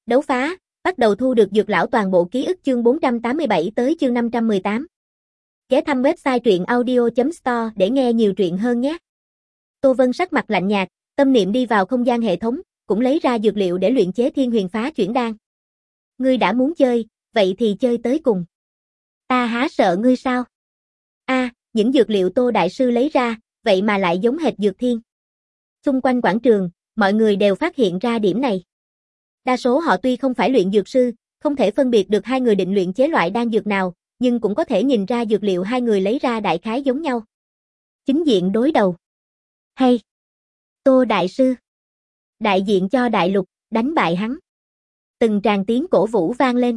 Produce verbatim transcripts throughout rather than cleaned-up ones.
Đấu phá, bắt đầu thu được dược lão toàn bộ ký ức chương bốn trăm tám mươi bảy tới chương năm trăm mười tám. Ghé thăm website truyện audio chấm store để nghe nhiều truyện hơn nhé. Tô Vân sắc mặt lạnh nhạt, tâm niệm đi vào không gian hệ thống, cũng lấy ra dược liệu để luyện chế Thiên Huyền Phá Chuyển Đan. Ngươi đã muốn chơi, vậy thì chơi tới cùng. Ta há sợ ngươi sao? A, à, những dược liệu Tô đại sư lấy ra, vậy mà lại giống hệt dược thiên. Xung quanh quảng trường, mọi người đều phát hiện ra điểm này. Đa số họ tuy không phải luyện dược sư, không thể phân biệt được hai người định luyện chế loại đan dược nào, nhưng cũng có thể nhìn ra dược liệu hai người lấy ra đại khái giống nhau. Chính diện đối đầu. Hay. Tô đại sư. Đại diện cho đại lục, đánh bại hắn. Từng tràng tiếng cổ vũ vang lên.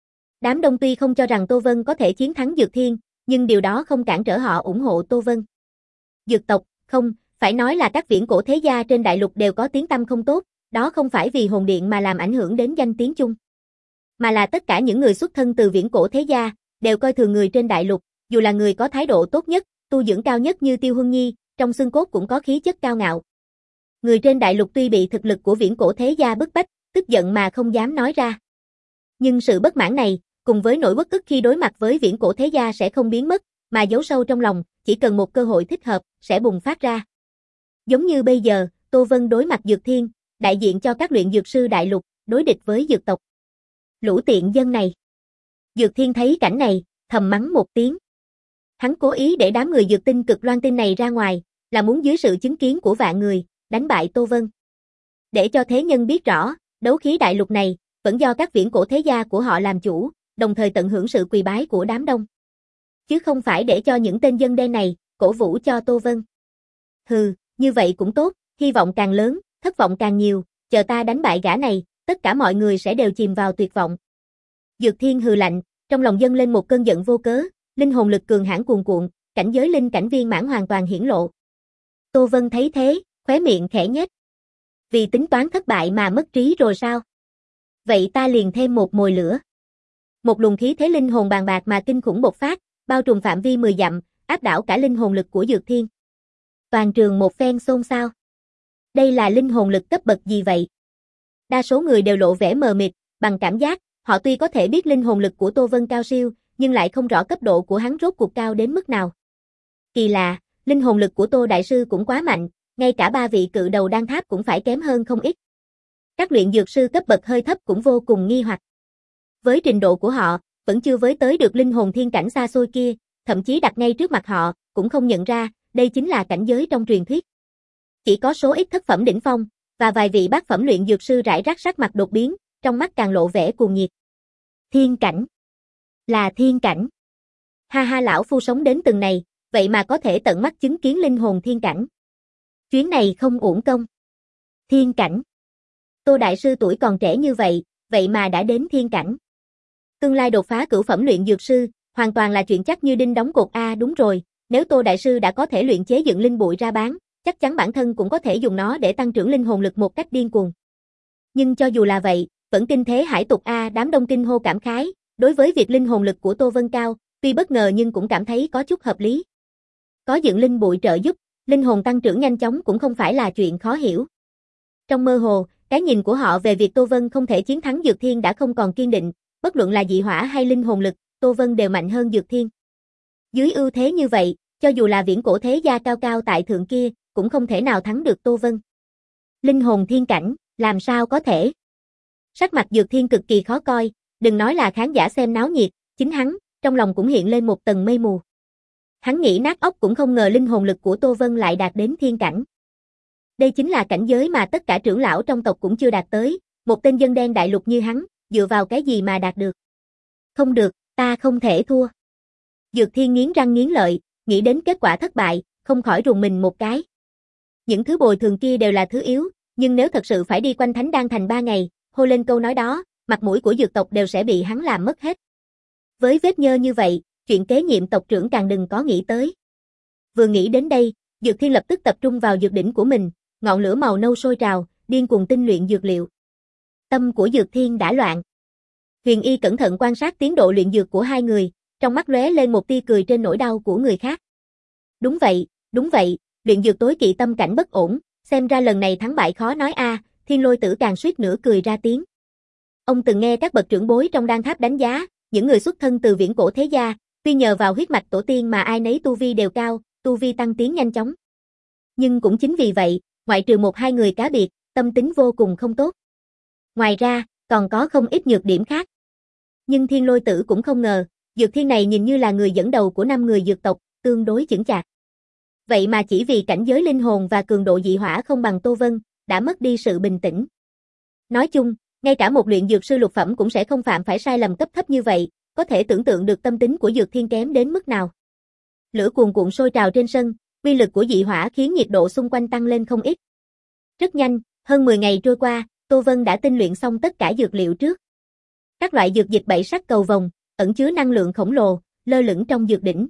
Đám đông tuy không cho rằng Tô Vân có thể chiến thắng Dược Thiên, nhưng điều đó không cản trở họ ủng hộ Tô Vân. Dược tộc, không, phải nói là các viễn cổ thế gia trên đại lục đều có tiếng tăm không tốt, đó không phải vì hồn điện mà làm ảnh hưởng đến danh tiếng chung. Mà là tất cả những người xuất thân từ viễn cổ thế gia, đều coi thường người trên đại lục, dù là người có thái độ tốt nhất, tu dưỡng cao nhất như Tiêu Huân Nhi, trong xương cốt cũng có khí chất cao ngạo. Người trên đại lục tuy bị thực lực của viễn cổ thế gia bức bách, tức giận mà không dám nói ra. Nhưng sự bất mãn này, cùng với nỗi uất ức khi đối mặt với viễn cổ thế gia sẽ không biến mất, mà giấu sâu trong lòng, chỉ cần một cơ hội thích hợp, sẽ bùng phát ra. Giống như bây giờ, Tô Vân đối mặt Dược Thiên, đại diện cho các luyện dược sư đại lục, đối địch với dược tộc. Lũ tiện dân này. Dược Thiên thấy cảnh này, thầm mắng một tiếng. Hắn cố ý để đám người dược tinh cực loan tinh này ra ngoài, là muốn dưới sự chứng kiến của vạn người, đánh bại Tô Vân. Để cho thế nhân biết rõ, đấu khí đại lục này, vẫn do các viễn cổ thế gia của họ làm chủ, đồng thời tận hưởng sự quỳ bái của đám đông. Chứ không phải để cho những tên dân đen này, cổ vũ cho Tô Vân. Hừ, như vậy cũng tốt, hy vọng càng lớn, thất vọng càng nhiều, chờ ta đánh bại gã này, tất cả mọi người sẽ đều chìm vào tuyệt vọng. Dược Thiên hừ lạnh, trong lòng dâng lên một cơn giận vô cớ, linh hồn lực cường hãn cuồn cuộn, cảnh giới linh cảnh viên mãn hoàn toàn hiển lộ. Tô Vân thấy thế, khóe miệng khẽ nhếch. Vì tính toán thất bại mà mất trí rồi sao? Vậy ta liền thêm một mồi lửa. Một luồng khí thế linh hồn bàn bạc mà kinh khủng bộc phát, bao trùm phạm vi mười dặm, áp đảo cả linh hồn lực của Dược Thiên. Toàn trường một phen xôn xao. Đây là linh hồn lực cấp bậc gì vậy? Đa số người đều lộ vẻ mờ mịt, bằng cảm giác, họ tuy có thể biết linh hồn lực của Tô Vân cao siêu, nhưng lại không rõ cấp độ của hắn rốt cuộc cao đến mức nào. Kỳ lạ, linh hồn lực của Tô đại sư cũng quá mạnh, ngay cả ba vị cự đầu đan tháp cũng phải kém hơn không ít. Các luyện dược sư cấp bậc hơi thấp cũng vô cùng nghi hoặc. Với trình độ của họ, vẫn chưa với tới được linh hồn thiên cảnh xa xôi kia, thậm chí đặt ngay trước mặt họ, cũng không nhận ra, đây chính là cảnh giới trong truyền thuyết. Chỉ có số ít thất phẩm đỉnh phong, và vài vị bát phẩm luyện dược sư rải rác sắc mặt đột biến, trong mắt càng lộ vẻ cuồng nhiệt. Thiên cảnh. Là thiên cảnh. Ha ha, lão phu sống đến từng này, vậy mà có thể tận mắt chứng kiến linh hồn thiên cảnh. Chuyến này không uổng công. Thiên cảnh. Tô đại sư tuổi còn trẻ như vậy, vậy mà đã đến thiên cảnh. Tương lai đột phá cửu phẩm luyện dược sư, hoàn toàn là chuyện chắc như đinh đóng cột. A đúng rồi, nếu Tô đại sư đã có thể luyện chế dựng linh bụi ra bán, chắc chắn bản thân cũng có thể dùng nó để tăng trưởng linh hồn lực một cách điên cuồng. Nhưng cho dù là vậy, vẫn kinh thế hải tục. A đám đông kinh hô cảm khái, đối với việc linh hồn lực của Tô Vân cao, tuy bất ngờ nhưng cũng cảm thấy có chút hợp lý. Có dựng linh bụi trợ giúp, linh hồn tăng trưởng nhanh chóng cũng không phải là chuyện khó hiểu. Trong mơ hồ, cái nhìn của họ về việc Tô Vân không thể chiến thắng Dược Thiên đã không còn kiên định, bất luận là dị hỏa hay linh hồn lực, Tô Vân đều mạnh hơn Dược Thiên. Dưới ưu thế như vậy, cho dù là viễn cổ thế gia cao cao tại thượng kia, cũng không thể nào thắng được Tô Vân. Linh hồn thiên cảnh, làm sao có thể? Sắc mặt Dược Thiên cực kỳ khó coi, đừng nói là khán giả xem náo nhiệt, chính hắn, trong lòng cũng hiện lên một tầng mây mù. Hắn nghĩ nát óc cũng không ngờ linh hồn lực của Tô Vân lại đạt đến thiên cảnh. Đây chính là cảnh giới mà tất cả trưởng lão trong tộc cũng chưa đạt tới, một tên dân đen đại lục như hắn, dựa vào cái gì mà đạt được? Không được, ta không thể thua. Dược Thiên nghiến răng nghiến lợi, nghĩ đến kết quả thất bại, không khỏi rùng mình một cái. Những thứ bồi thường kia đều là thứ yếu, nhưng nếu thật sự phải đi quanh Thánh Đan Thành ba ngày, hô lên câu nói đó, mặt mũi của dược tộc đều sẽ bị hắn làm mất hết. Với vết nhơ như vậy, chuyện kế nhiệm tộc trưởng càng đừng có nghĩ tới. Vừa nghĩ đến đây, Dược Thiên lập tức tập trung vào dược đỉnh của mình, ngọn lửa màu nâu sôi trào, điên cuồng tinh luyện dược liệu. Tâm của Dược Thiên đã loạn. Huyền Y cẩn thận quan sát tiến độ luyện dược của hai người, trong mắt lóe lên một tia cười trên nỗi đau của người khác. Đúng vậy, đúng vậy, luyện dược tối kỵ tâm cảnh bất ổn, xem ra lần này thắng bại khó nói a. Thiên Lôi Tử càng suýt nữa cười ra tiếng. Ông từng nghe các bậc trưởng bối trong đan tháp đánh giá, những người xuất thân từ viễn cổ thế gia, tuy nhờ vào huyết mạch tổ tiên mà ai nấy tu vi đều cao, tu vi tăng tiến nhanh chóng. Nhưng cũng chính vì vậy, ngoại trừ một hai người cá biệt, tâm tính vô cùng không tốt. Ngoài ra, còn có không ít nhược điểm khác. Nhưng Thiên Lôi Tử cũng không ngờ, Dược Thiên này nhìn như là người dẫn đầu của năm người dược tộc, tương đối chững chạc. Vậy mà chỉ vì cảnh giới linh hồn và cường độ dị hỏa không bằng Tô Vân, đã mất đi sự bình tĩnh. Nói chung, ngay cả một luyện dược sư lục phẩm cũng sẽ không phạm phải sai lầm cấp thấp như vậy, có thể tưởng tượng được tâm tính của Dược Thiên kém đến mức nào. Lửa cuồn cuộn sôi trào trên sân, uy lực của dị hỏa khiến nhiệt độ xung quanh tăng lên không ít. Rất nhanh, hơn mười ngày trôi qua, Tô Vân đã tinh luyện xong tất cả dược liệu trước. Các loại dược dịch bảy sắc cầu vồng, ẩn chứa năng lượng khổng lồ, lơ lửng trong dược đỉnh.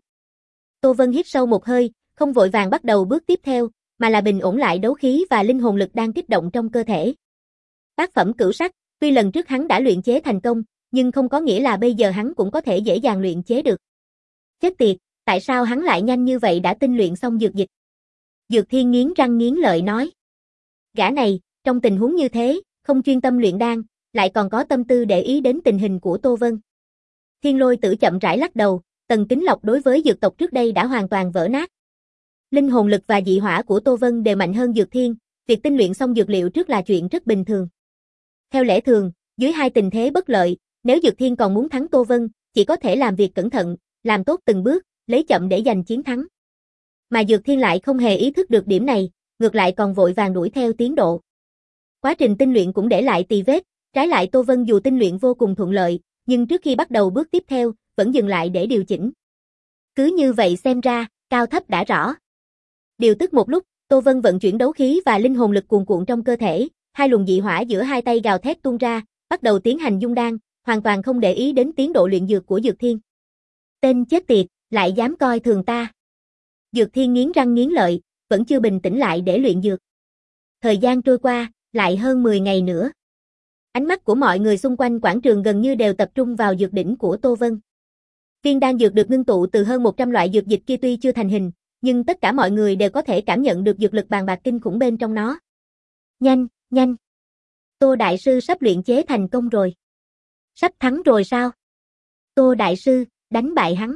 Tô Vân hít sâu một hơi, không vội vàng bắt đầu bước tiếp theo, mà là bình ổn lại đấu khí và linh hồn lực đang kích động trong cơ thể. Bát phẩm cửu sắc, tuy lần trước hắn đã luyện chế thành công, nhưng không có nghĩa là bây giờ hắn cũng có thể dễ dàng luyện chế được. Chết tiệt, tại sao hắn lại nhanh như vậy đã tinh luyện xong dược dịch? Dược Thiên nghiến răng nghiến lợi nói. Gã này, trong tình huống như thế, không chuyên tâm luyện đan, lại còn có tâm tư để ý đến tình hình của Tô Vân. Thiên Lôi Tử chậm rãi lắc đầu, Tần Kính Lộc đối với dược tộc trước đây đã hoàn toàn vỡ nát. Linh hồn lực và dị hỏa của Tô Vân đều mạnh hơn Dược Thiên, việc tinh luyện xong dược liệu trước là chuyện rất bình thường. Theo lẽ thường, dưới hai tình thế bất lợi, nếu Dược Thiên còn muốn thắng Tô Vân, chỉ có thể làm việc cẩn thận, làm tốt từng bước, lấy chậm để giành chiến thắng. Mà Dược Thiên lại không hề ý thức được điểm này, ngược lại còn vội vàng đuổi theo tiến độ. Quá trình tinh luyện cũng để lại tì vết, trái lại Tô Vân dù tinh luyện vô cùng thuận lợi, nhưng trước khi bắt đầu bước tiếp theo, vẫn dừng lại để điều chỉnh. Cứ như vậy xem ra, cao thấp đã rõ. Điều tức một lúc, Tô Vân vận chuyển đấu khí và linh hồn lực cuồn cuộn trong cơ thể, hai luồng dị hỏa giữa hai tay gào thét tuôn ra, bắt đầu tiến hành dung đan, hoàn toàn không để ý đến tiến độ luyện dược của Dược Thiên. Tên chết tiệt, lại dám coi thường ta. Dược Thiên nghiến răng nghiến lợi, vẫn chưa bình tĩnh lại để luyện dược. Thời gian trôi qua, lại hơn mười ngày nữa. Ánh mắt của mọi người xung quanh quảng trường gần như đều tập trung vào dược đỉnh của Tô Vân. Viên đan dược được ngưng tụ từ hơn một trăm loại dược dịch kia tuy chưa thành hình, nhưng tất cả mọi người đều có thể cảm nhận được dược lực bàng bạc kinh khủng bên trong nó. Nhanh, nhanh. Tô Đại Sư sắp luyện chế thành công rồi. Sắp thắng rồi sao? Tô Đại Sư, đánh bại hắn.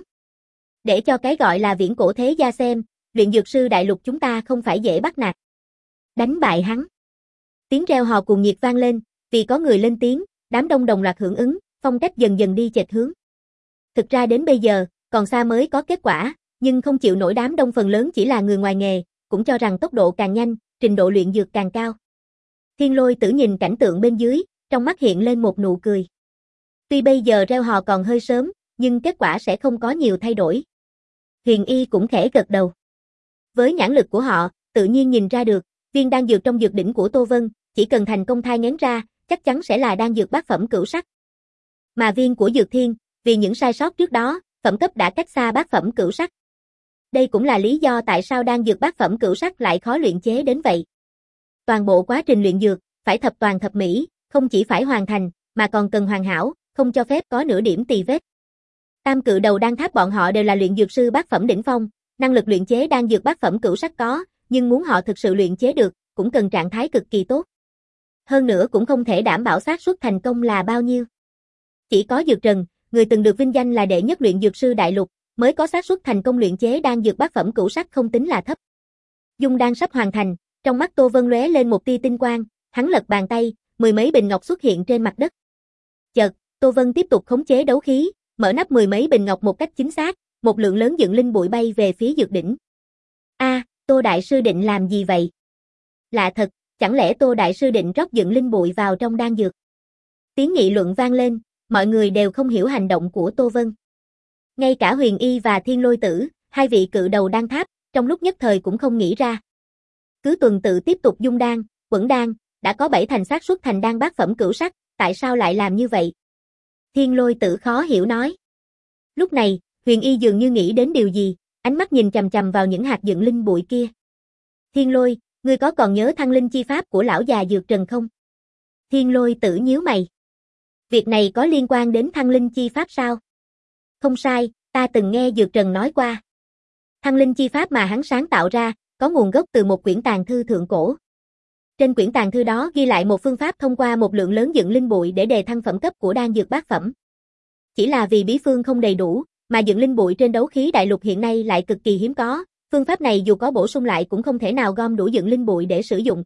Để cho cái gọi là viễn cổ thế gia xem, luyện dược sư đại lục chúng ta không phải dễ bắt nạt. Đánh bại hắn. Tiếng reo hò cuồng nhiệt vang lên, vì có người lên tiếng, đám đông đồng loạt hưởng ứng, phong cách dần dần đi chệch hướng. Thực ra đến bây giờ, còn xa mới có kết quả, nhưng không chịu nổi đám đông phần lớn chỉ là người ngoài nghề, cũng cho rằng tốc độ càng nhanh, trình độ luyện dược càng cao. Thiên Lôi Tử nhìn cảnh tượng bên dưới, trong mắt hiện lên một nụ cười. Tuy bây giờ reo hò còn hơi sớm, nhưng kết quả sẽ không có nhiều thay đổi. Huyền Y cũng khẽ gật đầu. Với nhãn lực của họ, tự nhiên nhìn ra được, viên đan dược trong dược đỉnh của Tô Vân, chỉ cần thành công thai nghén ra, chắc chắn sẽ là đan dược bát phẩm cửu sắc. Mà viên của Dược Thiên, vì những sai sót trước đó, phẩm cấp đã cách xa bát phẩm cửu sắc. Đây cũng là lý do tại sao đan dược bát phẩm cửu sắc lại khó luyện chế đến vậy. Toàn bộ quá trình luyện dược, phải thập toàn thập mỹ, không chỉ phải hoàn thành, mà còn cần hoàn hảo, không cho phép có nửa điểm tì vết. Tam cự đầu đan tháp bọn họ đều là luyện dược sư bát phẩm đỉnh phong, năng lực luyện chế đan dược bát phẩm cửu sắc có, nhưng muốn họ thực sự luyện chế được, cũng cần trạng thái cực kỳ tốt. Hơn nữa cũng không thể đảm bảo xác suất thành công là bao nhiêu. Chỉ có Dược Trần, người từng được vinh danh là đệ nhất luyện dược sư đại lục, mới có xác suất thành công luyện chế đan dược bát phẩm cửu sắc không tính là thấp. Dung đan sắp hoàn thành, trong mắt Tô Vân lóe lên một tia tinh quang, hắn lật bàn tay, mười mấy bình ngọc xuất hiện trên mặt đất. Chợt, Tô Vân tiếp tục khống chế đấu khí, mở nắp mười mấy bình ngọc một cách chính xác, một lượng lớn dựng linh bụi bay về phía dược đỉnh. A, à, Tô Đại Sư định làm gì vậy? Lạ thật, chẳng lẽ Tô Đại Sư định rót dựng linh bụi vào trong đan dược? Tiếng nghị luận vang lên, mọi người đều không hiểu hành động của Tô Vân. Ngay cả Huyền Y và Thiên Lôi Tử, hai vị cự đầu đan tháp, trong lúc nhất thời cũng không nghĩ ra. Cứ tuần tự tiếp tục dung đan, quẩn đan, đã có bảy thành xác suất thành đan bát phẩm cửu sắc, tại sao lại làm như vậy? Thiên Lôi Tử khó hiểu nói. Lúc này, Huyền Y dường như nghĩ đến điều gì, ánh mắt nhìn chằm chằm vào những hạt dựng linh bụi kia. Thiên Lôi, ngươi có còn nhớ thăng linh chi pháp của lão già Dược Trần không? Thiên Lôi Tử nhíu mày. Việc này có liên quan đến thăng linh chi pháp sao? Không sai, ta từng nghe Dược Trần nói qua. Thăng linh chi pháp mà hắn sáng tạo ra, có nguồn gốc từ một quyển tàn thư thượng cổ. Trên quyển tàn thư đó ghi lại một phương pháp thông qua một lượng lớn dựng linh bụi để đề thăng phẩm cấp của đan dược bát phẩm. Chỉ là vì bí phương không đầy đủ, mà dựng linh bụi trên đấu khí đại lục hiện nay lại cực kỳ hiếm có, phương pháp này dù có bổ sung lại cũng không thể nào gom đủ dựng linh bụi để sử dụng.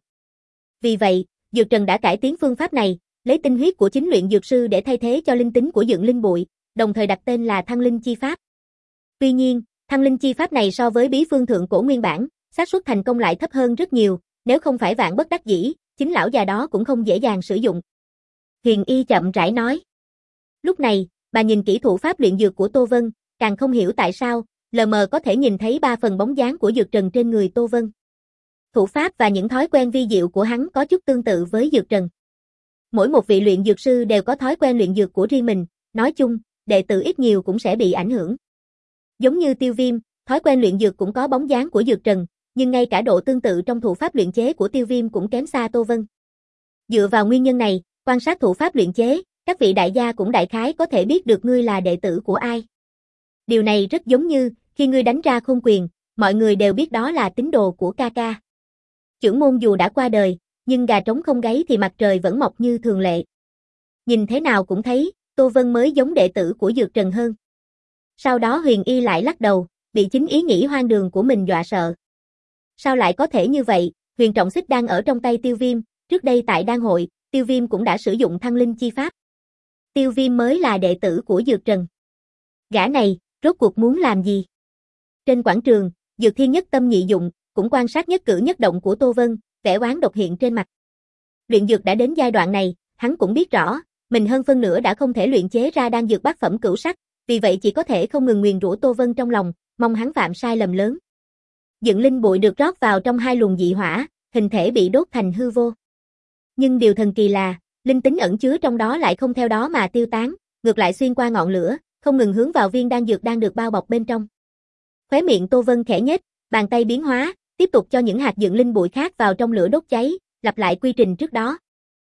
Vì vậy, Dược Trần đã cải tiến phương pháp này, lấy tinh huyết của chính luyện dược sư để thay thế cho linh tính của dựng linh bụi, đồng thời đặt tên là Thăng Linh Chi Pháp. Tuy nhiên, Thăng Linh Chi Pháp này so với bí phương thượng cổ nguyên bản, xác suất thành công lại thấp hơn rất nhiều, nếu không phải vạn bất đắc dĩ, chính lão già đó cũng không dễ dàng sử dụng. Huyền Y chậm rãi nói. Lúc này, bà nhìn kỹ thủ pháp luyện dược của Tô Vân, càng không hiểu tại sao, lờ mờ có thể nhìn thấy ba phần bóng dáng của Dược Trần trên người Tô Vân. Thủ pháp và những thói quen vi diệu của hắn có chút tương tự với Dược Trần. Mỗi một vị luyện dược sư đều có thói quen luyện dược của riêng mình, nói chung, đệ tử ít nhiều cũng sẽ bị ảnh hưởng. Giống như Tiêu Viêm, thói quen luyện dược cũng có bóng dáng của Dược Trần, nhưng ngay cả độ tương tự trong thủ pháp luyện chế của Tiêu Viêm cũng kém xa Tô Vân. Dựa vào nguyên nhân này, quan sát thủ pháp luyện chế, các vị đại gia cũng đại khái có thể biết được ngươi là đệ tử của ai. Điều này rất giống như, khi ngươi đánh ra khôn quyền, mọi người đều biết đó là tín đồ của ca ca. Chưởng môn dù đã qua đời, nhưng gà trống không gáy thì mặt trời vẫn mọc như thường lệ. Nhìn thế nào cũng thấy, Tô Vân mới giống đệ tử của Dược Trần hơn. Sau đó Huyền Y lại lắc đầu, bị chính ý nghĩ hoang đường của mình dọa sợ. Sao lại có thể như vậy, huyền trọng xích đang ở trong tay Tiêu Viêm, trước đây tại đan hội, Tiêu Viêm cũng đã sử dụng Thăng Linh Chi Pháp. Tiêu Viêm mới là đệ tử của Dược Trần. Gã này, rốt cuộc muốn làm gì? Trên quảng trường, Dược Thiên nhất tâm nhị dụng, cũng quan sát nhất cử nhất động của Tô Vân, vẻ oán độc hiện trên mặt. Luyện dược đã đến giai đoạn này, hắn cũng biết rõ, mình hơn phân nửa đã không thể luyện chế ra đan dược bát phẩm cửu sắc, vì vậy chỉ có thể không ngừng nguyền rủa Tô Vân trong lòng, mong hắn phạm sai lầm lớn. Dựng linh bụi được rót vào trong hai luồng dị hỏa, hình thể bị đốt thành hư vô. Nhưng điều thần kỳ là, linh tính ẩn chứa trong đó lại không theo đó mà tiêu tán, ngược lại xuyên qua ngọn lửa, không ngừng hướng vào viên đan dược đang được bao bọc bên trong. Khóe miệng Tô Vân khẽ nhếch, bàn tay biến hóa, tiếp tục cho những hạt dựng linh bụi khác vào trong lửa đốt cháy, lặp lại quy trình trước đó.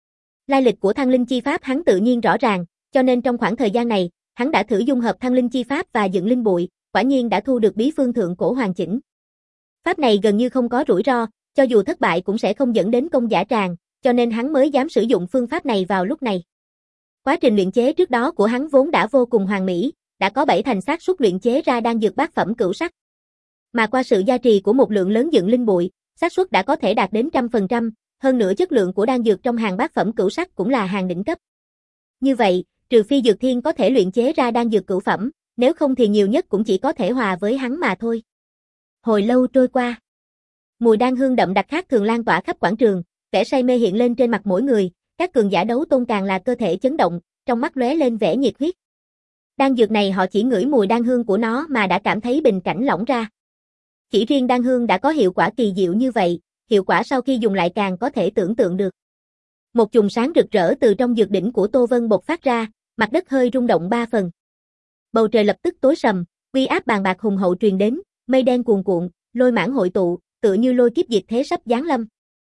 Lai lịch của Thăng Linh Chi Pháp hắn tự nhiên rõ ràng, cho nên trong khoảng thời gian này, hắn đã thử dung hợp Thăng Linh Chi Pháp và dựng linh bụi, quả nhiên đã thu được bí phương thượng cổ hoàn chỉnh. Pháp này gần như không có rủi ro, cho dù thất bại cũng sẽ không dẫn đến công giả tràng, cho nên hắn mới dám sử dụng phương pháp này vào lúc này. Quá trình luyện chế trước đó của hắn vốn đã vô cùng hoàn mỹ, đã có bảy thành xác suất luyện chế ra đan dược bát phẩm cửu sắc. Mà qua sự gia trì của một lượng lớn dựng linh bụi, xác suất đã có thể đạt đến trăm phần trăm, hơn nữa chất lượng của đan dược trong hàng bát phẩm cửu sắc cũng là hàng đỉnh cấp. Như vậy, trừ phi Dược Thiên có thể luyện chế ra đan dược cửu phẩm, nếu không thì nhiều nhất cũng chỉ có thể hòa với hắn mà thôi. Hồi lâu trôi qua, mùi đan hương đậm đặc khác thường lan tỏa khắp quảng trường, vẻ say mê hiện lên trên mặt mỗi người, các cường giả đấu tôn càng là cơ thể chấn động, trong mắt lóe lên vẻ nhiệt huyết. Đan dược này họ chỉ ngửi mùi đan hương của nó mà đã cảm thấy bình cảnh lỏng ra. Chỉ riêng đan hương đã có hiệu quả kỳ diệu như vậy, hiệu quả sau khi dùng lại càng có thể tưởng tượng được. Một chùm sáng rực rỡ từ trong dược đỉnh của Tô Vân bộc phát ra, mặt đất hơi rung động ba phần. Bầu trời lập tức tối sầm, uy áp bàng bạc hùng hậu truyền đến, mây đen cuồn cuộn, lôi mãng hội tụ, tựa như lôi kiếp diệt thế sắp giáng lâm.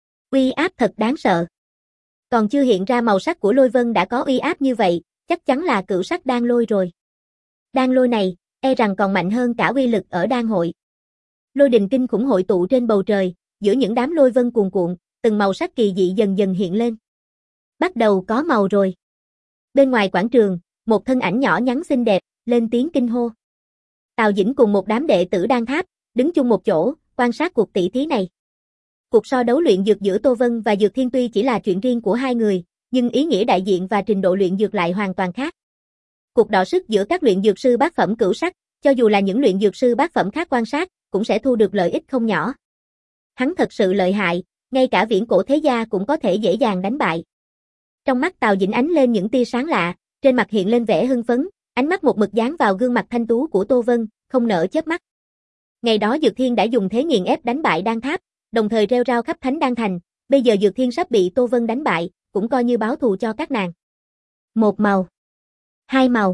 Uy áp thật đáng sợ. Còn chưa hiện ra màu sắc của lôi vân đã có uy áp như vậy, chắc chắn là cửu sắc đan lôi rồi. Đan lôi này, e rằng còn mạnh hơn cả uy lực ở đan hội. Lôi đình kinh khủng hội tụ trên bầu trời, giữa những đám lôi vân cuồn cuộn, từng màu sắc kỳ dị dần dần hiện lên. Bắt đầu có màu rồi. Bên ngoài quảng trường, một thân ảnh nhỏ nhắn xinh đẹp, lên tiếng kinh hô. Tào Dĩnh cùng một đám đệ tử đan tháp, đứng chung một chỗ, quan sát cuộc tỷ thí này. Cuộc so đấu luyện dược giữa Tô Vân và Dược Thiên tuy chỉ là chuyện riêng của hai người, nhưng ý nghĩa đại diện và trình độ luyện dược lại hoàn toàn khác. Cuộc đọ sức giữa các luyện dược sư bát phẩm cửu sắc, cho dù là những luyện dược sư bát phẩm khác quan sát, cũng sẽ thu được lợi ích không nhỏ. Hắn thật sự lợi hại, ngay cả viễn cổ thế gia cũng có thể dễ dàng đánh bại. Trong mắt Tào Dĩnh ánh lên những tia sáng lạ, trên mặt hiện lên vẻ hưng phấn, ánh mắt một mực dán vào gương mặt thanh tú của Tô Vân, không nỡ chớp mắt. Ngày đó Dược Thiên đã dùng thế nghiền ép đánh bại đan tháp, đồng thời reo rao khắp Thánh Đan Thành, bây giờ Dược Thiên sắp bị Tô Vân đánh bại, cũng coi như báo thù cho các nàng. Một màu, hai màu,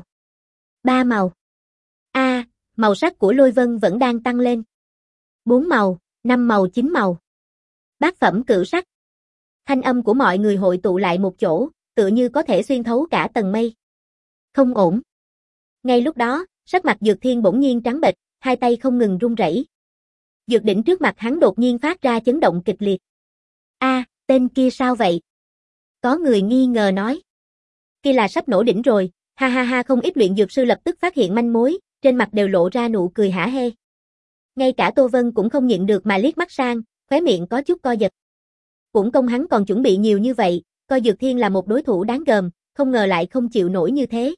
ba màu. A, à, màu sắc của lôi vân vẫn đang tăng lên. Bốn màu, năm màu, chín màu. Bát phẩm cửu sắc. Thanh âm của mọi người hội tụ lại một chỗ, tựa như có thể xuyên thấu cả tầng mây. Không ổn. Ngay lúc đó, sắc mặt Dược Thiên bỗng nhiên trắng bệch, hai tay không ngừng run rẩy. Dược đỉnh trước mặt hắn đột nhiên phát ra chấn động kịch liệt. A, à, Tên kia sao vậy? Có người nghi ngờ nói. Kia là sắp nổ đỉnh rồi, ha ha ha, không ít luyện dược sư lập tức phát hiện manh mối, trên mặt đều lộ ra nụ cười hả hê. Ngay cả Tô Vân cũng không nhịn được mà liếc mắt sang, khóe miệng có chút co giật. Cũng công hắn còn chuẩn bị nhiều như vậy, coi Dược Thiên là một đối thủ đáng gờm, không ngờ lại không chịu nổi như thế.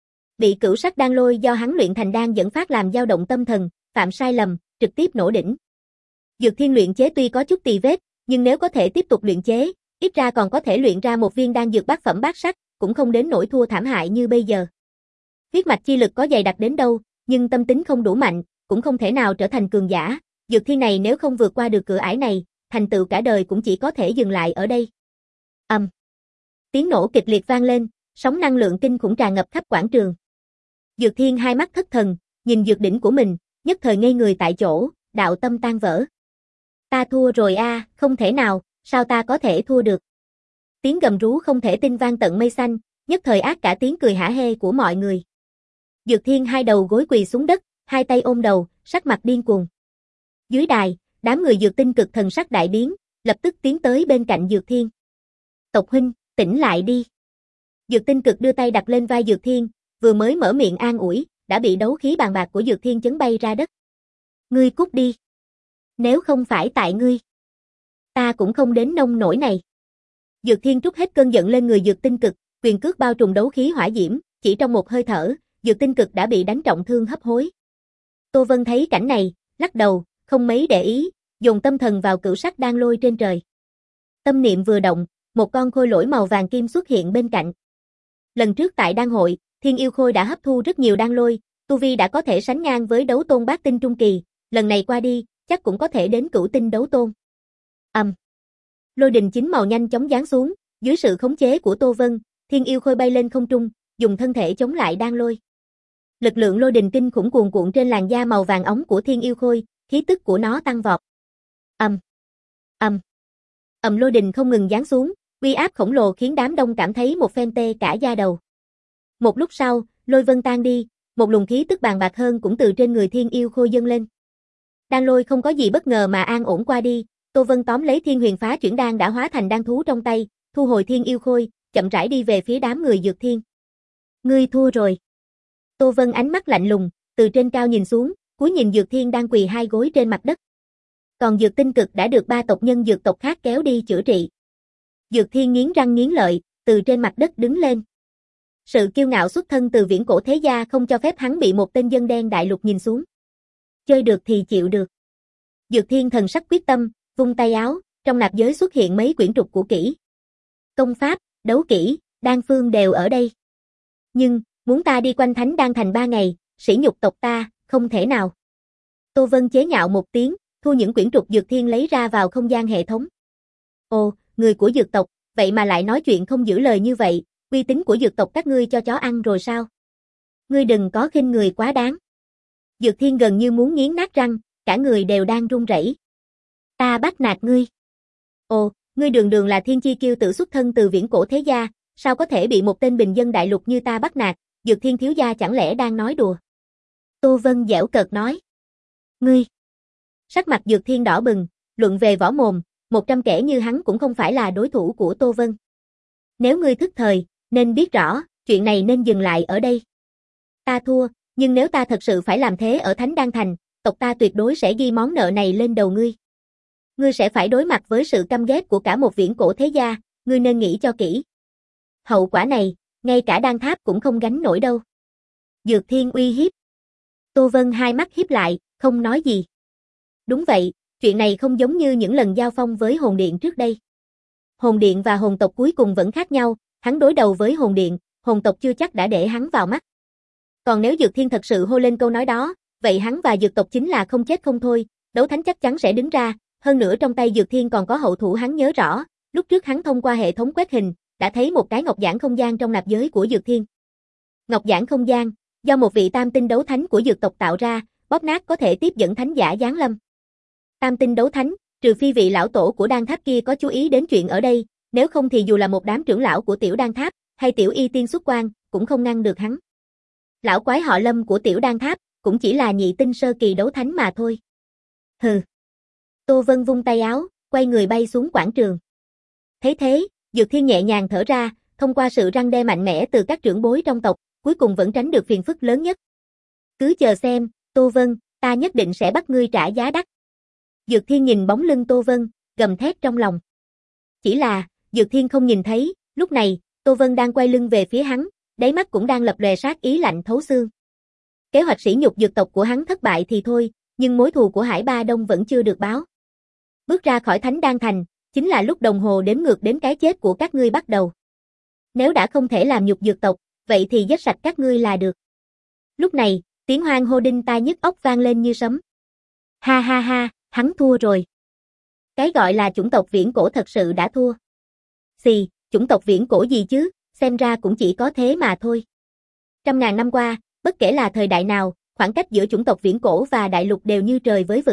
Bị cửu sắc đan lôi do hắn luyện thành đan dẫn phát làm dao động tâm thần, phạm sai lầm, trực tiếp nổ đỉnh. Dược Thiên luyện chế tuy có chút tì vết, nhưng nếu có thể tiếp tục luyện chế, ít ra còn có thể luyện ra một viên đan dược bát phẩm bát sắc, cũng không đến nỗi thua thảm hại như bây giờ. Huyết mạch chi lực có dày đặc đến đâu, nhưng tâm tính không đủ mạnh, cũng không thể nào trở thành cường giả. Dược Thiên này nếu không vượt qua được cửa ải này, thành tựu cả đời cũng chỉ có thể dừng lại ở đây. Ầm. Um. Tiếng nổ kịch liệt vang lên, sóng năng lượng kinh khủng tràn ngập khắp quảng trường. Dược Thiên hai mắt thất thần, nhìn dược đỉnh của mình, nhất thời ngây người tại chỗ, đạo tâm tan vỡ. Ta thua rồi a, à, không thể nào, sao ta có thể thua được? Tiếng gầm rú không thể tin vang tận mây xanh, nhất thời ác cả tiếng cười hả hê của mọi người. Dược Thiên hai đầu gối quỳ xuống đất, hai tay ôm đầu, sắc mặt điên cuồng. Dưới đài, đám người Dược Tinh Cực thần sắc đại biến, lập tức tiến tới bên cạnh Dược Thiên. Tộc huynh, tỉnh lại đi. Dược Tinh Cực đưa tay đặt lên vai Dược Thiên, vừa mới mở miệng an ủi, đã bị đấu khí bàn bạc của Dược Thiên chấn bay ra đất. Ngươi cút đi. Nếu không phải tại ngươi, ta cũng không đến nông nỗi này. Dược Thiên trút hết cơn giận lên người Dược Tinh Cực, quyền cước bao trùm đấu khí hỏa diễm, chỉ trong một hơi thở, Dược Tinh Cực đã bị đánh trọng thương hấp hối. Tô Vân thấy cảnh này, lắc đầu, không mấy để ý, dồn tâm thần vào cửu sắc đan lôi trên trời. Tâm niệm vừa động, một con khôi lỗi màu vàng kim xuất hiện bên cạnh. Lần trước tại đan hội, Thiên Yêu Khôi đã hấp thu rất nhiều đan lôi, tu vi đã có thể sánh ngang với đấu tôn bát tinh trung kỳ, lần này qua đi, chắc cũng có thể đến cửu tinh đấu tôn. Ầm. Um. Lôi đình chín màu nhanh chóng giáng xuống, dưới sự khống chế của Tô Vân, Thiên Yêu Khôi bay lên không trung, dùng thân thể chống lại đan lôi. Lực lượng lôi đình kinh khủng cuồn cuộn trên làn da màu vàng óng của Thiên Yêu Khôi, khí tức của nó tăng vọt. Ầm. Um. Ầm. Um. Ầm lôi đình không ngừng giáng xuống, uy áp khổng lồ khiến đám đông cảm thấy một phen tê cả da đầu. Một lúc sau, lôi vân tan đi, một luồng khí tức bàn bạc hơn cũng từ trên người Thiên Yêu Khôi dâng lên. Đan lôi không có gì bất ngờ mà an ổn qua đi, Tô Vân tóm lấy Thiên Huyền Phá Chuyển Đan đã hóa thành đan thú trong tay, thu hồi Thiên Yêu Khôi, chậm rãi đi về phía đám người Dược Thiên. Ngươi thua rồi. Tô Vân ánh mắt lạnh lùng, từ trên cao nhìn xuống, cúi nhìn Dược Thiên đang quỳ hai gối trên mặt đất. Còn Dược Tinh Cực đã được ba tộc nhân dược tộc khác kéo đi chữa trị. Dược Thiên nghiến răng nghiến lợi, từ trên mặt đất đứng lên. Sự kiêu ngạo xuất thân từ viễn cổ thế gia không cho phép hắn bị một tên dân đen đại lục nhìn xuống. Chơi được thì chịu được. Dược Thiên thần sắc quyết tâm, vung tay áo, trong nạp giới xuất hiện mấy quyển trục của kỹ. Công pháp, đấu kỹ, đan phương đều ở đây. Nhưng, muốn ta đi quanh Thánh Đan Thành ba ngày, sỉ nhục tộc ta, không thể nào. Tô Vân chế nhạo một tiếng, thu những quyển trục Dược Thiên lấy ra vào không gian hệ thống. Ồ, người của dược tộc, vậy mà lại nói chuyện không giữ lời như vậy, uy tín của dược tộc các ngươi cho chó ăn rồi sao? Ngươi đừng có khinh người quá đáng. Dược Thiên gần như muốn nghiến nát răng, cả người đều đang run rẩy. Ta bắt nạt ngươi. Ồ, ngươi đường đường là thiên chi kiêu tử xuất thân từ viễn cổ thế gia, sao có thể bị một tên bình dân đại lục như ta bắt nạt, Dược Thiên thiếu gia chẳng lẽ đang nói đùa? Tô Vân giễu cợt nói. Ngươi. Sắc mặt Dược Thiên đỏ bừng, luận về võ mồm, một trăm kẻ như hắn cũng không phải là đối thủ của Tô Vân. Nếu ngươi thức thời, nên biết rõ, chuyện này nên dừng lại ở đây. Ta thua, nhưng nếu ta thật sự phải làm thế ở Thánh Đan Thành, tộc ta tuyệt đối sẽ ghi món nợ này lên đầu ngươi. Ngươi sẽ phải đối mặt với sự căm ghét của cả một viễn cổ thế gia, ngươi nên nghĩ cho kỹ. Hậu quả này, ngay cả Đan Tháp cũng không gánh nổi đâu. Dược Thiên uy hiếp. Tô Vân hai mắt híp lại, không nói gì. Đúng vậy, chuyện này không giống như những lần giao phong với Hồn Điện trước đây. Hồn Điện và hồn tộc cuối cùng vẫn khác nhau, hắn đối đầu với Hồn Điện, hồn tộc chưa chắc đã để hắn vào mắt. Còn nếu Dược Thiên thật sự hô lên câu nói đó, vậy hắn và dược tộc chính là không chết không thôi, đấu thánh chắc chắn sẽ đứng ra, hơn nữa trong tay Dược Thiên còn có hậu thủ hắn nhớ rõ, lúc trước hắn thông qua hệ thống quét hình, đã thấy một cái ngọc giản không gian trong nạp giới của Dược Thiên. Ngọc giản không gian, do một vị tam tinh đấu thánh của dược tộc tạo ra, bóp nát có thể tiếp dẫn thánh giả giáng lâm. Tam tinh đấu thánh, trừ phi vị lão tổ của Đan Tháp kia có chú ý đến chuyện ở đây, nếu không thì dù là một đám trưởng lão của Tiểu Đan Tháp, hay Tiểu Y Tiên xuất quan, cũng không ngăn được hắn. Lão quái họ Lâm của Tiểu Đan Tháp, cũng chỉ là nhị tinh sơ kỳ đấu thánh mà thôi. Hừ. Tô Vân vung tay áo, quay người bay xuống quảng trường. Thấy thế, Dược Thiên nhẹ nhàng thở ra, thông qua sự răn đe mạnh mẽ từ các trưởng bối trong tộc, cuối cùng vẫn tránh được phiền phức lớn nhất. Cứ chờ xem, Tô Vân, ta nhất định sẽ bắt ngươi trả giá đắt. Dược Thiên nhìn bóng lưng Tô Vân, gầm thét trong lòng. Chỉ là, Dược Thiên không nhìn thấy, lúc này, Tô Vân đang quay lưng về phía hắn, đáy mắt cũng đang lập lòe sát ý lạnh thấu xương. Kế hoạch sỉ nhục dược tộc của hắn thất bại thì thôi, nhưng mối thù của Hải Ba Đông vẫn chưa được báo. Bước ra khỏi Thánh Đan Thành, chính là lúc đồng hồ đếm ngược đến cái chết của các ngươi bắt đầu. Nếu đã không thể làm nhục dược tộc, vậy thì giết sạch các ngươi là được. Lúc này, tiếng hoan hô đinh tai nhức óc vang lên như sấm. Ha ha ha, hắn thua rồi. Cái gọi là chủng tộc viễn cổ thật sự đã thua. Xì, chủng tộc viễn cổ gì chứ, xem ra cũng chỉ có thế mà thôi. Trăm ngàn năm qua, bất kể là thời đại nào, khoảng cách giữa chủng tộc viễn cổ và đại lục đều như trời với vực.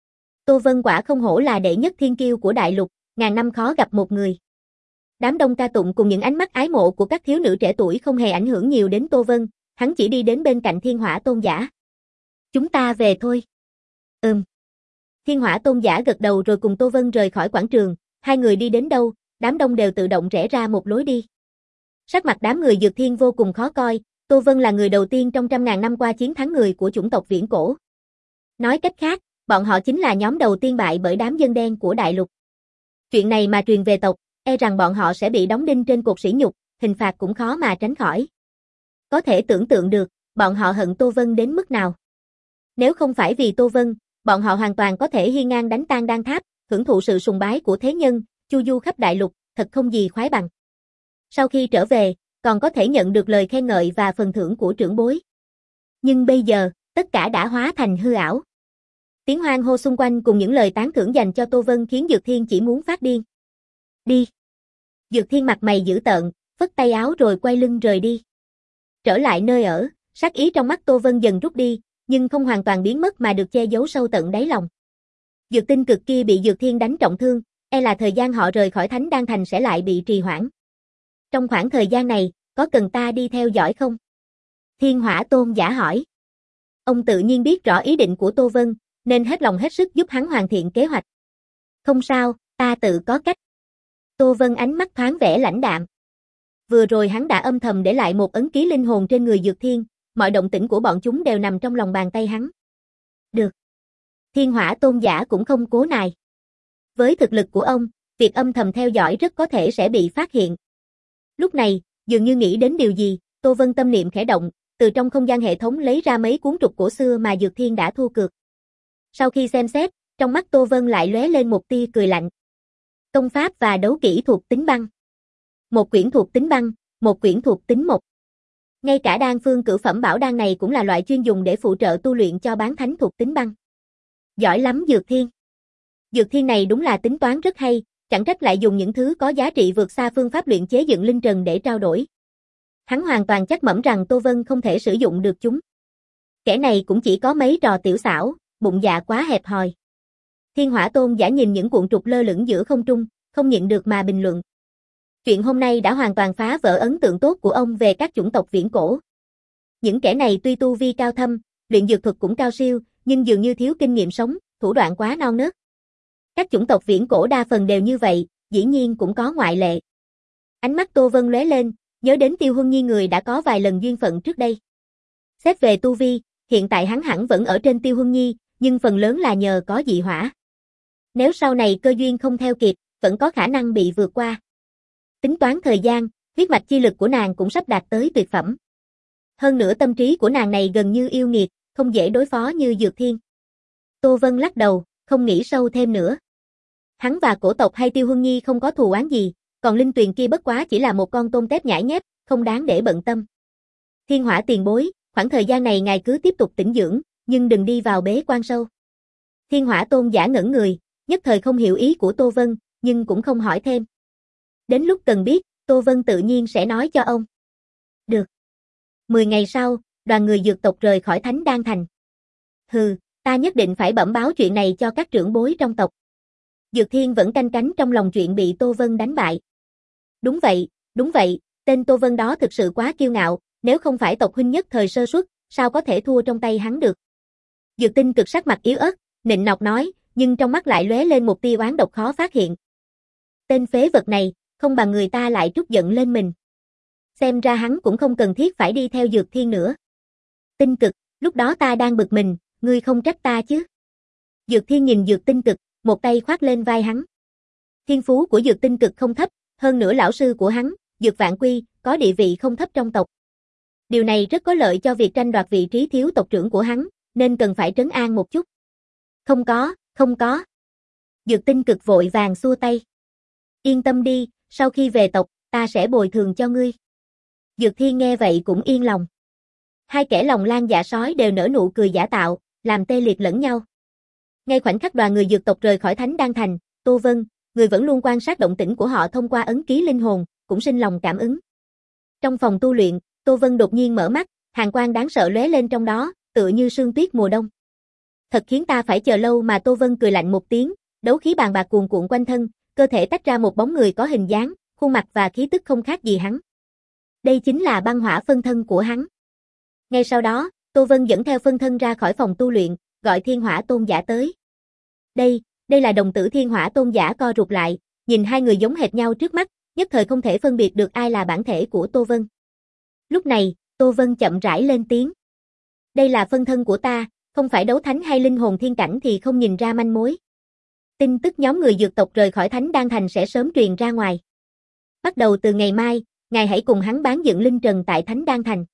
Tô Vân quả không hổ là đệ nhất thiên kiêu của đại lục, ngàn năm khó gặp một người. Đám đông ca tụng cùng những ánh mắt ái mộ của các thiếu nữ trẻ tuổi không hề ảnh hưởng nhiều đến Tô Vân, hắn chỉ đi đến bên cạnh Thiên Hỏa Tôn Giả. Chúng ta về thôi. Ừm. Thiên Hỏa Tôn Giả gật đầu rồi cùng Tô Vân rời khỏi quảng trường, hai người đi đến đâu, đám đông đều tự động rẽ ra một lối đi. Sắc mặt đám người Dược Thiên vô cùng khó coi, Tô Vân là người đầu tiên trong trăm ngàn năm qua chiến thắng người của chủng tộc viễn cổ. Nói cách khác, bọn họ chính là nhóm đầu tiên bại bởi đám dân đen của đại lục. Chuyện này mà truyền về tộc, e rằng bọn họ sẽ bị đóng đinh trên cột sỉ nhục, hình phạt cũng khó mà tránh khỏi. Có thể tưởng tượng được, bọn họ hận Tô Vân đến mức nào. Nếu không phải vì Tô Vân, bọn họ hoàn toàn có thể hiên ngang đánh tan Đan Tháp, hưởng thụ sự sùng bái của thế nhân, chu du khắp đại lục, thật không gì khoái bằng. Sau khi trở về, còn có thể nhận được lời khen ngợi và phần thưởng của trưởng bối. Nhưng bây giờ, tất cả đã hóa thành hư ảo. Tiếng hoan hô xung quanh cùng những lời tán thưởng dành cho Tô Vân khiến Dược Thiên chỉ muốn phát điên. Đi. Dược Thiên mặt mày dữ tợn, phất tay áo rồi quay lưng rời đi. Trở lại nơi ở, sát ý trong mắt Tô Vân dần rút đi, nhưng không hoàn toàn biến mất mà được che giấu sâu tận đáy lòng. Dược tinh cực kia bị Dược Thiên đánh trọng thương, e là thời gian họ rời khỏi Thánh Đan Thành sẽ lại bị trì hoãn. Trong khoảng thời gian này, có cần ta đi theo dõi không? Thiên Hỏa Tôn Giả hỏi. Ông tự nhiên biết rõ ý định của Tô Vân, nên hết lòng hết sức giúp hắn hoàn thiện kế hoạch. Không sao, ta tự có cách. Tô Vân ánh mắt thoáng vẻ lãnh đạm. Vừa rồi hắn đã âm thầm để lại một ấn ký linh hồn trên người Dược Thiên, mọi động tĩnh của bọn chúng đều nằm trong lòng bàn tay hắn. Được. Thiên Hỏa Tôn Giả cũng không cố nài. Với thực lực của ông, việc âm thầm theo dõi rất có thể sẽ bị phát hiện. Lúc này, dường như nghĩ đến điều gì, Tô Vân tâm niệm khẽ động, từ trong không gian hệ thống lấy ra mấy cuốn trục cổ xưa mà Dược Thiên đã thua cược. Sau khi xem xét, trong mắt Tô Vân lại lóe lên một tia cười lạnh. Công pháp và đấu kỹ thuộc tính băng. Một quyển thuộc tính băng, một quyển thuộc tính mộc. Ngay cả đan phương cửu phẩm bảo đan này cũng là loại chuyên dùng để phụ trợ tu luyện cho bán thánh thuộc tính băng. Giỏi lắm Dược Thiên. Dược Thiên này đúng là tính toán rất hay, chẳng trách lại dùng những thứ có giá trị vượt xa phương pháp luyện chế dựng linh trần để trao đổi. Hắn hoàn toàn chắc mẩm rằng Tô Vân không thể sử dụng được chúng. Kẻ này cũng chỉ có mấy trò tiểu xảo, bụng dạ quá hẹp hòi. Thiên Hỏa Tôn Giả nhìn những cuộn trục lơ lửng giữa không trung, không nhịn được mà bình luận. Chuyện hôm nay đã hoàn toàn phá vỡ ấn tượng tốt của ông về các chủng tộc viễn cổ. Những kẻ này tuy tu vi cao thâm, luyện dược thuật cũng cao siêu, nhưng dường như thiếu kinh nghiệm sống, thủ đoạn quá non nớt. Các chủng tộc viễn cổ đa phần đều như vậy, dĩ nhiên cũng có ngoại lệ. Ánh mắt Tô Vân lóe lên, nhớ đến Tiêu Huân Nhi người đã có vài lần duyên phận trước đây. Xét về tu vi, hiện tại hắn hẳn vẫn ở trên Tiêu Huân Nhi, nhưng phần lớn là nhờ có dị hỏa. Nếu sau này cơ duyên không theo kịp, vẫn có khả năng bị vượt qua. Tính toán thời gian, huyết mạch chi lực của nàng cũng sắp đạt tới tuyệt phẩm. Hơn nữa tâm trí của nàng này gần như yêu nghiệt, không dễ đối phó như Dược Thiên. Tô Vân lắc đầu, không nghĩ sâu thêm nữa. Hắn và cổ tộc hay Tiêu Huân Nhi không có thù oán gì, còn linh tuyền kia bất quá chỉ là một con tôm tép nhãi nhép, không đáng để bận tâm. Thiên Hỏa tiền bối, khoảng thời gian này ngài cứ tiếp tục tĩnh dưỡng, nhưng đừng đi vào bế quan sâu. Thiên Hỏa Tôn Giả ngẩn người, nhất thời không hiểu ý của Tô Vân, nhưng cũng không hỏi thêm. Đến lúc cần biết, Tô Vân tự nhiên sẽ nói cho ông. Được. Mười ngày sau, đoàn người dược tộc rời khỏi Thánh Đan Thành. Hừ, ta nhất định phải bẩm báo chuyện này cho các trưởng bối trong tộc. Dược Thiên vẫn canh cánh trong lòng chuyện bị Tô Vân đánh bại. Đúng vậy, đúng vậy, tên Tô Vân đó thực sự quá kiêu ngạo, nếu không phải tộc huynh nhất thời sơ suất, sao có thể thua trong tay hắn được. Dược Tinh cực sắc mặt yếu ớt, nịnh nọc nói, nhưng trong mắt lại lóe lên một tia oán độc khó phát hiện. Tên phế vật này, không bằng người ta lại trút giận lên mình. Xem ra hắn cũng không cần thiết phải đi theo Dược Thiên nữa. Tinh Cực, lúc đó ta đang bực mình, ngươi không trách ta chứ? Dược Thiên nhìn Dược Tinh Cực, một tay khoác lên vai hắn. Thiên phú của Dược Tinh Cực không thấp, hơn nữa lão sư của hắn, Dược Vạn Quy, có địa vị không thấp trong tộc. Điều này rất có lợi cho việc tranh đoạt vị trí thiếu tộc trưởng của hắn, nên cần phải trấn an một chút. Không có, không có. Dược Tinh Cực vội vàng xua tay. Yên tâm đi, sau khi về tộc, ta sẽ bồi thường cho ngươi. Dược Thiên nghe vậy cũng yên lòng. Hai kẻ lòng lang dạ sói đều nở nụ cười giả tạo, làm tê liệt lẫn nhau. Ngay khoảnh khắc đoàn người dược tộc rời khỏi Thánh Đan Thành, Tô Vân, người vẫn luôn quan sát động tĩnh của họ thông qua ấn ký linh hồn, cũng sinh lòng cảm ứng. Trong phòng tu luyện, Tô Vân đột nhiên mở mắt, hàn quang đáng sợ lóe lên trong đó, tựa như sương tuyết mùa đông. Thật khiến ta phải chờ lâu mà. Tô Vân cười lạnh một tiếng, đấu khí bàn bạc cuồn cuộn quanh thân, cơ thể tách ra một bóng người có hình dáng, khuôn mặt và khí tức không khác gì hắn. Đây chính là băng hỏa phân thân của hắn. Ngay sau đó, Tô Vân dẫn theo phân thân ra khỏi phòng tu luyện, gọi Thiên Hỏa Tôn Giả tới. Đây, đây là đồng tử Thiên Hỏa Tôn Giả co rụt lại, nhìn hai người giống hệt nhau trước mắt, nhất thời không thể phân biệt được ai là bản thể của Tô Vân. Lúc này, Tô Vân chậm rãi lên tiếng. Đây là phân thân của ta, không phải đấu thánh hay linh hồn thiên cảnh thì không nhìn ra manh mối. Tin tức nhóm người dược tộc rời khỏi Thánh Đan Thành sẽ sớm truyền ra ngoài. Bắt đầu từ ngày mai, ngài hãy cùng hắn bán dựng linh trần tại Thánh Đan Thành.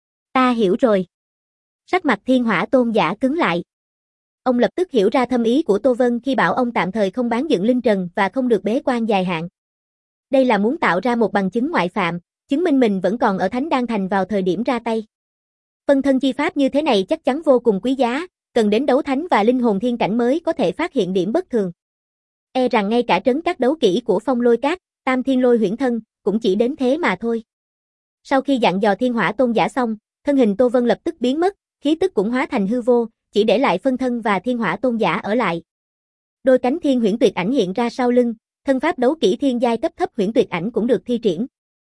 Ta hiểu rồi. Sắc mặt Thiên Hỏa Tôn Giả cứng lại. Ông lập tức hiểu ra thâm ý của Tô Vân khi bảo ông tạm thời không bán dựng linh trần và không được bế quan dài hạn. Đây là muốn tạo ra một bằng chứng ngoại phạm, chứng minh mình vẫn còn ở Thánh Đan Thành vào thời điểm ra tay. Phân thân chi pháp như thế này chắc chắn vô cùng quý giá, cần đến đấu thánh và linh hồn thiên cảnh mới có thể phát hiện điểm bất thường. E rằng ngay cả trấn các đấu kỹ của Phong Lôi Các, Tam Thiên Lôi Huyễn Thân, cũng chỉ đến thế mà thôi. Sau khi dặn dò Thiên Hỏa Tôn Giả xong, thân hình Tô Vân lập tức biến mất, khí tức cũng hóa thành hư vô, chỉ để lại phân thân và Thiên Hỏa Tôn Giả ở lại. Đôi cánh Thiên Huyễn Tuyệt Ảnh hiện ra sau lưng, thân pháp đấu kỹ thiên giai cấp thấp Huyễn Tuyệt Ảnh cũng được thi triển.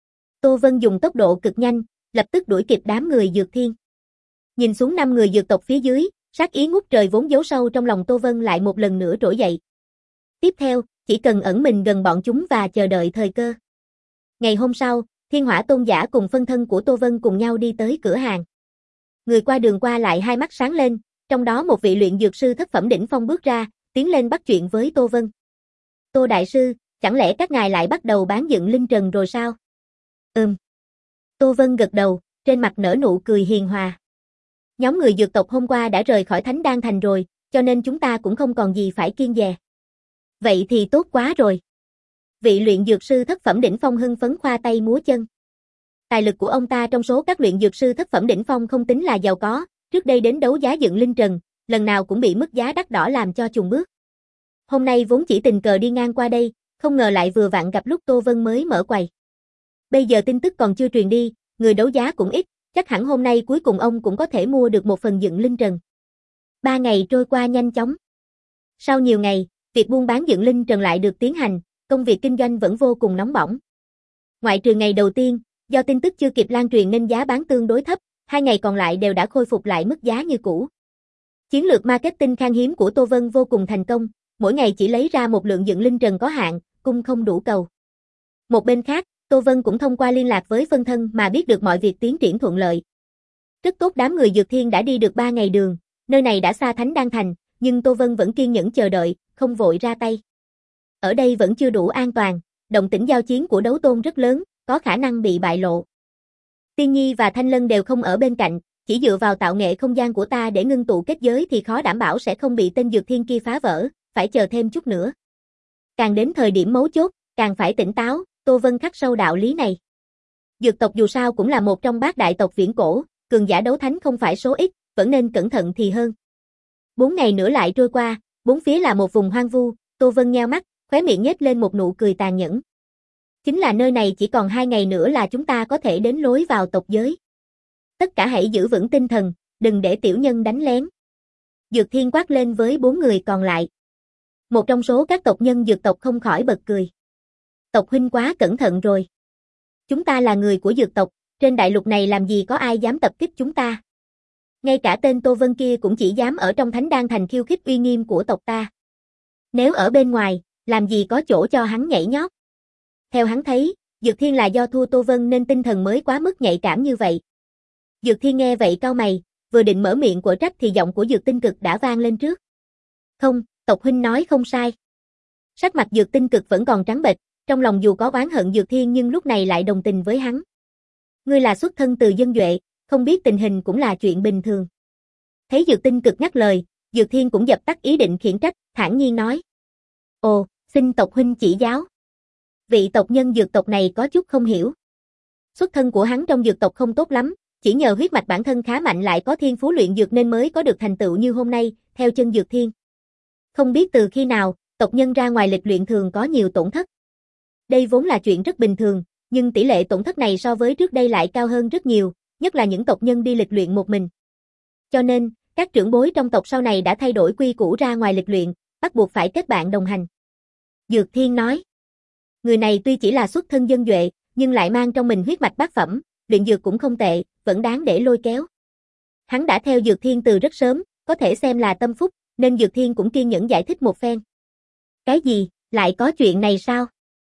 Tô Vân dùng tốc độ cực nhanh, lập tức đuổi kịp đám người Dược Thiên. Nhìn xuống năm người dược tộc phía dưới, sát ý ngút trời vốn giấu sâu trong lòng Tô Vân lại một lần nữa trỗi dậy. Tiếp theo, chỉ cần ẩn mình gần bọn chúng và chờ đợi thời cơ. Ngày hôm sau, Thiên Hỏa Tôn Giả cùng phân thân của Tô Vân cùng nhau đi tới cửa hàng. Người qua đường qua lại hai mắt sáng lên, trong đó một vị luyện dược sư thất phẩm đỉnh phong bước ra, tiến lên bắt chuyện với Tô Vân. Tô Đại Sư, chẳng lẽ các ngài lại bắt đầu bán dựng linh trần rồi sao? Ừm. Tô Vân gật đầu, trên mặt nở nụ cười hiền hòa. Nhóm người dược tộc hôm qua đã rời khỏi Thánh Đan Thành rồi, cho nên chúng ta cũng không còn gì phải kiêng dè. Vậy thì tốt quá rồi. Vị luyện dược sư thất phẩm đỉnh phong hưng phấn khoa tay múa chân. Tài lực của ông ta trong số các luyện dược sư thất phẩm đỉnh phong không tính là giàu có, trước đây đến đấu giá dựng linh trần, lần nào cũng bị mức giá đắt đỏ làm cho chùn bước. Hôm nay vốn chỉ tình cờ đi ngang qua đây, không ngờ lại vừa vặn gặp lúc Tô Vân mới mở quầy. Bây giờ tin tức còn chưa truyền đi, người đấu giá cũng ít, chắc hẳn hôm nay cuối cùng ông cũng có thể mua được một phần dựng linh trần. Ba ngày trôi qua nhanh chóng. Sau nhiều ngày, việc buôn bán dựng linh trần lại được tiến hành, công việc kinh doanh vẫn vô cùng nóng bỏng. Ngoại trừ ngày đầu tiên, do tin tức chưa kịp lan truyền nên giá bán tương đối thấp, hai ngày còn lại đều đã khôi phục lại mức giá như cũ. Chiến lược marketing khan hiếm của Tô Vân vô cùng thành công, mỗi ngày chỉ lấy ra một lượng dựng linh trần có hạn, cung không đủ cầu. Một bên khác, Tô Vân cũng thông qua liên lạc với phân thân mà biết được mọi việc tiến triển thuận lợi. Rất tốt, đám người Dược Thiên đã đi được ba ngày đường, nơi này đã xa Thánh Đan Thành, nhưng Tô Vân vẫn kiên nhẫn chờ đợi, không vội ra tay. Ở đây vẫn chưa đủ an toàn, động tĩnh giao chiến của đấu tôn rất lớn, có khả năng bị bại lộ. Tiên Nhi và Thanh Lân đều không ở bên cạnh, chỉ dựa vào tạo nghệ không gian của ta để ngưng tụ kết giới thì khó đảm bảo sẽ không bị tên Dược Thiên kia phá vỡ, phải chờ thêm chút nữa. Càng đến thời điểm mấu chốt, càng phải tỉnh táo, Tô Vân khắc sâu đạo lý này. Dược tộc dù sao cũng là một trong bát đại tộc viễn cổ, cường giả đấu thánh không phải số ít, vẫn nên cẩn thận thì hơn. Bốn ngày nữa lại trôi qua, bốn phía là một vùng hoang vu, Tô Vân nheo mắt, khóe miệng nhếch lên một nụ cười tàn nhẫn. Chính là nơi này chỉ còn hai ngày nữa là chúng ta có thể đến lối vào tộc giới. Tất cả hãy giữ vững tinh thần, đừng để tiểu nhân đánh lén. Dược Thiên quát lên với bốn người còn lại. Một trong số các tộc nhân dược tộc không khỏi bật cười. Tộc huynh quá cẩn thận rồi. Chúng ta là người của dược tộc, trên đại lục này làm gì có ai dám tập kích chúng ta. Ngay cả tên Tô Vân kia cũng chỉ dám ở trong Thánh Đan Thành khiêu khích uy nghiêm của tộc ta. Nếu ở bên ngoài, Làm gì có chỗ cho hắn nhảy nhót. Theo hắn thấy, Dược Thiên là do thua Tô Vân nên tinh thần mới quá mức nhạy cảm như vậy. Dược Thiên nghe vậy cau mày, vừa định mở miệng của trách thì giọng của Dược Tinh Cực đã vang lên trước. Không, tộc huynh nói không sai. Sắc mặt Dược Tinh Cực vẫn còn trắng bệch, trong lòng dù có oán hận Dược Thiên nhưng lúc này lại đồng tình với hắn. Ngươi là xuất thân từ dân duệ, không biết tình hình cũng là chuyện bình thường. Thấy Dược Tinh Cực ngắt lời, Dược Thiên cũng dập tắt ý định khiển trách, thản nhiên nói. Ồ, xin tộc huynh chỉ giáo. Vị tộc nhân dược tộc này có chút không hiểu. Xuất thân của hắn trong dược tộc không tốt lắm, chỉ nhờ huyết mạch bản thân khá mạnh lại có thiên phú luyện dược nên mới có được thành tựu như hôm nay, theo chân Dược Thiên. Không biết từ khi nào, tộc nhân ra ngoài lịch luyện thường có nhiều tổn thất. Đây vốn là chuyện rất bình thường, nhưng tỷ lệ tổn thất này so với trước đây lại cao hơn rất nhiều, nhất là những tộc nhân đi lịch luyện một mình. Cho nên, các trưởng bối trong tộc sau này đã thay đổi quy củ ra ngoài lịch luyện, bắt buộc phải kết bạn đồng hành. Dược Thiên nói. Người này tuy chỉ là xuất thân dân duệ, nhưng lại mang trong mình huyết mạch bát phẩm, luyện dược cũng không tệ, vẫn đáng để lôi kéo. Hắn đã theo Dược Thiên từ rất sớm, có thể xem là tâm phúc, nên Dược Thiên cũng kiên nhẫn giải thích một phen. Cái gì, lại có chuyện này sao?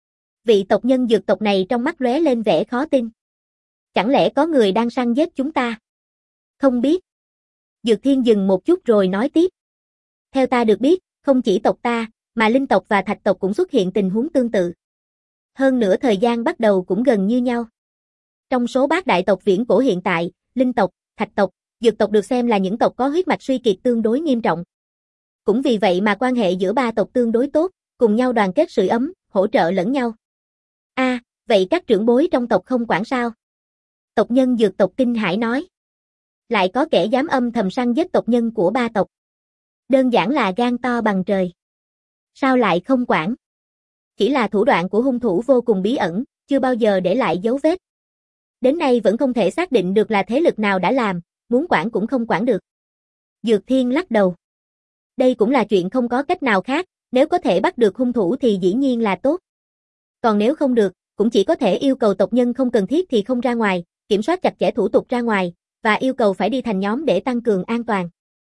Vị tộc nhân dược tộc này trong mắt lóe lên vẻ khó tin. Chẳng lẽ có người đang săn giết chúng ta? Không biết. Dược Thiên dừng một chút rồi nói tiếp. Theo ta được biết, không chỉ tộc ta, mà linh tộc và thạch tộc cũng xuất hiện tình huống tương tự. Hơn nữa thời gian bắt đầu cũng gần như nhau. Trong số bát đại tộc viễn cổ hiện tại, linh tộc, thạch tộc, dược tộc được xem là những tộc có huyết mạch suy kiệt tương đối nghiêm trọng. Cũng vì vậy mà quan hệ giữa ba tộc tương đối tốt, cùng nhau đoàn kết sưởi ấm, hỗ trợ lẫn nhau. A, à, vậy các trưởng bối trong tộc không quản sao? Tộc nhân dược tộc kinh hãi nói. Lại có kẻ dám âm thầm săn giết tộc nhân của ba tộc. Đơn giản là gan to bằng trời. Sao lại không quản? Chỉ là thủ đoạn của hung thủ vô cùng bí ẩn, chưa bao giờ để lại dấu vết. Đến nay vẫn không thể xác định được là thế lực nào đã làm, muốn quản cũng không quản được. Dược Thiên lắc đầu. Đây cũng là chuyện không có cách nào khác, nếu có thể bắt được hung thủ thì dĩ nhiên là tốt. Còn nếu không được, cũng chỉ có thể yêu cầu tộc nhân không cần thiết thì không ra ngoài, kiểm soát chặt chẽ thủ tục ra ngoài, và yêu cầu phải đi thành nhóm để tăng cường an toàn.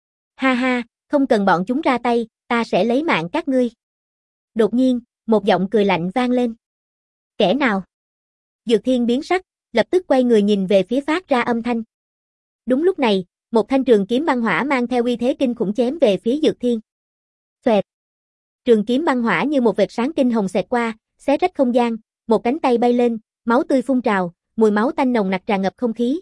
Ha ha, không cần bọn chúng ra tay, ta sẽ lấy mạng các ngươi. Đột nhiên, một giọng cười lạnh vang lên. Kẻ nào? Dược Thiên biến sắc, lập tức quay người nhìn về phía phát ra âm thanh. Đúng lúc này, một thanh trường kiếm băng hỏa mang theo uy thế kinh khủng chém về phía Dược Thiên. Xoẹt. Trường kiếm băng hỏa như một vệt sáng kinh hồng xẹt qua, xé rách không gian, một cánh tay bay lên, máu tươi phun trào, mùi máu tanh nồng nặc tràn ngập không khí.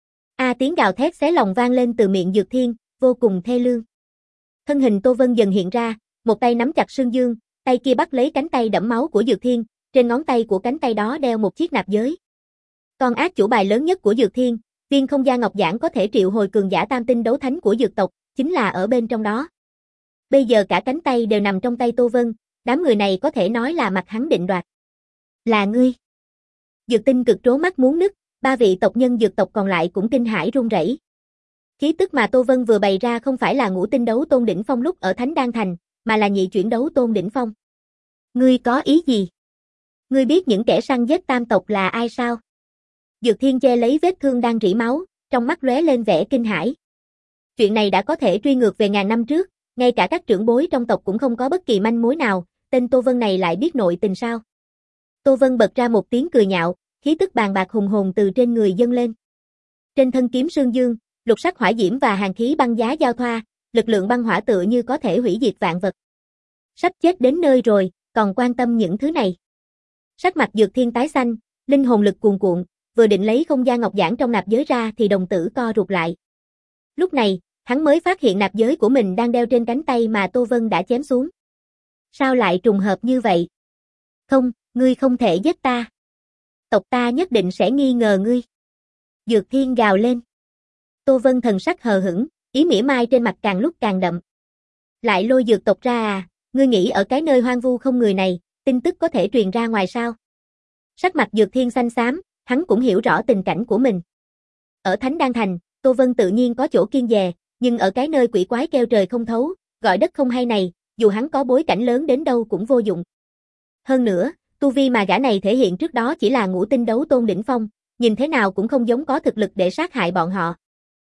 A tiếng gào thét xé lòng vang lên từ miệng Dược Thiên, vô cùng thê lương. Thân hình Tô Vân dần hiện ra, một tay nắm chặt xương dương, tay kia bắt lấy cánh tay đẫm máu của Dược Thiên, trên ngón tay của cánh tay đó đeo một chiếc nạp giới. Con ác chủ bài lớn nhất của Dược Thiên, viên không gian ngọc giản có thể triệu hồi cường giả tam tinh đấu thánh của dược tộc, chính là ở bên trong đó. Bây giờ cả cánh tay đều nằm trong tay Tô Vân, đám người này có thể nói là mặt hắn định đoạt. Là ngươi. Dược Tinh Cực trố mắt muốn nứt, ba vị tộc nhân dược tộc còn lại cũng kinh hãi run rẩy. Khí tức mà Tô Vân vừa bày ra không phải là ngũ tinh đấu tôn đỉnh phong lúc ở Thánh Đan Thành, mà là nhị chuyển đấu tôn đỉnh phong. Ngươi có ý gì? Ngươi biết những kẻ săn giết tam tộc là ai sao? Dược Thiên che lấy vết thương đang rỉ máu, trong mắt lóe lên vẻ kinh hãi. Chuyện này đã có thể truy ngược về ngàn năm trước, ngay cả các trưởng bối trong tộc cũng không có bất kỳ manh mối nào, tên Tô Vân này lại biết nội tình sao? Tô Vân bật ra một tiếng cười nhạo, khí tức bàn bạc hùng hồn từ trên người dâng lên. Trên thân kiếm sương dương, lục sắc hỏa diễm và hàn khí băng giá giao thoa, lực lượng băng hỏa tựa như có thể hủy diệt vạn vật. Sắp chết đến nơi rồi, còn quan tâm những thứ này. Sắc mặt Dược Thiên tái xanh, linh hồn lực cuồn cuộn, vừa định lấy không gian ngọc giản trong nạp giới ra thì đồng tử co rụt lại. Lúc này, hắn mới phát hiện nạp giới của mình đang đeo trên cánh tay mà Tô Vân đã chém xuống. Sao lại trùng hợp như vậy? Không, ngươi không thể giết ta. Tộc ta nhất định sẽ nghi ngờ ngươi. Dược Thiên gào lên. Tô Vân thần sắc hờ hững, ý mỉa mai trên mặt càng lúc càng đậm. Lại lôi dược tộc ra à, ngươi nghĩ ở cái nơi hoang vu không người này, tin tức có thể truyền ra ngoài sao? Sắc mặt Dược Thiên xanh xám, hắn cũng hiểu rõ tình cảnh của mình. Ở Thánh Đan Thành, Tô Vân tự nhiên có chỗ kiêng dè, nhưng ở cái nơi quỷ quái kêu trời không thấu, gọi đất không hay này, dù hắn có bối cảnh lớn đến đâu cũng vô dụng. Hơn nữa, tu vi mà gã này thể hiện trước đó chỉ là ngũ tinh đấu tôn đỉnh phong, nhìn thế nào cũng không giống có thực lực để sát hại bọn họ.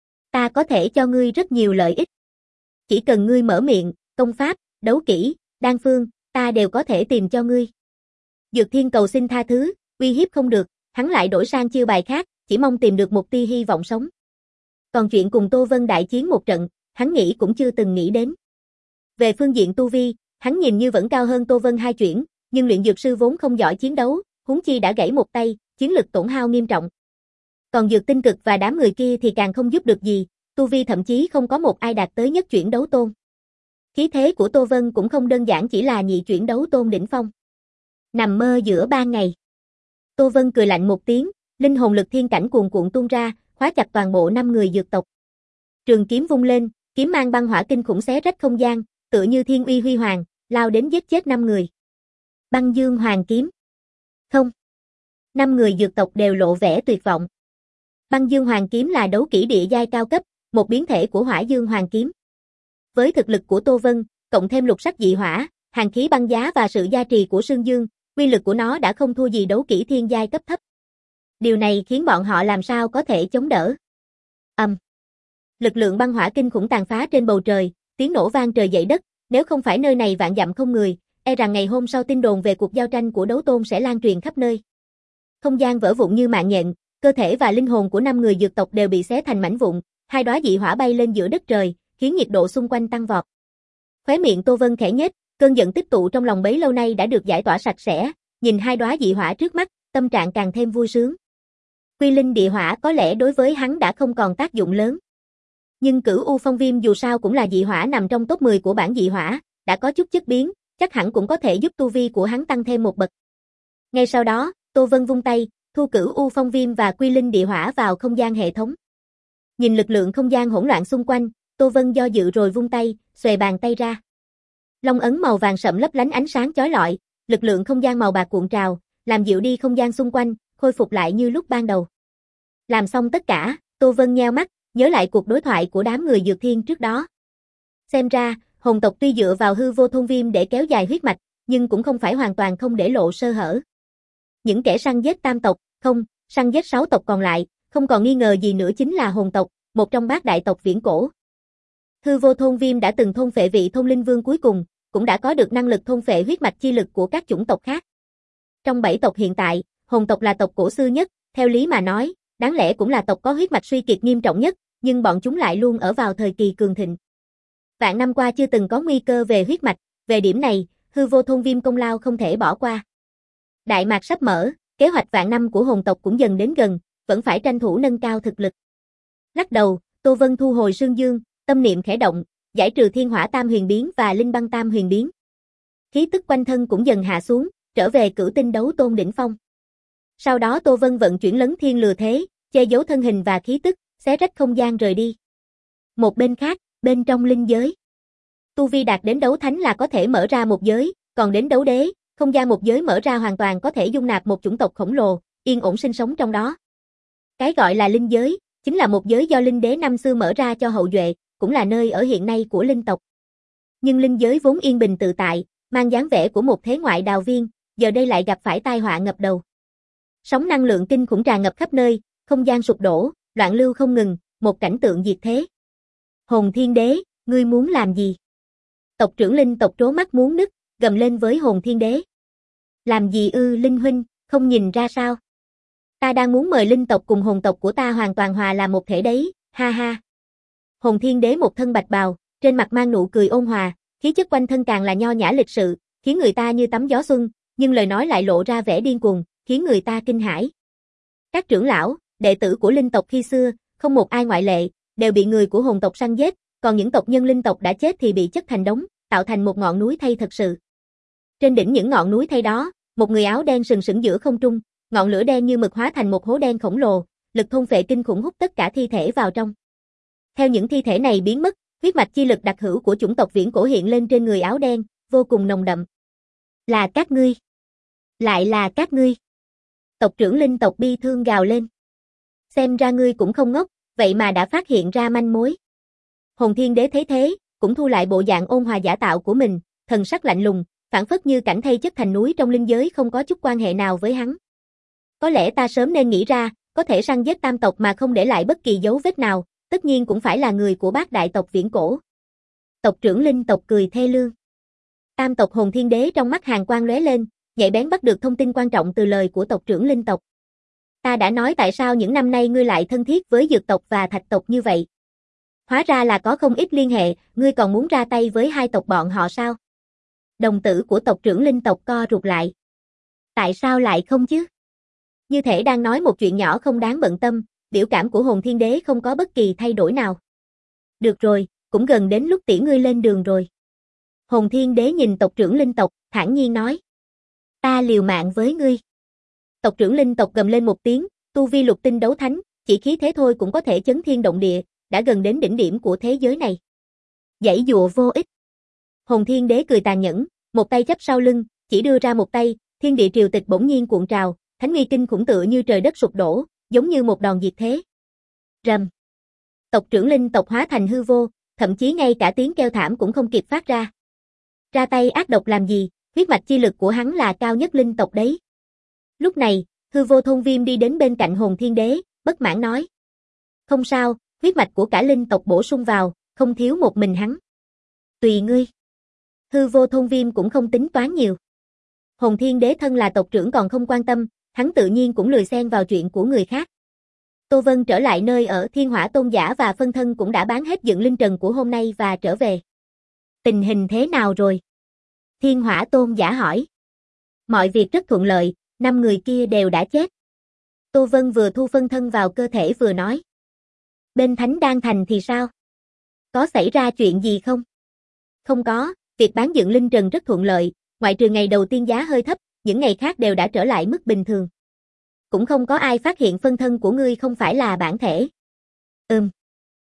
Ta có thể cho ngươi rất nhiều lợi ích. Chỉ cần ngươi mở miệng, công pháp, đấu kỹ, đan phương, ta đều có thể tìm cho ngươi. Dược Thiên cầu xin tha thứ, uy hiếp không được, hắn lại đổi sang chiêu bài khác, chỉ mong tìm được một tia hy vọng sống. Còn chuyện cùng Tô Vân đại chiến một trận, hắn nghĩ cũng chưa từng nghĩ đến. Về phương diện tu vi, hắn nhìn như vẫn cao hơn Tô Vân hai chuyển, nhưng luyện dược sư vốn không giỏi chiến đấu, huống chi đã gãy một tay, chiến lực tổn hao nghiêm trọng. Còn Dược Tinh Cực và đám người kia thì càng không giúp được gì, tu vi thậm chí không có một ai đạt tới nhất chuyển đấu tôn. Khí thế của Tô Vân cũng không đơn giản chỉ là nhị chuyển đấu tôn đỉnh phong. Nằm mơ giữa ban ngày. Tô Vân cười lạnh một tiếng, linh hồn lực thiên cảnh cuồn cuộn tuôn ra, khóa chặt toàn bộ năm người dược tộc. Trường kiếm vung lên, kiếm mang băng hỏa kinh khủng xé rách không gian, tựa như thiên uy huy hoàng, lao đến giết chết năm người. Băng Dương Hoàng kiếm. Không. Năm người dược tộc đều lộ vẻ tuyệt vọng. Băng Dương Hoàng kiếm là đấu kỹ địa giai cao cấp, một biến thể của Hỏa Dương Hoàng kiếm. Với thực lực của Tô Vân, cộng thêm lục sắc dị hỏa, hàn khí băng giá và sự gia trì của Sương Dương, uy lực của nó đã không thua gì đấu kỹ thiên giai cấp thấp. Điều này khiến bọn họ làm sao có thể chống đỡ. Ầm. Um. Lực lượng băng hỏa kinh khủng tàn phá trên bầu trời, tiếng nổ vang trời dậy đất, nếu không phải nơi này vạn dặm không người, e rằng ngày hôm sau tin đồn về cuộc giao tranh của đấu tôn sẽ lan truyền khắp nơi. Không gian vỡ vụn như mạng nhện, cơ thể và linh hồn của năm người dược tộc đều bị xé thành mảnh vụn, hai đóa dị hỏa bay lên giữa đất trời, khiến nhiệt độ xung quanh tăng vọt. Khóe miệng Tô Vân khẽ nhếch, cơn giận tích tụ trong lòng bấy lâu nay đã được giải tỏa sạch sẽ, nhìn hai đóa dị hỏa trước mắt, tâm trạng càng thêm vui sướng. Quy linh địa hỏa có lẽ đối với hắn đã không còn tác dụng lớn. Nhưng Cửu U Phong Viêm dù sao cũng là dị hỏa nằm trong top mười của bảng dị hỏa, đã có chút chất biến, chắc hẳn cũng có thể giúp tu vi của hắn tăng thêm một bậc. Ngay sau đó, Tô Vân vung tay, thu Cửu U Phong Viêm và Quy linh địa hỏa vào không gian hệ thống. Nhìn lực lượng không gian hỗn loạn xung quanh, Tô Vân do dự rồi vung tay, xòe bàn tay ra. Long ấn màu vàng sẫm lấp lánh ánh sáng chói lọi, lực lượng không gian màu bạc cuộn trào, làm dịu đi không gian xung quanh, khôi phục lại như lúc ban đầu. Làm xong tất cả, Tô Vân nheo mắt, nhớ lại cuộc đối thoại của đám người Dược Thiên trước đó. Xem ra, hồn tộc tuy dựa vào hư vô thôn viêm để kéo dài huyết mạch, nhưng cũng không phải hoàn toàn không để lộ sơ hở. Những kẻ săn giết tam tộc, không, săn giết sáu tộc còn lại, không còn nghi ngờ gì nữa chính là hồn tộc, một trong bát đại tộc viễn cổ. Hư vô thôn viêm đã từng thôn phệ vị thôn linh vương cuối cùng, cũng đã có được năng lực thôn phệ huyết mạch chi lực của các chủng tộc khác. Trong bảy tộc hiện tại, hồn tộc là tộc cổ xưa nhất, theo lý mà nói, đáng lẽ cũng là tộc có huyết mạch suy kiệt nghiêm trọng nhất, nhưng bọn chúng lại luôn ở vào thời kỳ cường thịnh. Vạn năm qua chưa từng có nguy cơ về huyết mạch, về điểm này, hư vô thôn viêm công lao không thể bỏ qua. Đại mạc sắp mở, kế hoạch vạn năm của hồn tộc cũng dần đến gần, vẫn phải tranh thủ nâng cao thực lực. Lắc đầu, Tô Vân thu hồi Sương Dương, tâm niệm khẽ động, giải trừ thiên hỏa tam huyền biến và linh băng tam huyền biến. Khí tức quanh thân cũng dần hạ xuống, trở về cửu tinh đấu tôn đỉnh phong. Sau đó Tô Vân vận chuyển lấn thiên lừa thế, che giấu thân hình và khí tức, xé rách không gian rời đi. Một bên khác, bên trong linh giới. Tu vi đạt đến đấu thánh là có thể mở ra một giới, còn đến đấu đế, không gian một giới mở ra hoàn toàn có thể dung nạp một chủng tộc khổng lồ, yên ổn sinh sống trong đó. Cái gọi là linh giới, chính là một giới do linh đế năm xưa mở ra cho hậu duệ, cũng là nơi ở hiện nay của linh tộc. Nhưng linh giới vốn yên bình tự tại, mang dáng vẻ của một thế ngoại đào viên, giờ đây lại gặp phải tai họa ngập đầu. Sóng năng lượng kinh khủng tràn ngập khắp nơi, không gian sụp đổ, loạn lưu không ngừng, một cảnh tượng diệt thế. Hồn Thiên Đế, ngươi muốn làm gì? Tộc trưởng linh tộc trố mắt muốn nứt, gầm lên với Hồn Thiên Đế. Làm gì ư Linh huynh, không nhìn ra sao? Ta đang muốn mời linh tộc cùng hồn tộc của ta hoàn toàn hòa làm một thể đấy, ha ha. Hồn Thiên Đế một thân bạch bào, trên mặt mang nụ cười ôn hòa, khí chất quanh thân càng là nho nhã lịch sự, khiến người ta như tắm gió xuân, nhưng lời nói lại lộ ra vẻ điên cuồng, khiến người ta kinh hãi. Các trưởng lão, đệ tử của linh tộc khi xưa, không một ai ngoại lệ, đều bị người của hồn tộc săn giết, còn những tộc nhân linh tộc đã chết thì bị chất thành đống, tạo thành một ngọn núi thây thật sự. Trên đỉnh những ngọn núi thây đó, một người áo đen sừng sững giữa không trung, ngọn lửa đen như mực hóa thành một hố đen khổng lồ, lực thôn phệ kinh khủng hút tất cả thi thể vào trong. Theo những thi thể này biến mất, huyết mạch chi lực đặc hữu của chủng tộc viễn cổ hiện lên trên người áo đen, vô cùng nồng đậm. Là các ngươi. Lại là các ngươi. Tộc trưởng linh tộc bi thương gào lên. Xem ra ngươi cũng không ngốc, vậy mà đã phát hiện ra manh mối. Hồn Thiên Đế thấy thế, cũng thu lại bộ dạng ôn hòa giả tạo của mình, thần sắc lạnh lùng, phảng phất như cảnh thây chất thành núi trong linh giới không có chút quan hệ nào với hắn. Có lẽ ta sớm nên nghĩ ra, có thể săn giết tam tộc mà không để lại bất kỳ dấu vết nào, tất nhiên cũng phải là người của bát đại tộc viễn cổ. Tộc trưởng linh tộc cười thê lương. Tam tộc Hồn Thiên Đế trong mắt hàn quang lóe lên, nhạy bén bắt được thông tin quan trọng từ lời của tộc trưởng linh tộc. Ta đã nói tại sao những năm nay ngươi lại thân thiết với dược tộc và thạch tộc như vậy. Hóa ra là có không ít liên hệ, ngươi còn muốn ra tay với hai tộc bọn họ sao? Đồng tử của tộc trưởng linh tộc co rụt lại. Tại sao lại không chứ? Như thể đang nói một chuyện nhỏ không đáng bận tâm, biểu cảm của Hồn Thiên Đế không có bất kỳ thay đổi nào. Được rồi, cũng gần đến lúc tiễn ngươi lên đường rồi. Hồn Thiên Đế nhìn tộc trưởng linh tộc, thản nhiên nói. Ta liều mạng với ngươi. Tộc trưởng linh tộc gầm lên một tiếng, tu vi lục tinh đấu thánh, chỉ khí thế thôi cũng có thể chấn thiên động địa, đã gần đến đỉnh điểm của thế giới này. Giãy dụa vô ích. Hồn Thiên Đế cười tàn nhẫn, một tay chắp sau lưng, chỉ đưa ra một tay, thiên địa triều tịch bỗng nhiên cuộn trào, thánh uy kinh khủng tựa như trời đất sụp đổ, giống như một đòn diệt thế. Rầm. Tộc trưởng linh tộc hóa thành hư vô, thậm chí ngay cả tiếng kêu thảm cũng không kịp phát ra. Ra tay ác độc làm gì, huyết mạch chi lực của hắn là cao nhất linh tộc đấy. Lúc này, hư vô thôn viêm đi đến bên cạnh Hồn Thiên Đế, bất mãn nói. Không sao, huyết mạch của cả linh tộc bổ sung vào, không thiếu một mình hắn. Tùy ngươi. Hư vô thôn viêm cũng không tính toán nhiều. Hồn Thiên Đế thân là tộc trưởng còn không quan tâm, hắn tự nhiên cũng lười xen vào chuyện của người khác. Tô Vân trở lại nơi ở Thiên Hỏa Tôn giả và phân thân cũng đã bán hết dựng linh trần của hôm nay và trở về. Tình hình thế nào rồi? Thiên Hỏa Tôn giả hỏi. Mọi việc rất thuận lợi, năm người kia đều đã chết. Tô Vân vừa thu phân thân vào cơ thể vừa nói. Bên Thánh Đan Thành thì sao? Có xảy ra chuyện gì không? Không có, việc bán dựng linh trần rất thuận lợi, ngoại trừ ngày đầu tiên giá hơi thấp, những ngày khác đều đã trở lại mức bình thường. Cũng không có ai phát hiện phân thân của ngươi không phải là bản thể. Ừm.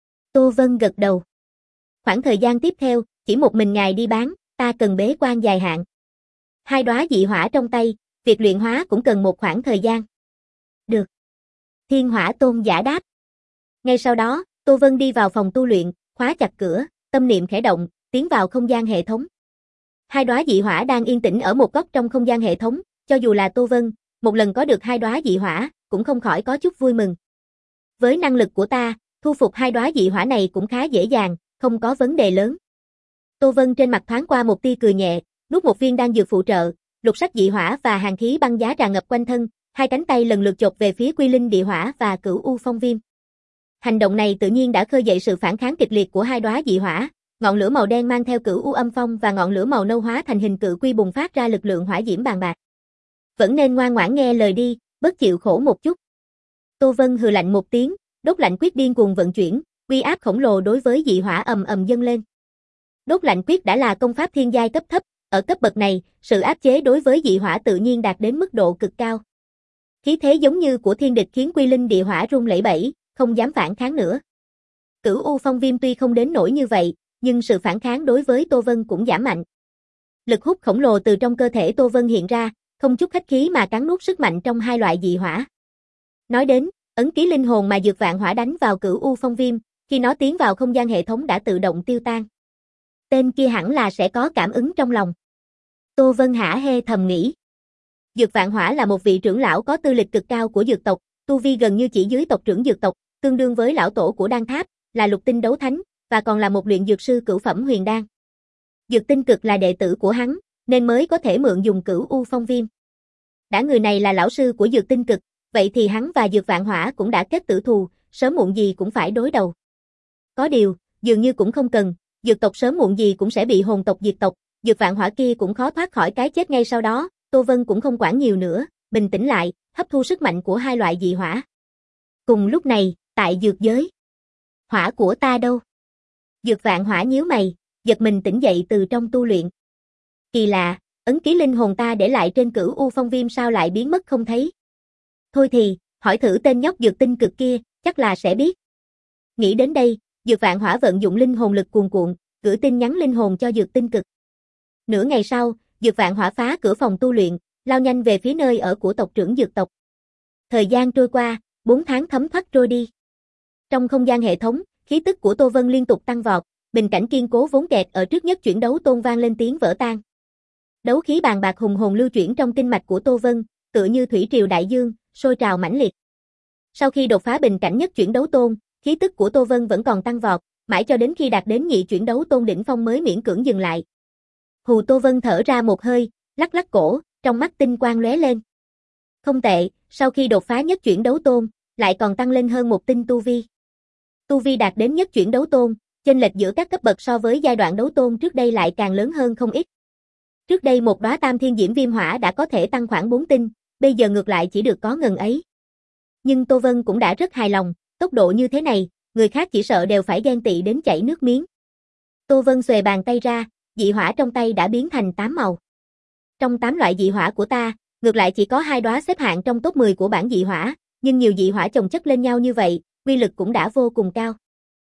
Tô Vân gật đầu. Khoảng thời gian tiếp theo, chỉ một mình ngài đi bán, ta cần bế quan dài hạn. Hai đóa dị hỏa trong tay, việc luyện hóa cũng cần một khoảng thời gian. Được. Thiên Hỏa Tôn giả đáp. Ngay sau đó, Tô Vân đi vào phòng tu luyện, khóa chặt cửa, tâm niệm khẽ động, tiến vào không gian hệ thống. Hai đóa dị hỏa đang yên tĩnh ở một góc trong không gian hệ thống, cho dù là Tô Vân, một lần có được hai đóa dị hỏa, cũng không khỏi có chút vui mừng. Với năng lực của ta, thu phục hai đóa dị hỏa này cũng khá dễ dàng, không có vấn đề lớn. Tô Vân trên mặt thoáng qua một tia cười nhẹ, nuốt một viên đan dược phụ trợ, lục sắc dị hỏa và hàn khí băng giá tràn ngập quanh thân, hai cánh tay lần lượt chộp về phía Quy Linh địa hỏa và Cửu U Phong Viêm. Hành động này tự nhiên đã khơi dậy sự phản kháng kịch liệt của hai đóa dị hỏa, ngọn lửa màu đen mang theo Cửu U Âm Phong và ngọn lửa màu nâu hóa thành hình cự quy bùng phát ra lực lượng hỏa diễm bàn bạc. Vẫn nên ngoan ngoãn nghe lời đi, bớt chịu khổ một chút. Tô Vân hừ lạnh một tiếng, đốt lạnh quyết điên cuồng vận chuyển, uy áp khổng lồ đối với dị hỏa ầm ầm dâng lên. Đốt lạnh quyết đã là công pháp thiên giai cấp thấp, ở cấp bậc này, sự áp chế đối với dị hỏa tự nhiên đạt đến mức độ cực cao. Khí thế giống như của thiên địch khiến Quy Linh địa hỏa rung lẩy bẩy, không dám phản kháng nữa. Cửu U Phong Viêm tuy không đến nỗi như vậy, nhưng sự phản kháng đối với Tô Vân cũng giảm mạnh. Lực hút khổng lồ từ trong cơ thể Tô Vân hiện ra, không chút khách khí mà cắn nuốt sức mạnh trong hai loại dị hỏa. Nói đến, ấn ký linh hồn mà Dược Vạn Hỏa đánh vào Cửu U Phong Viêm, khi nó tiến vào không gian hệ thống đã tự động tiêu tan. Tên kia hẳn là sẽ có cảm ứng trong lòng. Tô Vân hả hê thầm nghĩ. Dược Vạn Hỏa là một vị trưởng lão có tư lịch cực cao của dược tộc, tu vi gần như chỉ dưới tộc trưởng dược tộc, tương đương với lão tổ của Đan Tháp, là lục tinh đấu thánh, và còn là một luyện dược sư cửu phẩm huyền đan. Dược Tinh Cực là đệ tử của hắn, nên mới có thể mượn dùng Cửu U Phong Viêm. Đã người này là lão sư của Dược Tinh Cực, vậy thì hắn và Dược Vạn Hỏa cũng đã kết tử thù, sớm muộn gì cũng phải đối đầu. Có điều, dường như cũng không cần, dược tộc sớm muộn gì cũng sẽ bị hồn tộc diệt tộc, Dược Vạn Hỏa kia cũng khó thoát khỏi cái chết ngay sau đó. Tô Vân cũng không quản nhiều nữa, bình tĩnh lại, hấp thu sức mạnh của hai loại dị hỏa. Cùng lúc này, tại dược giới. Hỏa của ta đâu? Dược Vạn Hỏa nhíu mày, giật mình tỉnh dậy từ trong tu luyện. Kỳ lạ, ấn ký linh hồn ta để lại trên Cửu U Phong Viêm sao lại biến mất không thấy? Thôi thì, hỏi thử tên nhóc Dược Tinh Cực kia, chắc là sẽ biết. Nghĩ đến đây, Dược Vạn Hỏa vận dụng linh hồn lực cuồn cuộn, gửi tin nhắn linh hồn cho Dược Tinh Cực. Nửa ngày sau, Dược Vạn Hỏa phá cửa phòng tu luyện, lao nhanh về phía nơi ở của tộc trưởng dược tộc. Thời gian trôi qua, bốn tháng thấm thoát trôi đi. Trong không gian hệ thống, khí tức của Tô Vân liên tục tăng vọt, bình cảnh kiên cố vốn kẹt ở trước nhất chuyển đấu tôn vang lên tiếng vỡ tan. Đấu khí bàn bạc hùng hồn lưu chuyển trong kinh mạch của Tô Vân, tựa như thủy triều đại dương, sôi trào mãnh liệt. Sau khi đột phá bình cảnh nhất chuyển đấu tôn, khí tức của Tô Vân vẫn còn tăng vọt, mãi cho đến khi đạt đến nhị chuyển đấu tôn đỉnh phong mới miễn cưỡng dừng lại. Hù Tô Vân thở ra một hơi, lắc lắc cổ, trong mắt tinh quang lóe lên. Không tệ, sau khi đột phá nhất chuyển đấu tôn, lại còn tăng lên hơn một tinh tu vi. Tu vi đạt đến nhất chuyển đấu tôn, chênh lệch giữa các cấp bậc so với giai đoạn đấu tôn trước đây lại càng lớn hơn không ít. Trước đây một đóa Tam Thiên Diễm Viêm Hỏa đã có thể tăng khoảng bốn tinh, bây giờ ngược lại chỉ được có ngần ấy. Nhưng Tô Vân cũng đã rất hài lòng, tốc độ như thế này, người khác chỉ sợ đều phải ghen tị đến chảy nước miếng. Tô Vân xuề bàn tay ra, dị hỏa trong tay đã biến thành tám màu. Trong tám loại dị hỏa của ta, ngược lại chỉ có hai đóa xếp hạng trong top mười của bảng dị hỏa, nhưng nhiều dị hỏa chồng chất lên nhau như vậy, uy lực cũng đã vô cùng cao.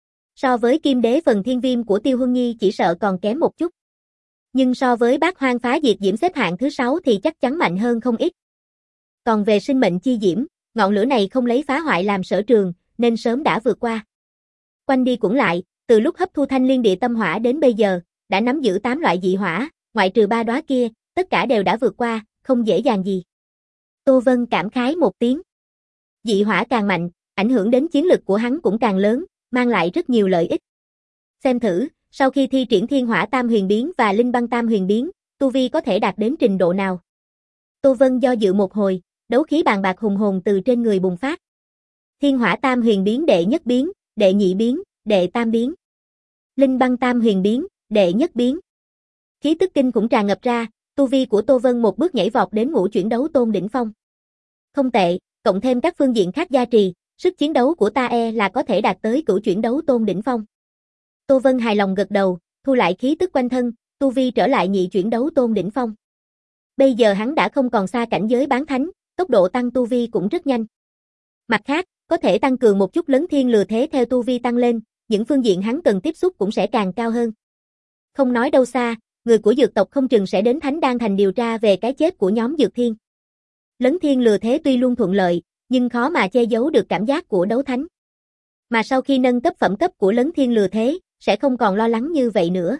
So với Kim Đế Phần Thiên Viêm của Tiêu Huân Nhi chỉ sợ còn kém một chút. Nhưng so với Bát Hoang Phá Diệt Diễm xếp hạng thứ sáu thì chắc chắn mạnh hơn không ít. Còn về Sinh Mệnh Chi Diễm, ngọn lửa này không lấy phá hoại làm sở trường, nên sớm đã vượt qua. Quanh đi cũng lại, từ lúc hấp thu Thanh Liên Địa Tâm Hỏa đến bây giờ, đã nắm giữ tám loại dị hỏa, ngoại trừ ba đóa kia, tất cả đều đã vượt qua, không dễ dàng gì. Tô Vân cảm khái một tiếng. Dị hỏa càng mạnh, ảnh hưởng đến chiến lực của hắn cũng càng lớn, mang lại rất nhiều lợi ích. Xem thử, sau khi thi triển Thiên Hỏa Tam Huyền Biến và Linh Băng Tam Huyền Biến, tu vi có thể đạt đến trình độ nào? Tô Vân do dự một hồi, đấu khí bàn bạc hùng hồn từ trên người bùng phát. Thiên Hỏa Tam Huyền Biến đệ nhất biến, đệ nhị biến, đệ tam biến. Linh Băng Tam Huyền Biến, đệ nhất biến. Khí tức kinh khủng tràn ngập ra, tu vi của Tô Vân một bước nhảy vọt đến ngũ chuyển đấu tôn đỉnh phong. Không tệ, cộng thêm các phương diện khác gia trì, sức chiến đấu của ta e là có thể đạt tới cửu chuyển đấu tôn đỉnh phong. Tô Vân hài lòng gật đầu, thu lại khí tức quanh thân, tu vi trở lại nhị chuyển đấu tôn đỉnh phong. Bây giờ hắn đã không còn xa cảnh giới bán thánh, tốc độ tăng tu vi cũng rất nhanh. Mặt khác, có thể tăng cường một chút Lấn Thiên Lừa Thế theo tu vi tăng lên, những phương diện hắn cần tiếp xúc cũng sẽ càng cao hơn. Không nói đâu xa, người của Dược tộc không chừng sẽ đến Thánh Đan Thành điều tra về cái chết của nhóm Dược Thiên. Lấn Thiên Lừa Thế tuy luôn thuận lợi, nhưng khó mà che giấu được cảm giác của đấu thánh. Mà sau khi nâng cấp phẩm cấp của Lấn Thiên Lừa Thế, sẽ không còn lo lắng như vậy nữa.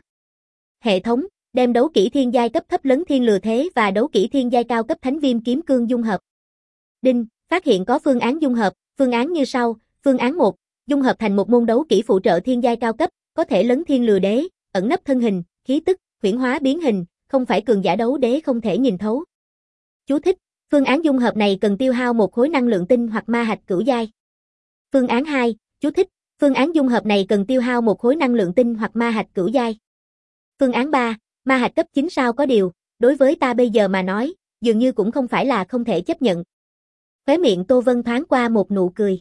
Hệ thống, đem đấu kỹ thiên giai cấp thấp Lấn Thiên Lừa Thế và đấu kỹ thiên giai cao cấp Thánh Viêm Kiếm Cương dung hợp. Đinh, phát hiện có phương án dung hợp, phương án như sau, phương án một, dung hợp thành một môn đấu kỹ phụ trợ thiên giai cao cấp, có thể Lấn Thiên Lừa Đế, ẩn nấp thân hình, khí tức, huyễn hóa biến hình, không phải cường giả đấu đế không thể nhìn thấu. Chú thích, phương án dung hợp này cần tiêu hao một khối năng lượng tinh hoặc ma hạch cửu giai. Phương án hai, chú thích, phương án dung hợp này cần tiêu hao một khối năng lượng tinh hoặc ma hạch cửu giai. Phương án ba, ma hạch cấp chín sao có điều, đối với ta bây giờ mà nói, dường như cũng không phải là không thể chấp nhận. Khóe miệng Tô Vân thoáng qua một nụ cười.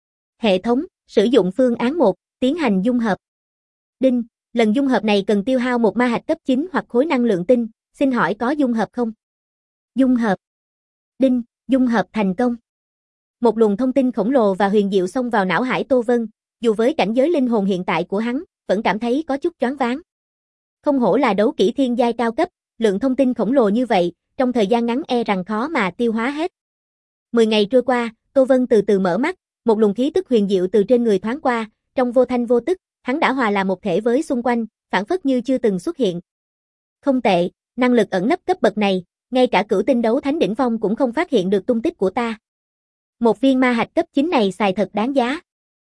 Hệ thống, sử dụng phương án một, tiến hành dung hợp. Đinh, lần dung hợp này cần tiêu hao một ma hạch cấp chín hoặc khối năng lượng tinh, xin hỏi có dung hợp không? Dung hợp. Đinh, dung hợp thành công. Một luồng thông tin khổng lồ và huyền diệu xông vào não hải Tô Vân, dù với cảnh giới linh hồn hiện tại của hắn, vẫn cảm thấy có chút choáng váng. Không hổ là đấu kỹ thiên giai cao cấp, lượng thông tin khổng lồ như vậy, trong thời gian ngắn e rằng khó mà tiêu hóa hết. Mười ngày trôi qua, Tô Vân từ từ mở mắt, một luồng khí tức huyền diệu từ trên người thoáng qua, trong vô thanh vô tức, hắn đã hòa làm một thể với xung quanh, phản phất như chưa từng xuất hiện. Không tệ, năng lực ẩn nấp cấp bậc này, ngay cả cửu tinh đấu thánh đỉnh phong cũng không phát hiện được tung tích của ta. Một viên ma hạch cấp chín này xài thật đáng giá.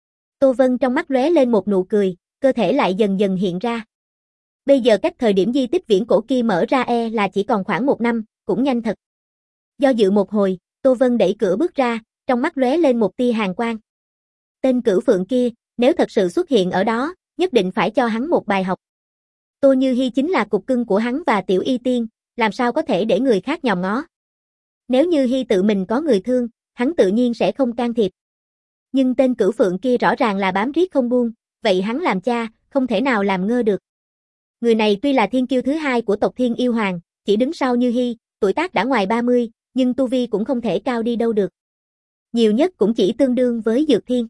Tô Vân trong mắt lóe lên một nụ cười, cơ thể lại dần dần hiện ra. Bây giờ cách thời điểm di tích viễn cổ kia mở ra e là chỉ còn khoảng một năm, cũng nhanh thật. Do dự một hồi, Tô Vân đẩy cửa bước ra, trong mắt lóe lên một tia hàn quang. Tên Cửu Phượng kia, nếu thật sự xuất hiện ở đó, nhất định phải cho hắn một bài học. Tô Như Hi chính là cục cưng của hắn và Tiểu Y Tiên, làm sao có thể để người khác nhòm ngó. Nếu Như Hi tự mình có người thương, hắn tự nhiên sẽ không can thiệp. Nhưng tên Cửu Phượng kia rõ ràng là bám riết không buông, vậy hắn làm cha, không thể nào làm ngơ được. Người này tuy là thiên kiêu thứ hai của tộc Thiên Yêu Hoàng, chỉ đứng sau Như Hi, tuổi tác đã ngoài ba mươi, nhưng tu vi cũng không thể cao đi đâu được. Nhiều nhất cũng chỉ tương đương với Dược Thiên.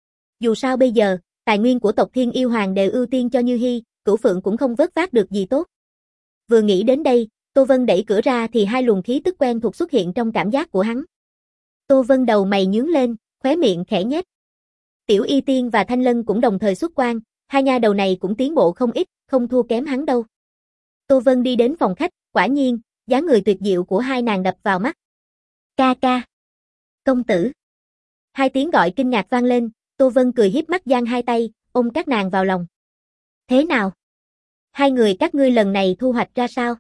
Dù sao bây giờ, tài nguyên của tộc Thiên Yêu Hoàng đều ưu tiên cho Như Hi, Cửu Phượng cũng không vớt vát được gì tốt. Vừa nghĩ đến đây, Tô Vân đẩy cửa ra thì hai luồng khí tức quen thuộc xuất hiện trong cảm giác của hắn. Tô Vân đầu mày nhướng lên, khóe miệng khẽ nhếch. Tiểu Y Tiên và Thanh Lân cũng đồng thời xuất quan, hai nha đầu này cũng tiến bộ không ít, không thua kém hắn đâu. Tô Vân đi đến phòng khách, quả nhiên, dáng người tuyệt diệu của hai nàng đập vào mắt. Ca ca. Công tử. Hai tiếng gọi kinh ngạc vang lên, Tô Vân cười hiếp mắt giang hai tay, ôm các nàng vào lòng. Thế nào? Hai người các ngươi lần này thu hoạch ra sao?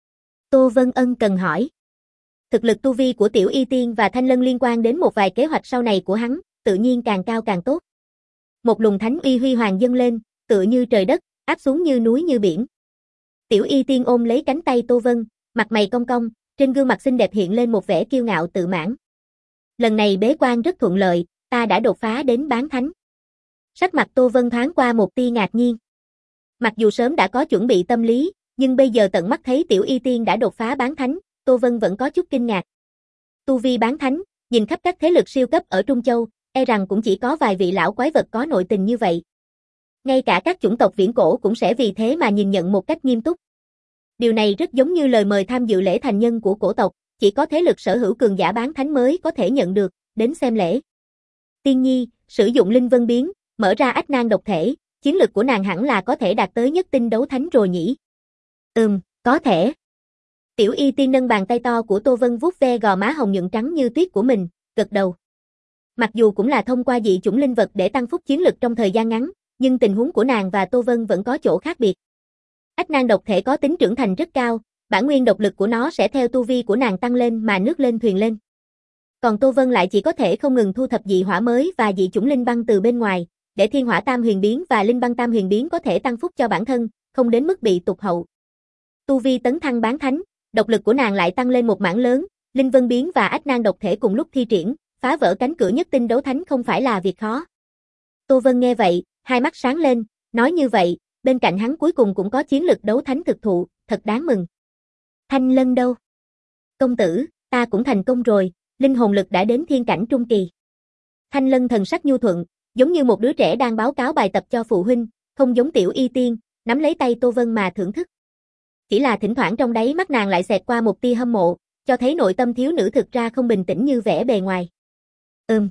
Tô Vân ân cần hỏi. Thực lực tu vi của Tiểu Y Tiên và Thanh Lân liên quan đến một vài kế hoạch sau này của hắn, tự nhiên càng cao càng tốt. Một luồng thánh uy huy hoàng dâng lên, tựa như trời đất, áp xuống như núi như biển. Tiểu Y Tiên ôm lấy cánh tay Tô Vân, mặt mày cong cong, trên gương mặt xinh đẹp hiện lên một vẻ kiêu ngạo tự mãn. Lần này bế quan rất thuận lợi, ta đã đột phá đến bán thánh. Sắc mặt Tô Vân thoáng qua một tia ngạc nhiên. Mặc dù sớm đã có chuẩn bị tâm lý, nhưng bây giờ tận mắt thấy Tiểu Y Tiên đã đột phá bán thánh, Tô Vân vẫn có chút kinh ngạc. Tu vi bán thánh, nhìn khắp các thế lực siêu cấp ở Trung Châu, e rằng cũng chỉ có vài vị lão quái vật có nội tình như vậy. Ngay cả các chủng tộc viễn cổ cũng sẽ vì thế mà nhìn nhận một cách nghiêm túc. Điều này rất giống như lời mời tham dự lễ thành nhân của cổ tộc, chỉ có thế lực sở hữu cường giả bán thánh mới có thể nhận được, đến xem lễ. Tiên Nhi, sử dụng linh vân biến, mở ra ách nan độc thể, chiến lực của nàng hẳn là có thể đạt tới nhất tinh đấu thánh rồi nhỉ? Ừm, có thể. Tiểu Y Tiên nâng bàn tay to của Tô Vân vuốt ve gò má hồng nhuận trắng như tuyết của mình, gật đầu. Mặc dù cũng là thông qua dị chủng linh vật để tăng phúc chiến lực trong thời gian ngắn, nhưng tình huống của nàng và Tô Vân vẫn có chỗ khác biệt. Ách nan độc thể có tính trưởng thành rất cao, bản nguyên độc lực của nó sẽ theo tu vi của nàng tăng lên mà nước lên thuyền lên. Còn Tô Vân lại chỉ có thể không ngừng thu thập dị hỏa mới và dị chủng linh băng từ bên ngoài, để thiên hỏa tam huyền biến và linh băng tam huyền biến có thể tăng phúc cho bản thân, không đến mức bị tụt hậu. Tu vi tấn thăng bán thánh, độc lực của nàng lại tăng lên một mảng lớn, linh vân biến và ách nan độc thể cùng lúc thi triển, phá vỡ cánh cửa nhất tinh đấu thánh không phải là việc khó. Tô Vân nghe vậy, hai mắt sáng lên, nói như vậy, bên cạnh hắn cuối cùng cũng có chiến lực đấu thánh thực thụ, thật đáng mừng. Thanh Lân đâu? Công tử, ta cũng thành công rồi, linh hồn lực đã đến thiên cảnh trung kỳ. Thanh Lân thần sắc nhu thuận, giống như một đứa trẻ đang báo cáo bài tập cho phụ huynh, không giống Tiểu Y Tiên, nắm lấy tay Tô Vân mà thưởng thức. Chỉ là thỉnh thoảng trong đáy mắt nàng lại xẹt qua một tia hâm mộ, cho thấy nội tâm thiếu nữ thực ra không bình tĩnh như vẻ bề ngoài. Ừm.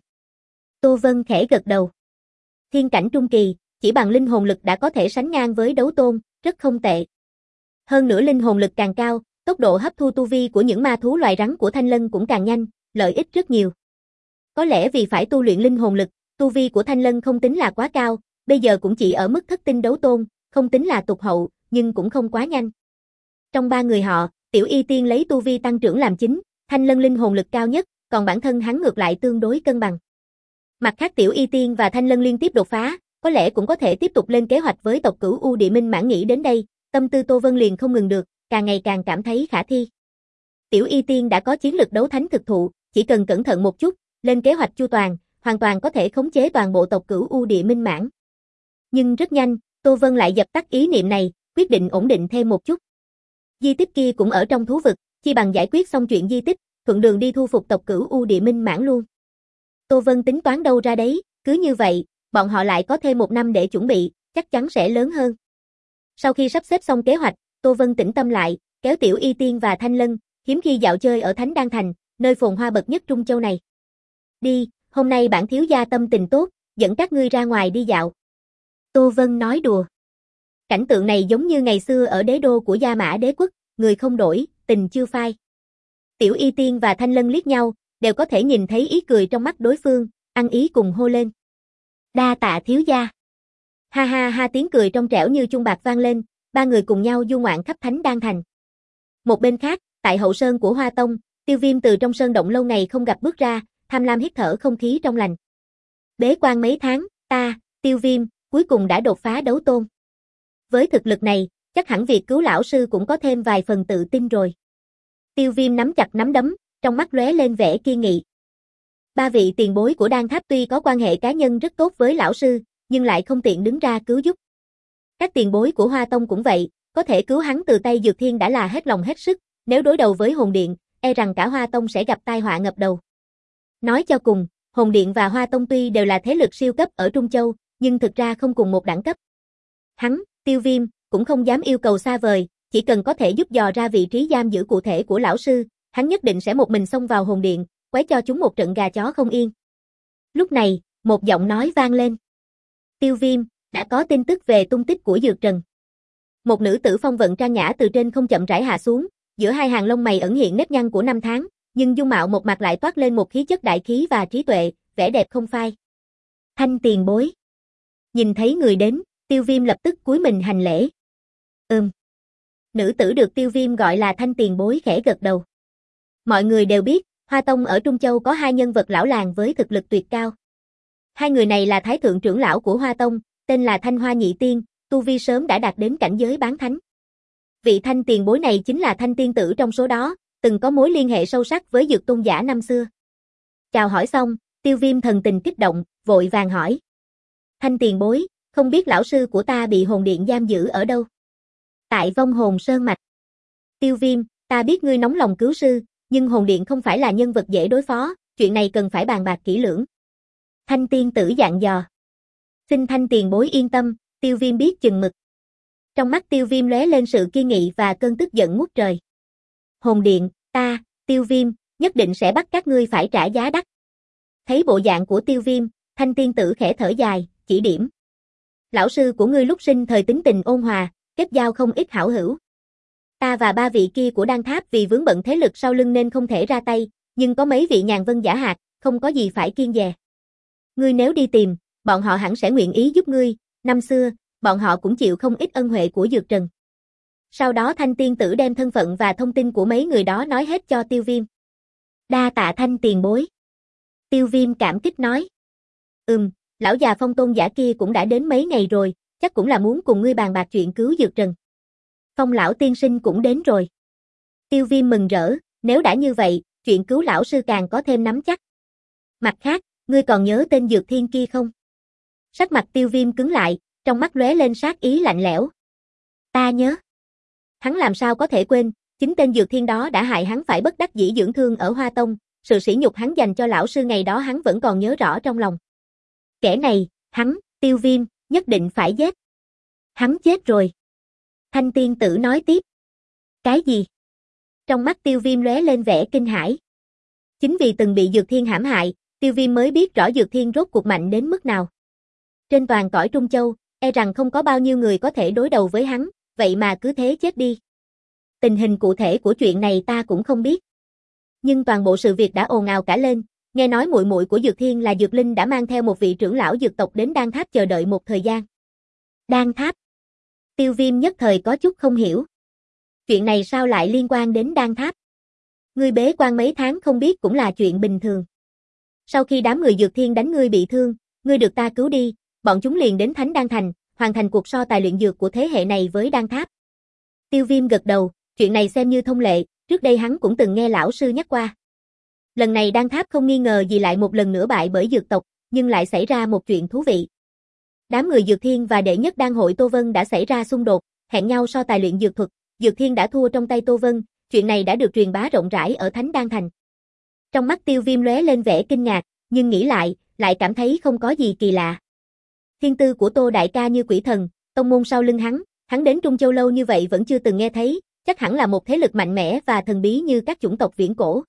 Tô Vân khẽ gật đầu. Thiên cảnh trung kỳ, chỉ bằng linh hồn lực đã có thể sánh ngang với đấu tôn, rất không tệ. Hơn nữa linh hồn lực càng cao, tốc độ hấp thu tu vi của những ma thú loài rắn của Thanh Lân cũng càng nhanh, lợi ích rất nhiều. Có lẽ vì phải tu luyện linh hồn lực, tu vi của Thanh Lân không tính là quá cao, bây giờ cũng chỉ ở mức thất tinh đấu tôn, không tính là tụt hậu, nhưng cũng không quá nhanh. Trong ba người họ, Tiểu Y Tiên lấy tu vi tăng trưởng làm chính, Thanh Lân linh hồn lực cao nhất, còn bản thân hắn ngược lại tương đối cân bằng. Mặt khác Tiểu Y Tiên và Thanh Lân liên tiếp đột phá, có lẽ cũng có thể tiếp tục lên kế hoạch với tộc Cửu U Địa Minh mãn nghĩ đến đây, tâm tư Tô Vân liền không ngừng được, càng ngày càng cảm thấy khả thi. Tiểu Y Tiên đã có chiến lực đấu thánh thực thụ, chỉ cần cẩn thận một chút, lên kế hoạch chu toàn, hoàn toàn có thể khống chế toàn bộ tộc Cửu U Địa Minh mãn. Nhưng rất nhanh, Tô Vân lại dập tắt ý niệm này, quyết định ổn định thêm một chút. Di tích kia cũng ở trong thú vực, chi bằng giải quyết xong chuyện di tích, thuận đường đi thu phục tộc Cửu U Địa Minh mãn luôn. Tô Vân tính toán đâu ra đấy, cứ như vậy, bọn họ lại có thêm một năm để chuẩn bị, chắc chắn sẽ lớn hơn. Sau khi sắp xếp xong kế hoạch, Tô Vân tĩnh tâm lại, kéo Tiểu Y Tiên và Thanh Lân, hiếm khi dạo chơi ở Thánh Đan Thành, nơi phồn hoa bậc nhất Trung Châu này. Đi, hôm nay bản thiếu gia tâm tình tốt, dẫn các ngươi ra ngoài đi dạo. Tô Vân nói đùa. Cảnh tượng này giống như ngày xưa ở đế đô của Gia Mã Đế quốc, người không đổi, tình chưa phai. Tiểu Y Tiên và Thanh Lân liếc nhau, đều có thể nhìn thấy ý cười trong mắt đối phương, ăn ý cùng hô lên. Đa tạ thiếu gia. Ha ha ha, tiếng cười trong trẻo như chuông bạc vang lên, ba người cùng nhau du ngoạn khắp Thánh Đan Thành. Một bên khác, tại hậu sơn của Hoa Tông, Tiêu Viêm từ trong sơn động lâu ngày không gặp bước ra, tham lam hít thở không khí trong lành. Bế quan mấy tháng, ta, Tiêu Viêm, cuối cùng đã đột phá đấu tôn. Với thực lực này, chắc hẳn việc cứu lão sư cũng có thêm vài phần tự tin rồi. Tiêu Viêm nắm chặt nắm đấm, trong mắt lóe lên vẻ kiên nghị. Ba vị tiền bối của Đan Tháp tuy có quan hệ cá nhân rất tốt với lão sư, nhưng lại không tiện đứng ra cứu giúp. Các tiền bối của Hoa Tông cũng vậy, có thể cứu hắn từ tay Dược Thiên đã là hết lòng hết sức, nếu đối đầu với Hồn Điện, e rằng cả Hoa Tông sẽ gặp tai họa ngập đầu. Nói cho cùng, Hồn Điện và Hoa Tông tuy đều là thế lực siêu cấp ở Trung Châu, nhưng thực ra không cùng một đẳng cấp. Hắn, Tiêu Viêm, cũng không dám yêu cầu xa vời, chỉ cần có thể giúp dò ra vị trí giam giữ cụ thể của lão sư, hắn nhất định sẽ một mình xông vào Hồn Điện, quấy cho chúng một trận gà chó không yên. Lúc này, một giọng nói vang lên. Tiêu Viêm, đã có tin tức về tung tích của Dược Trần. Một nữ tử phong vận trang nhã từ trên không chậm rãi hạ xuống, giữa hai hàng lông mày ẩn hiện nếp nhăn của năm tháng, nhưng dung mạo một mặt lại toát lên một khí chất đại khí và trí tuệ, vẻ đẹp không phai. Thanh tiền bối. Nhìn thấy người đến, Tiêu Viêm lập tức cúi mình hành lễ. Ừm. Nữ tử được Tiêu Viêm gọi là Thanh tiền bối khẽ gật đầu. Mọi người đều biết, Hoa Tông ở Trung Châu có hai nhân vật lão làng với thực lực tuyệt cao. Hai người này là Thái thượng trưởng lão của Hoa Tông, tên là Thanh Hoa Nhị Tiên, tu vi sớm đã đạt đến cảnh giới bán thánh. Vị Thanh tiền bối này chính là Thanh tiên tử trong số đó, từng có mối liên hệ sâu sắc với Dược Tôn giả năm xưa. Chào hỏi xong, Tiêu Viêm thần tình kích động, vội vàng hỏi. Thanh tiền bối, không biết lão sư của ta bị hồn điện giam giữ ở đâu? Tại Vong Hồn Sơn Mạch. Tiêu Viêm, ta biết ngươi nóng lòng cứu sư, nhưng hồn điện không phải là nhân vật dễ đối phó, chuyện này cần phải bàn bạc kỹ lưỡng. Thanh tiên tử dặn dò. Xin Thanh tiền bối yên tâm, Tiêu Viêm biết chừng mực. Trong mắt Tiêu Viêm lóe lên sự kiên nghị và cơn tức giận ngút trời. Hồn điện, ta, Tiêu Viêm, nhất định sẽ bắt các ngươi phải trả giá đắt. Thấy bộ dạng của Tiêu Viêm, Thanh tiên tử khẽ thở dài, chỉ điểm. Lão sư của ngươi lúc sinh thời tính tình ôn hòa, kết giao không ít hảo hữu. Ta và ba vị kia của Đan Tháp vì vướng bận thế lực sau lưng nên không thể ra tay, nhưng có mấy vị nhàn vân giả hạt, không có gì phải kiêng dè. Ngươi nếu đi tìm, bọn họ hẳn sẽ nguyện ý giúp ngươi, năm xưa, bọn họ cũng chịu không ít ân huệ của Dược Trần. Sau đó Thanh tiên tử đem thân phận và thông tin của mấy người đó nói hết cho Tiêu Viêm. Đa tạ Thanh tiền bối. Tiêu Viêm cảm kích nói. Ừm, lão già Phong tôn giả kia cũng đã đến mấy ngày rồi, chắc cũng là muốn cùng ngươi bàn bạc chuyện cứu Dược Trần. Phong lão tiên sinh cũng đến rồi. Tiêu Viêm mừng rỡ, nếu đã như vậy, chuyện cứu lão sư càng có thêm nắm chắc. Mặt khác, ngươi còn nhớ tên Dược Thiên kia không? Sắc mặt Tiêu Viêm cứng lại, trong mắt lóe lên sát ý lạnh lẽo. Ta nhớ. Hắn làm sao có thể quên, chính tên Dược Thiên đó đã hại hắn phải bất đắc dĩ dưỡng thương ở Hoa Tông, sự sỉ nhục hắn dành cho lão sư ngày đó hắn vẫn còn nhớ rõ trong lòng. Kẻ này, hắn, Tiêu Viêm, nhất định phải giết. Hắn chết rồi. Thanh tiên tử nói tiếp. Cái gì? Trong mắt Tiêu Viêm lóe lên vẻ kinh hãi. Chính vì từng bị Dược Thiên hãm hại, Tiêu Viêm mới biết rõ Dược Thiên rốt cuộc mạnh đến mức nào. Trên toàn cõi Trung Châu, e rằng không có bao nhiêu người có thể đối đầu với hắn, vậy mà cứ thế chết đi. Tình hình cụ thể của chuyện này ta cũng không biết. Nhưng toàn bộ sự việc đã ồn ào cả lên, nghe nói muội muội của Dược Thiên là Dược Linh đã mang theo một vị trưởng lão dược tộc đến Đan Tháp chờ đợi một thời gian. Đan Tháp? Tiêu Viêm nhất thời có chút không hiểu. Chuyện này sao lại liên quan đến Đan Tháp? Ngươi bế quan mấy tháng không biết cũng là chuyện bình thường. Sau khi đám người Dược Thiên đánh ngươi bị thương, ngươi được ta cứu đi, bọn chúng liền đến Thánh Đan Thành, hoàn thành cuộc so tài luyện dược của thế hệ này với Đan Tháp. Tiêu Viêm gật đầu, chuyện này xem như thông lệ, trước đây hắn cũng từng nghe lão sư nhắc qua. Lần này Đan Tháp không nghi ngờ gì lại một lần nữa bại bởi dược tộc, nhưng lại xảy ra một chuyện thú vị. Đám người Dược Thiên và đệ nhất đan hội Tô Vân đã xảy ra xung đột, hẹn nhau so tài luyện dược thuật, Dược Thiên đã thua trong tay Tô Vân, chuyện này đã được truyền bá rộng rãi ở Thánh Đan Thành. Trong mắt Tiêu Viêm lóe lên vẻ kinh ngạc, nhưng nghĩ lại, lại cảm thấy không có gì kỳ lạ. Thiên tư của Tô đại ca như quỷ thần, tông môn sau lưng hắn, hắn đến Trung Châu lâu như vậy vẫn chưa từng nghe thấy, chắc hẳn là một thế lực mạnh mẽ và thần bí như các chủng tộc viễn cổ.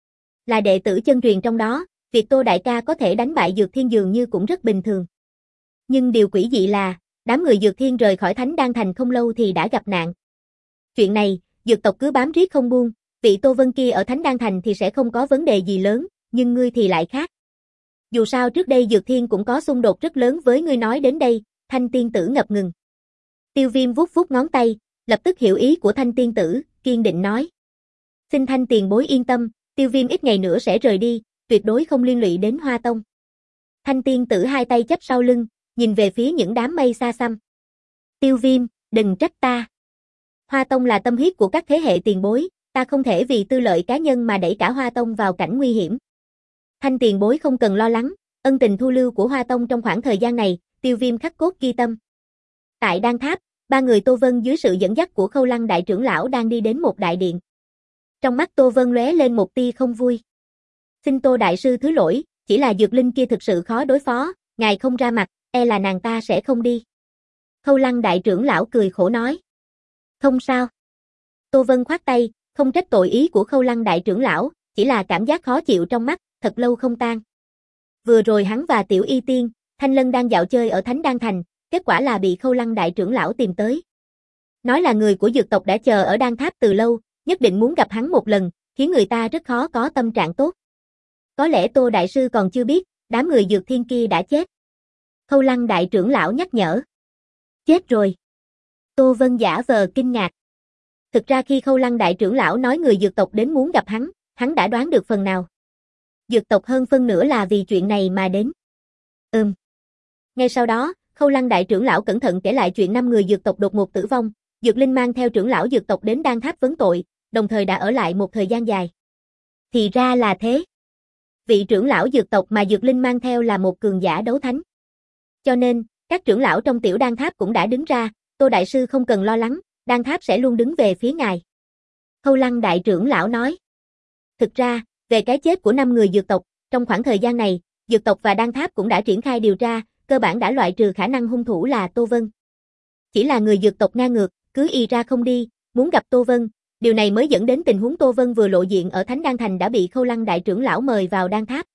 Là đệ tử chân truyền trong đó, việc Tô đại ca có thể đánh bại Dược Thiên dường như cũng rất bình thường. Nhưng điều quỷ dị là, đám người Dược Thiên rời khỏi Thánh Đan Thành không lâu thì đã gặp nạn. Chuyện này, dược tộc cứ bám riết không buông, vị Tô Vân kia ở Thánh Đan Thành thì sẽ không có vấn đề gì lớn, nhưng ngươi thì lại khác. Dù sao trước đây Dược Thiên cũng có xung đột rất lớn với ngươi nói đến đây, Thanh tiên tử ngập ngừng. Tiêu Viêm vuốt vuốt ngón tay, lập tức hiểu ý của Thanh tiên tử, kiên định nói. Xin Thanh tiền bối yên tâm, Tiêu Viêm ít ngày nữa sẽ rời đi, tuyệt đối không liên lụy đến Hoa Tông. Thanh tiên tử hai tay chắp sau lưng, nhìn về phía những đám mây xa xăm. Tiêu Viêm, đừng trách ta. Hoa Tông là tâm huyết của các thế hệ tiền bối, ta không thể vì tư lợi cá nhân mà đẩy cả Hoa Tông vào cảnh nguy hiểm. Thanh tiền bối không cần lo lắng, ân tình thu lưu của Hoa Tông trong khoảng thời gian này, Tiêu Viêm khắc cốt ghi tâm. Tại Đan Tháp, ba người Tô Vân dưới sự dẫn dắt của Khâu Lăng đại trưởng lão đang đi đến một đại điện. Trong mắt Tô Vân lóe lên một tia không vui. Xin Tô đại sư thứ lỗi, chỉ là Dược Linh kia thực sự khó đối phó, ngài không ra mặt, e là nàng ta sẽ không đi. Khâu Lăng đại trưởng lão cười khổ nói. Không sao. Tô Vân khoát tay, không trách tội ý của Khâu Lăng đại trưởng lão, chỉ là cảm giác khó chịu trong mắt, thật lâu không tan. Vừa rồi hắn và Tiểu Y Tiên, Thanh Lân đang dạo chơi ở Thánh Đan Thành, kết quả là bị Khâu Lăng đại trưởng lão tìm tới. Nói là người của dược tộc đã chờ ở Đan Tháp từ lâu, nhất định muốn gặp hắn một lần, khiến người ta rất khó có tâm trạng tốt. Có lẽ Tô đại sư còn chưa biết, đám người Dược Thiên kia đã chết. Khâu Lăng đại trưởng lão nhắc nhở. Chết rồi. Tô Vân giả vờ kinh ngạc. Thực ra khi Khâu Lăng đại trưởng lão nói người dược tộc đến muốn gặp hắn, hắn đã đoán được phần nào. Dược tộc hơn phân nửa là vì chuyện này mà đến. Ừm. Ngay sau đó, Khâu Lăng đại trưởng lão cẩn thận kể lại chuyện năm người dược tộc đột ngột tử vong, Dược Linh mang theo trưởng lão dược tộc đến Đan Tháp vấn tội, đồng thời đã ở lại một thời gian dài. Thì ra là thế. Vị trưởng lão dược tộc mà Dược Linh mang theo là một cường giả đấu thánh. Cho nên, các trưởng lão trong tiểu Đan Tháp cũng đã đứng ra, Tô đại sư không cần lo lắng, Đan Tháp sẽ luôn đứng về phía ngài. Khâu Lăng đại trưởng lão nói. Thực ra, về cái chết của năm người dược tộc, trong khoảng thời gian này, dược tộc và Đan Tháp cũng đã triển khai điều tra, cơ bản đã loại trừ khả năng hung thủ là Tô Vân. Chỉ là người dược tộc ngang ngược, cứ y ra không đi, muốn gặp Tô Vân, điều này mới dẫn đến tình huống Tô Vân vừa lộ diện ở Thánh Đan Thành đã bị Khâu Lăng đại trưởng lão mời vào Đan Tháp.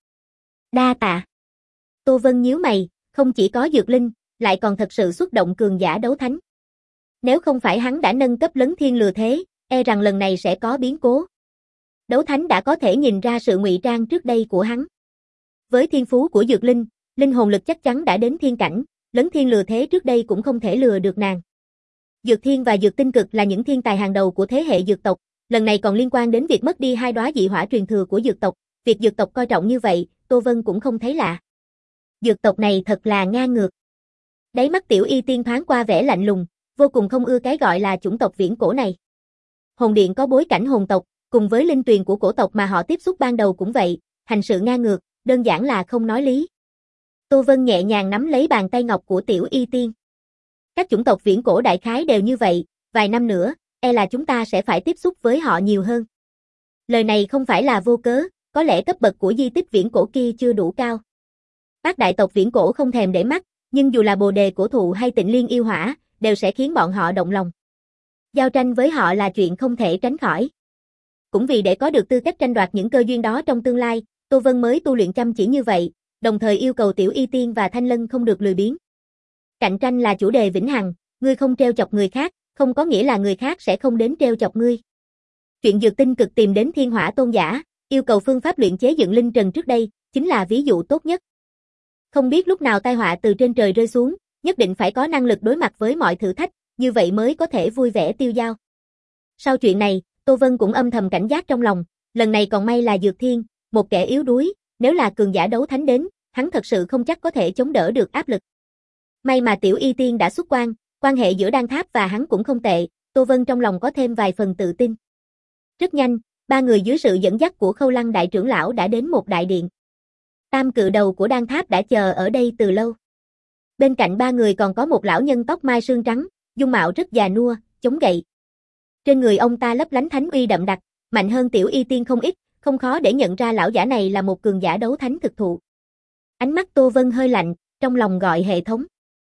Đa tạ. Tô Vân nhíu mày, không chỉ có Dược Linh, lại còn thật sự xuất động cường giả đấu thánh. Nếu không phải hắn đã nâng cấp lấn thiên lừa thế, e rằng lần này sẽ có biến cố. Đấu thánh đã có thể nhìn ra sự ngụy trang trước đây của hắn. Với thiên phú của Dược Linh, linh hồn lực chắc chắn đã đến thiên cảnh, lấn thiên lừa thế trước đây cũng không thể lừa được nàng. Dược Thiên và Dược Tinh Cực là những thiên tài hàng đầu của thế hệ dược tộc, lần này còn liên quan đến việc mất đi hai đóa dị hỏa truyền thừa của dược tộc, việc dược tộc coi trọng như vậy, Tô Vân cũng không thấy lạ. Dược tộc này thật là ngang ngược. Đáy mắt Tiểu Y Tiên thoáng qua vẻ lạnh lùng, vô cùng không ưa cái gọi là chủng tộc viễn cổ này. Hồn Điện có bối cảnh hồn tộc, cùng với linh tuyền của cổ tộc mà họ tiếp xúc ban đầu cũng vậy, hành sự ngang ngược, đơn giản là không nói lý. Tô Vân nhẹ nhàng nắm lấy bàn tay ngọc của Tiểu Y Tiên. Các chủng tộc viễn cổ đại khái đều như vậy, vài năm nữa, e là chúng ta sẽ phải tiếp xúc với họ nhiều hơn. Lời này không phải là vô cớ, có lẽ cấp bậc của di tích viễn cổ kia chưa đủ cao. Bác đại tộc viễn cổ không thèm để mắt, nhưng dù là Bồ Đề cổ thụ hay Tịnh Liên yêu hỏa, đều sẽ khiến bọn họ động lòng. Giao tranh với họ là chuyện không thể tránh khỏi. Cũng vì để có được tư cách tranh đoạt những cơ duyên đó trong tương lai, Tô Vân mới tu luyện chăm chỉ như vậy, đồng thời yêu cầu Tiểu Y Tiên và Thanh Lân không được lười biếng. Cạnh tranh là chủ đề vĩnh hằng, ngươi không trêu chọc người khác, không có nghĩa là người khác sẽ không đến trêu chọc ngươi. Chuyện Dược Tinh Cực tìm đến Thiên Hỏa Tôn giả, yêu cầu phương pháp luyện chế dựng linh trần trước đây, chính là ví dụ tốt nhất. Không biết lúc nào tai họa từ trên trời rơi xuống, nhất định phải có năng lực đối mặt với mọi thử thách, như vậy mới có thể vui vẻ tiêu dao. Sau chuyện này, Tô Vân cũng âm thầm cảnh giác trong lòng, lần này còn may là Dược Thiên, một kẻ yếu đuối, nếu là cường giả đấu thánh đến, hắn thật sự không chắc có thể chống đỡ được áp lực. May mà Tiểu Y Tiên đã xuất quan, quan hệ giữa Đan Tháp và hắn cũng không tệ, Tô Vân trong lòng có thêm vài phần tự tin. Rất nhanh, ba người dưới sự dẫn dắt của Khâu Lăng đại trưởng lão đã đến một đại điện. Tam cự đầu của Đan Tháp đã chờ ở đây từ lâu. Bên cạnh ba người còn có một lão nhân tóc mai sương trắng, dung mạo rất già nua, chống gậy. Trên người ông ta lấp lánh thánh uy đậm đặc, mạnh hơn Tiểu Y Tiên không ít, không khó để nhận ra lão giả này là một cường giả đấu thánh thực thụ. Ánh mắt Tô Vân hơi lạnh, trong lòng gọi hệ thống.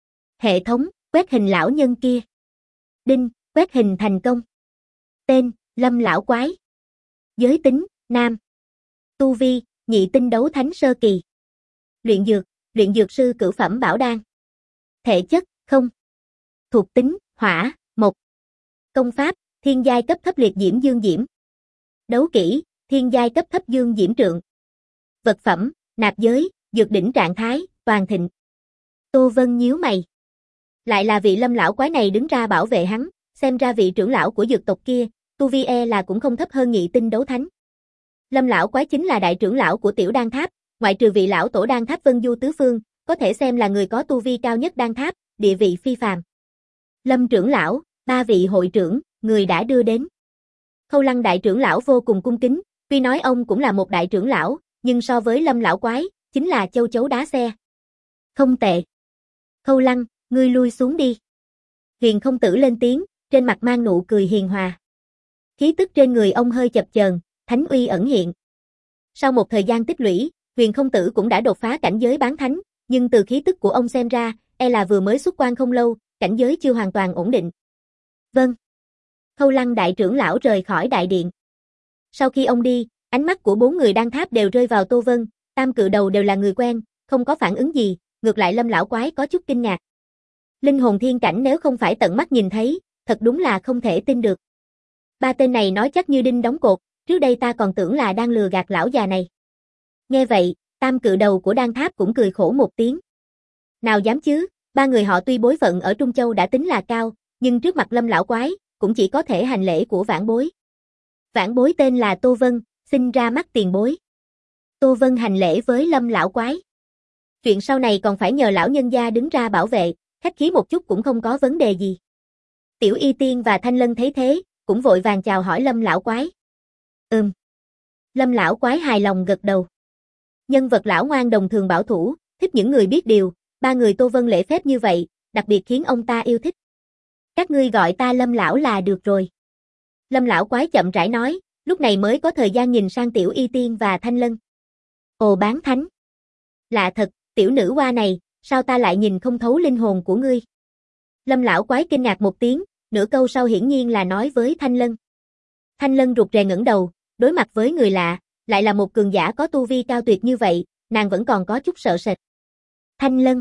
Hệ thống, quét hình lão nhân kia. Đinh, quét hình thành công. Tên, Lâm lão quái. Giới tính, nam. Tu vi, nhị tinh đấu thánh sơ kỳ. Luyện dược, luyện dược sư cửu phẩm bảo đan. Thể chất, không. Thuộc tính, hỏa, mộc. Công pháp, thiên giai cấp thấp liệt diễm dương diễm. Đấu kỹ, thiên giai cấp thấp dương diễm trượng. Vật phẩm, nạp giới, dược đỉnh trạng thái, toàn thịnh. Tô Vân nhíu mày. Lại là vị Lâm lão quái này đứng ra bảo vệ hắn, xem ra vị trưởng lão của dược tộc kia, tu vi e là cũng không thấp hơn nhị tinh đấu thánh. Lâm lão quái chính là đại trưởng lão của tiểu Đan Tháp, ngoại trừ vị lão tổ Đan Tháp Vân Du tứ phương, có thể xem là người có tu vi cao nhất Đan Tháp, địa vị phi phàm. Lâm trưởng lão, ba vị hội trưởng, người đã đưa đến. Khâu Lăng đại trưởng lão vô cùng cung kính, tuy nói ông cũng là một đại trưởng lão, nhưng so với Lâm lão quái, chính là châu chấu đá xe. Không tệ. Khâu Lăng, ngươi lui xuống đi. Huyền không tử lên tiếng, trên mặt mang nụ cười hiền hòa. Khí tức trên người ông hơi chập chờn, thánh uy ẩn hiện. Sau một thời gian tích lũy, Huyền không tử cũng đã đột phá cảnh giới bán thánh, nhưng từ khí tức của ông xem ra, e là vừa mới xuất quan không lâu, cảnh giới chưa hoàn toàn ổn định. Vâng. Khâu Lăng đại trưởng lão rời khỏi đại điện. Sau khi ông đi, ánh mắt của bốn người Đan Tháp đều rơi vào Tô Vân, tam cự đầu đều là người quen, không có phản ứng gì, ngược lại Lâm lão quái có chút kinh ngạc. Linh hồn thiên cảnh nếu không phải tận mắt nhìn thấy, thật đúng là không thể tin được. Ba tên này nói chắc như đinh đóng cột, trước đây ta còn tưởng là đang lừa gạt lão già này. Nghe vậy, tam cự đầu của Đan Tháp cũng cười khổ một tiếng. Nào dám chứ, ba người họ tuy bối phận ở Trung Châu đã tính là cao, nhưng trước mặt Lâm lão quái, cũng chỉ có thể hành lễ của vãn bối. Vãn bối tên là Tô Vân, xin ra mắt tiền bối. Tô Vân hành lễ với Lâm lão quái. Chuyện sau này còn phải nhờ lão nhân gia đứng ra bảo vệ, khách khí một chút cũng không có vấn đề gì. Tiểu Y Tiên và Thanh Lân thấy thế, cũng vội vàng chào hỏi Lâm lão quái. Ừm. Lâm lão quái hài lòng gật đầu. Nhân vật lão ngoan đồng thường bảo thủ, thích những người biết điều, ba người Tô Vân lễ phép như vậy, đặc biệt khiến ông ta yêu thích. Các ngươi gọi ta Lâm lão là được rồi. Lâm lão quái chậm rãi nói, lúc này mới có thời gian nhìn sang Tiểu Y Tiên và Thanh Lân. Ồ bán thánh. Lạ thật, tiểu nữ hoa này, sao ta lại nhìn không thấu linh hồn của ngươi? Lâm lão quái kinh ngạc một tiếng, nửa câu sau hiển nhiên là nói với Thanh Lân. Thanh Lân rụt rè ngẩng đầu, đối mặt với người lạ, lại là một cường giả có tu vi cao tuyệt như vậy, nàng vẫn còn có chút sợ sệt. Thanh Lân.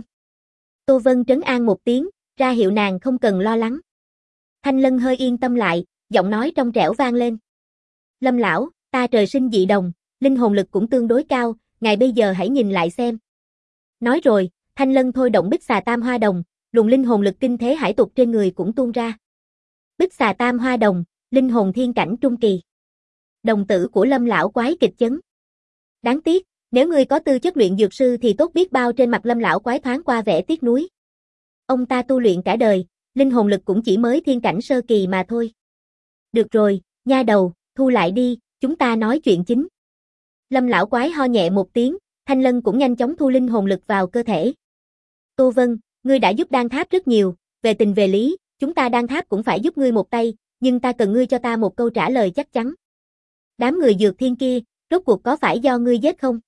Tô Vân trấn an một tiếng, ra hiệu nàng không cần lo lắng. Thanh Lân hơi yên tâm lại, giọng nói trong trẻo vang lên. Lâm lão, ta trời sinh dị đồng, linh hồn lực cũng tương đối cao, ngài bây giờ hãy nhìn lại xem. Nói rồi, Thanh Lân thôi động Bích Xà Tam Hoa Đồng, luồng linh hồn lực kinh thế hải tục trên người cũng tuôn ra. Bích Xà Tam Hoa Đồng, linh hồn thiên cảnh trung kỳ. Đồng tử của Lâm lão quái kịch chấn. Đáng tiếc, nếu ngươi có tư chất luyện dược sư thì tốt biết bao. Trên mặt Lâm lão quái thoáng qua vẻ tiếc nuối. Ông ta tu luyện cả đời, linh hồn lực cũng chỉ mới thiên cảnh sơ kỳ mà thôi. Được rồi, nha đầu, thu lại đi, chúng ta nói chuyện chính. Lâm lão quái ho nhẹ một tiếng, Thanh Lân cũng nhanh chóng thu linh hồn lực vào cơ thể. Tô Vân, ngươi đã giúp Đan Tháp rất nhiều, về tình về lý, chúng ta Đan Tháp cũng phải giúp ngươi một tay, nhưng ta cần ngươi cho ta một câu trả lời chắc chắn. Đám người dược thiên kia, rốt cuộc có phải do ngươi giết không?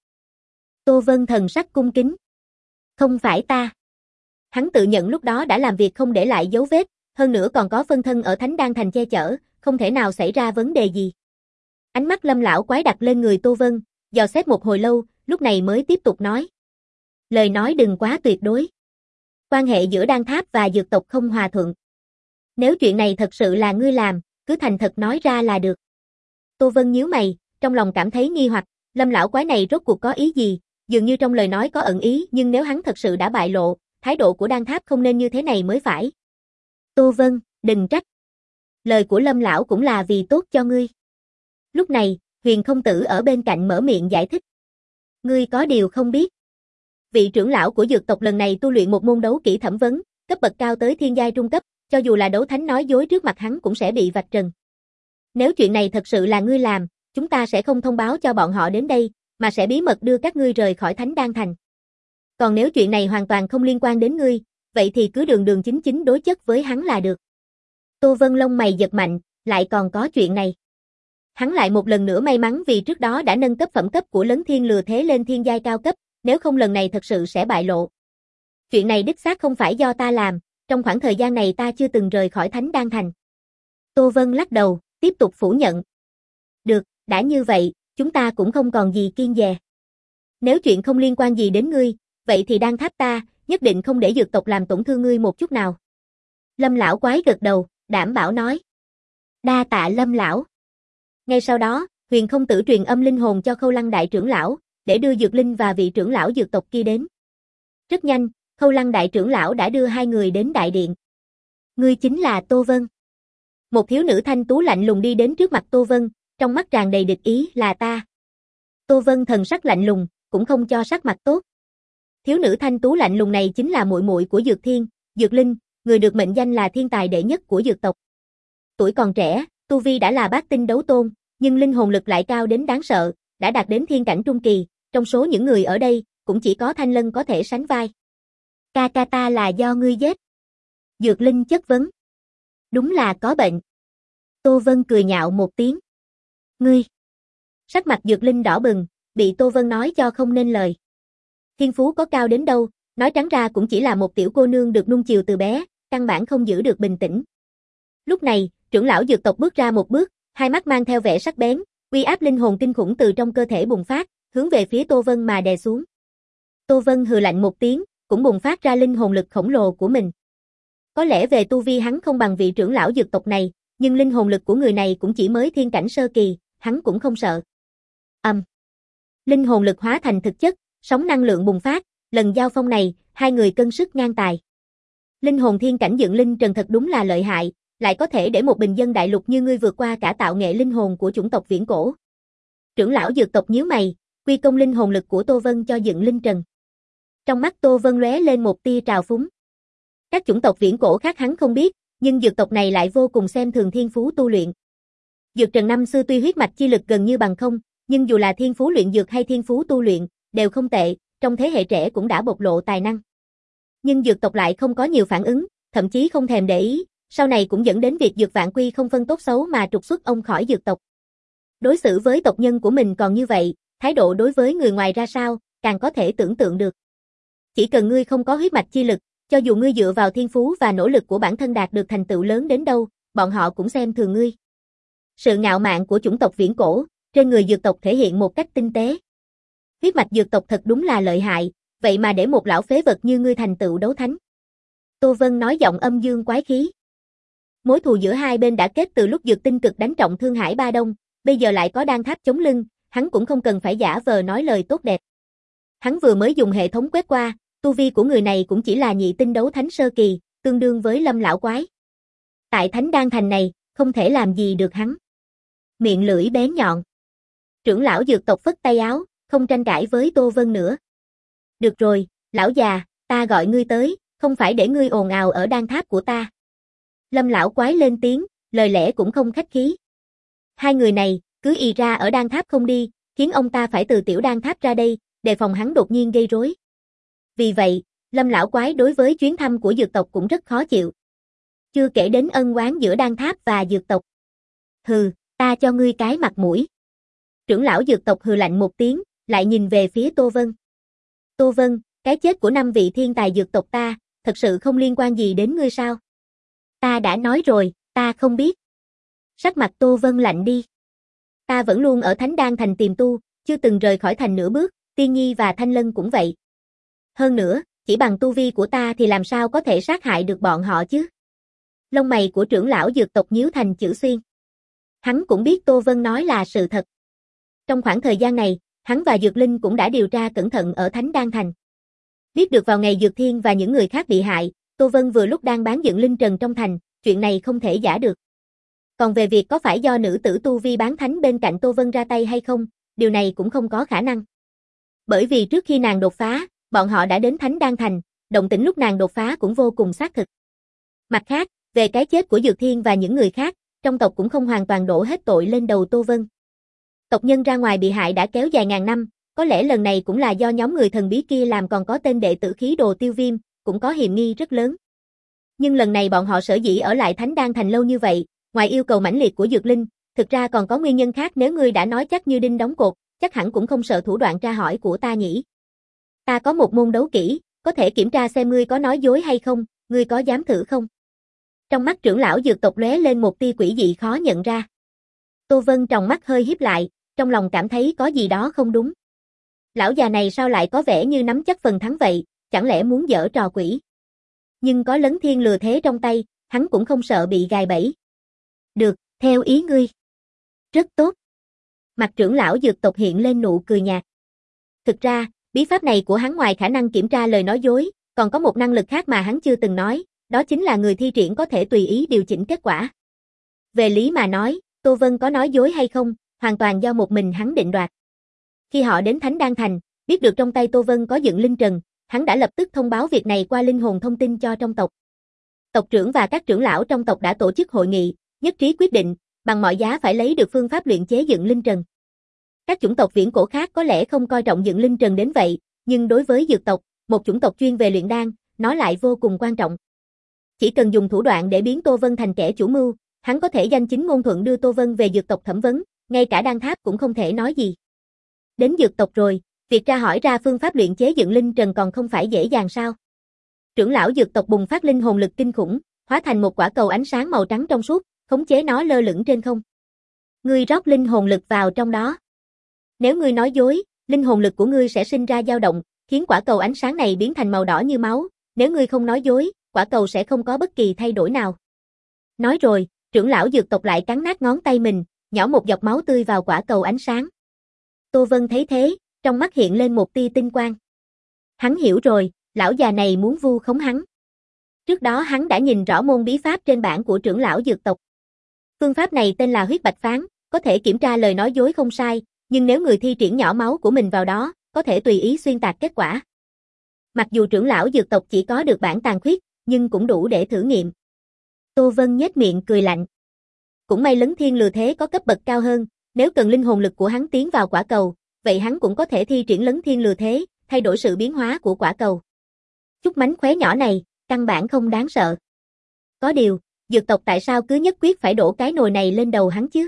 Tô Vân thần sắc cung kính. Không phải ta. Hắn tự nhận lúc đó đã làm việc không để lại dấu vết, hơn nữa còn có phân thân ở Thánh Đan Thành che chở, không thể nào xảy ra vấn đề gì. Ánh mắt Lâm lão quái đặt lên người Tô Vân, dò xét một hồi lâu, lúc này mới tiếp tục nói. Lời nói đừng quá tuyệt đối. Quan hệ giữa Đan Tháp và dược tộc không hòa thuận. Nếu chuyện này thật sự là ngươi làm, cứ thành thật nói ra là được. Tô Vân nhíu mày, trong lòng cảm thấy nghi hoặc, Lâm lão quái này rốt cuộc có ý gì, dường như trong lời nói có ẩn ý, nhưng nếu hắn thật sự đã bại lộ, thái độ của Đan Tháp không nên như thế này mới phải. Tô Vân, đừng trách. Lời của Lâm lão cũng là vì tốt cho ngươi. Lúc này, Huyền Không Tử ở bên cạnh mở miệng giải thích. Ngươi có điều không biết. Vị trưởng lão của dược tộc lần này tu luyện một môn đấu kỹ thẩm vấn, cấp bậc cao tới thiên giai trung cấp, cho dù là đấu thánh nói dối trước mặt hắn cũng sẽ bị vạch trần. Nếu chuyện này thật sự là ngươi làm, chúng ta sẽ không thông báo cho bọn họ đến đây, mà sẽ bí mật đưa các ngươi rời khỏi Thánh Đan Thành. Còn nếu chuyện này hoàn toàn không liên quan đến ngươi, vậy thì cứ đường đường chính chính đối chất với hắn là được. Tô Vân lông mày giật mạnh, lại còn có chuyện này. Hắn lại một lần nữa may mắn vì trước đó đã nâng cấp phẩm cấp của Lấn Thiên Lừa Thế lên thiên giai cao cấp, nếu không lần này thật sự sẽ bại lộ. Chuyện này đích xác không phải do ta làm, trong khoảng thời gian này ta chưa từng rời khỏi Thánh Đan Thành. Tô Vân lắc đầu, tiếp tục phủ nhận. Được, đã như vậy, chúng ta cũng không còn gì kiêng dè. Nếu chuyện không liên quan gì đến ngươi, vậy thì Đan Tháp ta, nhất định không để dược tộc làm tổn thương ngươi một chút nào. Lâm lão quái gật đầu, đảm bảo nói. Đa tạ Lâm lão. Ngay sau đó, Huyền Không Tử truyền âm linh hồn cho Khâu Lăng đại trưởng lão, để đưa Dược Linh và vị trưởng lão dược tộc kia đến. Rất nhanh, Khâu Lăng đại trưởng lão đã đưa hai người đến đại điện. Ngươi chính là Tô Vân. Một thiếu nữ thanh tú lạnh lùng đi đến trước mặt Tô Vân, trong mắt tràn đầy địch ý. Là ta. Tô Vân thần sắc lạnh lùng, cũng không cho sắc mặt tốt. Thiếu nữ thanh tú lạnh lùng này chính là muội muội của Dược Thiên, Dược Linh, người được mệnh danh là thiên tài đệ nhất của dược tộc. Tuổi còn trẻ, tu vi đã là bát tinh đấu tôn, nhưng linh hồn lực lại cao đến đáng sợ, đã đạt đến thiên cảnh trung kỳ, trong số những người ở đây, cũng chỉ có Thanh Lân có thể sánh vai. Ca ca ta là do ngươi giết. Dược Linh chất vấn. Đúng là có bệnh. Tô Vân cười nhạo một tiếng. Ngươi. Sắc mặt Dược Linh đỏ bừng, bị Tô Vân nói cho không nên lời. Thiên phú có cao đến đâu, nói trắng ra cũng chỉ là một tiểu cô nương được nuông chiều từ bé, căn bản không giữ được bình tĩnh. Lúc này, trưởng lão dược tộc bước ra một bước, hai mắt mang theo vẻ sắc bén, uy áp linh hồn kinh khủng từ trong cơ thể bùng phát, hướng về phía Tô Vân mà đè xuống. Tô Vân hừ lạnh một tiếng, cũng bùng phát ra linh hồn lực khổng lồ của mình. Có lẽ về tu vi hắn không bằng vị trưởng lão dược tộc này, nhưng linh hồn lực của người này cũng chỉ mới thiên cảnh sơ kỳ, hắn cũng không sợ. Ầm. Um. Linh hồn lực hóa thành thực chất, sóng năng lượng bùng phát, lần giao phong này, hai người cân sức ngang tài. Linh hồn thiên cảnh dựng linh trần thật đúng là lợi hại, lại có thể để một bình dân đại lục như ngươi vượt qua cả tạo nghệ linh hồn của chủng tộc viễn cổ. Trưởng lão dược tộc nhíu mày, quy công linh hồn lực của Tô Vân cho dựng linh trần. Trong mắt Tô Vân lóe lên một tia trào phúng. Các chủng tộc viễn cổ khác hắn không biết, nhưng dược tộc này lại vô cùng xem thường thiên phú tu luyện. Dược trần năm xưa tuy huyết mạch chi lực gần như bằng không, nhưng dù là thiên phú luyện dược hay thiên phú tu luyện, đều không tệ, trong thế hệ trẻ cũng đã bộc lộ tài năng. Nhưng dược tộc lại không có nhiều phản ứng, thậm chí không thèm để ý, sau này cũng dẫn đến việc Dược Vạn Quy không phân tốt xấu mà trục xuất ông khỏi dược tộc. Đối xử với tộc nhân của mình còn như vậy, thái độ đối với người ngoài ra sao, càng có thể tưởng tượng được. Chỉ cần ngươi không có huyết mạch chi lực, cho dù ngươi dựa vào thiên phú và nỗ lực của bản thân đạt được thành tựu lớn đến đâu, bọn họ cũng xem thường ngươi. Sự ngạo mạn của chủng tộc viễn cổ, trên người dược tộc thể hiện một cách tinh tế. Huyết mạch dược tộc thật đúng là lợi hại, vậy mà để một lão phế vật như ngươi thành tựu đấu thánh. Tô Vân nói giọng âm dương quái khí. Mối thù giữa hai bên đã kết từ lúc Dược Tinh Cực đánh trọng thương Hải Ba Đông, bây giờ lại có đan tháp chống lưng, hắn cũng không cần phải giả vờ nói lời tốt đẹp. Hắn vừa mới dùng hệ thống quét qua, tu vi của người này cũng chỉ là nhị tinh đấu thánh sơ kỳ, tương đương với Lâm lão quái. Tại Thánh Đan Thành này, không thể làm gì được hắn. Miệng lưỡi bén nhọn. Trưởng lão dược tộc phất tay áo, không tranh cãi với Tô Vân nữa. Được rồi, lão già, ta gọi ngươi tới, không phải để ngươi ồn ào ở đan tháp của ta. Lâm lão quái lên tiếng, lời lẽ cũng không khách khí. Hai người này, cứ ì ra ở đan tháp không đi, khiến ông ta phải từ tiểu đan tháp ra đây, đề phòng hắn đột nhiên gây rối. Vì vậy, Lâm lão quái đối với chuyến thăm của dược tộc cũng rất khó chịu. Chưa kể đến ân oán giữa đan tháp và dược tộc. Hừ, ta cho ngươi cái mặt mũi. Trưởng lão dược tộc hừ lạnh một tiếng, lại nhìn về phía Tô Vân. Tô Vân, cái chết của năm vị thiên tài dược tộc ta, thật sự không liên quan gì đến ngươi sao? Ta đã nói rồi, ta không biết. Sắc mặt Tô Vân lạnh đi. Ta vẫn luôn ở Thánh Đan Thành tìm tu, chưa từng rời khỏi thành nửa bước, Tiên Nhi và Thanh Lân cũng vậy. Hơn nữa, chỉ bằng tu vi của ta thì làm sao có thể sát hại được bọn họ chứ? Lông mày của trưởng lão dược tộc nhíu thành chữ xuyên. Hắn cũng biết Tô Vân nói là sự thật. Trong khoảng thời gian này, hắn và Dược Linh cũng đã điều tra cẩn thận ở Thánh Đan Thành. Biết được vào ngày Dược Thiên và những người khác bị hại, Tô Vân vừa lúc đang bán dựng linh trần trong thành, chuyện này không thể giả được. Còn về việc có phải do nữ tử tu vi bán thánh bên cạnh Tô Vân ra tay hay không, điều này cũng không có khả năng. Bởi vì trước khi nàng đột phá, bọn họ đã đến Thánh Đan Thành, động tĩnh lúc nàng đột phá cũng vô cùng xác thực. Mặt khác, về cái chết của Dược Thiên và những người khác, trong tộc cũng không hoàn toàn đổ hết tội lên đầu Tô Vân. Tộc nhân ra ngoài bị hại đã kéo dài ngàn năm, có lẽ lần này cũng là do nhóm người thần bí kia làm, còn có tên đệ tử khí đồ Tiêu Viêm, cũng có hiềm nghi rất lớn. Nhưng lần này bọn họ sở dĩ ở lại Thánh Đan Thành lâu như vậy, ngoài yêu cầu mãnh liệt của Dược Linh, thực ra còn có nguyên nhân khác. Nếu ngươi đã nói chắc như đinh đóng cột, chắc hẳn cũng không sợ thủ đoạn tra hỏi của ta nhỉ. Ta có một môn đấu kỹ, có thể kiểm tra xem ngươi có nói dối hay không, ngươi có dám thử không? Trong mắt trưởng lão dược tộc lóe lên một tia quỷ dị khó nhận ra. Tô Vân tròng mắt hơi híp lại, trong lòng cảm thấy có gì đó không đúng. Lão già này sao lại có vẻ như nắm chắc phần thắng vậy, chẳng lẽ muốn giở trò quỷ? Nhưng có Lấn Thiên lừa thế trong tay, hắn cũng không sợ bị gài bẫy. Được, theo ý ngươi. Rất tốt. Mặt trưởng lão dược tộc hiện lên nụ cười nhạt. Thực ra, bí pháp này của hắn ngoài khả năng kiểm tra lời nói dối, còn có một năng lực khác mà hắn chưa từng nói, đó chính là người thi triển có thể tùy ý điều chỉnh kết quả. Về lý mà nói, Tô Vân có nói dối hay không, hoàn toàn do một mình hắn định đoạt. Khi họ đến Thánh Đan Thành, biết được trong tay Tô Vân có dựng linh trần, hắn đã lập tức thông báo việc này qua linh hồn thông tin cho trong tộc. Tộc trưởng và các trưởng lão trong tộc đã tổ chức hội nghị, nhất trí quyết định, bằng mọi giá phải lấy được phương pháp luyện chế dựng linh trần. Các chủng tộc viễn cổ khác có lẽ không coi trọng dựng linh trần đến vậy, nhưng đối với dược tộc, một chủng tộc chuyên về luyện đan, nó lại vô cùng quan trọng. Chỉ cần dùng thủ đoạn để biến Tô Vân thành kẻ chủ mưu, hắn có thể danh chính ngôn thuận đưa Tô Vân về dược tộc thẩm vấn, ngay cả đan tháp cũng không thể nói gì. Đến dược tộc rồi, việc tra hỏi ra phương pháp luyện chế dựng linh trần còn không phải dễ dàng sao? Trưởng lão dược tộc bùng phát linh hồn lực kinh khủng, hóa thành một quả cầu ánh sáng màu trắng trong suốt, khống chế nó lơ lửng trên không. Ngươi rót linh hồn lực vào trong đó. Nếu ngươi nói dối, linh hồn lực của ngươi sẽ sinh ra dao động, khiến quả cầu ánh sáng này biến thành màu đỏ như máu. Nếu ngươi không nói dối, quả cầu sẽ không có bất kỳ thay đổi nào. Nói rồi, trưởng lão dược tộc lại cắn nát ngón tay mình, nhỏ một giọt máu tươi vào quả cầu ánh sáng. Tô Vân thấy thế, trong mắt hiện lên một tia tinh quang. Hắn hiểu rồi, lão già này muốn vu khống hắn. Trước đó hắn đã nhìn rõ môn bí pháp trên bảng của trưởng lão dược tộc. Phương pháp này tên là huyết bạch phán, có thể kiểm tra lời nói dối không sai, nhưng nếu người thi triển nhỏ máu của mình vào đó, có thể tùy ý xuyên tạc kết quả. Mặc dù trưởng lão dược tộc chỉ có được bản tàn khuyết, nhưng cũng đủ để thử nghiệm. Tô Vân nhếch miệng cười lạnh. Cũng may Lấn Thiên Lừa Thế có cấp bậc cao hơn, nếu cần linh hồn lực của hắn tiến vào quả cầu, vậy hắn cũng có thể thi triển Lấn Thiên Lừa Thế, thay đổi sự biến hóa của quả cầu. Chút mánh khóe nhỏ này, căn bản không đáng sợ. Có điều, dược tộc tại sao cứ nhất quyết phải đổ cái nồi này lên đầu hắn chứ?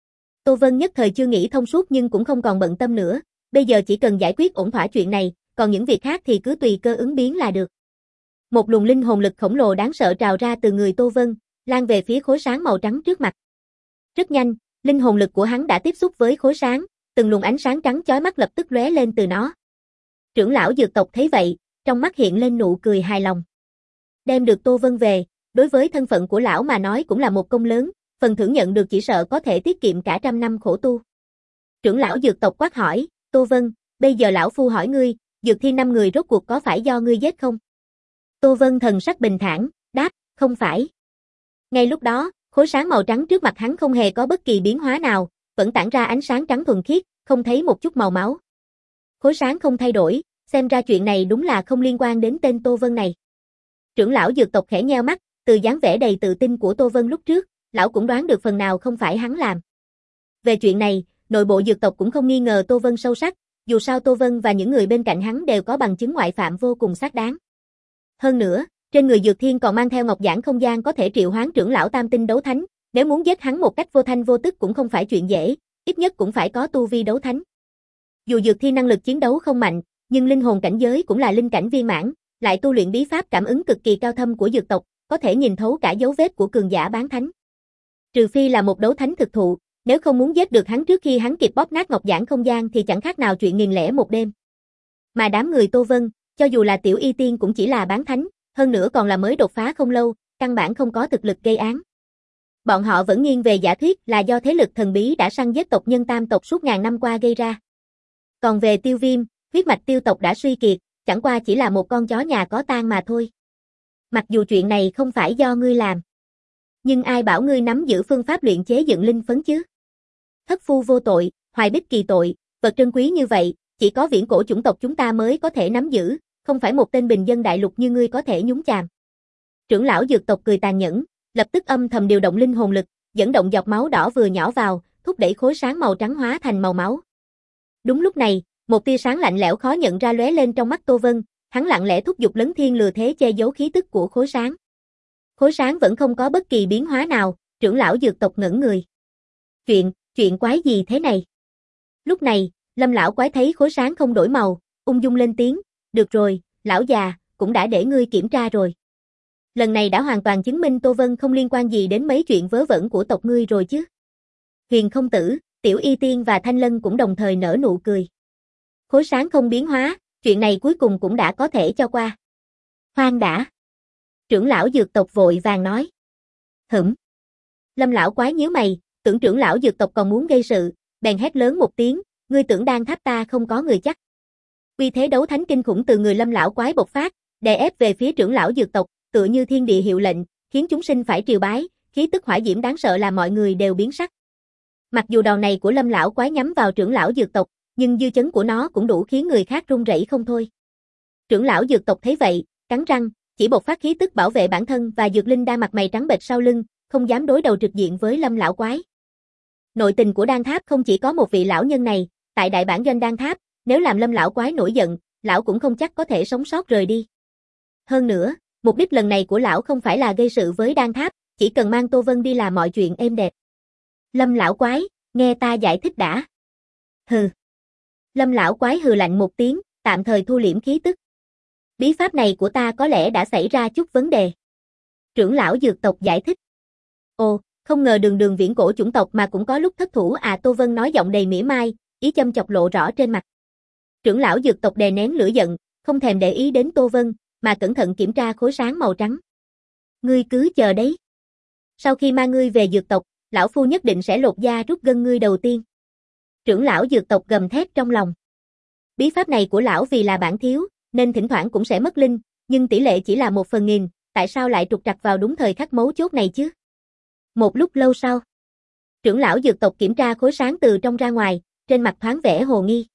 Tô Vân nhất thời chưa nghĩ thông suốt nhưng cũng không còn bận tâm nữa, bây giờ chỉ cần giải quyết ổn thỏa chuyện này, còn những việc khác thì cứ tùy cơ ứng biến là được. Một luồng linh hồn lực khổng lồ đáng sợ trào ra từ người Tô Vân, lan về phía khối sáng màu trắng trước mặt. Rất nhanh, linh hồn lực của hắn đã tiếp xúc với khối sáng, từng luồng ánh sáng trắng chói mắt lập tức lóe lên từ nó. Trưởng lão dược tộc thấy vậy, trong mắt hiện lên nụ cười hài lòng. Đem được Tô Vân về, đối với thân phận của lão mà nói cũng là một công lớn, phần thưởng nhận được chỉ sợ có thể tiết kiệm cả trăm năm khổ tu. Trưởng lão dược tộc quát hỏi, Tô Vân, bây giờ lão phu hỏi ngươi, dược thiên năm người rốt cuộc có phải do ngươi giết không? Tô Vân thần sắc bình thản, đáp, không phải. Ngay lúc đó, khối sáng màu trắng trước mặt hắn không hề có bất kỳ biến hóa nào, vẫn tản ra ánh sáng trắng thuần khiết, không thấy một chút màu máu. Khối sáng không thay đổi, xem ra chuyện này đúng là không liên quan đến tên Tô Vân này. Trưởng lão dược tộc khẽ nheo mắt, từ dáng vẻ đầy tự tin của Tô Vân lúc trước, lão cũng đoán được phần nào không phải hắn làm. Về chuyện này, nội bộ dược tộc cũng không nghi ngờ Tô Vân sâu sắc, dù sao Tô Vân và những người bên cạnh hắn đều có bằng chứng ngoại phạm vô cùng xác đáng. Hơn nữa, trên người Dược Thiên còn mang theo ngọc giản không gian có thể triệu hoán trưởng lão tam tinh đấu thánh, nếu muốn giết hắn một cách vô thanh vô tức cũng không phải chuyện dễ, ít nhất cũng phải có tu vi đấu thánh. Dù Dược Thiên năng lực chiến đấu không mạnh, nhưng linh hồn cảnh giới cũng là linh cảnh viên mãn, lại tu luyện bí pháp cảm ứng cực kỳ cao thâm của dược tộc, có thể nhìn thấu cả dấu vết của cường giả bán thánh. Trừ phi là một đấu thánh thực thụ, nếu không muốn giết được hắn trước khi hắn kịp bóp nát ngọc giản không gian thì chẳng khác nào chuyện nghìn lẻ một đêm. Mà đám người Tô Vân, cho dù là tiểu y tiên cũng chỉ là bán thánh, hơn nữa còn là mới đột phá không lâu, căn bản không có thực lực gây án. Bọn họ vẫn nghiêng về giả thuyết là do thế lực thần bí đã săn giết tộc nhân tam tộc suốt ngàn năm qua gây ra. Còn về Tiêu Viêm, huyết mạch Tiêu tộc đã suy kiệt, chẳng qua chỉ là một con chó nhà có tang mà thôi. Mặc dù chuyện này không phải do ngươi làm, nhưng ai bảo ngươi nắm giữ phương pháp luyện chế dựng linh phấn chứ? Thất phu vô tội, hoài bích kỳ tội, vật trân quý như vậy, chỉ có viễn cổ chủng tộc chúng ta mới có thể nắm giữ, không phải một tên bình dân đại lục như ngươi có thể nhúng chàm. Trưởng lão dược tộc cười tàn nhẫn, lập tức âm thầm điều động linh hồn lực, dẫn động giọt máu đỏ vừa nhỏ vào, thúc đẩy khối sáng màu trắng hóa thành màu máu. Đúng lúc này, một tia sáng lạnh lẽo khó nhận ra lóe lên trong mắt Tô Vân, hắn lặng lẽ thúc giục Lấn Thiên Lừa Thế che giấu khí tức của khối sáng. Khối sáng vẫn không có bất kỳ biến hóa nào, trưởng lão dược tộc ngẩn người. Chuyện, chuyện quái gì thế này? Lúc này, Lâm lão quái thấy khối sáng không đổi màu, ung dung lên tiếng, được rồi, lão già, cũng đã để ngươi kiểm tra rồi. Lần này đã hoàn toàn chứng minh Tô Vân không liên quan gì đến mấy chuyện vớ vẩn của tộc ngươi rồi chứ. Huyền không tử, Tiểu Y Tiên và Thanh Lân cũng đồng thời nở nụ cười. Khối sáng không biến hóa, chuyện này cuối cùng cũng đã có thể cho qua. Khoan đã. Trưởng lão dược tộc vội vàng nói. Hửm. Lâm lão quái nhíu mày, tưởng trưởng lão dược tộc còn muốn gây sự, bèn hét lớn một tiếng, ngươi tưởng Đan Tháp ta không có người chắc. Uy thế đấu thánh kinh khủng từ người Lâm lão quái bộc phát, đè ép về phía trưởng lão dược tộc, tựa như thiên địa hiệu lệnh, khiến chúng sinh phải triều bái, khí tức hỏa diễm đáng sợ làm mọi người đều biến sắc. Mặc dù đòn này của Lâm lão quái nhắm vào trưởng lão dược tộc, nhưng dư chấn của nó cũng đủ khiến người khác run rẩy không thôi. Trưởng lão dược tộc thấy vậy, cắn răng, chỉ bộc phát khí tức bảo vệ bản thân và dược linh đang mặt mày trắng bệch sau lưng, không dám đối đầu trực diện với Lâm lão quái. Nội tình của Đan Tháp không chỉ có một vị lão nhân này, tại đại bản doanh Đan Tháp, nếu làm Lâm lão quái nổi giận, lão cũng không chắc có thể sống sót rời đi. Hơn nữa, mục đích lần này của lão không phải là gây sự với Đan Tháp, chỉ cần mang Tô Vân đi làm mọi chuyện êm đẹp. Lâm lão quái, nghe ta giải thích đã. Hừ. Lâm lão quái hừ lạnh một tiếng, tạm thời thu liễm khí tức. Bí pháp này của ta có lẽ đã xảy ra chút vấn đề. Trưởng lão dược tộc giải thích. Ồ, không ngờ đường đường viễn cổ chủng tộc mà cũng có lúc thất thủ à, Tô Vân nói giọng đầy mỉa mai, ý châm chọc lộ rõ trên mặt. Trưởng lão dược tộc đè nén lửa giận, không thèm để ý đến Tô Vân, mà cẩn thận kiểm tra khối sáng màu trắng. Ngươi cứ chờ đấy. Sau khi mang ngươi về dược tộc, lão phu nhất định sẽ lột da rút gân ngươi đầu tiên. Trưởng lão dược tộc gầm thét trong lòng. Bí pháp này của lão vì là bản thiếu, nên thỉnh thoảng cũng sẽ mất linh, nhưng tỷ lệ chỉ là một phần nghìn, tại sao lại trục trặc vào đúng thời khắc mấu chốt này chứ? Một lúc lâu sau, trưởng lão dược tộc kiểm tra khối sáng từ trong ra ngoài, trên mặt thoáng vẻ hồ nghi.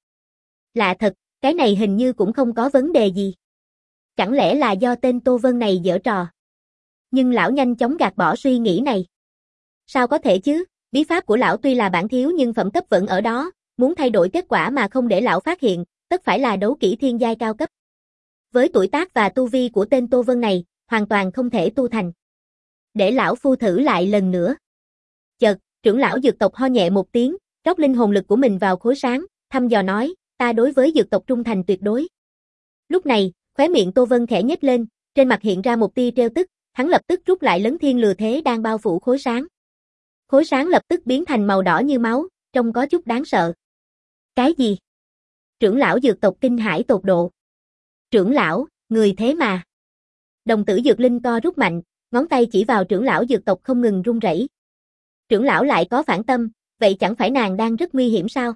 Lạ thật, cái này hình như cũng không có vấn đề gì. Chẳng lẽ là do tên Tô Vân này giở trò? Nhưng lão nhanh chóng gạt bỏ suy nghĩ này. Sao có thể chứ, bí pháp của lão tuy là bản thiếu nhưng phẩm cấp vẫn ở đó, muốn thay đổi kết quả mà không để lão phát hiện, tất phải là đấu kỹ thiên giai cao cấp. Với tuổi tác và tu vi của tên Tô Vân này, hoàn toàn không thể tu thành. Để lão phu thử lại lần nữa. Chợt, trưởng lão dược tộc ho nhẹ một tiếng, rót linh hồn lực của mình vào khối sáng, thăm dò nói, ta đối với dược tộc trung thành tuyệt đối. Lúc này, khóe miệng Tô Vân khẽ nhếch lên, trên mặt hiện ra một tia trêu tức, hắn lập tức rút lại lấn thiên lừa thế đang bao phủ khối sáng. Khối sáng lập tức biến thành màu đỏ như máu, trông có chút đáng sợ. Cái gì? Trưởng lão dược tộc kinh hãi tột độ. Trưởng lão, người thế mà. Đồng tử dược linh co rút mạnh, ngón tay chỉ vào trưởng lão dược tộc không ngừng run rẩy. Trưởng lão lại có phản tâm, vậy chẳng phải nàng đang rất nguy hiểm sao?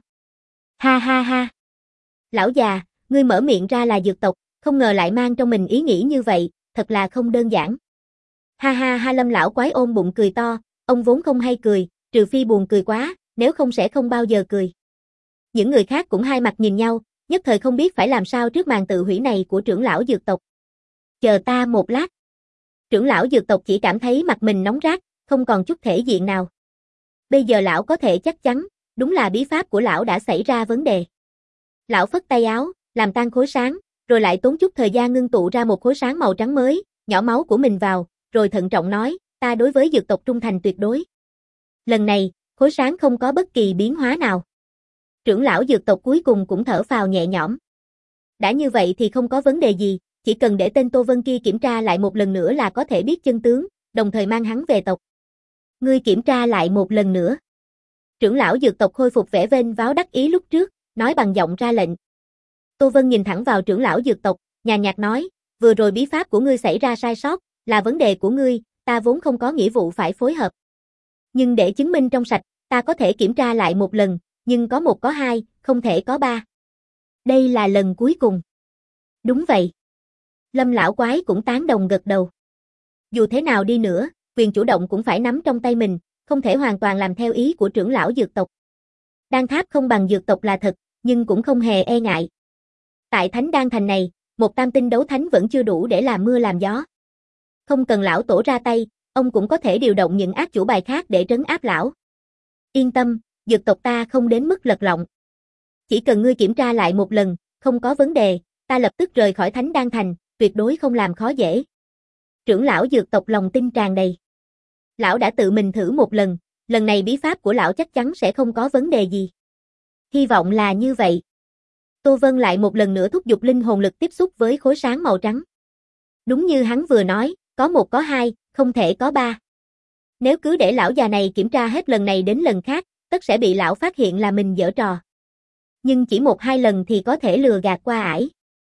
Ha ha ha. Lão già, ngươi mở miệng ra là dược tộc, không ngờ lại mang trong mình ý nghĩ như vậy, thật là không đơn giản. Ha ha ha, Lâm lão quái ôm bụng cười to, ông vốn không hay cười, trừ phi buồn cười quá, nếu không sẽ không bao giờ cười. Những người khác cũng hai mặt nhìn nhau, nhất thời không biết phải làm sao trước màn tự hủy này của trưởng lão dược tộc. Chờ ta một lát. Trưởng lão dược tộc chỉ cảm thấy mặt mình nóng rát, không còn chút thể diện nào. Bây giờ lão có thể chắc chắn, đúng là bí pháp của lão đã xảy ra vấn đề. Lão phất tay áo, làm tan khối sáng, rồi lại tốn chút thời gian ngưng tụ ra một khối sáng màu trắng mới, nhỏ máu của mình vào, rồi thận trọng nói, ta đối với dược tộc trung thành tuyệt đối. Lần này, khối sáng không có bất kỳ biến hóa nào. Trưởng lão dược tộc cuối cùng cũng thở phào nhẹ nhõm. Đã như vậy thì không có vấn đề gì, chỉ cần để tên Tô Vân kia kiểm tra lại một lần nữa là có thể biết chân tướng, đồng thời mang hắn về tộc. Ngươi kiểm tra lại một lần nữa. Trưởng lão dược tộc khôi phục vẻ vênh váo đắc ý lúc trước, nói bằng giọng ra lệnh. Tô Vân nhìn thẳng vào trưởng lão dược tộc, nhàn nhạt nói, vừa rồi bí pháp của ngươi xảy ra sai sót, là vấn đề của ngươi, ta vốn không có nghĩa vụ phải phối hợp. Nhưng để chứng minh trong sạch, ta có thể kiểm tra lại một lần, nhưng có một có hai, không thể có ba. Đây là lần cuối cùng. Đúng vậy. Lâm lão quái cũng tán đồng gật đầu. Dù thế nào đi nữa, quyền chủ động cũng phải nắm trong tay mình, không thể hoàn toàn làm theo ý của trưởng lão dược tộc. Đan tháp không bằng dược tộc là thật, nhưng cũng không hề e ngại. Tại Thánh Đan Thành này, một tam tinh đấu thánh vẫn chưa đủ để làm mưa làm gió. Không cần lão tổ ra tay, ông cũng có thể điều động những ác chủ bài khác để trấn áp lão. Yên tâm, dược tộc ta không đến mức lật lọng. Chỉ cần ngươi kiểm tra lại một lần, không có vấn đề, ta lập tức rời khỏi Thánh Đan Thành, tuyệt đối không làm khó dễ. Trưởng lão dược tộc lòng tin tràn đầy. Lão đã tự mình thử một lần, lần này bí pháp của lão chắc chắn sẽ không có vấn đề gì. Hy vọng là như vậy. Tô Vân lại một lần nữa thúc giục linh hồn lực tiếp xúc với khối sáng màu trắng. Đúng như hắn vừa nói, có một có hai, không thể có ba. Nếu cứ để lão già này kiểm tra hết lần này đến lần khác, tất sẽ bị lão phát hiện là mình giở trò. Nhưng chỉ một hai lần thì có thể lừa gạt qua ải.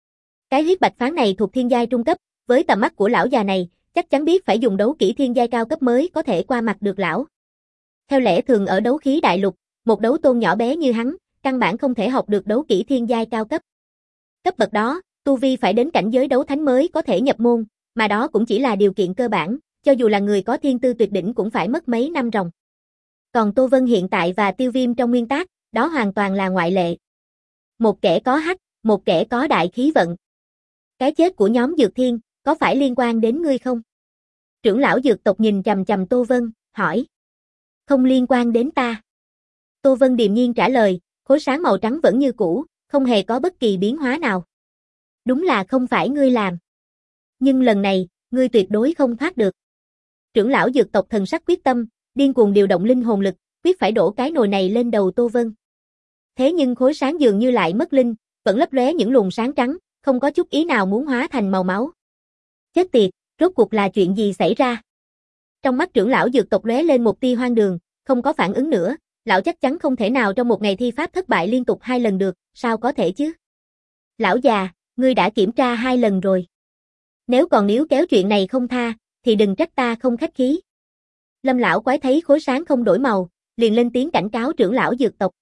Cái huyết bạch phán này thuộc thiên giai trung cấp, với tầm mắt của lão già này, chắc chắn biết phải dùng đấu kỹ thiên giai cao cấp mới có thể qua mặt được lão. Theo lẽ thường ở đấu khí đại lục, một đấu tôn nhỏ bé như hắn, căn bản không thể học được đấu kỹ thiên giai cao cấp. Cấp bậc đó, tu vi phải đến cảnh giới đấu thánh mới có thể nhập môn, mà đó cũng chỉ là điều kiện cơ bản, cho dù là người có thiên tư tuyệt đỉnh cũng phải mất mấy năm ròng. Còn Tô Vân hiện tại và Tiêu Viêm trong nguyên tác, đó hoàn toàn là ngoại lệ. Một kẻ có hắc, một kẻ có đại khí vận. Cái chết của nhóm Dược Thiên, có phải liên quan đến ngươi không? Trưởng lão dược tộc nhìn chằm chằm Tô Vân, hỏi. Không liên quan đến ta. Tô Vân điềm nhiên trả lời, khối sáng màu trắng vẫn như cũ, không hề có bất kỳ biến hóa nào. Đúng là không phải ngươi làm. Nhưng lần này, ngươi tuyệt đối không thoát được. Trưởng lão dược tộc thần sắc quyết tâm, điên cuồng điều động linh hồn lực, quyết phải đổ cái nồi này lên đầu Tô Vân. Thế nhưng khối sáng dường như lại mất linh, vẫn lấp lóe những luồng sáng trắng, không có chút ý nào muốn hóa thành màu máu. Chết tiệt, rốt cuộc là chuyện gì xảy ra? Trong mắt trưởng lão dược tộc lóe lên một tia hoang đường, không có phản ứng nữa, lão chắc chắn không thể nào trong một ngày thi pháp thất bại liên tục hai lần được, sao có thể chứ? Lão già, ngươi đã kiểm tra hai lần rồi. Nếu còn níu kéo chuyện này không tha, thì đừng trách ta không khách khí. Lâm lão quái thấy khối sáng không đổi màu, liền lên tiếng cảnh cáo trưởng lão dược tộc.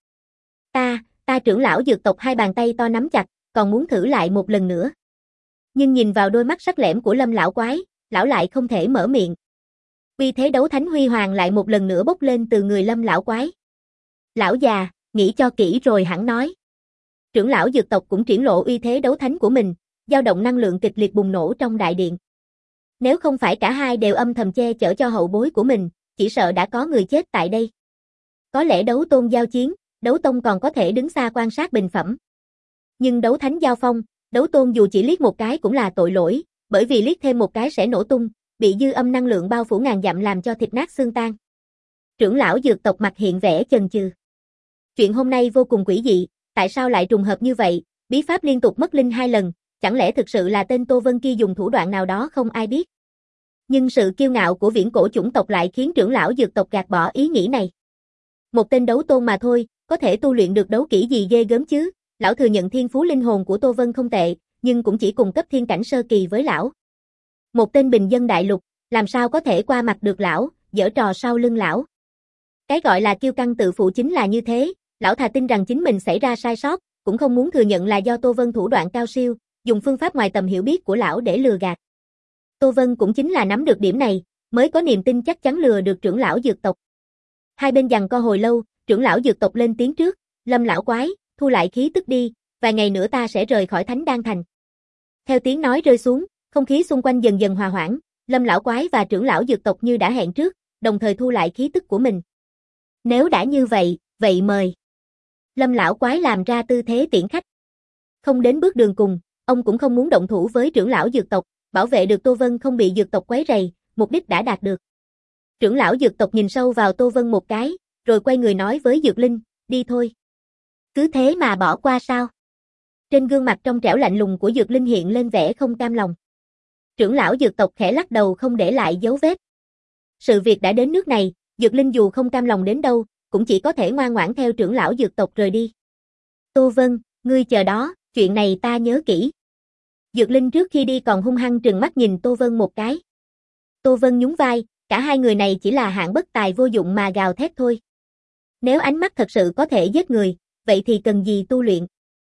Ta, ta trưởng lão dược tộc hai bàn tay to nắm chặt, còn muốn thử lại một lần nữa. Nhưng nhìn vào đôi mắt sắc lẻm của Lâm lão quái, lão lại không thể mở miệng. Uy thế đấu thánh huy hoàng lại một lần nữa bốc lên từ người Lâm lão quái. Lão già, nghĩ cho kỹ rồi hẳn nói. Trưởng lão dược tộc cũng triển lộ uy thế đấu thánh của mình, dao động năng lượng kịch liệt bùng nổ trong đại điện. Nếu không phải cả hai đều âm thầm che chở cho hậu bối của mình, chỉ sợ đã có người chết tại đây. Có lẽ đấu tôn giao chiến, đấu tông còn có thể đứng xa quan sát bình phẩm. Nhưng đấu thánh giao phong, đấu tôn dù chỉ liếc một cái cũng là tội lỗi, bởi vì liếc thêm một cái sẽ nổ tung, bị dư âm năng lượng bao phủ ngàn dặm làm cho thịt nát xương tan. Trưởng lão dược tộc mặt hiện vẻ chần chừ. Chuyện hôm nay vô cùng quỷ dị, tại sao lại trùng hợp như vậy, bí pháp liên tục mất linh hai lần, chẳng lẽ thực sự là tên Tô Vân kia dùng thủ đoạn nào đó không ai biết. Nhưng sự kiêu ngạo của viễn cổ chủng tộc lại khiến trưởng lão dược tộc gạt bỏ ý nghĩ này. Một tên đấu tôn mà thôi, có thể tu luyện được đấu kỹ gì ghê gớm chứ, lão thừa nhận thiên phú linh hồn của Tô Vân không tệ, nhưng cũng chỉ cùng cấp thiên cảnh sơ kỳ với lão. Một tên bình dân đại lục, làm sao có thể qua mặt được lão, giở trò sau lưng lão. Cái gọi là kiêu căng tự phụ chính là như thế, lão thà tin rằng chính mình xảy ra sai sót, cũng không muốn thừa nhận là do Tô Vân thủ đoạn cao siêu, dùng phương pháp ngoài tầm hiểu biết của lão để lừa gạt. Tô Vân cũng chính là nắm được điểm này, mới có niềm tin chắc chắn lừa được trưởng lão dược tộc. Hai bên giằng co hồi lâu, trưởng lão dược tộc lên tiếng trước, Lâm lão quái, thu lại khí tức đi, vài ngày nữa ta sẽ rời khỏi Thánh Đan Thành. Theo tiếng nói rơi xuống, không khí xung quanh dần dần hòa hoãn, Lâm lão quái và trưởng lão dược tộc như đã hẹn trước, đồng thời thu lại khí tức của mình. Nếu đã như vậy, vậy mời. Lâm lão quái làm ra tư thế tiễn khách. Không đến bước đường cùng, ông cũng không muốn động thủ với trưởng lão dược tộc, bảo vệ được Tô Vân không bị dược tộc quấy rầy, mục đích đã đạt được. Trưởng lão dược tộc nhìn sâu vào Tô Vân một cái, rồi quay người nói với Dược Linh, đi thôi. Cứ thế mà bỏ qua sao? Trên gương mặt trong trẻo lạnh lùng của Dược Linh hiện lên vẻ không cam lòng. Trưởng lão dược tộc khẽ lắc đầu không để lại dấu vết. Sự việc đã đến nước này, Dược Linh dù không cam lòng đến đâu, cũng chỉ có thể ngoan ngoãn theo trưởng lão dược tộc rời đi. Tô Vân, ngươi chờ đó, chuyện này ta nhớ kỹ. Dược Linh trước khi đi còn hung hăng trừng mắt nhìn Tô Vân một cái. Tô Vân nhún vai, cả hai người này chỉ là hạng bất tài vô dụng mà gào thét thôi. Nếu ánh mắt thật sự có thể giết người, vậy thì cần gì tu luyện?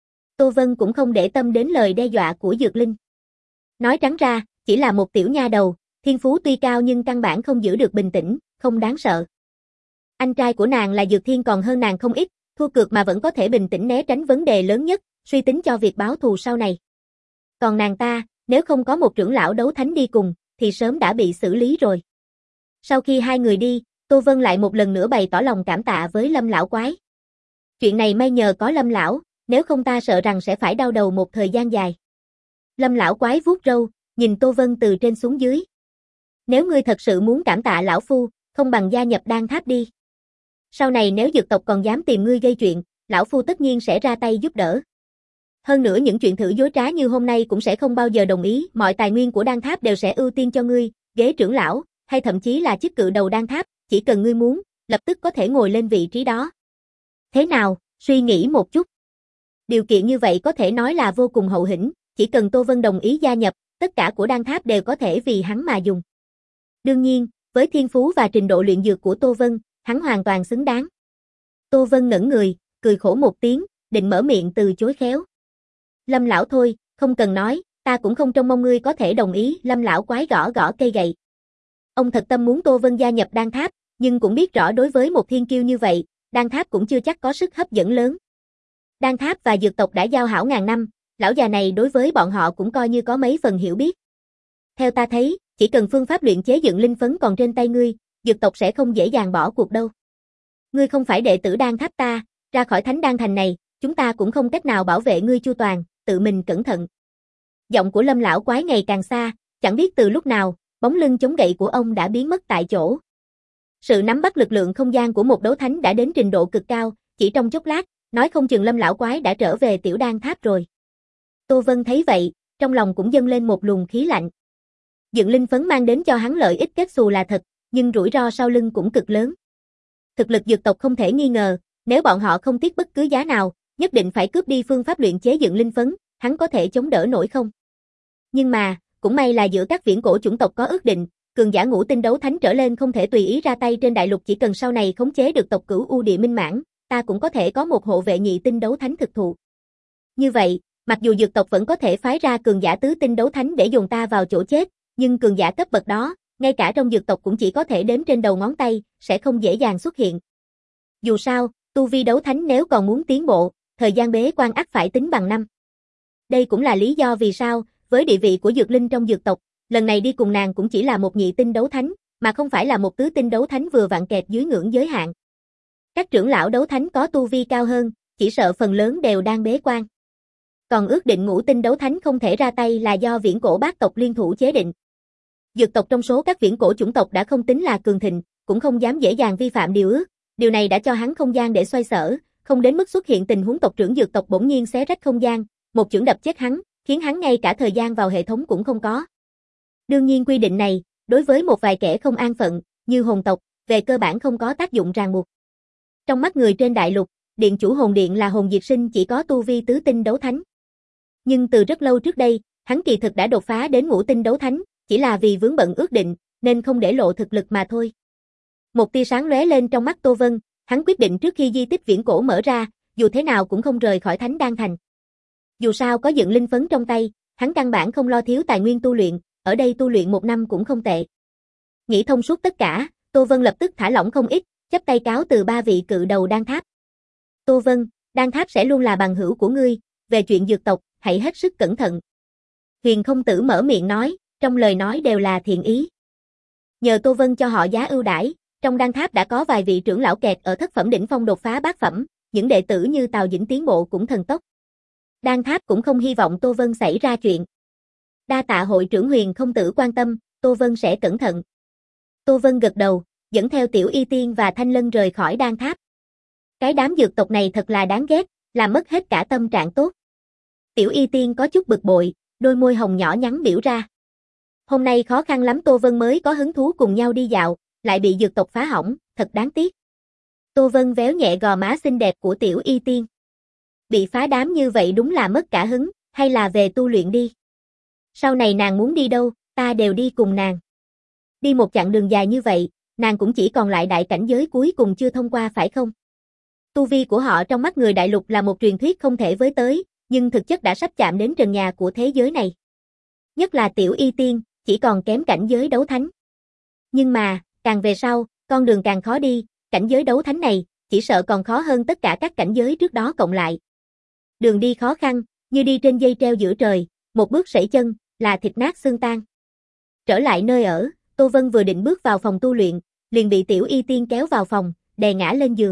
Tô Vân cũng không để tâm đến lời đe dọa của Dược Linh. Nói trắng ra, chỉ là một tiểu nha đầu, thiên phú tuy cao nhưng căn bản không giữ được bình tĩnh, không đáng sợ. Anh trai của nàng là Dược Thiên còn hơn nàng không ít, thua cược mà vẫn có thể bình tĩnh né tránh vấn đề lớn nhất, suy tính cho việc báo thù sau này. Còn nàng ta, nếu không có một trưởng lão đấu thánh đi cùng, thì sớm đã bị xử lý rồi. Sau khi hai người đi, Tô Vân lại một lần nữa bày tỏ lòng cảm tạ với Lâm lão quái. Chuyện này may nhờ có Lâm lão, nếu không ta sợ rằng sẽ phải đau đầu một thời gian dài. Lâm lão quái vuốt râu, nhìn Tô Vân từ trên xuống dưới. Nếu ngươi thật sự muốn cảm tạ lão phu, không bằng gia nhập đan tháp đi. Sau này nếu dược tộc còn dám tìm ngươi gây chuyện, lão phu tất nhiên sẽ ra tay giúp đỡ. Hơn nữa những chuyện thử dối trá như hôm nay cũng sẽ không bao giờ đồng ý, mọi tài nguyên của đan tháp đều sẽ ưu tiên cho ngươi, ghế trưởng lão, hay thậm chí là chức cự đầu đan tháp, chỉ cần ngươi muốn, lập tức có thể ngồi lên vị trí đó. Thế nào, suy nghĩ một chút. Điều kiện như vậy có thể nói là vô cùng hậu hĩnh, chỉ cần Tô Vân đồng ý gia nhập, tất cả của đan tháp đều có thể vì hắn mà dùng. Đương nhiên, với thiên phú và trình độ luyện dược của Tô Vân, hắn hoàn toàn xứng đáng. Tô Vân ngẩn người, cười khổ một tiếng, định mở miệng từ chối khéo. Lâm lão thôi, không cần nói, ta cũng không trông mong ngươi có thể đồng ý, Lâm lão quái gõ gõ cây gậy. Ông thật tâm muốn Tô Vân gia nhập đan tháp, nhưng cũng biết rõ đối với một thiên kiêu như vậy, đan tháp cũng chưa chắc có sức hấp dẫn lớn. Đan tháp và dược tộc đã giao hảo ngàn năm, lão già này đối với bọn họ cũng coi như có mấy phần hiểu biết. Theo ta thấy, chỉ cần phương pháp luyện chế dựng linh phấn còn trên tay ngươi, dược tộc sẽ không dễ dàng bỏ cuộc đâu. Ngươi không phải đệ tử đan tháp ta, ra khỏi thánh đan thành này, chúng ta cũng không cách nào bảo vệ ngươi chu toàn, tự mình cẩn thận. Giọng của Lâm lão quái ngày càng xa, chẳng biết từ lúc nào, bóng lưng chống gậy của ông đã biến mất tại chỗ. Sự nắm bắt lực lượng không gian của một đấu thánh đã đến trình độ cực cao, chỉ trong chốc lát, nói không chừng Lâm lão quái đã trở về tiểu đan tháp rồi. Tô Vân thấy vậy, trong lòng cũng dâng lên một luồng khí lạnh. Dựng linh phấn mang đến cho hắn lợi ích kết xù là thật, nhưng rủi ro sau lưng cũng cực lớn. Thực lực dược tộc không thể nghi ngờ, nếu bọn họ không tiếc bất cứ giá nào, nhất định phải cướp đi phương pháp luyện chế dựng linh phấn, hắn có thể chống đỡ nổi không? Nhưng mà, cũng may là giữa các viễn cổ chủng tộc có ước định, cường giả ngũ tinh đấu thánh trở lên không thể tùy ý ra tay trên đại lục, chỉ cần sau này khống chế được tộc cửu U Địa Minh Mãn, ta cũng có thể có một hộ vệ nhị tinh đấu thánh thực thụ. Như vậy, mặc dù dược tộc vẫn có thể phái ra cường giả tứ tinh đấu thánh để dồn ta vào chỗ chết, Nhưng cường giả cấp bậc đó, ngay cả trong dược tộc cũng chỉ có thể đếm trên đầu ngón tay, sẽ không dễ dàng xuất hiện. Dù sao, tu vi đấu thánh nếu còn muốn tiến bộ, thời gian bế quan ắt phải tính bằng năm. Đây cũng là lý do vì sao, với địa vị của Dược Linh trong dược tộc, lần này đi cùng nàng cũng chỉ là một nhị tinh đấu thánh, mà không phải là một tứ tinh đấu thánh vừa vặn kẹt dưới ngưỡng giới hạn. Các trưởng lão đấu thánh có tu vi cao hơn, chỉ sợ phần lớn đều đang bế quan. Còn ước định ngũ tinh đấu thánh không thể ra tay là do viễn cổ bát tộc liên thủ chế định. Dược tộc trong số các viễn cổ chủng tộc đã không tính là cường thịnh, cũng không dám dễ dàng vi phạm điều ước, điều này đã cho hắn không gian để xoay sở, không đến mức xuất hiện tình huống tộc trưởng dược tộc bỗng nhiên xé rách không gian, một chưởng đập chết hắn, khiến hắn ngay cả thời gian vào hệ thống cũng không có. Đương nhiên quy định này, đối với một vài kẻ không an phận, như hồn tộc, về cơ bản không có tác dụng ràng buộc. Trong mắt người trên đại lục, điện chủ hồn điện là Hồn Diệt Sinh chỉ có tu vi tứ tinh đấu thánh. Nhưng từ rất lâu trước đây, hắn kỳ thực đã đột phá đến ngũ tinh đấu thánh, chỉ là vì vướng bận ước định, nên không để lộ thực lực mà thôi. Một tia sáng lóe lên trong mắt Tô Vân, hắn quyết định trước khi di tích viễn cổ mở ra, dù thế nào cũng không rời khỏi Thánh Đan Thành. Dù sao có dựng linh phấn trong tay, hắn căn bản không lo thiếu tài nguyên tu luyện, ở đây tu luyện một năm cũng không tệ. Nghĩ thông suốt tất cả, Tô Vân lập tức thả lỏng không ít, chắp tay cáo từ ba vị cự đầu Đan Tháp. Tô Vân, Đan Tháp sẽ luôn là bằng hữu của ngươi, về chuyện dược tộc, hãy hết sức cẩn thận. Huyền Không Tử mở miệng nói, trong lời nói đều là thiện ý. Nhờ Tô Vân cho họ giá ưu đãi, trong Đan Tháp đã có vài vị trưởng lão kẹt ở thất phẩm đỉnh phong đột phá bát phẩm, những đệ tử như Tào Dĩnh tiến bộ cũng thần tốc. Đan Tháp cũng không hy vọng Tô Vân xảy ra chuyện. Đa tạ hội trưởng Huyền Không Tử quan tâm, Tô Vân sẽ cẩn thận. Tô Vân gật đầu, dẫn theo Tiểu Y Tiên và Thanh Lân rời khỏi Đan Tháp. Cái đám dược tộc này thật là đáng ghét, làm mất hết cả tâm trạng tốt. Tiểu Y Tiên có chút bực bội, đôi môi hồng nhỏ nhắn biểu ra. Hôm nay khó khăn lắm Tô Vân mới có hứng thú cùng nhau đi dạo, lại bị dược tộc phá hỏng, thật đáng tiếc. Tô Vân véo nhẹ gò má xinh đẹp của Tiểu Y Tiên. Bị phá đám như vậy đúng là mất cả hứng, hay là về tu luyện đi. Sau này nàng muốn đi đâu, ta đều đi cùng nàng. Đi một chặng đường dài như vậy, nàng cũng chỉ còn lại đại cảnh giới cuối cùng chưa thông qua phải không? Tu vi của họ trong mắt người đại lục là một truyền thuyết không thể với tới, nhưng thực chất đã sắp chạm đến trần nhà của thế giới này. Nhất là Tiểu Y Tiên, chỉ còn kém cảnh giới đấu thánh. Nhưng mà, càng về sau, con đường càng khó đi, cảnh giới đấu thánh này, chỉ sợ còn khó hơn tất cả các cảnh giới trước đó cộng lại. Đường đi khó khăn, như đi trên dây treo giữa trời, một bước sẩy chân, là thịt nát xương tan. Trở lại nơi ở, Tô Vân vừa định bước vào phòng tu luyện, liền bị Tiểu Y Tiên kéo vào phòng, đè ngã lên giường.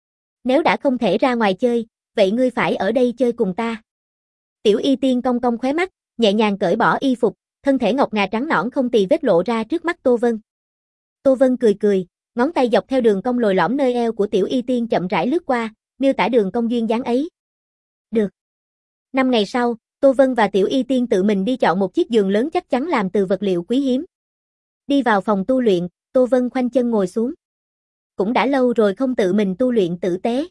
Nếu đã không thể ra ngoài chơi, vậy ngươi phải ở đây chơi cùng ta. Tiểu Y Tiên cong cong khóe mắt, nhẹ nhàng cởi bỏ y phục, thân thể ngọc ngà trắng nõn không tì vết lộ ra trước mắt Tô Vân. Tô Vân cười cười, ngón tay dọc theo đường cong lồi lõm nơi eo của Tiểu Y Tiên chậm rãi lướt qua, miêu tả đường cong duyên dáng ấy. Được. Năm ngày sau, Tô Vân và Tiểu Y Tiên tự mình đi chọn một chiếc giường lớn chắc chắn làm từ vật liệu quý hiếm. Đi vào phòng tu luyện, Tô Vân khoanh chân ngồi xuống. Cũng đã lâu rồi không tự mình tu luyện tử tế.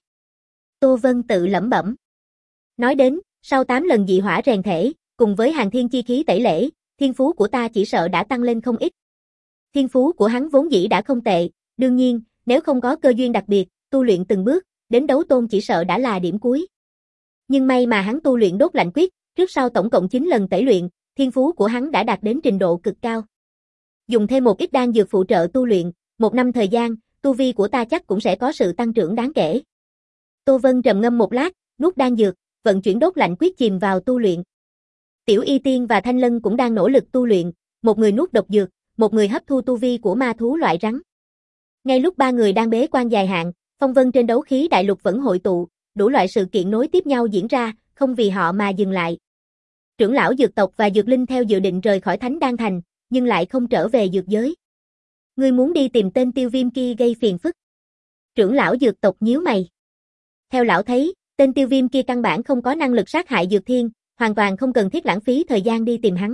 Tô Vân tự lẩm bẩm. Nói đến, sau tám lần dị hỏa rèn thể, cùng với hàng thiên chi khí tẩy lễ, thiên phú của ta chỉ sợ đã tăng lên không ít. Thiên phú của hắn vốn dĩ đã không tệ, đương nhiên, nếu không có cơ duyên đặc biệt, tu luyện từng bước, đến đấu tôn chỉ sợ đã là điểm cuối. Nhưng may mà hắn tu luyện đốt lạnh quyết, trước sau tổng cộng chín lần tẩy luyện, thiên phú của hắn đã đạt đến trình độ cực cao. Dùng thêm một ít đan dược phụ trợ tu luyện, một năm thời gian, tu vi của ta chắc cũng sẽ có sự tăng trưởng đáng kể. Tô Vân trầm ngâm một lát, nuốt đan dược, vận chuyển đốt lạnh quyết chìm vào tu luyện. Tiểu Y Tiên và Thanh Lân cũng đang nỗ lực tu luyện, một người nuốt độc dược, một người hấp thu tu vi của ma thú loại rắn. Ngay lúc ba người đang bế quan dài hạn, phong vân trên đấu khí đại lục vẫn hội tụ, đủ loại sự kiện nối tiếp nhau diễn ra, không vì họ mà dừng lại. Trưởng lão dược tộc và dược linh theo dự định rời khỏi Thánh Đan Thành, nhưng lại không trở về dược giới. Ngươi muốn đi tìm tên tiêu viêm kia gây phiền phức. Trưởng lão dược tộc nhíu mày. Theo lão thấy, tên tiêu viêm kia căn bản không có năng lực sát hại dược thiên, hoàn toàn không cần thiết lãng phí thời gian đi tìm hắn.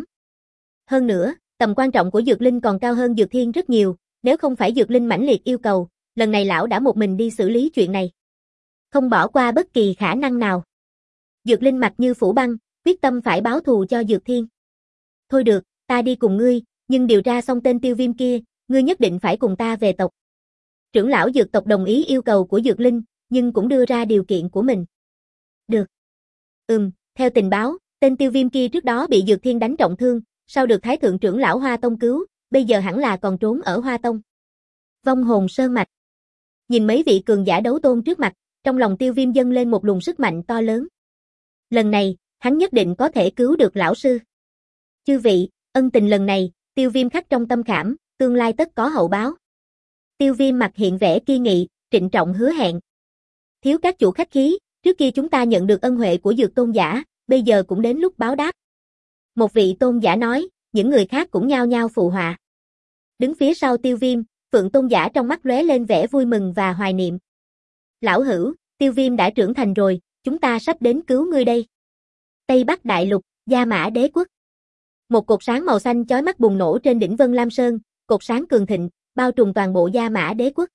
Hơn nữa, tầm quan trọng của dược linh còn cao hơn dược thiên rất nhiều, nếu không phải dược linh mãnh liệt yêu cầu, lần này lão đã một mình đi xử lý chuyện này. Không bỏ qua bất kỳ khả năng nào. Dược linh mặt như phủ băng, quyết tâm phải báo thù cho dược thiên. Thôi được, ta đi cùng ngươi, nhưng điều tra xong tên tiêu viêm kia, ngươi nhất định phải cùng ta về tộc. Trưởng lão dược tộc đồng ý yêu cầu của dược linh, nhưng cũng đưa ra điều kiện của mình. Được. Ừm, theo tình báo, tên tiêu viêm kia trước đó bị dược thiên đánh trọng thương, sau được Thái thượng trưởng lão Hoa Tông cứu, bây giờ hẳn là còn trốn ở Hoa Tông. Vong hồn sơn mạch. Nhìn mấy vị cường giả đấu tôn trước mặt, trong lòng Tiêu Viêm dâng lên một luồng sức mạnh to lớn. Lần này, hắn nhất định có thể cứu được lão sư. Chư vị, ân tình lần này, Tiêu Viêm khắc trong tâm khảm, tương lai tất có hậu báo. Tiêu Viêm mặt hiện vẻ kiên nghị, trịnh trọng hứa hẹn. Thiếu các chủ khách khí, trước kia chúng ta nhận được ân huệ của Dược tôn giả, bây giờ cũng đến lúc báo đáp. Một vị tôn giả nói, những người khác cũng nhao nhao phụ họa. Đứng phía sau Tiêu Viêm, Phượng tôn giả trong mắt lóe lên vẻ vui mừng và hoài niệm. Lão hữu, Tiêu Viêm đã trưởng thành rồi, chúng ta sắp đến cứu ngươi đây. Tây Bắc Đại Lục, Gia Mã Đế Quốc. Một cột sáng màu xanh chói mắt bùng nổ trên đỉnh Vân Lam Sơn, cột sáng cường thịnh, bao trùm toàn bộ Gia Mã Đế Quốc.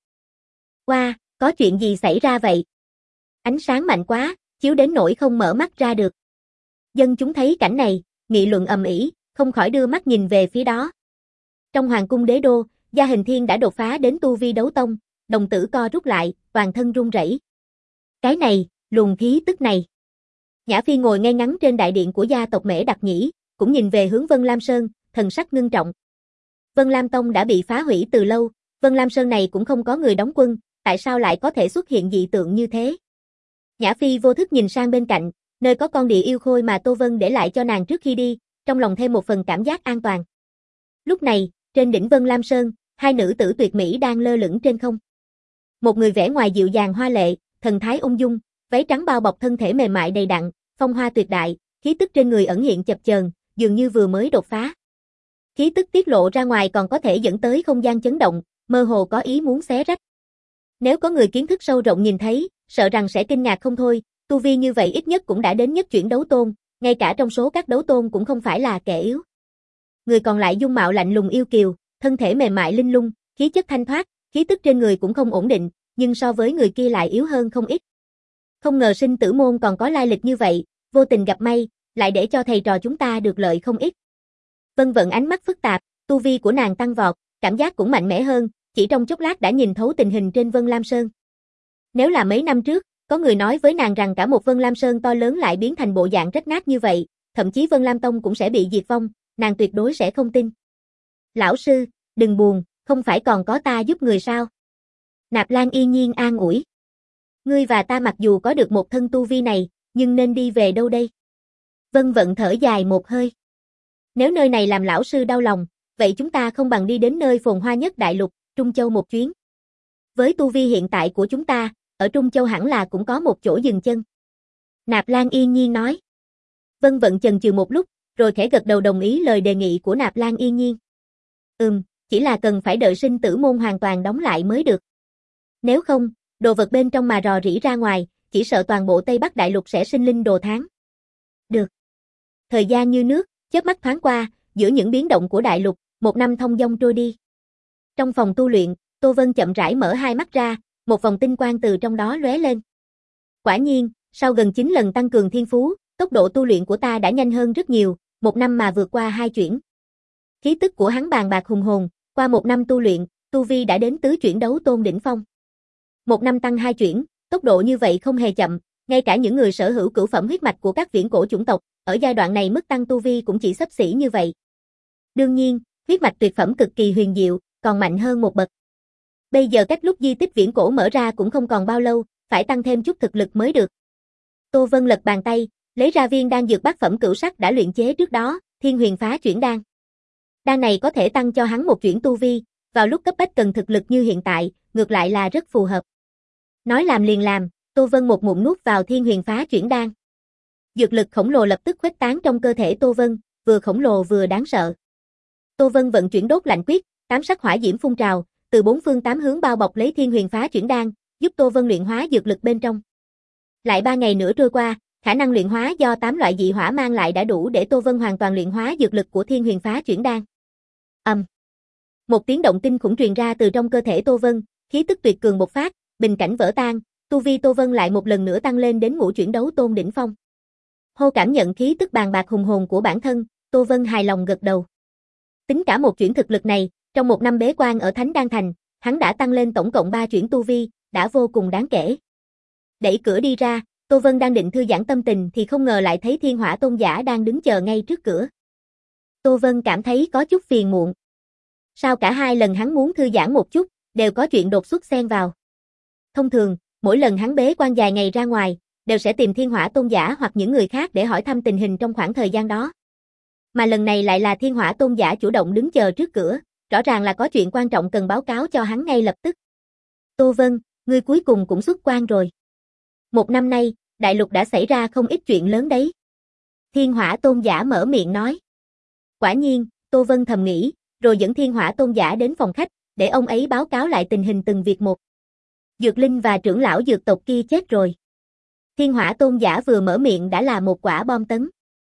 Wow, có chuyện gì xảy ra vậy? Ánh sáng mạnh quá, chiếu đến nỗi không mở mắt ra được. Dân chúng thấy cảnh này, nghị luận ầm ĩ, không khỏi đưa mắt nhìn về phía đó. Trong hoàng cung đế đô, Gia Hình Thiên đã đột phá đến tu vi đấu tông, đồng tử co rút lại, toàn thân run rẩy. Cái này, luồng khí tức này. Nhã Phi ngồi ngay ngắn trên đại điện của gia tộc Mễ Đặc Nhĩ, cũng nhìn về hướng Vân Lam Sơn, thần sắc ngưng trọng. Vân Lam Tông đã bị phá hủy từ lâu, Vân Lam Sơn này cũng không có người đóng quân, tại sao lại có thể xuất hiện dị tượng như thế? Nhã Phi vô thức nhìn sang bên cạnh, nơi có con địa yêu khôi mà Tô Vân để lại cho nàng trước khi đi, trong lòng thêm một phần cảm giác an toàn. Lúc này, trên đỉnh Vân Lam Sơn, hai nữ tử tuyệt mỹ đang lơ lửng trên không. Một người vẻ ngoài dịu dàng hoa lệ, thần thái ung dung, váy trắng bao bọc thân thể mềm mại đầy đặn, phong hoa tuyệt đại, khí tức trên người ẩn hiện chập chờn, dường như vừa mới đột phá. Khí tức tiết lộ ra ngoài còn có thể dẫn tới không gian chấn động, mơ hồ có ý muốn xé rách. Nếu có người kiến thức sâu rộng nhìn thấy, sợ rằng sẽ kinh ngạc không thôi, tu vi như vậy ít nhất cũng đã đến nhất chuyển đấu tôn, ngay cả trong số các đấu tôn cũng không phải là kẻ yếu. Người còn lại dung mạo lạnh lùng yêu kiều, thân thể mềm mại linh lung, khí chất thanh thoát, khí tức trên người cũng không ổn định, nhưng so với người kia lại yếu hơn không ít. Không ngờ sinh tử môn còn có lai lịch như vậy, vô tình gặp may, lại để cho thầy trò chúng ta được lợi không ít. Vân Vận ánh mắt phức tạp, tu vi của nàng tăng vọt, cảm giác cũng mạnh mẽ hơn, chỉ trong chốc lát đã nhìn thấu tình hình trên Vân Lam Sơn. Nếu là mấy năm trước, có người nói với nàng rằng cả một Vân Lam Sơn to lớn lại biến thành bộ dạng rách nát như vậy, thậm chí Vân Lam Tông cũng sẽ bị diệt vong, nàng tuyệt đối sẽ không tin. Lão sư, đừng buồn, không phải còn có ta giúp người sao? Nạp Lan yên nhiên an ủi. Ngươi và ta mặc dù có được một thân tu vi này, nhưng nên đi về đâu đây? Vân Vận thở dài một hơi. Nếu nơi này làm lão sư đau lòng, vậy chúng ta không bằng đi đến nơi phồn hoa nhất đại lục, Trung Châu một chuyến. Với tu vi hiện tại của chúng ta, ở Trung Châu hẳn là cũng có một chỗ dừng chân. Nạp Lan yên nhiên nói. Vân Vận chần chừ một lúc, rồi khẽ gật đầu đồng ý lời đề nghị của Nạp Lan yên nhiên. Ừm, chỉ là cần phải đợi sinh tử môn hoàn toàn đóng lại mới được. Nếu không, đồ vật bên trong mà rò rỉ ra ngoài, chỉ sợ toàn bộ Tây Bắc Đại Lục sẽ sinh linh đồ thán. Được. Thời gian như nước, chớp mắt thoáng qua, giữa những biến động của đại lục, một năm thông dong trôi đi. Trong phòng tu luyện, Tô Vân chậm rãi mở hai mắt ra, một vòng tinh quang từ trong đó lóe lên. Quả nhiên, sau gần chín lần tăng cường thiên phú, tốc độ tu luyện của ta đã nhanh hơn rất nhiều, một năm mà vượt qua hai chuyển. Khí tức của hắn bàn bạc hùng hồn, qua một năm tu luyện, tu vi đã đến tứ chuyển đấu tôn đỉnh phong. Một năm tăng hai chuyển, tốc độ như vậy không hề chậm, ngay cả những người sở hữu cửu phẩm huyết mạch của các viễn cổ chủng tộc, ở giai đoạn này mức tăng tu vi cũng chỉ xấp xỉ như vậy. Đương nhiên, huyết mạch tuyệt phẩm cực kỳ huyền diệu, còn mạnh hơn một bậc. Bây giờ cách lúc di tích viễn cổ mở ra cũng không còn bao lâu, phải tăng thêm chút thực lực mới được. Tô Vân lật bàn tay, lấy ra viên đan dược bát phẩm cửu sắc đã luyện chế trước đó, Thiên Huyền Phá Chuyển Đan. Đan này có thể tăng cho hắn một chuyển tu vi, vào lúc cấp bách cần thực lực như hiện tại, ngược lại là rất phù hợp. Nói làm liền làm, Tô Vân một ngụm nuốt vào Thiên Huyền Phá Chuyển Đan. Dược lực khổng lồ lập tức khuếch tán trong cơ thể Tô Vân, vừa khổng lồ vừa đáng sợ. Tô Vân vận chuyển đốt lạnh quyết, tám sắc hỏa diễm phun trào, từ bốn phương tám hướng bao bọc lấy Thiên Huyền Phá Chuyển Đan, giúp Tô Vân luyện hóa dược lực bên trong. Lại ba ngày nữa trôi qua, khả năng luyện hóa do tám loại dị hỏa mang lại đã đủ để Tô Vân hoàn toàn luyện hóa dược lực của Thiên Huyền Phá Chuyển Đan. Ầm. Um. Một tiếng động kinh khủng truyền ra từ trong cơ thể Tô Vân, khí tức tuyệt cường bộc phát, bình cảnh vỡ tan, tu vi Tô Vân lại một lần nữa tăng lên đến ngũ chuyển đấu tôn đỉnh phong. Hô cảm nhận khí tức bàn bạc hùng hồn của bản thân, Tô Vân hài lòng gật đầu. Tính cả một chuyển thực lực này, trong một năm bế quan ở Thánh Đan Thành, hắn đã tăng lên tổng cộng ba chuyển tu vi, đã vô cùng đáng kể. Đẩy cửa đi ra, Tô Vân đang định thư giãn tâm tình thì không ngờ lại thấy Thiên Hỏa Tôn giả đang đứng chờ ngay trước cửa. Tô Vân cảm thấy có chút phiền muộn. Sao cả hai lần hắn muốn thư giãn một chút, đều có chuyện đột xuất xen vào. Thông thường, mỗi lần hắn bế quan dài ngày ra ngoài, đều sẽ tìm Thiên Hỏa Tôn giả hoặc những người khác để hỏi thăm tình hình trong khoảng thời gian đó. Mà lần này lại là Thiên Hỏa Tôn giả chủ động đứng chờ trước cửa, rõ ràng là có chuyện quan trọng cần báo cáo cho hắn ngay lập tức. Tô Vân, ngươi cuối cùng cũng xuất quan rồi. Một năm nay, đại lục đã xảy ra không ít chuyện lớn đấy. Thiên Hỏa Tôn giả mở miệng nói. Quả nhiên, Tô Vân thầm nghĩ, rồi dẫn Thiên Hỏa Tôn giả đến phòng khách, để ông ấy báo cáo lại tình hình từng việc một. Dược Linh và trưởng lão dược tộc kia chết rồi. Thiên Hỏa Tôn giả vừa mở miệng đã là một quả bom tấn.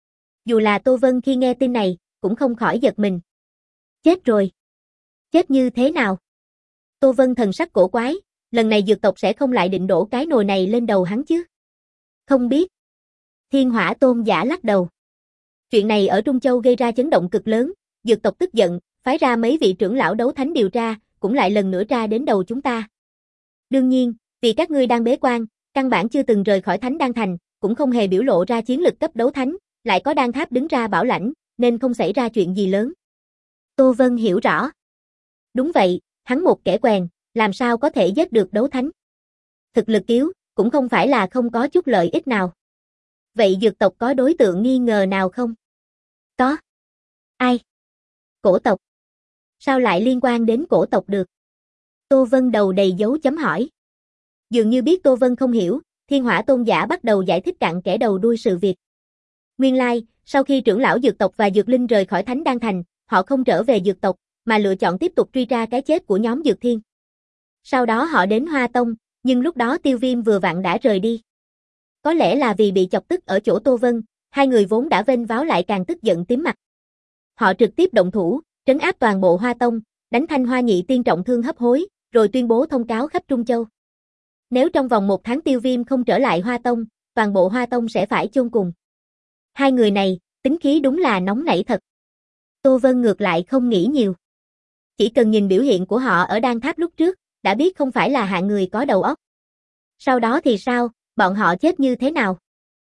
Dù là Tô Vân khi nghe tin này, cũng không khỏi giật mình. Chết rồi. Chết như thế nào? Tô Vân thần sắc cổ quái, lần này dược tộc sẽ không lại định đổ cái nồi này lên đầu hắn chứ? Không biết. Thiên Hỏa Tôn giả lắc đầu. Chuyện này ở Trung Châu gây ra chấn động cực lớn, dược tộc tức giận, phái ra mấy vị trưởng lão đấu thánh điều tra, cũng lại lần nữa tra đến đầu chúng ta. Đương nhiên, vì các ngươi đang bế quan, căn bản chưa từng rời khỏi Thánh Đan Thành, cũng không hề biểu lộ ra chiến lực cấp đấu thánh, lại có Đan Tháp đứng ra bảo lãnh, nên không xảy ra chuyện gì lớn. Tô Vân hiểu rõ. Đúng vậy, hắn một kẻ quèn, làm sao có thể giết được đấu thánh? Thực lực yếu, cũng không phải là không có chút lợi ích nào. Vậy dược tộc có đối tượng nghi ngờ nào không? Có. Ai? Cổ tộc. Sao lại liên quan đến cổ tộc được? Tô Vân đầu đầy dấu chấm hỏi. Dường như biết Tô Vân không hiểu, Thiên Hỏa Tôn giả bắt đầu giải thích cặn kẽ đầu đuôi sự việc. Nguyên lai, sau khi trưởng lão dược tộc và dược linh rời khỏi Thánh Đan Thành, họ không trở về dược tộc, mà lựa chọn tiếp tục truy tra cái chết của nhóm Dược Thiên. Sau đó họ đến Hoa Tông, nhưng lúc đó Tiêu Viêm vừa vặn đã rời đi. Có lẽ là vì bị chọc tức ở chỗ Tô Vân, hai người vốn đã vênh váo lại càng tức giận tím mặt. Họ trực tiếp động thủ, trấn áp toàn bộ Hoa Tông, đánh Thanh Hoa Nhị Tiên trọng thương hấp hối, rồi tuyên bố thông cáo khắp Trung Châu. Nếu trong vòng một tháng Tiêu Viêm không trở lại Hoa Tông, toàn bộ Hoa Tông sẽ phải chôn cùng. Hai người này, tính khí đúng là nóng nảy thật. Tô Vân ngược lại không nghĩ nhiều. Chỉ cần nhìn biểu hiện của họ ở Đan Tháp lúc trước, đã biết không phải là hạng người có đầu óc. Sau đó thì sao, bọn họ chết như thế nào?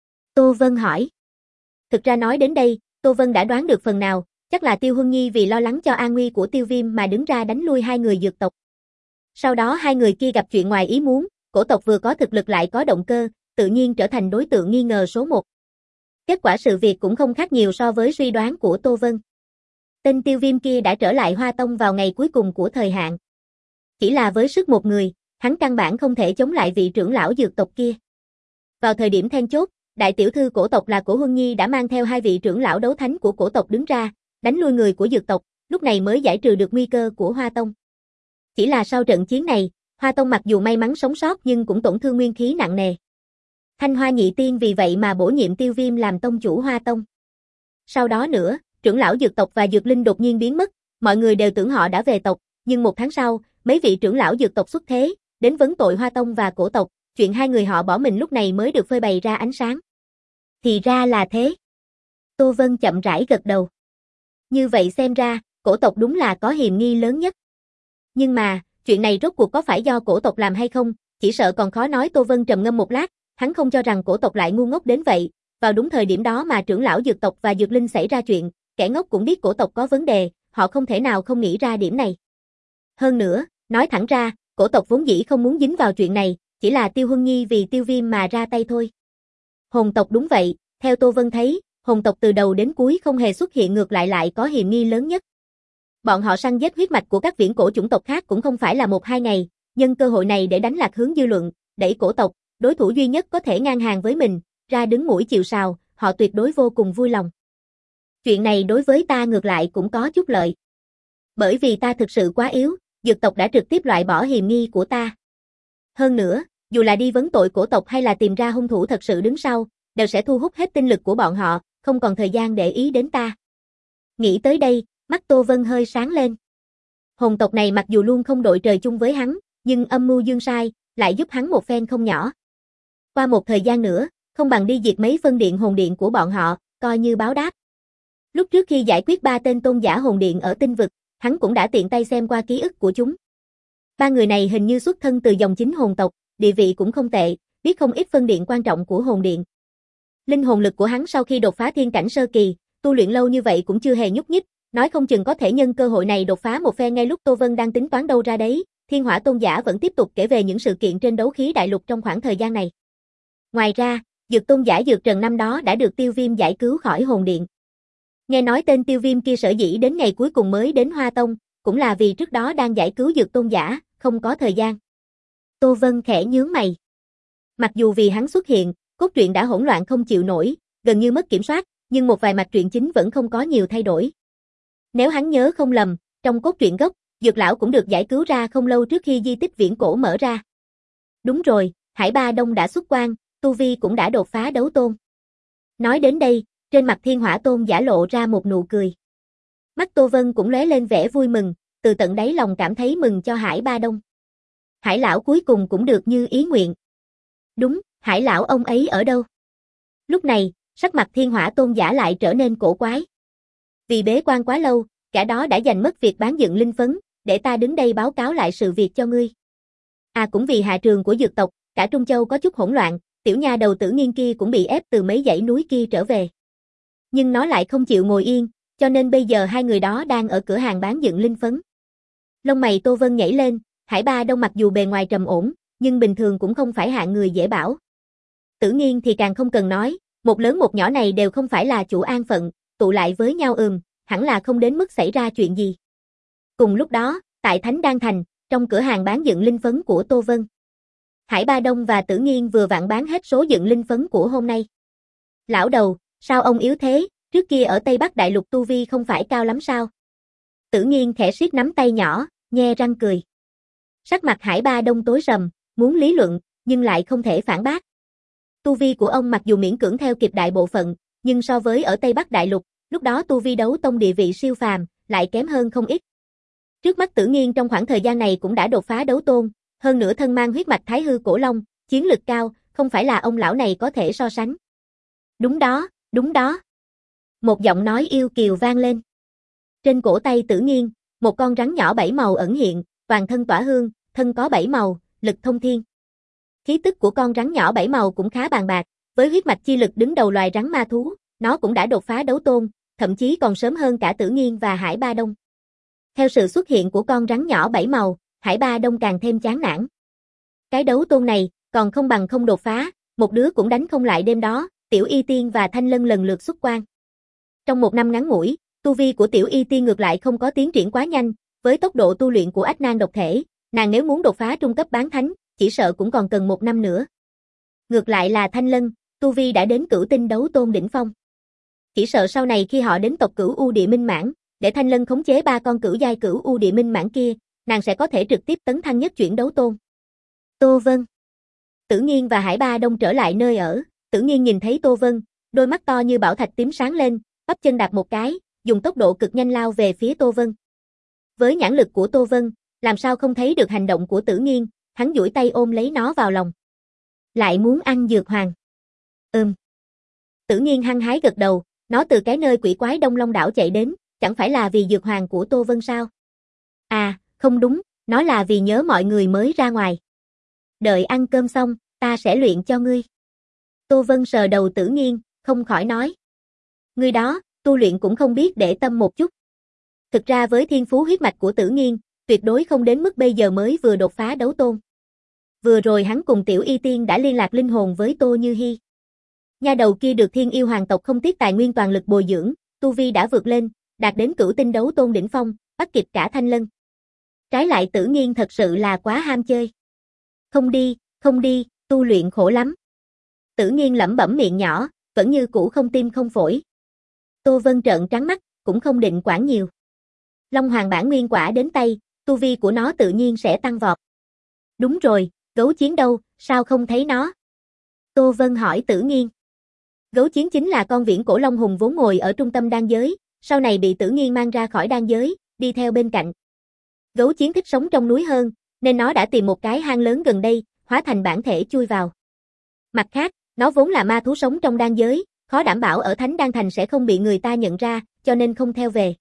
Tô Vân hỏi. Thực ra nói đến đây, Tô Vân đã đoán được phần nào, chắc là Tiêu Huân Nhi vì lo lắng cho an nguy của Tiêu Viêm mà đứng ra đánh lui hai người dược tộc. Sau đó hai người kia gặp chuyện ngoài ý muốn, cổ tộc vừa có thực lực lại có động cơ, tự nhiên trở thành đối tượng nghi ngờ số một. Kết quả sự việc cũng không khác nhiều so với suy đoán của Tô Vân. Tên Tiêu Viêm kia đã trở lại Hoa Tông vào ngày cuối cùng của thời hạn. Chỉ là với sức một người, hắn căn bản không thể chống lại vị trưởng lão dược tộc kia. Vào thời điểm then chốt, đại tiểu thư cổ tộc là Cổ Huân Nhi đã mang theo hai vị trưởng lão đấu thánh của cổ tộc đứng ra, đánh lui người của dược tộc, lúc này mới giải trừ được nguy cơ của Hoa Tông. Chỉ là sau trận chiến này, Hoa Tông mặc dù may mắn sống sót nhưng cũng tổn thương nguyên khí nặng nề. Thanh Hoa Nhị Tiên vì vậy mà bổ nhiệm Tiêu Viêm làm tông chủ Hoa Tông. Sau đó nữa, trưởng lão dược tộc và dược linh đột nhiên biến mất, mọi người đều tưởng họ đã về tộc, nhưng một tháng sau, mấy vị trưởng lão dược tộc xuất thế, đến vấn tội Hoa Tông và cổ tộc, chuyện hai người họ bỏ mình lúc này mới được phơi bày ra ánh sáng. Thì ra là thế. Tô Vân chậm rãi gật đầu. Như vậy xem ra, cổ tộc đúng là có hiềm nghi lớn nhất. Nhưng mà, chuyện này rốt cuộc có phải do cổ tộc làm hay không, chỉ sợ còn khó nói. Tô Vân trầm ngâm một lát, hắn không cho rằng cổ tộc lại ngu ngốc đến vậy, vào đúng thời điểm đó mà trưởng lão dược tộc và dược linh xảy ra chuyện, kẻ ngốc cũng biết cổ tộc có vấn đề, họ không thể nào không nghĩ ra điểm này. Hơn nữa, nói thẳng ra, cổ tộc vốn dĩ không muốn dính vào chuyện này, chỉ là Tiêu Huân Nhi vì Tiêu Viêm mà ra tay thôi. Hồn tộc đúng vậy, theo Tô Vân thấy, hồn tộc từ đầu đến cuối không hề xuất hiện, ngược lại lại có hiềm nghi lớn nhất. Bọn họ săn giết huyết mạch của các viễn cổ chủng tộc khác cũng không phải là một hai ngày, nhân cơ hội này để đánh lạc hướng dư luận, đẩy cổ tộc, đối thủ duy nhất có thể ngang hàng với mình, ra đứng mũi chịu sào, họ tuyệt đối vô cùng vui lòng. Chuyện này đối với ta ngược lại cũng có chút lợi. Bởi vì ta thực sự quá yếu, dược tộc đã trực tiếp loại bỏ hiềm nghi của ta. Hơn nữa, dù là đi vấn tội cổ tộc hay là tìm ra hung thủ thật sự đứng sau, đều sẽ thu hút hết tinh lực của bọn họ, không còn thời gian để ý đến ta. Nghĩ tới đây, mắt Tô Vân hơi sáng lên. Hồn tộc này mặc dù luôn không đội trời chung với hắn, nhưng âm mưu dương sai, lại giúp hắn một phen không nhỏ. Qua một thời gian nữa, không bằng đi diệt mấy phân điện hồn điện của bọn họ, coi như báo đáp. Lúc trước khi giải quyết ba tên tôn giả hồn điện ở tinh vực, hắn cũng đã tiện tay xem qua ký ức của chúng. Ba người này hình như xuất thân từ dòng chính hồn tộc, địa vị cũng không tệ, biết không ít phân điện quan trọng của hồn điện. Linh hồn lực của hắn sau khi đột phá thiên cảnh sơ kỳ, tu luyện lâu như vậy cũng chưa hề nhúc nhích, nói không chừng có thể nhân cơ hội này đột phá một phen ngay lúc Tô Vân đang tính toán đâu ra đấy, Thiên Hỏa Tôn giả vẫn tiếp tục kể về những sự kiện trên đấu khí đại lục trong khoảng thời gian này. Ngoài ra, Dược Tôn giả Dược Trần năm đó đã được Tiêu Viêm giải cứu khỏi hồn điện. Nghe nói tên Tiêu Viêm kia sở dĩ đến ngày cuối cùng mới đến Hoa Tông, cũng là vì trước đó đang giải cứu Dược Tôn giả, không có thời gian. Tô Vân khẽ nhướng mày. Mặc dù vì hắn xuất hiện, cốt truyện đã hỗn loạn không chịu nổi, gần như mất kiểm soát, nhưng một vài mặt truyện chính vẫn không có nhiều thay đổi. Nếu hắn nhớ không lầm, trong cốt truyện gốc, Dược lão cũng được giải cứu ra không lâu trước khi di tích viễn cổ mở ra. Đúng rồi, Hải Ba Đông đã xuất quan, tu vi cũng đã đột phá đấu tôn. Nói đến đây, trên mặt Thiên Hỏa Tôn giả lộ ra một nụ cười. Mắt Tô Vân cũng lóe lên vẻ vui mừng, từ tận đáy lòng cảm thấy mừng cho Hải Ba Đông. Hải lão cuối cùng cũng được như ý nguyện. Đúng, Hải lão ông ấy ở đâu? Lúc này, sắc mặt Thiên Hỏa Tôn giả lại trở nên cổ quái. Vì bế quan quá lâu, cả đó đã giành mất việc bán dựng linh phấn, để ta đứng đây báo cáo lại sự việc cho ngươi. À cũng vì hạ trường của dược tộc, cả Trung Châu có chút hỗn loạn, tiểu nha đầu Tử Nghiên kia cũng bị ép từ mấy dãy núi kia trở về. Nhưng nó lại không chịu ngồi yên, cho nên bây giờ hai người đó đang ở cửa hàng bán dựng linh phấn. Lông mày Tô Vân nhảy lên, Hải Ba Đông mặc dù bề ngoài trầm ổn, nhưng bình thường cũng không phải hạng người dễ bảo. Tử Nghiên thì càng không cần nói, một lớn một nhỏ này đều không phải là chủ an phận, tụ lại với nhau ừm, hẳn là không đến mức xảy ra chuyện gì. Cùng lúc đó, tại Thánh Đan Thành, trong cửa hàng bán dựng linh phấn của Tô Vân. Hải Ba Đông và Tử Nghiên vừa vặn bán hết số dựng linh phấn của hôm nay. Lão đầu, sao ông yếu thế, trước kia ở Tây Bắc Đại Lục tu vi không phải cao lắm sao? Tử Nghiên khẽ siết nắm tay nhỏ, nhe răng cười. Sắc mặt Hải Ba Đông tối sầm, muốn lý luận, nhưng lại không thể phản bác. Tu vi của ông mặc dù miễn cưỡng theo kịp đại bộ phận, nhưng so với ở Tây Bắc Đại Lục, lúc đó tu vi đấu tông địa vị siêu phàm, lại kém hơn không ít. Trước mắt Tử Nghiên trong khoảng thời gian này cũng đã đột phá đấu tôn, hơn nữa thân mang huyết mạch Thái Hư Cổ Long, chiến lực cao, không phải là ông lão này có thể so sánh. Đúng đó, đúng đó. Một giọng nói yêu kiều vang lên. Trên cổ tay Tử Nghiên, một con rắn nhỏ bảy màu ẩn hiện, toàn thân tỏa hương, thân có bảy màu, lực thông thiên. Khí tức của con rắn nhỏ bảy màu cũng khá bàn bạc, với huyết mạch chi lực đứng đầu loài rắn ma thú, nó cũng đã đột phá đấu tôn, thậm chí còn sớm hơn cả Tử Nghiên và Hải Ba Đông. Theo sự xuất hiện của con rắn nhỏ bảy màu, Hải Ba Đông càng thêm chán nản. Cái đấu tôn này, còn không bằng không đột phá, một đứa cũng đánh không lại đêm đó, Tiểu Y Tiên và Thanh Lân lần lượt xuất quan. Trong một năm ngắn ngủi, tu vi của Tiểu Y Tiên ngược lại không có tiến triển quá nhanh, với tốc độ tu luyện của Ách Nan độc thể, nàng nếu muốn đột phá trung cấp bán thánh, chỉ sợ cũng còn cần một năm nữa. Ngược lại là Thanh Lân, tu vi đã đến cửu tinh đấu tôn đỉnh phong. Chỉ sợ sau này khi họ đến tộc Cửu U Địa Minh Mãn, để Thanh Lân khống chế ba con cửu giai Cửu U Địa Minh Mãn kia, nàng sẽ có thể trực tiếp tấn thăng nhất chuyển đấu tôn. Tô Vân. Tử Nghiên và Hải Ba Đông trở lại nơi ở, Tử Nghiên nhìn thấy Tô Vân, đôi mắt to như bảo thạch tím sáng lên, bắp chân đạp một cái, dùng tốc độ cực nhanh lao về phía Tô Vân. Với nhãn lực của Tô Vân, làm sao không thấy được hành động của Tử Nghiên, hắn duỗi tay ôm lấy nó vào lòng. Lại muốn ăn dược hoàng. Ừm. Tử Nghiên hăng hái gật đầu, nó từ cái nơi quỷ quái Đông Long đảo chạy đến, chẳng phải là vì dược hoàng của Tô Vân sao? À, không đúng, nó là vì nhớ mọi người mới ra ngoài. Đợi ăn cơm xong, ta sẽ luyện cho ngươi. Tô Vân sờ đầu Tử Nghiên, không khỏi nói. Ngươi đó, tu luyện cũng không biết để tâm một chút. Thực ra với thiên phú huyết mạch của Tử Nghiên, tuyệt đối không đến mức bây giờ mới vừa đột phá đấu tôn. Vừa rồi hắn cùng Tiểu Y Tiên đã liên lạc linh hồn với Tô Như Hi. Nha đầu kia được Thiên Yêu hoàng tộc không tiếc tài nguyên toàn lực bồi dưỡng, tu vi đã vượt lên, đạt đến cửu tinh đấu tôn đỉnh phong, bắt kịp cả Thanh Lân. Trái lại Tử Nghiên thật sự là quá ham chơi. Không đi, không đi, tu luyện khổ lắm. Tử Nghiên lẩm bẩm miệng nhỏ, vẫn như cũ không tim không phổi. Tô Vân trợn trắng mắt, cũng không định quản nhiều. Long Hoàng bản nguyên quả đến tay, tu vi của nó tự nhiên sẽ tăng vọt. Đúng rồi, gấu chiến đâu, sao không thấy nó? Tô Vân hỏi Tử Nghiên. Gấu chiến chính là con viễn cổ long hùng vốn ngồi ở trung tâm đan giới, sau này bị Tử Nghiên mang ra khỏi đan giới, đi theo bên cạnh. Gấu chiến thích sống trong núi hơn, nên nó đã tìm một cái hang lớn gần đây, hóa thành bản thể chui vào. Mặt khác, nó vốn là ma thú sống trong đan giới, khó đảm bảo ở Thánh Đan Thành sẽ không bị người ta nhận ra, cho nên không theo về.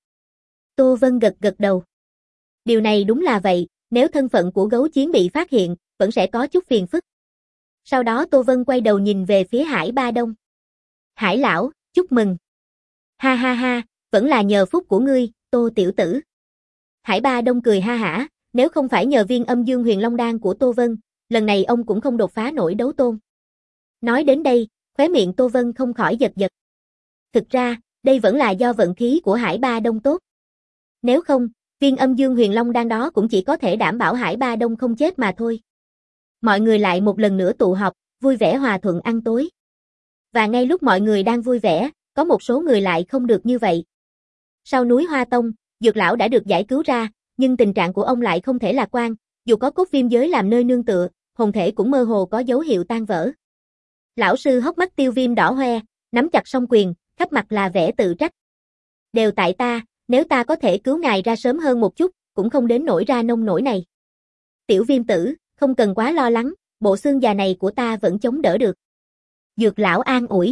Tô Vân gật gật đầu. Điều này đúng là vậy, nếu thân phận của gấu chiến bị phát hiện, vẫn sẽ có chút phiền phức. Sau đó Tô Vân quay đầu nhìn về phía Hải Ba Đông. Hải lão, chúc mừng. Ha ha ha, vẫn là nhờ phúc của ngươi, Tô tiểu tử. Hải Ba Đông cười ha hả, nếu không phải nhờ viên âm dương huyền long đan của Tô Vân, lần này ông cũng không đột phá nổi đấu tôn. Nói đến đây, khóe miệng Tô Vân không khỏi giật giật. Thực ra, đây vẫn là do vận khí của Hải Ba Đông tốt. Nếu không, viên âm dương huyền long đan đó cũng chỉ có thể đảm bảo Hải Ba Đông không chết mà thôi. Mọi người lại một lần nữa tụ họp, vui vẻ hòa thuận ăn tối. Và ngay lúc mọi người đang vui vẻ, có một số người lại không được như vậy. Sau núi Hoa Tông, Dược lão đã được giải cứu ra, nhưng tình trạng của ông lại không thể lạc quan, dù có cốt viêm giới làm nơi nương tựa, hồn thể cũng mơ hồ có dấu hiệu tan vỡ. Lão sư hốc mắt Tiêu Viêm đỏ hoe, nắm chặt song quyền, khắp mặt là vẻ tự trách. Đều tại ta, nếu ta có thể cứu ngài ra sớm hơn một chút, cũng không đến nỗi ra nông nổi này. Tiểu Viêm tử, không cần quá lo lắng, bộ xương già này của ta vẫn chống đỡ được. Dược lão an ủi.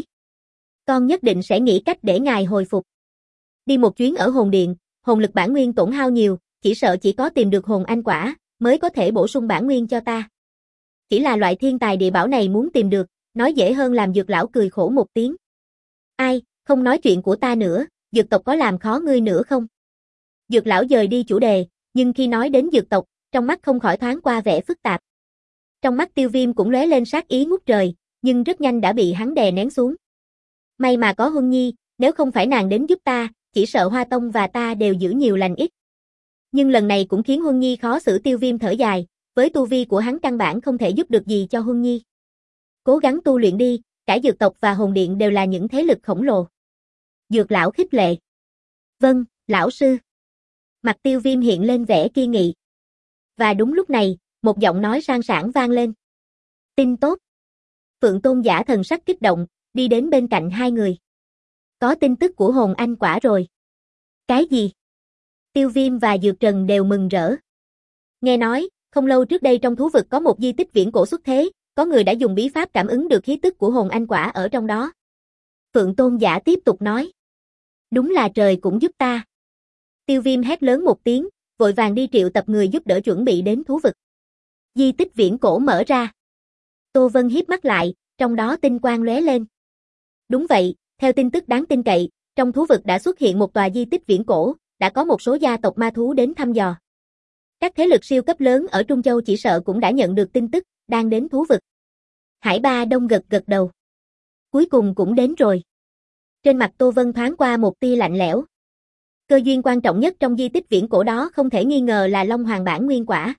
Con nhất định sẽ nghĩ cách để ngài hồi phục. Đi một chuyến ở hồn điện, hồn lực bản nguyên tổn hao nhiều, chỉ sợ chỉ có tìm được hồn anh quả, mới có thể bổ sung bản nguyên cho ta. Chỉ là loại thiên tài địa bảo này muốn tìm được, nói dễ hơn làm dược lão cười khổ một tiếng. Ai, không nói chuyện của ta nữa, dược tộc có làm khó ngươi nữa không? Dược lão dời đi chủ đề, nhưng khi nói đến dược tộc, trong mắt không khỏi thoáng qua vẻ phức tạp. Trong mắt Tiêu Viêm cũng lóe lên sát ý ngút trời, nhưng rất nhanh đã bị hắn đè nén xuống. May mà có Huân Nhi, nếu không phải nàng đến giúp ta, chỉ sợ Hoa Tông và ta đều giữ nhiều lành ít. Nhưng lần này cũng khiến Huân Nhi khó xử. Tiêu Viêm thở dài, với tu vi của hắn căn bản không thể giúp được gì cho Huân Nhi. Cố gắng tu luyện đi, cả dược tộc và hồn điện đều là những thế lực khổng lồ. Dược lão khích lệ. Vâng, lão sư. Mặt Tiêu Viêm hiện lên vẻ kiên nghị. Và đúng lúc này, một giọng nói sang sảng vang lên. Tin tốt. Phượng Tôn giả thần sắc kích động, đi đến bên cạnh hai người. Có tin tức của hồn anh quả rồi. Cái gì? Tiêu Viêm và Dược Trần đều mừng rỡ. Nghe nói, không lâu trước đây trong thú vực có một di tích viễn cổ xuất thế, có người đã dùng bí pháp cảm ứng được khí tức của hồn anh quả ở trong đó. Phượng Tôn giả tiếp tục nói. Đúng là trời cũng giúp ta. Tiêu Viêm hét lớn một tiếng, vội vàng đi triệu tập người giúp đỡ chuẩn bị đến thú vực. Di tích viễn cổ mở ra. Tô Vân híp mắt lại, trong đó tinh quang lóe lên. Đúng vậy, theo tin tức đáng tin cậy, trong thú vực đã xuất hiện một tòa di tích viễn cổ, đã có một số gia tộc ma thú đến thăm dò. Các thế lực siêu cấp lớn ở Trung Châu chỉ sợ cũng đã nhận được tin tức, đang đến thú vực. Hải Ba Đông gật gật đầu. Cuối cùng cũng đến rồi. Trên mặt Tô Vân thoáng qua một tia lạnh lẽo. Cơ duyên quan trọng nhất trong di tích viễn cổ đó không thể nghi ngờ là Long Hoàng bản nguyên quả.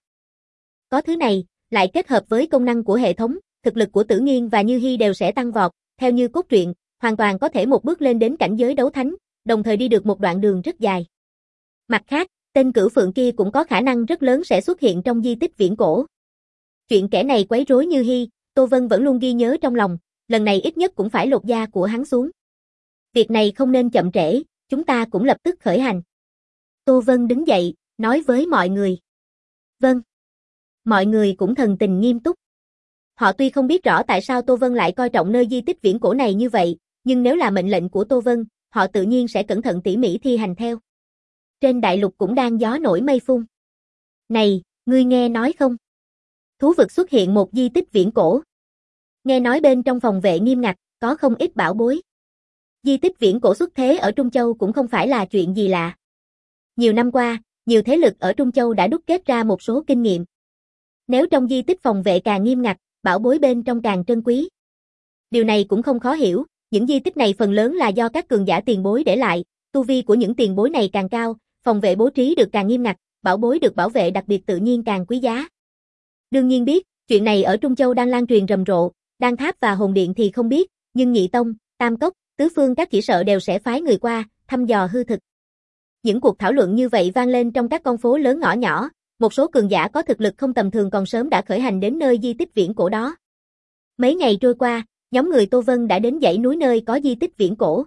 Có thứ này, lại kết hợp với công năng của hệ thống, thực lực của Tử Nghiên và Như Hi đều sẽ tăng vọt, theo như cốt truyện, hoàn toàn có thể một bước lên đến cảnh giới đấu thánh, đồng thời đi được một đoạn đường rất dài. Mặt khác, tên Cửu Phượng kia cũng có khả năng rất lớn sẽ xuất hiện trong di tích viễn cổ. Chuyện kẻ này quấy rối Như Hi, Tô Vân vẫn luôn ghi nhớ trong lòng, lần này ít nhất cũng phải lột da của hắn xuống. Việc này không nên chậm trễ, chúng ta cũng lập tức khởi hành. Tô Vân đứng dậy, nói với mọi người. Vâng. Mọi người cũng thần tình nghiêm túc. Họ tuy không biết rõ tại sao Tô Vân lại coi trọng nơi di tích viễn cổ này như vậy, nhưng nếu là mệnh lệnh của Tô Vân, họ tự nhiên sẽ cẩn thận tỉ mỉ thi hành theo. Trên đại lục cũng đang gió nổi mây phun. Này, ngươi nghe nói không? Thú vực xuất hiện một di tích viễn cổ. Nghe nói bên trong phòng vệ nghiêm ngặt, có không ít bảo bối. Di tích viễn cổ xuất thế ở Trung Châu cũng không phải là chuyện gì lạ. Nhiều năm qua, nhiều thế lực ở Trung Châu đã đúc kết ra một số kinh nghiệm. Nếu trong di tích phòng vệ càng nghiêm ngặt, bảo bối bên trong càng trân quý. Điều này cũng không khó hiểu, những di tích này phần lớn là do các cường giả tiền bối để lại, tu vi của những tiền bối này càng cao, phòng vệ bố trí được càng nghiêm ngặt, bảo bối được bảo vệ đặc biệt tự nhiên càng quý giá. Đương nhiên biết, chuyện này ở Trung Châu đang lan truyền rầm rộ, Đan Tháp và Hồn Điện thì không biết, nhưng Nhị Tông, Tam Cốc, Tứ Phương các chỉ sợ đều sẽ phái người qua, thăm dò hư thực. Những cuộc thảo luận như vậy vang lên trong các con phố lớn ngõ nhỏ, một số cường giả có thực lực không tầm thường còn sớm đã khởi hành đến nơi di tích viễn cổ đó. Mấy ngày trôi qua, nhóm người Tô Vân đã đến dãy núi nơi có di tích viễn cổ.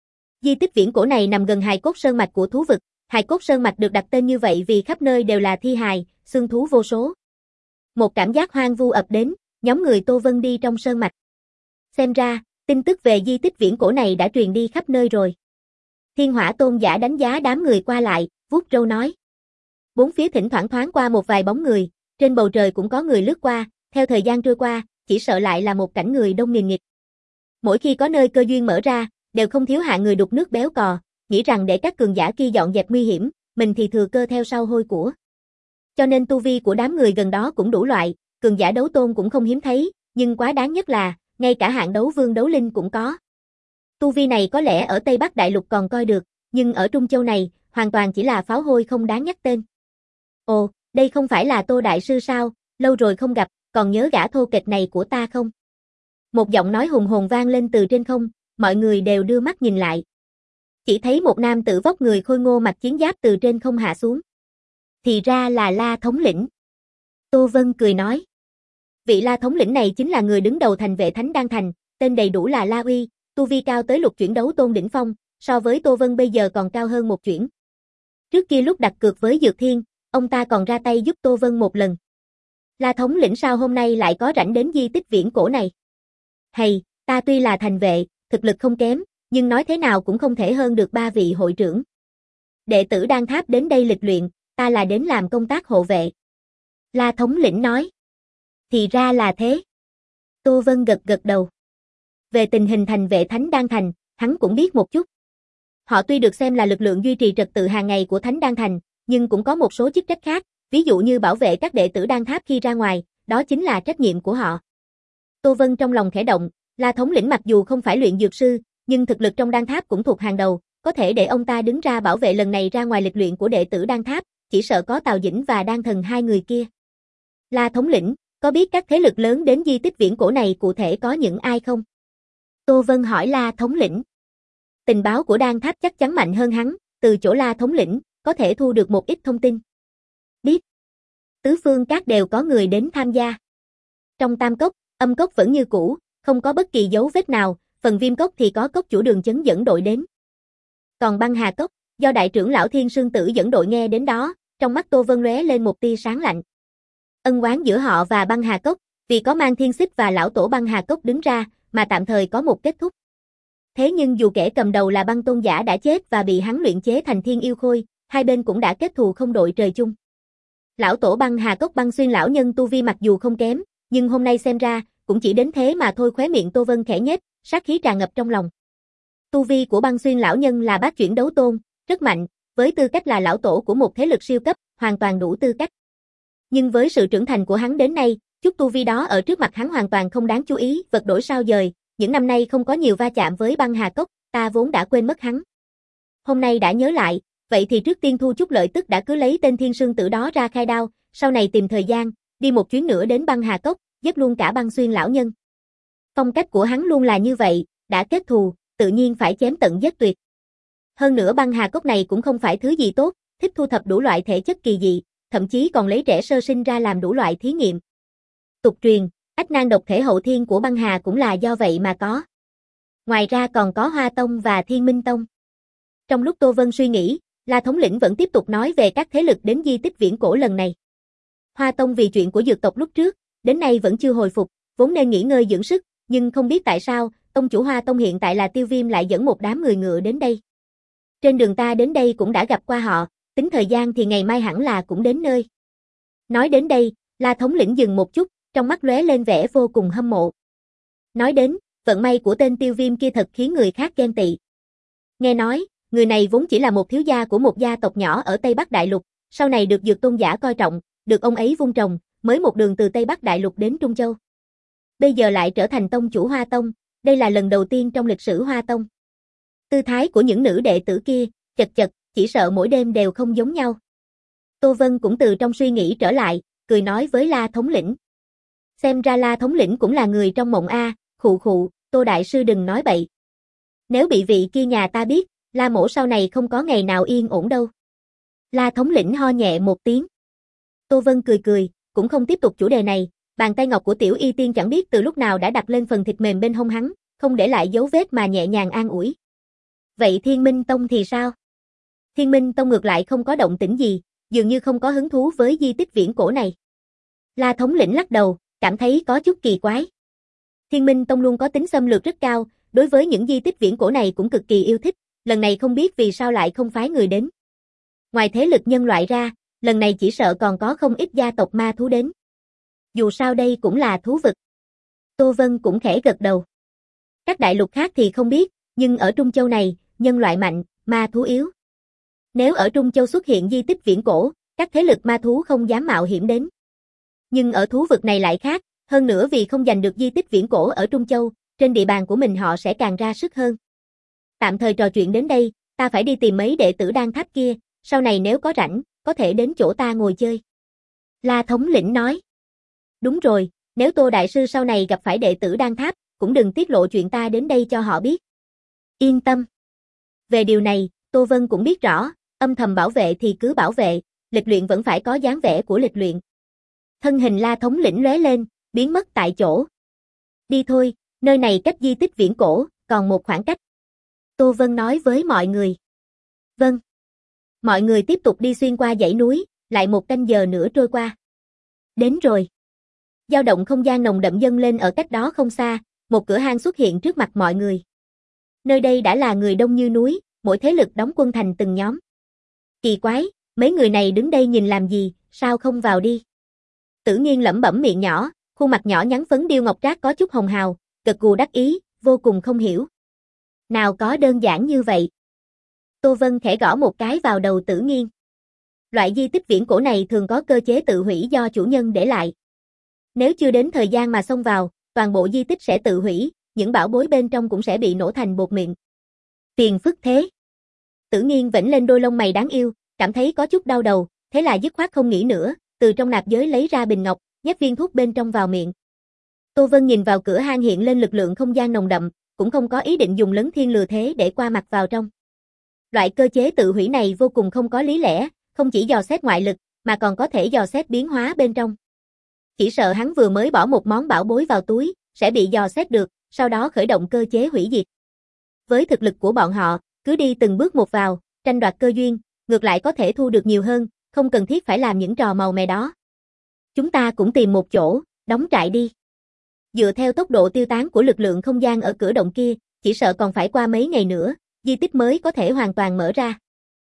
Di tích viễn cổ này nằm gần hài cốt sơn mạch của thú vực, hài cốt sơn mạch được đặt tên như vậy vì khắp nơi đều là thi hài, xương thú vô số. Một cảm giác hoang vu ập đến, nhóm người Tô Vân đi trong sơn mạch. Xem ra, tin tức về di tích viễn cổ này đã truyền đi khắp nơi rồi. Thiên Hỏa Tôn giả đánh giá đám người qua lại, vuốt râu nói. Bốn phía thỉnh thoảng thoáng qua một vài bóng người, trên bầu trời cũng có người lướt qua, theo thời gian trôi qua, chỉ sợ lại là một cảnh người đông nghìn nghịt. Mỗi khi có nơi cơ duyên mở ra, đều không thiếu hạng người đục nước béo cò, nghĩ rằng để các cường giả kia dọn dẹp nguy hiểm, mình thì thừa cơ theo sau hôi của. Cho nên tu vi của đám người gần đó cũng đủ loại, cường giả đấu tôn cũng không hiếm thấy, nhưng quá đáng nhất là, ngay cả hạng đấu vương đấu linh cũng có. Tu vi này có lẽ ở Tây Bắc Đại Lục còn coi được, nhưng ở Trung Châu này, hoàn toàn chỉ là pháo hôi không đáng nhắc tên. Ồ, đây không phải là Tô Đại Sư sao, lâu rồi không gặp, còn nhớ gã thô kệch này của ta không? Một giọng nói hùng hồn vang lên từ trên không, mọi người đều đưa mắt nhìn lại. Chỉ thấy một nam tử vóc người khôi ngô mặc chiến giáp từ trên không hạ xuống. Thì ra là La thống lĩnh. Tô Vân cười nói. Vị La thống lĩnh này chính là người đứng đầu thành Vệ Thánh Đan Thành, tên đầy đủ là La Uy, tu vi cao tới lục chuyển đấu tôn đỉnh phong, so với Tô Vân bây giờ còn cao hơn một chuyển. Trước kia lúc đặt cược với Dược Thiên, ông ta còn ra tay giúp Tô Vân một lần. La thống lĩnh sao hôm nay lại có rảnh đến di tích viễn cổ này? Hay, ta tuy là thành vệ, thực lực không kém, nhưng nói thế nào cũng không thể hơn được ba vị hội trưởng. Đệ tử Đan Tháp đến đây lịch luyện, ta là đến làm công tác hộ vệ. La thống lĩnh nói. Thì ra là thế. Tô Vân gật gật đầu. Về tình hình thành Vệ Thánh Đan Thành, hắn cũng biết một chút. Họ tuy được xem là lực lượng duy trì trật tự hàng ngày của Thánh Đan Thành, nhưng cũng có một số chức trách khác, ví dụ như bảo vệ các đệ tử Đan Tháp khi ra ngoài, đó chính là trách nhiệm của họ. Tô Vân trong lòng khẽ động, La thống lĩnh mặc dù không phải luyện dược sư, nhưng thực lực trong Đan Tháp cũng thuộc hàng đầu, có thể để ông ta đứng ra bảo vệ lần này ra ngoài lịch luyện của đệ tử Đan Tháp, chỉ sợ có Tào Dĩnh và Đan Thần hai người kia. La thống lĩnh, có biết các thế lực lớn đến di tích viễn cổ này cụ thể có những ai không? Tô Vân hỏi La thống lĩnh. Tình báo của Đan Tháp chắc chắn mạnh hơn hắn, từ chỗ La thống lĩnh, có thể thu được một ít thông tin. Biết. Tứ phương các đều có người đến tham gia. Trong Tam Cốc, Âm Cốc vẫn như cũ, không có bất kỳ dấu vết nào, phần Viêm Cốc thì có cốc chủ Đường Chấn dẫn đội đến. Còn Băng Hà Cốc, do đại trưởng lão Thiên Sương Tử dẫn đội nghe đến đó, trong mắt Tô Vân lóe lên một tia sáng lạnh. Ân oán giữa họ và Băng Hà Cốc, vì có Mang Thiên Xích và lão tổ Băng Hà Cốc đứng ra, mà tạm thời có một kết thúc. Thế nhưng dù kẻ cầm đầu là Băng Tôn giả đã chết và bị hắn luyện chế thành Thiên Yêu Khôi, hai bên cũng đã kết thù không đội trời chung. Lão tổ Băng Hà Cốc Băng Xuyên lão nhân tu vi mặc dù không kém, nhưng hôm nay xem ra, cũng chỉ đến thế mà thôi. Khóe miệng Tô Vân khẽ nhếch, sát khí tràn ngập trong lòng. Tu vi của Băng Xuyên lão nhân là bát chuyển đấu tôn, rất mạnh, với tư cách là lão tổ của một thế lực siêu cấp, hoàn toàn đủ tư cách. Nhưng với sự trưởng thành của hắn đến nay, chút tu vi đó ở trước mặt hắn hoàn toàn không đáng chú ý, vật đổi sao dời, những năm nay không có nhiều va chạm với Băng Hà Cốc, ta vốn đã quên mất hắn. Hôm nay đã nhớ lại, vậy thì trước tiên thu chút lợi tức đã cứ lấy tên Thiên Sương Tử đó ra khai đao, sau này tìm thời gian, đi một chuyến nữa đến Băng Hà Cốc, giết luôn cả Băng Xuyên lão nhân. Phong cách của hắn luôn là như vậy, đã kết thù, tự nhiên phải chém tận giết tuyệt. Hơn nữa Băng Hà Cốc này cũng không phải thứ gì tốt, thích thu thập đủ loại thể chất kỳ dị, thậm chí còn lấy trẻ sơ sinh ra làm đủ loại thí nghiệm. Tục truyền, ách nan độc thể hậu thiên của Băng Hà cũng là do vậy mà có. Ngoài ra còn có Hoa Tông và Thiên Minh Tông. Trong lúc Tô Vân suy nghĩ, La thống lĩnh vẫn tiếp tục nói về các thế lực đến di tích viễn cổ lần này. Hoa Tông vì chuyện của dược tộc lúc trước, đến nay vẫn chưa hồi phục, vốn nên nghỉ ngơi dưỡng sức, nhưng không biết tại sao, tông chủ Hoa Tông hiện tại là Tiêu Viêm lại dẫn một đám người ngựa đến đây. Trên đường ta đến đây cũng đã gặp qua họ, tính thời gian thì ngày mai hẳn là cũng đến nơi. Nói đến đây, La thống lĩnh dừng một chút, trong mắt lóe lên vẻ vô cùng hâm mộ. Nói đến, vận may của tên Tiêu Viêm kia thật khiến người khác ghen tị. Nghe nói, người này vốn chỉ là một thiếu gia của một gia tộc nhỏ ở Tây Bắc Đại Lục, sau này được Dược Tôn giả coi trọng, được ông ấy vun trồng, mới một đường từ Tây Bắc Đại Lục đến Trung Châu. Bây giờ lại trở thành tông chủ Hoa Tông, đây là lần đầu tiên trong lịch sử Hoa Tông. Tư thái của những nữ đệ tử kia, chật chật, chỉ sợ mỗi đêm đều không giống nhau. Tô Vân cũng từ trong suy nghĩ trở lại, cười nói với La thống lĩnh. Xem ra La thống lĩnh cũng là người trong mộng a, khụ khụ, Tô đại sư đừng nói bậy. Nếu bị vị kia nhà ta biết, La mổ sau này không có ngày nào yên ổn đâu. La thống lĩnh ho nhẹ một tiếng. Tô Vân cười cười, cũng không tiếp tục chủ đề này, bàn tay ngọc của Tiểu Y Tiên chẳng biết từ lúc nào đã đặt lên phần thịt mềm bên hông hắn, không để lại dấu vết mà nhẹ nhàng an ủi. Vậy Thiên Minh Tông thì sao? Thiên Minh Tông ngược lại không có động tĩnh gì, dường như không có hứng thú với di tích viễn cổ này. La thống lĩnh lắc đầu, cảm thấy có chút kỳ quái. Thiên Minh Tông luôn có tính xâm lược rất cao, đối với những di tích viễn cổ này cũng cực kỳ yêu thích, lần này không biết vì sao lại không phái người đến. Ngoài thế lực nhân loại ra, lần này chỉ sợ còn có không ít gia tộc ma thú đến. Dù sao đây cũng là thú vực. Tô Vân cũng khẽ gật đầu. Các đại lục khác thì không biết, Nhưng ở Trung Châu này, nhân loại mạnh, ma thú yếu. Nếu ở Trung Châu xuất hiện di tích viễn cổ, các thế lực ma thú không dám mạo hiểm đến. Nhưng ở thú vực này lại khác, hơn nữa vì không giành được di tích viễn cổ ở Trung Châu, trên địa bàn của mình họ sẽ càng ra sức hơn. Tạm thời trò chuyện đến đây, ta phải đi tìm mấy đệ tử đan tháp kia, sau này nếu có rảnh, có thể đến chỗ ta ngồi chơi. La thống lĩnh nói. Đúng rồi, nếu Tô Đại Sư sau này gặp phải đệ tử đan tháp, cũng đừng tiết lộ chuyện ta đến đây cho họ biết. Yên tâm. Về điều này, Tô Vân cũng biết rõ, âm thầm bảo vệ thì cứ bảo vệ, lịch luyện vẫn phải có dáng vẻ của lịch luyện. Thân hình La thống lĩnh lóe lên, biến mất tại chỗ. Đi thôi, nơi này cách di tích viễn cổ, còn một khoảng cách. Tô Vân nói với mọi người. Vâng. Mọi người tiếp tục đi xuyên qua dãy núi, lại một canh giờ nữa trôi qua. Đến rồi. Dao động không gian nồng đậm dâng lên ở cách đó không xa, một cửa hang xuất hiện trước mặt mọi người. Nơi đây đã là người đông như núi, mỗi thế lực đóng quân thành từng nhóm. Kỳ quái, mấy người này đứng đây nhìn làm gì, sao không vào đi? Tử Nghiên lẩm bẩm miệng nhỏ, khuôn mặt nhỏ nhắn phấn điêu ngọc trác có chút hồng hào, gật gù đắc ý, vô cùng không hiểu. Nào có đơn giản như vậy. Tô Vân khẽ gõ một cái vào đầu Tử Nghiên. Loại di tích viễn cổ này thường có cơ chế tự hủy do chủ nhân để lại. Nếu chưa đến thời gian mà xông vào, toàn bộ di tích sẽ tự hủy, những bảo bối bên trong cũng sẽ bị nổ thành bột mịn. Phiền phức thế. Tử Nghiên vểnh lên đôi lông mày đáng yêu, cảm thấy có chút đau đầu, thế là dứt khoát không nghĩ nữa, từ trong nạp giới lấy ra bình ngọc, nhét viên thuốc bên trong vào miệng. Tô Vân nhìn vào cửa hang hiện lên lực lượng không gian nồng đậm, cũng không có ý định dùng lấn thiên lừa thế để qua mặt vào trong. Loại cơ chế tự hủy này vô cùng không có lý lẽ, không chỉ dò xét ngoại lực, mà còn có thể dò xét biến hóa bên trong. Chỉ sợ hắn vừa mới bỏ một món bảo bối vào túi, sẽ bị dò xét được, sau đó khởi động cơ chế hủy diệt. Với thực lực của bọn họ, cứ đi từng bước một vào, tranh đoạt cơ duyên, ngược lại có thể thu được nhiều hơn, không cần thiết phải làm những trò màu mè đó. Chúng ta cũng tìm một chỗ, đóng trại đi. Dựa theo tốc độ tiêu tán của lực lượng không gian ở cửa động kia, chỉ sợ còn phải qua mấy ngày nữa, di tích mới có thể hoàn toàn mở ra.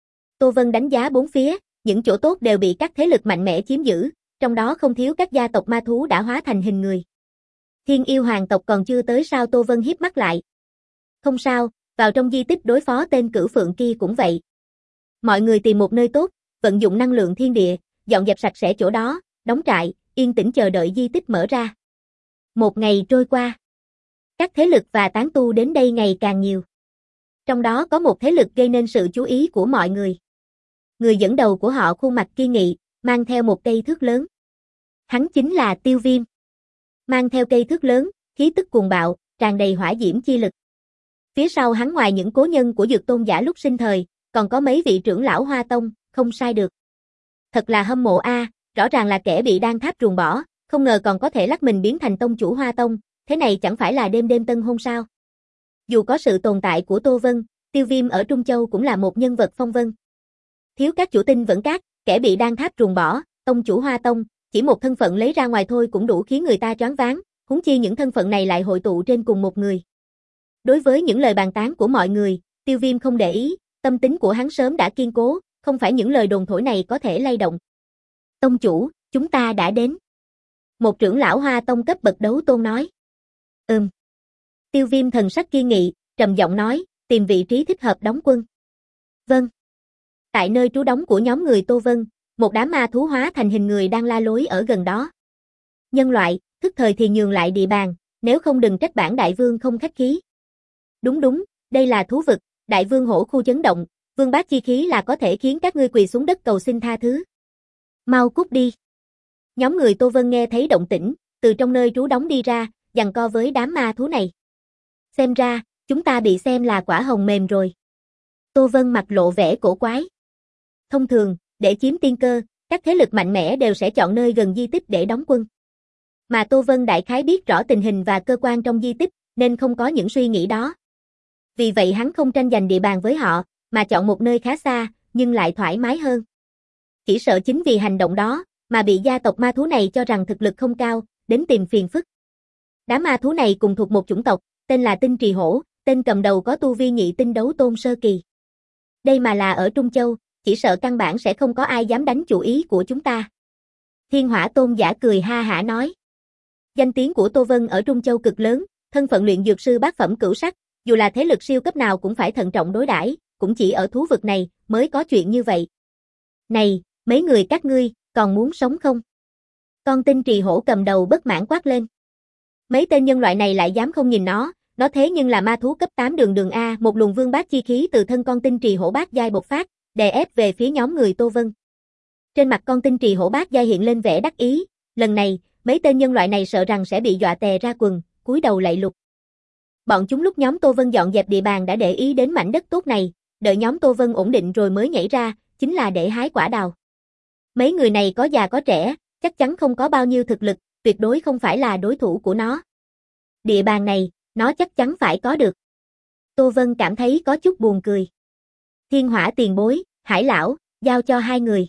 Tô Vân đánh giá bốn phía, những chỗ tốt đều bị các thế lực mạnh mẽ chiếm giữ, trong đó không thiếu các gia tộc ma thú đã hóa thành hình người. Thiên yêu hoàng tộc còn chưa tới sao? Tô Vân híp mắt lại. Không sao, vào trong di tích đối phó tên cửu phượng kia cũng vậy. Mọi người tìm một nơi tốt, vận dụng năng lượng thiên địa, dọn dẹp sạch sẽ chỗ đó, đóng trại, yên tĩnh chờ đợi di tích mở ra. Một ngày trôi qua. Các thế lực và tán tu đến đây ngày càng nhiều. Trong đó có một thế lực gây nên sự chú ý của mọi người. Người dẫn đầu của họ khuôn mặt kiên nghị, mang theo một cây thước lớn. Hắn chính là Tiêu Viêm. Mang theo cây thước lớn, khí tức cuồng bạo, tràn đầy hỏa diễm chi lực. Phía sau hắn ngoài những cố nhân của Dược Tôn giả lúc sinh thời, còn có mấy vị trưởng lão Hoa Tông, không sai được. Thật là hâm mộ a, rõ ràng là kẻ bị đan tháp ruồng bỏ, không ngờ còn có thể lắc mình biến thành tông chủ Hoa Tông, thế này chẳng phải là đêm đêm tân hôn sao? Dù có sự tồn tại của Tô Vân, Tiêu Viêm ở Trung Châu cũng là một nhân vật phong vân. Thiếu các chủ tinh vẫn cát, kẻ bị đan tháp ruồng bỏ, tông chủ Hoa Tông, chỉ một thân phận lấy ra ngoài thôi cũng đủ khiến người ta choáng váng, huống chi những thân phận này lại hội tụ trên cùng một người. Đối với những lời bàn tán của mọi người, Tiêu Viêm không để ý, tâm tính của hắn sớm đã kiên cố, không phải những lời đồn thổi này có thể lay động. Tông chủ, chúng ta đã đến. Một trưởng lão Hoa Tông cấp bậc đấu tôn nói. Ừm. Tiêu Viêm thần sắc kiên nghị, trầm giọng nói, tìm vị trí thích hợp đóng quân. Vâng. Tại nơi trú đóng của nhóm người Tô Vân, một đám ma thú hóa thành hình người đang la lối ở gần đó. Nhân loại, thức thời thì nhường lại địa bàn, nếu không đừng trách bản đại vương không khách khí. Đúng đúng, đây là thú vực, đại vương hổ khu chấn động, vương bác chi khí là có thể khiến các ngươi quỳ xuống đất cầu xin tha thứ. Mau cút đi. Nhóm người Tô Vân nghe thấy động tĩnh, từ trong nơi trú đóng đi ra, giằng co với đám ma thú này. Xem ra, chúng ta bị xem là quả hồng mềm rồi. Tô Vân mặt lộ vẻ cổ quái. Thông thường, để chiếm tiên cơ, các thế lực mạnh mẽ đều sẽ chọn nơi gần di tích để đóng quân. Mà Tô Vân đại khái biết rõ tình hình và cơ quan trong di tích, nên không có những suy nghĩ đó. Vì vậy hắn không tranh giành địa bàn với họ, mà chọn một nơi khá xa, nhưng lại thoải mái hơn. Chỉ sợ chính vì hành động đó, mà bị gia tộc ma thú này cho rằng thực lực không cao, đến tìm phiền phức. Đám ma thú này cùng thuộc một chủng tộc, tên là Tinh Trì Hổ, tên cầm đầu có tu vi nhị tinh đấu tôn sơ kỳ. Đây mà là ở Trung Châu, chỉ sợ căn bản sẽ không có ai dám đánh chủ ý của chúng ta. Thiên Hỏa Tôn giả cười ha hả nói. Danh tiếng của Tô Vân ở Trung Châu cực lớn, thân phận luyện dược sư bát phẩm cửu sắc, dù là thế lực siêu cấp nào cũng phải thận trọng đối đãi, cũng chỉ ở thú vực này mới có chuyện như vậy. Này, mấy người các ngươi, còn muốn sống không? Con tinh trì hổ cầm đầu bất mãn quát lên. Mấy tên nhân loại này lại dám không nhìn nó, nó thế nhưng là ma thú cấp tám đường đường A, một luồng vương bát chi khí từ thân con tinh trì hổ bát giai bộc phát, đè ép về phía nhóm người Tô Vân. Trên mặt con tinh trì hổ bát giai hiện lên vẻ đắc ý, lần này, mấy tên nhân loại này sợ rằng sẽ bị dọa tè ra quần, cúi đầu lạy lục. Bọn chúng lúc nhóm Tô Vân dọn dẹp địa bàn đã để ý đến mảnh đất tốt này, đợi nhóm Tô Vân ổn định rồi mới nhảy ra, chính là để hái quả đào. Mấy người này có già có trẻ, chắc chắn không có bao nhiêu thực lực, tuyệt đối không phải là đối thủ của nó. Địa bàn này, nó chắc chắn phải có được. Tô Vân cảm thấy có chút buồn cười. Thiên Hỏa tiền bối, Hải lão, giao cho hai người.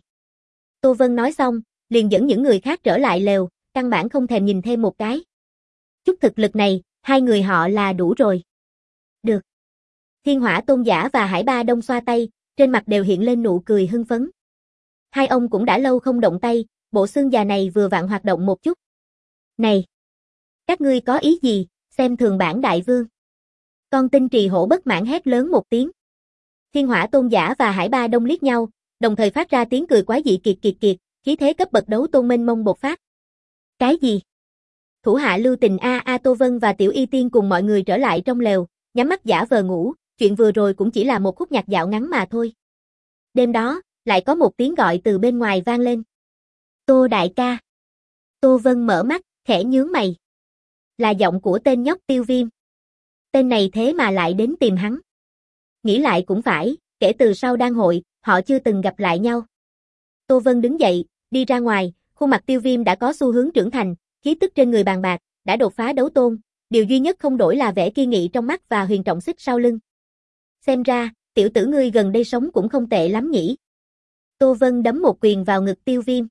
Tô Vân nói xong, liền dẫn những người khác trở lại lều, căn bản không thèm nhìn thêm một cái. Chút thực lực này, hai người họ là đủ rồi. Được. Thiên Hỏa tôn giả và Hải Ba Đông xoa tay, trên mặt đều hiện lên nụ cười hưng phấn. Hai ông cũng đã lâu không động tay, bộ xương già này vừa vặn hoạt động một chút. Này! Các ngươi có ý gì, xem thường bản đại vương. Con tinh trì hổ bất mãn hét lớn một tiếng. Thiên Hỏa tôn giả và Hải Ba Đông liếc nhau, đồng thời phát ra tiếng cười quái dị kiệt kiệt kiệt, khí thế cấp bậc đấu tôn mênh mông bộc phát. Cái gì? Thủ hạ lưu tình A A Tô Vân và Tiểu Y Tiên cùng mọi người trở lại trong lều, nhắm mắt giả vờ ngủ, chuyện vừa rồi cũng chỉ là một khúc nhạc dạo ngắn mà thôi. Đêm đó, lại có một tiếng gọi từ bên ngoài vang lên. Tô đại ca. Tô Vân mở mắt, khẽ nhướng mày. Là giọng của tên nhóc Tiêu Viêm. Tên này thế mà lại đến tìm hắn. Nghĩ lại cũng phải, kể từ sau đan hội, họ chưa từng gặp lại nhau. Tô Vân đứng dậy, đi ra ngoài, khuôn mặt Tiêu Viêm đã có xu hướng trưởng thành, khí tức trên người bàn bạc, đã đột phá đấu tôn, điều duy nhất không đổi là vẻ kiên nghị trong mắt và huyền trọng xích sau lưng. Xem ra, tiểu tử ngươi gần đây sống cũng không tệ lắm nhỉ. Tô Vân đấm một quyền vào ngực Tiêu Viêm.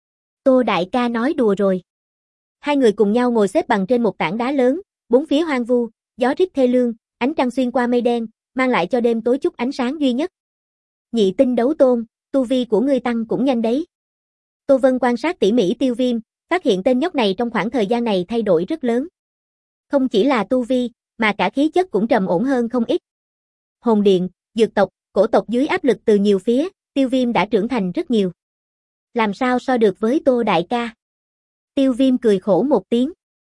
Tô đại ca nói đùa rồi. Hai người cùng nhau ngồi xếp bằng trên một tảng đá lớn, bốn phía hoang vu, gió rít thê lương, ánh trăng xuyên qua mây đen, mang lại cho đêm tối chút ánh sáng duy nhất. Nhị tinh đấu tôn, tu vi của ngươi tăng cũng nhanh đấy. Tô Vân quan sát tỉ mỉ Tiêu Viêm, phát hiện tên nhóc này trong khoảng thời gian này thay đổi rất lớn. Không chỉ là tu vi, mà cả khí chất cũng trầm ổn hơn không ít. Hồn điện, dược tộc, cổ tộc dưới áp lực từ nhiều phía, Tiêu Viêm đã trưởng thành rất nhiều. Làm sao so được với Tô đại ca? Tiêu Viêm cười khổ một tiếng.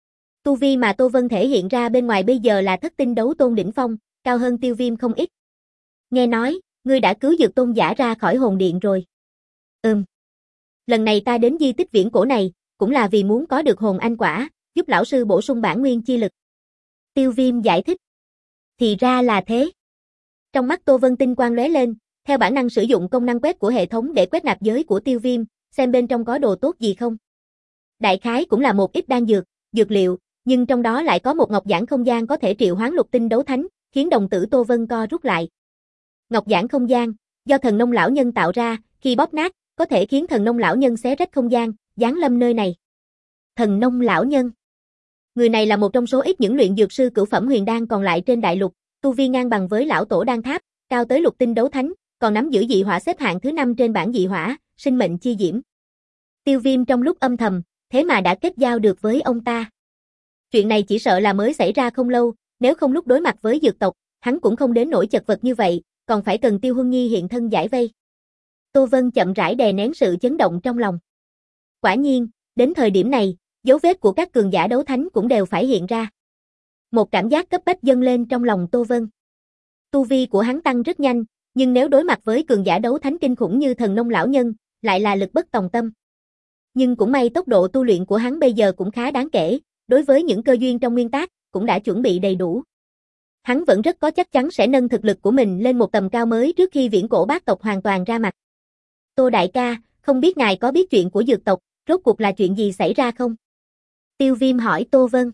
Tu vi mà Tô Vân thể hiện ra bên ngoài bây giờ là thất tinh đấu tôn đỉnh phong, cao hơn Tiêu Viêm không ít. Nghe nói, ngươi đã cứu dược tôn giả ra khỏi hồn điện rồi. Ừm. Lần này ta đến di tích viễn cổ này, cũng là vì muốn có được hồn anh quả, giúp lão sư bổ sung bản nguyên chi lực. Tiêu Viêm giải thích. Thì ra là thế. Trong mắt Tô Vân tinh quang lóe lên, theo bản năng sử dụng công năng quét của hệ thống để quét nạp giới của Tiêu Viêm, xem bên trong có đồ tốt gì không. Đại khái cũng là một ít đan dược, dược liệu, nhưng trong đó lại có một ngọc giản không gian có thể triệu hoán lục tinh đấu thánh, khiến đồng tử Tô Vân co rút lại. Ngọc giản không gian, do thần nông lão nhân tạo ra, khi bóp nát, có thể khiến thần nông lão nhân xé rách không gian, giáng lâm nơi này. Thần nông lão nhân. Người này là một trong số ít những luyện dược sư cửu phẩm huyền đan còn lại trên đại lục, tu vi ngang bằng với lão tổ đan tháp, cao tới lục tinh đấu thánh, còn nắm giữ dị hỏa xếp hạng thứ năm trên bảng dị hỏa, sinh mệnh chi diễm. Tiêu Viêm trong lúc âm thầm, thế mà đã kết giao được với ông ta. Chuyện này chỉ sợ là mới xảy ra không lâu, nếu không lúc đối mặt với dược tộc, hắn cũng không đến nỗi chật vật như vậy, còn phải cần Tiêu Huân Nhi hiện thân giải vây. Tô Vân chậm rãi đè nén sự chấn động trong lòng. Quả nhiên, đến thời điểm này, dấu vết của các cường giả đấu thánh cũng đều phải hiện ra. Một cảm giác cấp bách dâng lên trong lòng Tô Vân. Tu vi của hắn tăng rất nhanh, nhưng nếu đối mặt với cường giả đấu thánh kinh khủng như thần nông lão nhân, lại là lực bất tòng tâm. Nhưng cũng may tốc độ tu luyện của hắn bây giờ cũng khá đáng kể, đối với những cơ duyên trong nguyên tác, cũng đã chuẩn bị đầy đủ. Hắn vẫn rất có chắc chắn sẽ nâng thực lực của mình lên một tầm cao mới trước khi viễn cổ bát tộc hoàn toàn ra mặt. Tô đại ca, không biết ngài có biết chuyện của dược tộc, rốt cuộc là chuyện gì xảy ra không? Tiêu Viêm hỏi Tô Vân.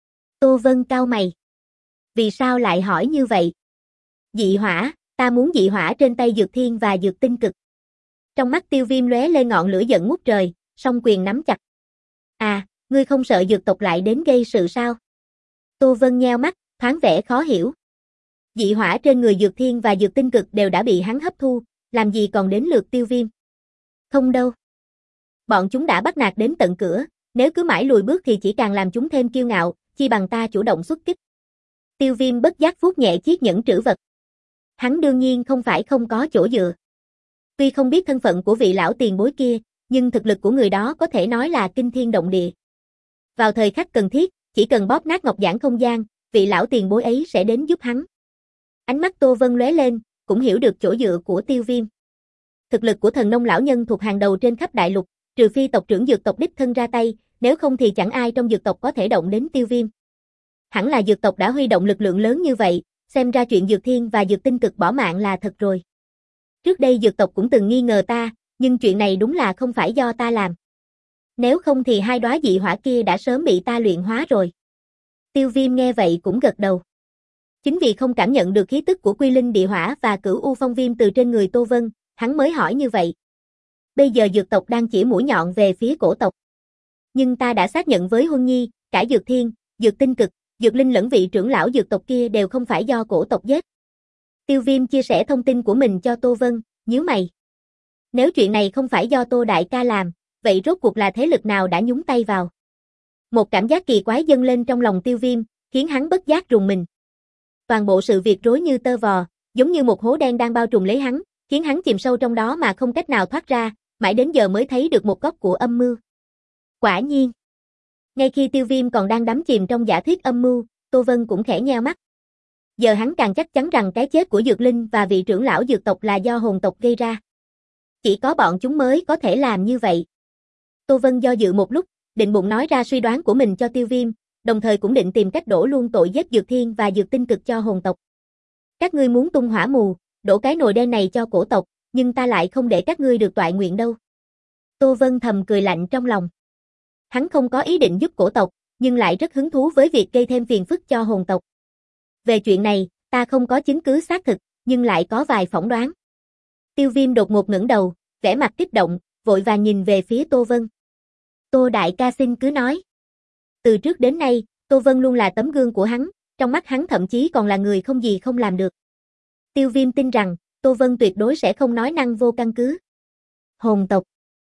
Tô Vân cau mày. Vì sao lại hỏi như vậy? Dị hỏa, ta muốn dị hỏa trên tay Dược Thiên và Dược Tinh Cực. Trong mắt Tiêu Viêm lóe lên ngọn lửa giận ngút trời, song quyền nắm chặt. À, ngươi không sợ dược tộc lại đến gây sự sao? Tô Vân nheo mắt, thoáng vẻ khó hiểu. Dị hỏa trên người Dược Thiên và Dược Tinh Cực đều đã bị hắn hấp thu, làm gì còn đến lượt Tiêu Viêm? Không đâu. Bọn chúng đã bắt nạt đến tận cửa, nếu cứ mãi lùi bước thì chỉ càng làm chúng thêm kiêu ngạo, chi bằng ta chủ động xuất kích. Tiêu Viêm bất giác vuốt nhẹ chiếc nhẫn trữ vật. Hắn đương nhiên không phải không có chỗ dựa. Tuy không biết thân phận của vị lão tiền bối kia, nhưng thực lực của người đó có thể nói là kinh thiên động địa. Vào thời khắc cần thiết, chỉ cần bóp nát ngọc giản không gian, vị lão tiền bối ấy sẽ đến giúp hắn. Ánh mắt Tô Vân lóe lên, cũng hiểu được chỗ dựa của Tiêu Viêm. Thực lực của thần nông lão nhân thuộc hàng đầu trên khắp đại lục, trừ phi tộc trưởng dược tộc đích thân ra tay, nếu không thì chẳng ai trong dược tộc có thể động đến Tiêu Viêm. Hẳn là dược tộc đã huy động lực lượng lớn như vậy, xem ra chuyện Dược Thiên và Dược Tinh Cực bỏ mạng là thật rồi. Trước đây dược tộc cũng từng nghi ngờ ta, nhưng chuyện này đúng là không phải do ta làm. Nếu không thì hai đóa dị hỏa kia đã sớm bị ta luyện hóa rồi. Tiêu Viêm nghe vậy cũng gật đầu. Chính vì không cảm nhận được khí tức của Quy Linh Địa Hỏa và Cửu U Phong Viêm từ trên người Tô Vân, hắn mới hỏi như vậy. Bây giờ dược tộc đang chỉ mũi nhọn về phía cổ tộc. Nhưng ta đã xác nhận với Huân Nhi, cả Dược Thiên, Dược Tinh Cực, Dược Linh lẫn vị trưởng lão dược tộc kia đều không phải do cổ tộc giết. Tiêu Viêm chia sẻ thông tin của mình cho Tô Vân, nhíu mày. Nếu chuyện này không phải do Tô đại ca làm, vậy rốt cuộc là thế lực nào đã nhúng tay vào? Một cảm giác kỳ quái dâng lên trong lòng Tiêu Viêm, khiến hắn bất giác rùng mình. Toàn bộ sự việc rối như tơ vò, giống như một hố đen đang bao trùm lấy hắn, khiến hắn chìm sâu trong đó mà không cách nào thoát ra, mãi đến giờ mới thấy được một góc của âm mưu. Quả nhiên. Ngay khi Tiêu Viêm còn đang đắm chìm trong giả thuyết âm mưu, Tô Vân cũng khẽ nheo mắt. Giờ hắn càng chắc chắn rằng cái chết của Dược Linh và vị trưởng lão dược tộc là do hồn tộc gây ra. Chỉ có bọn chúng mới có thể làm như vậy. Tô Vân do dự một lúc, định bụng nói ra suy đoán của mình cho Tiêu Viêm, đồng thời cũng định tìm cách đổ luôn tội giết Dược Thiên và Dược Tinh Cực cho hồn tộc. Các ngươi muốn tung hỏa mù, đổ cái nồi đen này cho cổ tộc, nhưng ta lại không để các ngươi được toại nguyện đâu. Tô Vân thầm cười lạnh trong lòng. Hắn không có ý định giúp cổ tộc, nhưng lại rất hứng thú với việc gây thêm phiền phức cho hồn tộc. Về chuyện này, ta không có chứng cứ xác thực, nhưng lại có vài phỏng đoán. Tiêu Viêm đột ngột ngẩng đầu, vẻ mặt kích động, vội vàng nhìn về phía Tô Vân. Tô đại ca xin cứ nói. Từ trước đến nay, Tô Vân luôn là tấm gương của hắn, trong mắt hắn thậm chí còn là người không gì không làm được. Tiêu Viêm tin rằng, Tô Vân tuyệt đối sẽ không nói năng vô căn cứ. Hồn tộc.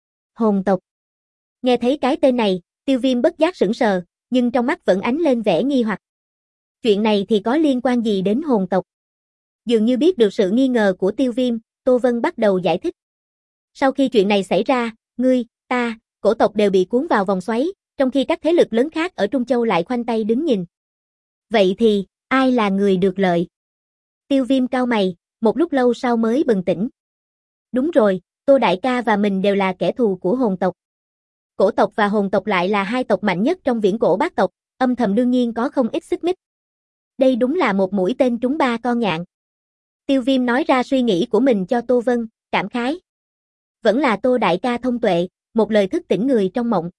Hồn tộc. Nghe thấy cái tên này, Tiêu Viêm bất giác sững sờ, nhưng trong mắt vẫn ánh lên vẻ nghi hoặc. Chuyện này thì có liên quan gì đến hồn tộc? Dường như biết được sự nghi ngờ của Tiêu Viêm, Tô Vân bắt đầu giải thích. Sau khi chuyện này xảy ra, ngươi, ta, cổ tộc đều bị cuốn vào vòng xoáy, trong khi các thế lực lớn khác ở Trung Châu lại khoanh tay đứng nhìn. Vậy thì, ai là người được lợi? Tiêu Viêm cau mày, một lúc lâu sau mới bừng tỉnh. Đúng rồi, Tô đại ca và mình đều là kẻ thù của hồn tộc. Cổ tộc và hồn tộc lại là hai tộc mạnh nhất trong viễn cổ bát tộc, âm thầm đương nhiên có không ít xích mích. Đây đúng là một mũi tên trúng ba con nhạn. Tiêu Viêm nói ra suy nghĩ của mình cho Tô Vân, cảm khái. Vẫn là Tô đại ca thông tuệ, một lời thức tỉnh người trong mộng.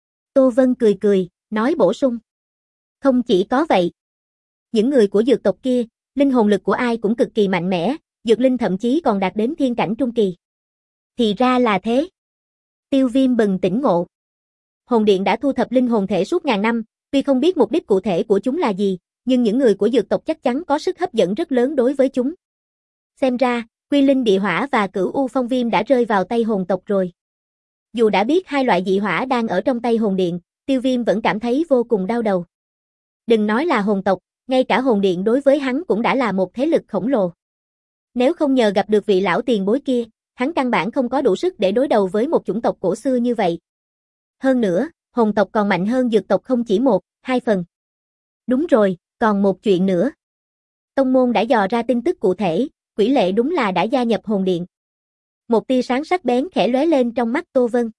Tô Vân cười cười, nói bổ sung. Không chỉ có vậy. Những người của dược tộc kia, linh hồn lực của ai cũng cực kỳ mạnh mẽ, dược linh thậm chí còn đạt đến thiên cảnh trung kỳ. Thì ra là thế. Tiêu Viêm bừng tỉnh ngộ. Hồn điện đã thu thập linh hồn thể suốt ngàn năm, tuy không biết mục đích cụ thể của chúng là gì, nhưng những người của dược tộc chắc chắn có sức hấp dẫn rất lớn đối với chúng. Xem ra, Quy Linh Địa Hỏa và Cửu U Phong Viêm đã rơi vào tay hồn tộc rồi. Dù đã biết hai loại dị hỏa đang ở trong tay hồn điện, Tiêu Viêm vẫn cảm thấy vô cùng đau đầu. Đừng nói là hồn tộc, ngay cả hồn điện đối với hắn cũng đã là một thế lực khổng lồ. Nếu không nhờ gặp được vị lão tiền bối kia, hắn căn bản không có đủ sức để đối đầu với một chủng tộc cổ xưa như vậy. Hơn nữa, hồn tộc còn mạnh hơn dược tộc không chỉ một, hai phần. Đúng rồi, còn một chuyện nữa. Tông môn đã dò ra tin tức cụ thể, Quỷ Lệ đúng là đã gia nhập hồn điện. Một tia sáng sắc bén khẽ lóe lên trong mắt Tô Vân.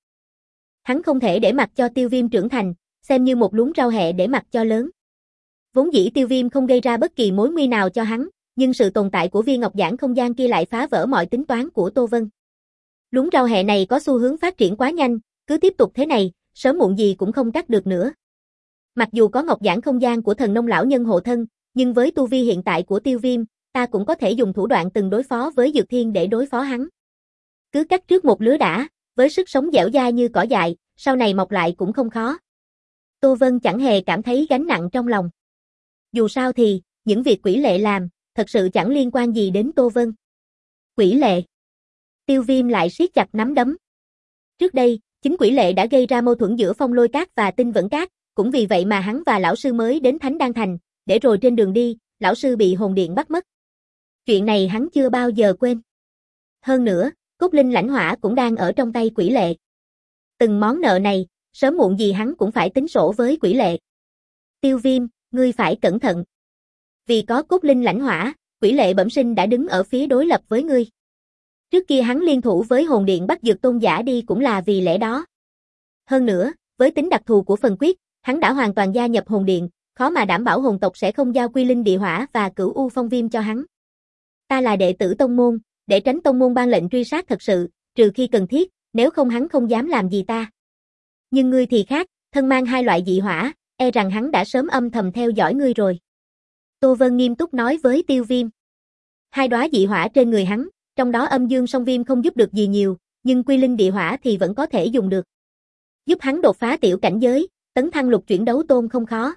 Hắn không thể để mặc cho Tiêu Viêm trưởng thành, xem như một luống rau hẹ để mặc cho lớn. Vốn dĩ Tiêu Viêm không gây ra bất kỳ mối nguy nào cho hắn, nhưng sự tồn tại của viên ngọc giản không gian kia lại phá vỡ mọi tính toán của Tô Vân. Luống rau hẹ này có xu hướng phát triển quá nhanh, cứ tiếp tục thế này, sớm muộn gì cũng không cắt được nữa. Mặc dù có ngọc giản không gian của thần nông lão nhân hộ thân, nhưng với tu vi hiện tại của Tiêu Viêm, ta cũng có thể dùng thủ đoạn từng đối phó với Dược Thiên để đối phó hắn. Cứ cắt trước một lứa đã, với sức sống dẻo dai như cỏ dại, sau này mọc lại cũng không khó. Tô Vân chẳng hề cảm thấy gánh nặng trong lòng. Dù sao thì, những việc Quỷ Lệ làm, thật sự chẳng liên quan gì đến Tô Vân. Quỷ Lệ. Tiêu Viêm lại siết chặt nắm đấm. Trước đây, chính Quỷ Lệ đã gây ra mâu thuẫn giữa Phong Lôi Các và Tinh Vẫn Các, cũng vì vậy mà hắn và lão sư mới đến Thánh Đan Thành, để rồi trên đường đi, lão sư bị hồn điện bắt mất. Chuyện này hắn chưa bao giờ quên. Hơn nữa, cốt linh lãnh hỏa cũng đang ở trong tay Quỷ Lệ. Từng món nợ này, sớm muộn gì hắn cũng phải tính sổ với Quỷ Lệ. Tiêu Viêm, ngươi phải cẩn thận. Vì có cốt linh lãnh hỏa, Quỷ Lệ bẩm sinh đã đứng ở phía đối lập với ngươi. Trước kia hắn liên thủ với hồn điện bắt Dược Tôn giả đi cũng là vì lẽ đó. Hơn nữa, với tính đặc thù của phần quyết, hắn đã hoàn toàn gia nhập hồn điện, khó mà đảm bảo hồn tộc sẽ không giao quy linh địa hỏa và cửu u phong viêm cho hắn. Ta là đệ tử tông môn, để tránh tông môn ban lệnh truy sát thật sự, trừ khi cần thiết, nếu không hắn không dám làm gì ta. Nhưng ngươi thì khác, thân mang hai loại dị hỏa, e rằng hắn đã sớm âm thầm theo dõi ngươi rồi. Tô Vân nghiêm túc nói với Tiêu Viêm. Hai đóa dị hỏa trên người hắn, trong đó âm dương song viêm không giúp được gì nhiều, nhưng quy linh địa hỏa thì vẫn có thể dùng được. Giúp hắn đột phá tiểu cảnh giới, tấn thăng lục chuyển đấu tôn không khó.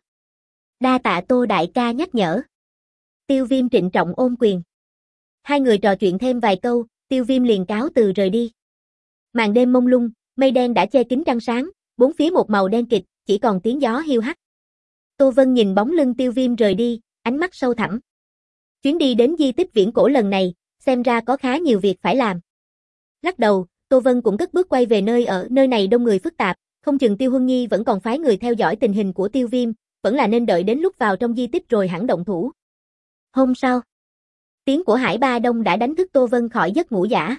Đa tạ Tô đại ca nhắc nhở. Tiêu Viêm trịnh trọng ôm quyền. Hai người trò chuyện thêm vài câu, Tiêu Viêm liền cáo từ rời đi. Màn đêm mông lung, mây đen đã che kín trăng sáng, bốn phía một màu đen kịt, chỉ còn tiếng gió hiu hắt. Tô Vân nhìn bóng lưng Tiêu Viêm rời đi, ánh mắt sâu thẳm. Chuyến đi đến di tích viễn cổ lần này, xem ra có khá nhiều việc phải làm. Lắc đầu, Tô Vân cũng cất bước quay về nơi ở, nơi này đông người phức tạp, không chừng Tiêu Huân Nhi vẫn còn phái người theo dõi tình hình của Tiêu Viêm, vẫn là nên đợi đến lúc vào trong di tích rồi hẳn động thủ. Hôm sau, tiếng của Hải Ba Đông đã đánh thức Tô Vân khỏi giấc ngủ dã.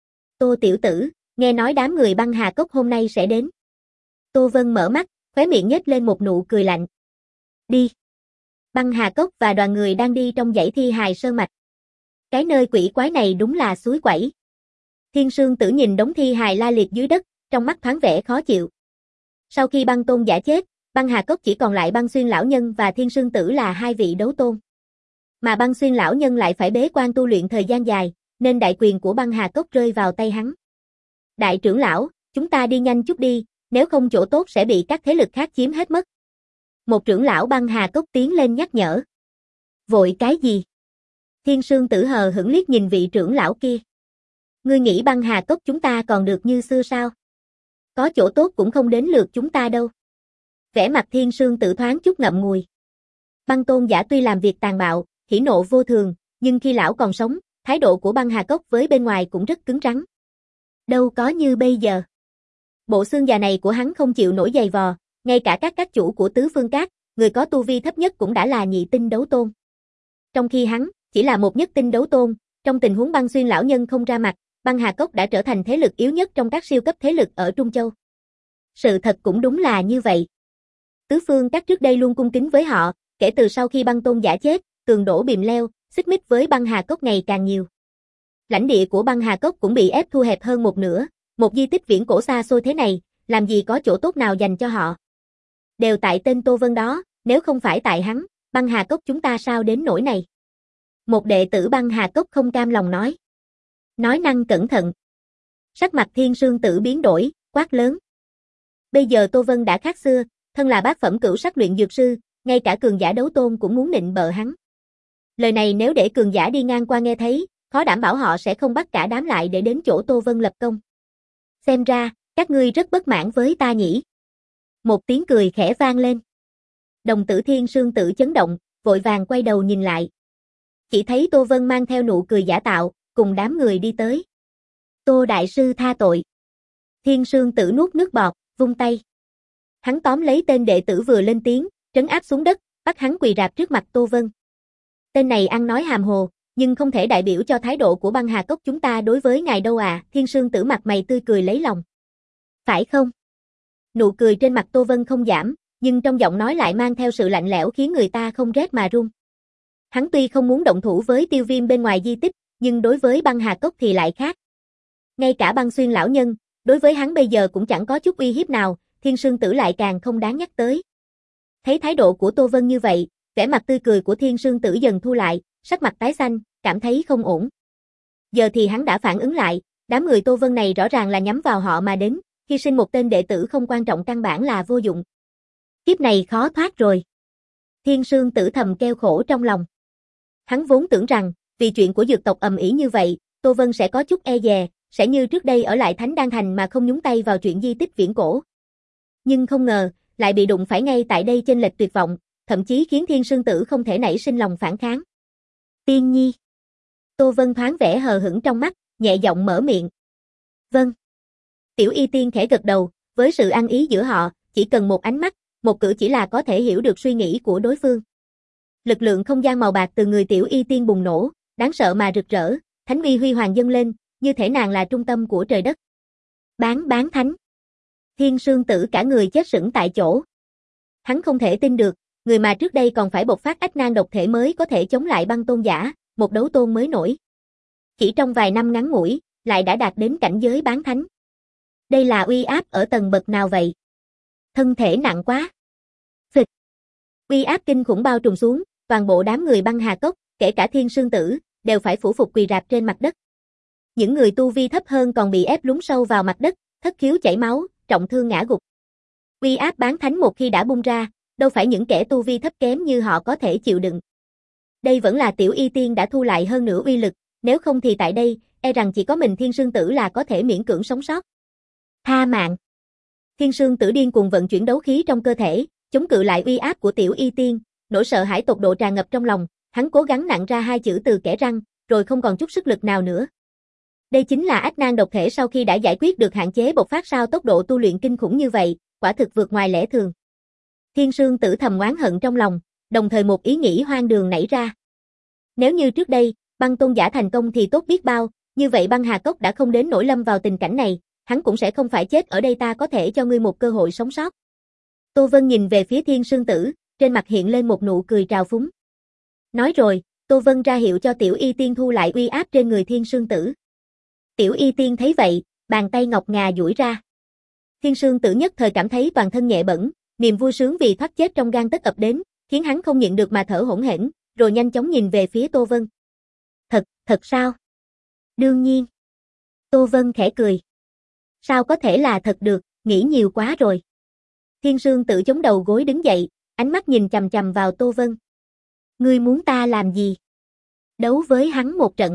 Tô tiểu tử, nghe nói đám người băng hà cốc hôm nay sẽ đến. Tô Vân mở mắt, khóe miệng nhếch lên một nụ cười lạnh. Đi. Băng hà cốc và đoàn người đang đi trong dãy thi hài sơn mạch. Cái nơi quỷ quái này đúng là suối quẩy. Thiên Sương Tử nhìn đống thi hài la liệt dưới đất, trong mắt thoáng vẻ khó chịu. Sau khi băng tôn giả chết, băng hà cốc chỉ còn lại băng xuyên lão nhân và Thiên Sương Tử là hai vị đấu tôn. Mà băng xuyên lão nhân lại phải bế quan tu luyện thời gian dài, nên đại quyền của băng hà cốc rơi vào tay hắn. Đại trưởng lão, chúng ta đi nhanh chút đi, nếu không chỗ tốt sẽ bị các thế lực khác chiếm hết mất. Một trưởng lão băng hà cốc tiến lên nhắc nhở. Vội cái gì? Thiên Sương Tử hờ hững liếc nhìn vị trưởng lão kia. Ngươi nghĩ băng hà cốc chúng ta còn được như xưa sao? Có chỗ tốt cũng không đến lượt chúng ta đâu. Vẻ mặt Thiên Sương Tử thoáng chút ngậm ngùi. Băng tôn giả tuy làm việc tàn bạo, hỉ nộ vô thường, nhưng khi lão còn sống, thái độ của băng hà cốc với bên ngoài cũng rất cứng rắn. Đâu có như bây giờ. Bộ xương già này của hắn không chịu nổi giày vò, ngay cả các các chủ của tứ phương các, người có tu vi thấp nhất cũng đã là nhị tinh đấu tôn. Trong khi hắn, chỉ là một nhất tinh đấu tôn, trong tình huống băng xuyên lão nhân không ra mặt, băng hà cốc đã trở thành thế lực yếu nhất trong các siêu cấp thế lực ở Trung Châu. Sự thật cũng đúng là như vậy. Tứ phương các trước đây luôn cung kính với họ, kể từ sau khi băng tôn giả chết, tường đổ bìm leo, xích mích với băng hà cốc ngày càng nhiều. Lãnh địa của băng hà cốc cũng bị ép thu hẹp hơn một nửa, một di tích viễn cổ xa xôi thế này, làm gì có chỗ tốt nào dành cho họ. Đều tại tên Tô Vân đó, nếu không phải tại hắn, băng hà cốc chúng ta sao đến nỗi này. Một đệ tử băng hà cốc không cam lòng nói. Nói năng cẩn thận. Sắc mặt Thiên Sương Tử biến đổi, quát lớn. Bây giờ Tô Vân đã khác xưa, thân là bát phẩm cửu sắc luyện dược sư, ngay cả cường giả đấu tôn cũng muốn nịnh bợ hắn. Lời này nếu để cường giả đi ngang qua nghe thấy, khó đảm bảo họ sẽ không bắt cả đám lại để đến chỗ Tô Vân lập công. Xem ra, các ngươi rất bất mãn với ta nhỉ. Một tiếng cười khẽ vang lên. Đồng tử Thiên Sương Tử chấn động, vội vàng quay đầu nhìn lại. Chỉ thấy Tô Vân mang theo nụ cười giả tạo, cùng đám người đi tới. Tô đại sư tha tội. Thiên Sương Tử nuốt nước bọt, vung tay. Hắn tóm lấy tên đệ tử vừa lên tiếng, trấn áp xuống đất, bắt hắn quỳ rạp trước mặt Tô Vân. Tên này ăn nói hàm hồ, nhưng không thể đại biểu cho thái độ của băng hà cốc chúng ta đối với ngài đâu à. Thiên Sương Tử mặt mày tươi cười lấy lòng. Phải không? Nụ cười trên mặt Tô Vân không giảm, nhưng trong giọng nói lại mang theo sự lạnh lẽo khiến người ta không rét mà run. Hắn tuy không muốn động thủ với Tiêu Viêm bên ngoài di tích, nhưng đối với băng hà cốc thì lại khác. Ngay cả băng xuyên lão nhân, đối với hắn bây giờ cũng chẳng có chút uy hiếp nào, Thiên Sương Tử lại càng không đáng nhắc tới. Thấy thái độ của Tô Vân như vậy, vẻ mặt tươi cười của Thiên Sương Tử dần thu lại, sắc mặt tái xanh, cảm thấy không ổn. Giờ thì hắn đã phản ứng lại, đám người Tô Vân này rõ ràng là nhắm vào họ mà đến, hy sinh một tên đệ tử không quan trọng căn bản là vô dụng. Kiếp này khó thoát rồi. Thiên Sương Tử thầm kêu khổ trong lòng. Hắn vốn tưởng rằng, vì chuyện của dược tộc ầm ĩ như vậy, Tô Vân sẽ có chút e dè, sẽ như trước đây ở lại Thánh Đan Thành mà không nhúng tay vào chuyện di tích viễn cổ. Nhưng không ngờ, lại bị đụng phải ngay tại đây chênh lệch tuyệt vọng, thậm chí khiến Thiên Sương Tử không thể nảy sinh lòng phản kháng. Tiên nhi. Tô Vân thoáng vẻ hờ hững trong mắt, nhẹ giọng mở miệng. Vâng. Tiểu Y Tiên khẽ gật đầu, với sự ăn ý giữa họ, chỉ cần một ánh mắt, một cử chỉ là có thể hiểu được suy nghĩ của đối phương. Lực lượng không gian màu bạc từ người Tiểu Y Tiên bùng nổ, đáng sợ mà rực rỡ, thánh uy huy hoàng dâng lên, như thể nàng là trung tâm của trời đất. Bán bán thánh. Thiên Sương Tử cả người chết sững tại chỗ. Hắn không thể tin được, người mà trước đây còn phải bộc phát ách nan độc thể mới có thể chống lại băng tôn giả, một đấu tôn mới nổi. Chỉ trong vài năm ngắn ngủi, lại đã đạt đến cảnh giới bán thánh. Đây là uy áp ở tầng bậc nào vậy? Thân thể nặng quá. Phịch. Uy áp kinh khủng bao trùm xuống, toàn bộ đám người băng hà cốc, kể cả Thiên Sương Tử, đều phải phủ phục quỳ rạp trên mặt đất. Những người tu vi thấp hơn còn bị ép lún sâu vào mặt đất, thất khiếu chảy máu, trọng thương ngã gục. Uy áp bán thánh một khi đã bung ra, đâu phải những kẻ tu vi thấp kém như họ có thể chịu đựng. Đây vẫn là Tiểu Y Tiên đã thu lại hơn nửa uy lực, nếu không thì tại đây, e rằng chỉ có mình Thiên Sương Tử là có thể miễn cưỡng sống sót. Tha mạng. Thiên Sương Tử điên cuồng vận chuyển đấu khí trong cơ thể, chống cự lại uy áp của Tiểu Y Tiên, nỗi sợ hãi tột độ tràn ngập trong lòng, hắn cố gắng nặn ra hai chữ từ kẽ răng, rồi không còn chút sức lực nào nữa. Đây chính là ách nan độc thể sau khi đã giải quyết được hạn chế bộc phát sao tốc độ tu luyện kinh khủng như vậy, quả thực vượt ngoài lẽ thường. Thiên Sương Tử thầm oán hận trong lòng, đồng thời một ý nghĩ hoang đường nảy ra. Nếu như trước đây, băng tôn giả thành công thì tốt biết bao, như vậy băng hà cốc đã không đến nỗi lâm vào tình cảnh này, hắn cũng sẽ không phải chết ở đây, ta có thể cho ngươi một cơ hội sống sót. Tô Vân nhìn về phía Thiên Sương Tử, trên mặt hiện lên một nụ cười trào phúng. Nói rồi, Tô Vân ra hiệu cho Tiểu Y Tiên thu lại uy áp trên người Thiên Sương Tử. Tiểu Y Tiên thấy vậy, bàn tay ngọc ngà duỗi ra. Thiên Sương Tử nhất thời cảm thấy toàn thân nhẹ bẫng, niềm vui sướng vì thoát chết trong gang tấc ập đến, khiến hắn không nhịn được mà thở hổn hển, rồi nhanh chóng nhìn về phía Tô Vân. Thật, thật sao? Đương nhiên. Tô Vân khẽ cười. Sao có thể là thật được, nghĩ nhiều quá rồi. Thiên Sương Tử chống đầu gối đứng dậy, ánh mắt nhìn chằm chằm vào Tô Vân. Ngươi muốn ta làm gì? Đấu với hắn một trận.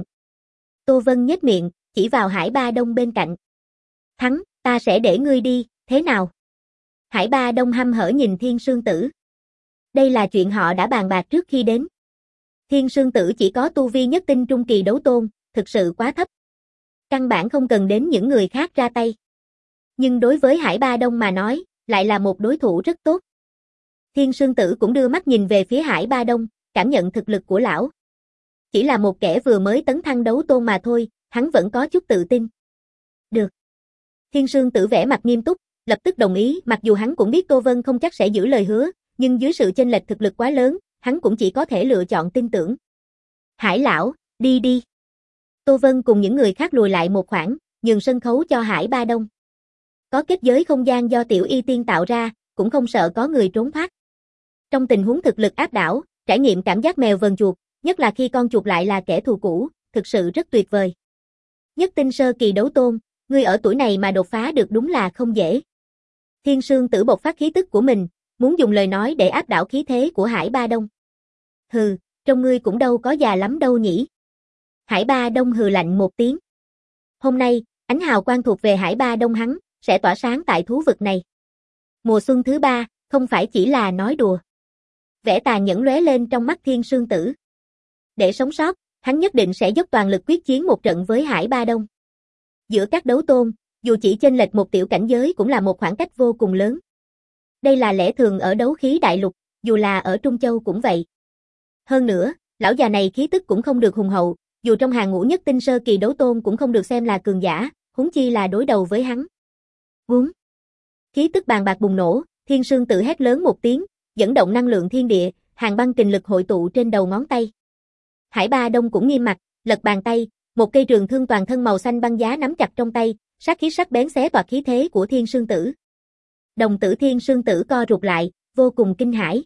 Tô Vân nhếch miệng, chỉ vào Hải Ba Đông bên cạnh. Thắng, ta sẽ để ngươi đi, thế nào? Hải Ba Đông hăm hở nhìn Thiên Sương Tử. Đây là chuyện họ đã bàn bạc trước khi đến. Thiên Sương Tử chỉ có tu vi nhất tinh trung kỳ đấu tôn, thực sự quá thấp. Căn bản không cần đến những người khác ra tay. Nhưng đối với Hải Ba Đông mà nói, lại là một đối thủ rất tốt. Thiên Sương Tử cũng đưa mắt nhìn về phía Hải Ba Đông, cảm nhận thực lực của lão. Chỉ là một kẻ vừa mới tấn thăng đấu tôn mà thôi, hắn vẫn có chút tự tin. Được. Thiên Sương Tử vẻ mặt nghiêm túc, lập tức đồng ý, mặc dù hắn cũng biết Tô Vân không chắc sẽ giữ lời hứa, nhưng dưới sự chênh lệch thực lực quá lớn, hắn cũng chỉ có thể lựa chọn tin tưởng. Hải lão, đi đi. Tô Vân cùng những người khác lùi lại một khoảng, nhường sân khấu cho Hải Ba Đông. Có kết giới không gian do Tiểu Y Tiên tạo ra, cũng không sợ có người trốn thoát. Trong tình huống thực lực áp đảo, trải nghiệm cảm giác mèo vờn chuột, nhất là khi con chuột lại là kẻ thù cũ, thực sự rất tuyệt vời. Nhất tinh sơ kỳ đấu tôn, ngươi ở tuổi này mà đột phá được đúng là không dễ. Thiên Sương Tử bộc phát khí tức của mình, muốn dùng lời nói để áp đảo khí thế của Hải Ba Đông. Hừ, trong ngươi cũng đâu có già lắm đâu nhỉ. Hải Ba Đông hừ lạnh một tiếng. Hôm nay, ánh hào quang thuộc về Hải Ba Đông hắn, sẽ tỏa sáng tại thú vực này. Mùa xuân thứ ba, không phải chỉ là nói đùa. Vẻ tàn nhẫn lóe lên trong mắt Thiên Sương Tử. Để sống sót, hắn nhất định sẽ dốc toàn lực quyết chiến một trận với Hải Ba Đông. Giữa các đấu tôn, dù chỉ chênh lệch một tiểu cảnh giới cũng là một khoảng cách vô cùng lớn. Đây là lẽ thường ở đấu khí đại lục, dù là ở Trung Châu cũng vậy. Hơn nữa, lão già này khí tức cũng không được hùng hậu, dù trong hàng ngũ nhất tinh sơ kỳ đấu tôn cũng không được xem là cường giả, huống chi là đối đầu với hắn. Vúng. Khí tức bàn bạc bùng nổ, Thiên Sương Tử hét lớn một tiếng, dẫn động năng lượng thiên địa, hàng băng kình lực hội tụ trên đầu ngón tay. Hải Ba Đông cũng nghiêm mặt, lật bàn tay, một cây trường thương toàn thân màu xanh băng giá nắm chặt trong tay, sát khí sắc bén xé toạc khí thế của Thiên Sương Tử. Đồng tử Thiên Sương Tử co rụt lại, vô cùng kinh hãi.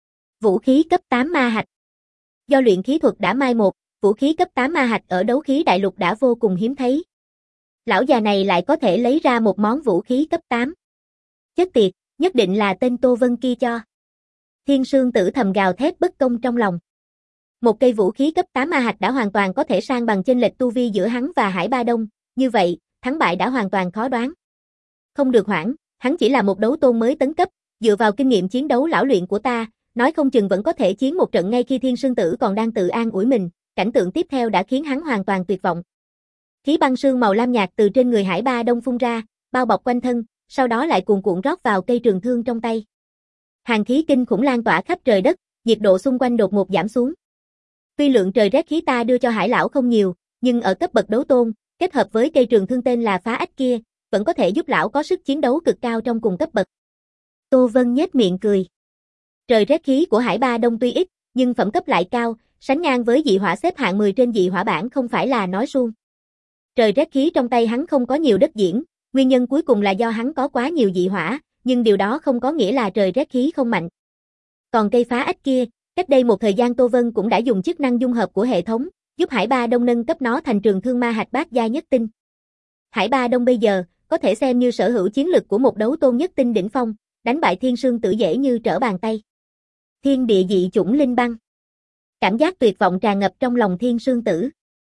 Vũ khí cấp tám ma hạch. Do luyện khí thuật đã mai một, vũ khí cấp tám ma hạch ở đấu khí đại lục đã vô cùng hiếm thấy. Lão già này lại có thể lấy ra một món vũ khí cấp tám. Chết tiệt, nhất định là tên Tô Vân kia cho. Thiên Sương Tử thầm gào thét bất công trong lòng. Một cây vũ khí cấp tám ma hạch đã hoàn toàn có thể san bằng chênh lệch tu vi giữa hắn và Hải Ba Đông, như vậy, thắng bại đã hoàn toàn khó đoán. Không được hoảng, hắn chỉ là một đấu tôn mới tấn cấp, dựa vào kinh nghiệm chiến đấu lão luyện của ta, nói không chừng vẫn có thể chiến một trận ngay khi Thiên Sương Tử còn đang tự an ủi mình, cảnh tượng tiếp theo đã khiến hắn hoàn toàn tuyệt vọng. Khí băng sương màu lam nhạt từ trên người Hải Ba Đông phun ra, bao bọc quanh thân, sau đó lại cuồn cuộn rót vào cây trường thương trong tay. Hàn khí kinh khủng lan tỏa khắp trời đất, nhiệt độ xung quanh đột ngột giảm xuống. Tuy lượng trời rét khí ta đưa cho Hải lão không nhiều, nhưng ở cấp bậc đấu tôn, kết hợp với cây trường thương tên là Phá Ách kia, vẫn có thể giúp lão có sức chiến đấu cực cao trong cùng cấp bậc. Tô Vân nhếch miệng cười. Trời rét khí của Hải Ba Đông tuy ít, nhưng phẩm cấp lại cao, sánh ngang với dị hỏa xếp hạng mười trên dị hỏa bảng không phải là nói suông. Trời rét khí trong tay hắn không có nhiều đất diễn, nguyên nhân cuối cùng là do hắn có quá nhiều dị hỏa, nhưng điều đó không có nghĩa là trời rét khí không mạnh. Còn cây Phá Ách kia, cách đây một thời gian Tô Vân cũng đã dùng chức năng dung hợp của hệ thống, giúp Hải Ba Đông nâng cấp nó thành trường thương ma hạch bát gia nhất tinh. Hải Ba Đông bây giờ, có thể xem như sở hữu chiến lực của một đấu tôn nhất tinh đỉnh phong, đánh bại Thiên Sương Tử dễ như trở bàn tay. Thiên địa dị chủng linh băng. Cảm giác tuyệt vọng tràn ngập trong lòng Thiên Sương Tử.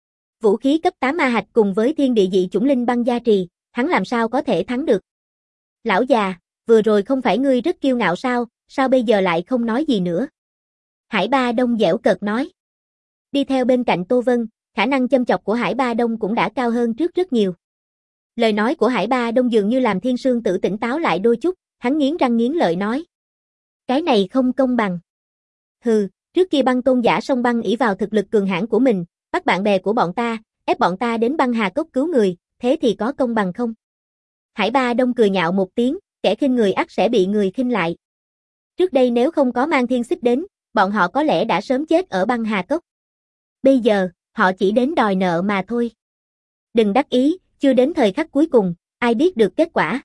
Vũ khí cấp tám ma hạch cùng với thiên địa dị chủng linh băng gia trì, hắn làm sao có thể thắng được? Lão già, vừa rồi không phải ngươi rất kiêu ngạo sao, sao bây giờ lại không nói gì nữa? Hải Ba Đông dẻo cợt nói. Đi theo bên cạnh Tô Vân, khả năng châm chọc của Hải Ba Đông cũng đã cao hơn trước rất nhiều. Lời nói của Hải Ba Đông dường như làm Thiên Sương Tử tỉnh táo lại đôi chút, hắn nghiến răng nghiến lợi nói. Cái này không công bằng. Hừ, trước kia băng tôn giả sông băng ỷ vào thực lực cường hãn của mình, bắt bạn bè của bọn ta, ép bọn ta đến băng hà cốc cứu người, thế thì có công bằng không? Hải Ba Đông cười nhạo một tiếng, kẻ khinh người ắt sẽ bị người khinh lại. Trước đây nếu không có mang thiên xích đến, bọn họ có lẽ đã sớm chết ở băng hà cốc. Bây giờ, họ chỉ đến đòi nợ mà thôi. Đừng đắc ý, chưa đến thời khắc cuối cùng, ai biết được kết quả.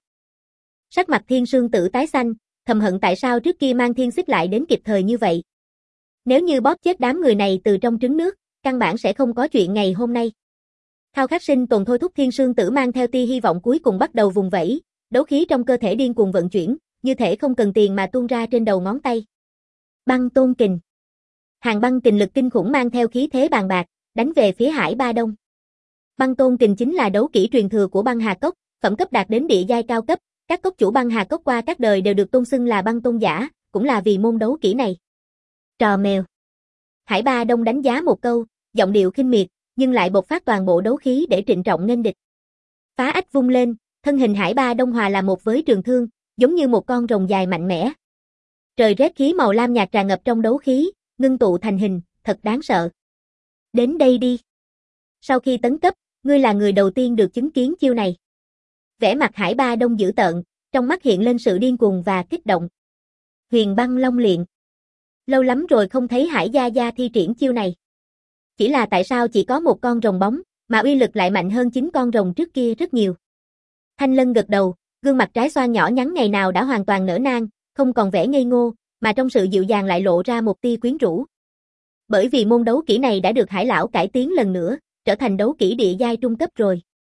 Sắc mặt Thiên Sương Tử tái xanh, thầm hận tại sao trước kia mang thiên xích lại đến kịp thời như vậy. Nếu như bóp chết đám người này từ trong trứng nước, căn bản sẽ không có chuyện ngày hôm nay. Khao khát sinh tồn thôi thúc Thiên Sương Tử mang theo tia hy vọng cuối cùng bắt đầu vùng vẫy, đấu khí trong cơ thể điên cuồng vận chuyển, như thể không cần tiền mà tuôn ra trên đầu ngón tay. Băng Tôn Kình. Hàng băng kình lực kinh khủng mang theo khí thế bàn bạc, đánh về phía Hải Ba Đông. Băng Tôn Kình chính là đấu kỹ truyền thừa của băng hà cốc, phẩm cấp đạt đến địa giai cao cấp, các cốc chủ băng hà cốc qua các đời đều được tôn xưng là băng tôn giả, cũng là vì môn đấu kỹ này. Trò mèo. Hải Ba Đông đánh giá một câu, giọng điệu khinh miệt, nhưng lại bộc phát toàn bộ đấu khí để trịnh trọng nghênh địch. Phá Ách vung lên, thân hình Hải Ba Đông hòa là một với trường thương, giống như một con rồng dài mạnh mẽ. Trời rét khí màu lam nhạt tràn ngập trong đấu khí, ngưng tụ thành hình, thật đáng sợ. Đến đây đi. Sau khi tấn cấp, ngươi là người đầu tiên được chứng kiến chiêu này. Vẻ mặt Hải Ba Đông dữ tợn, trong mắt hiện lên sự điên cuồng và kích động. Huyền băng long luyện. Lâu lắm rồi không thấy Hải Gia Gia thi triển chiêu này. Chỉ là tại sao chỉ có một con rồng bóng, mà uy lực lại mạnh hơn chính con rồng trước kia rất nhiều. Thanh Lân gật đầu, gương mặt trái xoan nhỏ nhắn ngày nào đã hoàn toàn nở nang, không còn vẻ ngây ngô, mà trong sự dịu dàng lại lộ ra một tia quyến rũ. Bởi vì môn đấu kỹ này đã được Hải lão cải tiến lần nữa, trở thành đấu kỹ địa giai trung cấp rồi.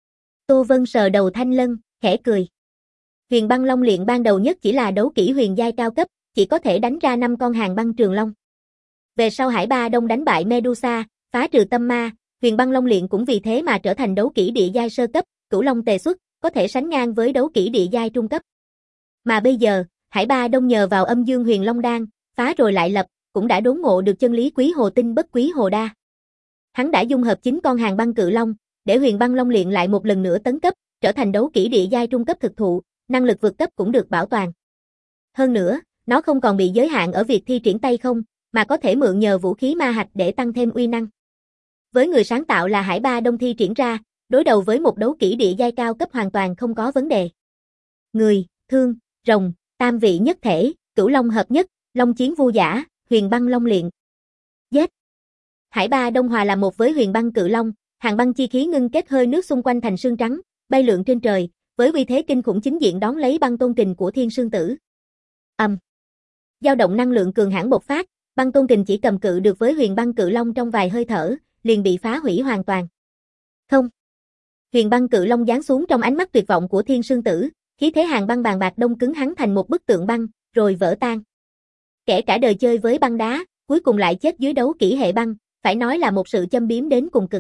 Tô Vân sờ đầu Thanh Lân, khẽ cười. Huyền băng long luyện ban đầu nhất chỉ là đấu kỹ huyền giai cao cấp, chỉ có thể đánh ra năm con hàng băng trường long. Về sau Hải Ba Đông đánh bại Medusa, phá trừ tâm ma, huyền băng long luyện cũng vì thế mà trở thành đấu kỹ địa giai sơ cấp, cửu long tề xuất, có thể sánh ngang với đấu kỹ địa giai trung cấp. Mà bây giờ, Hải Ba Đông nhờ vào âm dương huyền long đan, phá rồi lại lập, cũng đã đốn ngộ được chân lý quý hồ tinh bất quý hồ đa. Hắn đã dung hợp chín con hàng băng cự long, để huyền băng long luyện lại một lần nữa tấn cấp, trở thành đấu kỹ địa giai trung cấp thực thụ, năng lực vượt cấp cũng được bảo toàn. Hơn nữa, nó không còn bị giới hạn ở việc thi triển tay không, mà có thể mượn nhờ vũ khí ma hạch để tăng thêm uy năng. Với người sáng tạo là Hải Ba Đông thi triển ra, đối đầu với một đấu kỹ địa giai cao cấp hoàn toàn không có vấn đề. Người, thương, rồng, tam vị nhất thể, cửu long hợp nhất, long chiến vu giả, huyền băng long luyện. Giết! Hải Ba Đông hòa là một với huyền băng cự long, hàng băng chi khí ngưng kết hơi nước xung quanh thành sương trắng, bay lượn trên trời, với uy thế kinh khủng chính diện đón lấy băng tôn kình của Thiên Sương Tử. Ầm. Um. Dao động năng lượng cường hãn bộc phát, băng tôn kình chỉ cầm cự được với huyền băng cự long trong vài hơi thở, liền bị phá hủy hoàn toàn. Không. Huyền băng cự long giáng xuống trong ánh mắt tuyệt vọng của Thiên Sương Tử, khí thế hàng băng bàn bạc đông cứng hắn thành một bức tượng băng, rồi vỡ tan. Kẻ cả đời chơi với băng đá, cuối cùng lại chết dưới đấu kỹ hệ băng, phải nói là một sự châm biếm đến cùng cực.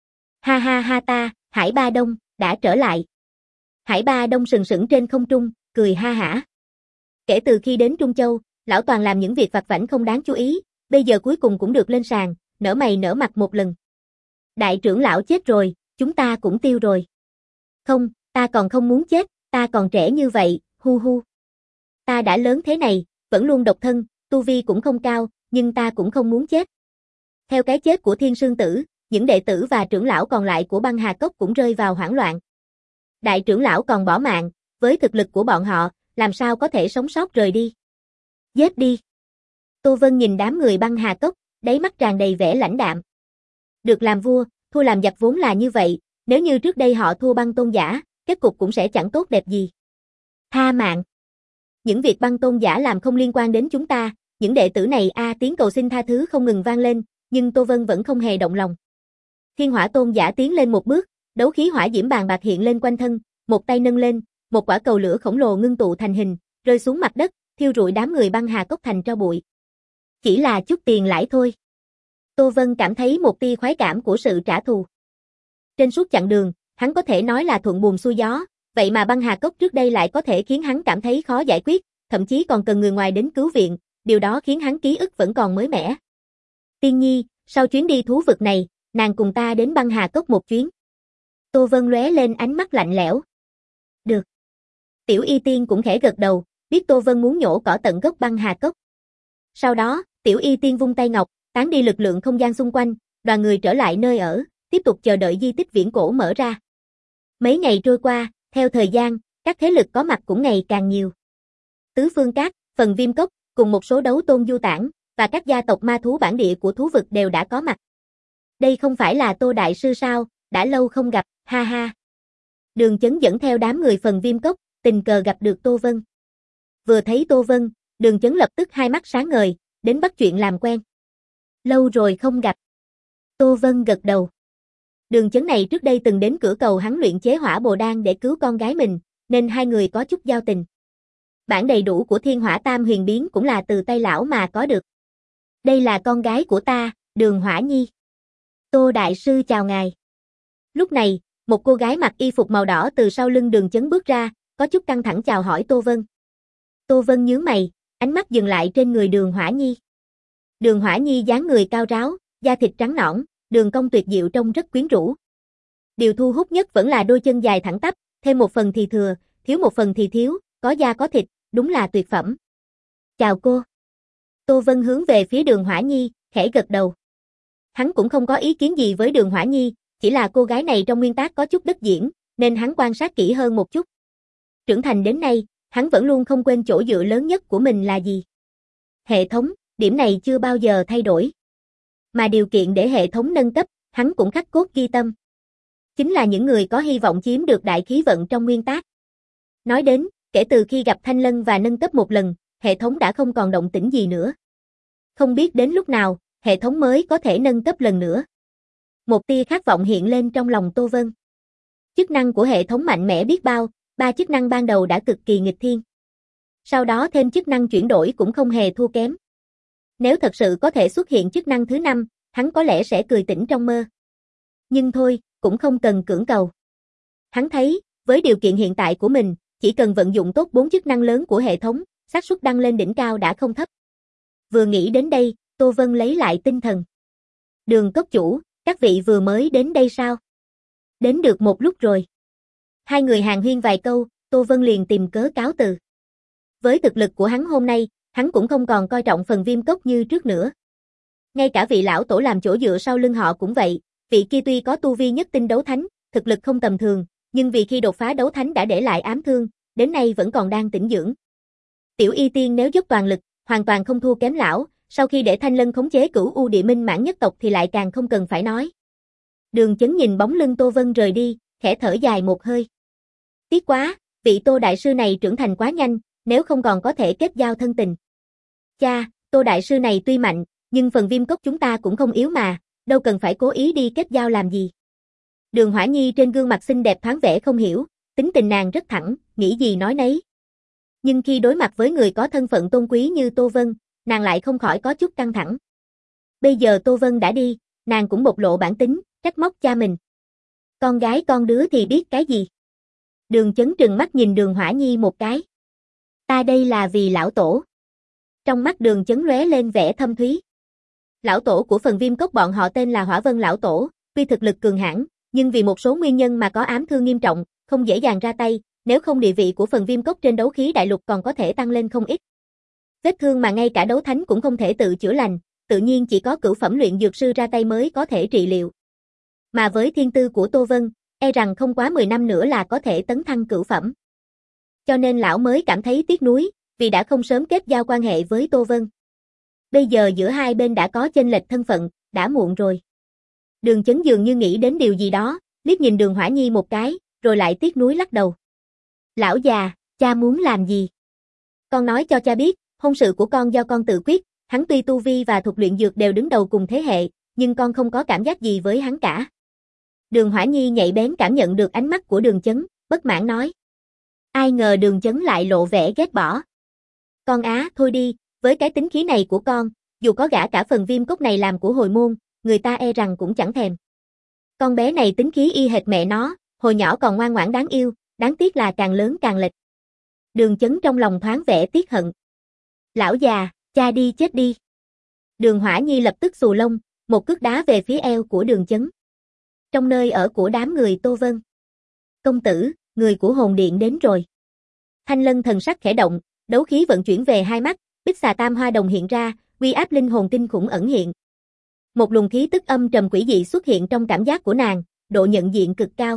Ha ha ha ta, Hải Ba Đông, đã trở lại. Hải Ba Đông sừng sững trên không trung, cười ha hả. Kể từ khi đến Trung Châu, Lão toàn làm những việc vặt vãnh không đáng chú ý, bây giờ cuối cùng cũng được lên sàn, nở mày nở mặt một lần. Đại trưởng lão chết rồi, chúng ta cũng tiêu rồi. Không, ta còn không muốn chết, ta còn trẻ như vậy, hu hu. Ta đã lớn thế này, vẫn luôn độc thân, tu vi cũng không cao, nhưng ta cũng không muốn chết. Theo cái chết của Thiên Sương Tử, những đệ tử và trưởng lão còn lại của Băng Hà Cốc cũng rơi vào hoảng loạn. Đại trưởng lão còn bỏ mạng, với thực lực của bọn họ, làm sao có thể sống sót rời đi. Giết đi. Tô Vân nhìn đám người Băng Hà Cốc, đáy mắt tràn đầy vẻ lãnh đạm. Được làm vua, thua làm giặc vốn là như vậy, nếu như trước đây họ thua Băng Tôn giả, kết cục cũng sẽ chẳng tốt đẹp gì. Tha mạng. Những việc Băng Tôn giả làm không liên quan đến chúng ta, những đệ tử này a à, tiếng cầu xin tha thứ không ngừng vang lên, nhưng Tô Vân vẫn không hề động lòng. Thiên Hỏa Tôn giả tiến lên một bước, đấu khí hỏa diễm bàn bạc hiện lên quanh thân, một tay nâng lên, một quả cầu lửa khổng lồ ngưng tụ thành hình, rơi xuống mặt đất, thiêu rụi đám người Băng Hà Cốc thành tro bụi. Chỉ là chút tiền lãi thôi. Tô Vân cảm thấy một tia khoái cảm của sự trả thù. Trên suốt chặng đường, hắn có thể nói là thuận buồm xuôi gió, vậy mà Băng Hà Cốc trước đây lại có thể khiến hắn cảm thấy khó giải quyết, thậm chí còn cần người ngoài đến cứu viện, điều đó khiến hắn ký ức vẫn còn mới mẻ. Tiên Nhi, sau chuyến đi thú vực này, nàng cùng ta đến Băng Hà Cốc một chuyến. Tô Vân lóe lên ánh mắt lạnh lẽo. Được. Tiểu Y Tiên cũng khẽ gật đầu, biết Tô Vân muốn nhổ cỏ tận gốc Băng Hà Cốc. Sau đó, Tiểu Y Tiên vung tay ngọc, tán đi lực lượng không gian xung quanh, đoàn người trở lại nơi ở, tiếp tục chờ đợi di tích viễn cổ mở ra. Mấy ngày trôi qua, theo thời gian, các thế lực có mặt cũng ngày càng nhiều. Tứ Phương Các, Phần Viêm Cốc, cùng một số đấu tôn du tản, và các gia tộc ma thú bản địa của thú vực đều đã có mặt. Đây không phải là Tô Đại Sư sao, đã lâu không gặp, ha ha. Đường Chấn dẫn theo đám người Phần Viêm Cốc, tình cờ gặp được Tô Vân. Vừa thấy Tô Vân, Đường Chấn lập tức hai mắt sáng ngời, đến bắt chuyện làm quen. Lâu rồi không gặp. Tô Vân gật đầu. Đường Chấn này trước đây từng đến cửa cầu hắn luyện chế hỏa bồ đan để cứu con gái mình, nên hai người có chút giao tình. Bản đầy đủ của Thiên Hỏa Tam Huyền Biến cũng là từ tay lão mà có được. Đây là con gái của ta, Đường Hỏa Nhi. Tô Đại Sư chào ngài. Lúc này, một cô gái mặc y phục màu đỏ từ sau lưng Đường Chấn bước ra, có chút căng thẳng chào hỏi Tô Vân. Tô Vân nhướng mày, ánh mắt dừng lại trên người Đường Hỏa Nhi. Đường Hỏa Nhi dáng người cao ráo, da thịt trắng nõn, đường cong tuyệt diệu trông rất quyến rũ. Điều thu hút nhất vẫn là đôi chân dài thẳng tắp, thêm một phần thì thừa, thiếu một phần thì thiếu, có da có thịt, đúng là tuyệt phẩm. Chào cô. Tô Vân hướng về phía Đường Hỏa Nhi, khẽ gật đầu. Hắn cũng không có ý kiến gì với Đường Hỏa Nhi, chỉ là cô gái này trong nguyên tắc có chút đất diễn, nên hắn quan sát kỹ hơn một chút. Trưởng thành đến nay, hắn vẫn luôn không quên chỗ dựa lớn nhất của mình là gì. Hệ thống, điểm này chưa bao giờ thay đổi. Mà điều kiện để hệ thống nâng cấp, hắn cũng khắc cốt ghi tâm. Chính là những người có hy vọng chiếm được đại khí vận trong nguyên tắc. Nói đến, kể từ khi gặp Thanh Lân và nâng cấp một lần, hệ thống đã không còn động tĩnh gì nữa. Không biết đến lúc nào, hệ thống mới có thể nâng cấp lần nữa. Một tia khát vọng hiện lên trong lòng Tô Vân. Chức năng của hệ thống mạnh mẽ biết bao, ba chức năng ban đầu đã cực kỳ nghịch thiên. Sau đó thêm chức năng chuyển đổi cũng không hề thua kém. Nếu thật sự có thể xuất hiện chức năng thứ năm, hắn có lẽ sẽ cười tỉnh trong mơ. Nhưng thôi, cũng không cần cưỡng cầu. Hắn thấy, với điều kiện hiện tại của mình, chỉ cần vận dụng tốt bốn chức năng lớn của hệ thống, xác suất đăng lên đỉnh cao đã không thấp. Vừa nghĩ đến đây, Tô Vân lấy lại tinh thần. Đường cốc chủ, các vị vừa mới đến đây sao? Đến được một lúc rồi. Hai người hàn huyên vài câu, Tô Vân liền tìm cớ cáo từ. Với thực lực của hắn hôm nay, hắn cũng không còn coi trọng Phần Viêm Cốc như trước nữa. Ngay cả vị lão tổ làm chỗ dựa sau lưng họ cũng vậy, vị kia tuy có tu vi nhất tinh đấu thánh, thực lực không tầm thường, nhưng vì khi đột phá đấu thánh đã để lại ám thương, đến nay vẫn còn đang tĩnh dưỡng. Tiểu Y Tiên nếu dốc toàn lực, hoàn toàn không thua kém lão, sau khi để Thanh Lân khống chế Cửu U Địa Minh Mãn nhất tộc thì lại càng không cần phải nói. Đường Chấn nhìn bóng lưng Tô Vân rời đi, khẽ thở dài một hơi. Tiếc quá, vị Tô Đại Sư này trưởng thành quá nhanh, nếu không còn có thể kết giao thân tình. Cha, Tô Đại Sư này tuy mạnh, nhưng Phần Viêm Cốc chúng ta cũng không yếu mà, đâu cần phải cố ý đi kết giao làm gì. Đường Hỏa Nhi trên gương mặt xinh đẹp thoáng vẻ không hiểu, tính tình nàng rất thẳng, nghĩ gì nói nấy. Nhưng khi đối mặt với người có thân phận tôn quý như Tô Vân, nàng lại không khỏi có chút căng thẳng. Bây giờ Tô Vân đã đi, nàng cũng bộc lộ bản tính, trách móc cha mình. Con gái con đứa thì biết cái gì. Đường Chấn trừng mắt nhìn Đường Hỏa Nhi một cái. Ta đây là vì lão tổ. Trong mắt Đường Chấn lóe lên vẻ thâm thúy. Lão tổ của phần Viêm Cốc bọn họ tên là Hỏa Vân lão tổ, tuy thực lực cường hãn, nhưng vì một số nguyên nhân mà có ám thương nghiêm trọng, không dễ dàng ra tay, nếu không địa vị của phần Viêm Cốc trên đấu khí đại lục còn có thể tăng lên không ít. Vết thương mà ngay cả đấu thánh cũng không thể tự chữa lành, tự nhiên chỉ có cửu phẩm luyện dược sư ra tay mới có thể trị liệu. Mà với thiên tư của Tô Vân, e rằng không quá mười năm nữa là có thể tấn thăng cửu phẩm. Cho nên lão mới cảm thấy tiếc nuối, vì đã không sớm kết giao quan hệ với Tô Vân. Bây giờ giữa hai bên đã có chênh lệch thân phận, đã muộn rồi. Đường Chấn dường như nghĩ đến điều gì đó, liếc nhìn Đường Hỏa Nhi một cái, rồi lại tiếc nuối lắc đầu. Lão già, cha muốn làm gì? Con nói cho cha biết, hôn sự của con do con tự quyết, hắn tuy tu vi và thuật luyện dược đều đứng đầu cùng thế hệ, nhưng con không có cảm giác gì với hắn cả. Đường Hỏa Nhi nhạy bén cảm nhận được ánh mắt của Đường Chấn, bất mãn nói. Ai ngờ Đường Chấn lại lộ vẻ ghét bỏ. Con á, thôi đi, với cái tính khí này của con, dù có gả cả phần Viêm Cốc này làm của hồi môn, người ta e rằng cũng chẳng thèm. Con bé này tính khí y hệt mẹ nó, hồi nhỏ còn ngoan ngoãn đáng yêu, đáng tiếc là càng lớn càng lệch. Đường Chấn trong lòng thoáng vẻ tiếc hận. Lão già, cha đi chết đi. Đường Hỏa Nhi lập tức xù lông, một cước đá về phía eo của Đường Chấn. Trong nơi ở của đám người Tô Vân. Công tử, người của hồn điện đến rồi. Thanh Lân thần sắc khẽ động, đấu khí vận chuyển về hai mắt, bích xà tam hoa đồng hiện ra, uy áp linh hồn kinh khủng ẩn hiện. Một luồng khí tức âm trầm quỷ dị xuất hiện trong cảm giác của nàng, độ nhận diện cực cao.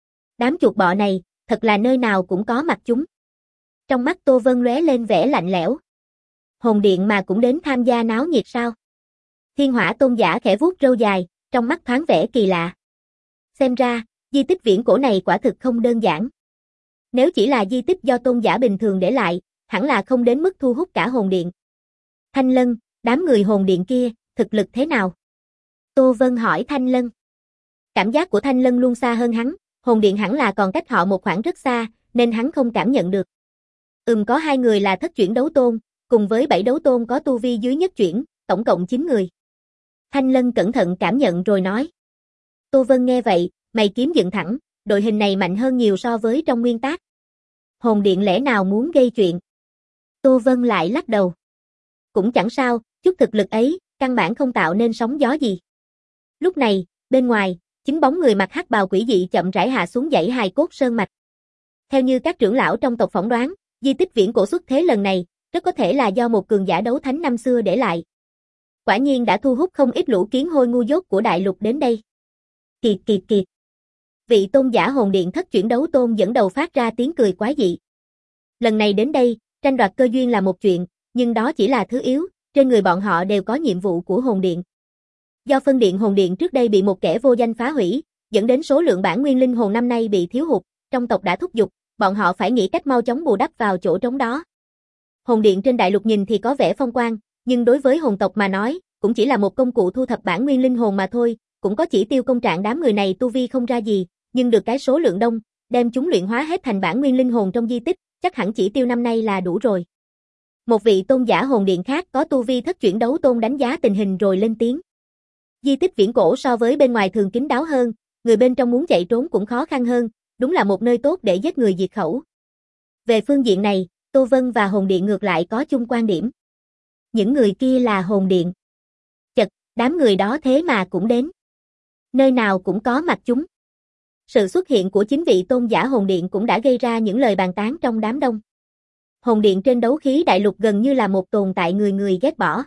Đám chuột bọ này, thật là nơi nào cũng có mặt chúng. Trong mắt Tô Vân lóe lên vẻ lạnh lẽo. Hồn điện mà cũng đến tham gia náo nhiệt sao? Thiên Hỏa tôn giả khẽ vuốt râu dài, trong mắt thoáng vẻ kỳ lạ. Xem ra, di tích viễn cổ này quả thực không đơn giản. Nếu chỉ là di tích do tôn giả bình thường để lại, hẳn là không đến mức thu hút cả hồn điện. Thanh Lân, đám người hồn điện kia, thực lực thế nào? Tô Vân hỏi Thanh Lân. Cảm giác của Thanh Lân luôn xa hơn hắn, hồn điện hẳn là còn cách họ một khoảng rất xa, nên hắn không cảm nhận được. Ừm có hai người là thất chuyển đấu tôn, cùng với bảy đấu tôn có tu vi dưới nhất chuyển, tổng cộng chín người. Thanh Lân cẩn thận cảm nhận rồi nói. Tô Vân nghe vậy, mày kiếm dựng thẳng, đội hình này mạnh hơn nhiều so với trong nguyên tác. Hồn điện lẽ nào muốn gây chuyện? Tô Vân lại lắc đầu. Cũng chẳng sao, chút thực lực ấy, căn bản không tạo nên sóng gió gì. Lúc này, bên ngoài, chính bóng người mặc hắc bào quỷ dị chậm rãi hạ xuống dãy hài cốt sơn mạch. Theo như các trưởng lão trong tộc phỏng đoán, di tích viễn cổ xuất thế lần này, rất có thể là do một cường giả đấu thánh năm xưa để lại. Quả nhiên đã thu hút không ít lũ kiến hôi ngu dốt của đại lục đến đây. Kiệt kiệt kiệt. Vị tôn giả hồn điện thất chuyển đấu tôn dẫn đầu phát ra tiếng cười quái dị. Lần này đến đây, tranh đoạt cơ duyên là một chuyện, nhưng đó chỉ là thứ yếu, trên người bọn họ đều có nhiệm vụ của hồn điện. Do phân điện hồn điện trước đây bị một kẻ vô danh phá hủy, dẫn đến số lượng bản nguyên linh hồn năm nay bị thiếu hụt, trong tộc đã thúc giục, bọn họ phải nghĩ cách mau chóng bù đắp vào chỗ trống đó. Hồn điện trên đại lục nhìn thì có vẻ phong quang, nhưng đối với hồn tộc mà nói, cũng chỉ là một công cụ thu thập bản nguyên linh hồn mà thôi, cũng có chỉ tiêu công trạng đám người này tu vi không ra gì, nhưng được cái số lượng đông, đem chúng luyện hóa hết thành bản nguyên linh hồn trong di tích, chắc hẳn chỉ tiêu năm nay là đủ rồi. Một vị tôn giả hồn điện khác có tu vi thất chuyển đấu tôn đánh giá tình hình rồi lên tiếng. Di tích viễn cổ so với bên ngoài thường kín đáo hơn, người bên trong muốn chạy trốn cũng khó khăn hơn, đúng là một nơi tốt để giết người diệt khẩu. Về phương diện này, Tô Vân và hồn điện ngược lại có chung quan điểm. Những người kia là hồn điện. Chật, đám người đó thế mà cũng đến. Nơi nào cũng có mặt chúng. Sự xuất hiện của chính vị tôn giả hồn điện cũng đã gây ra những lời bàn tán trong đám đông. Hồn điện trên đấu khí đại lục gần như là một tồn tại người người ghét bỏ.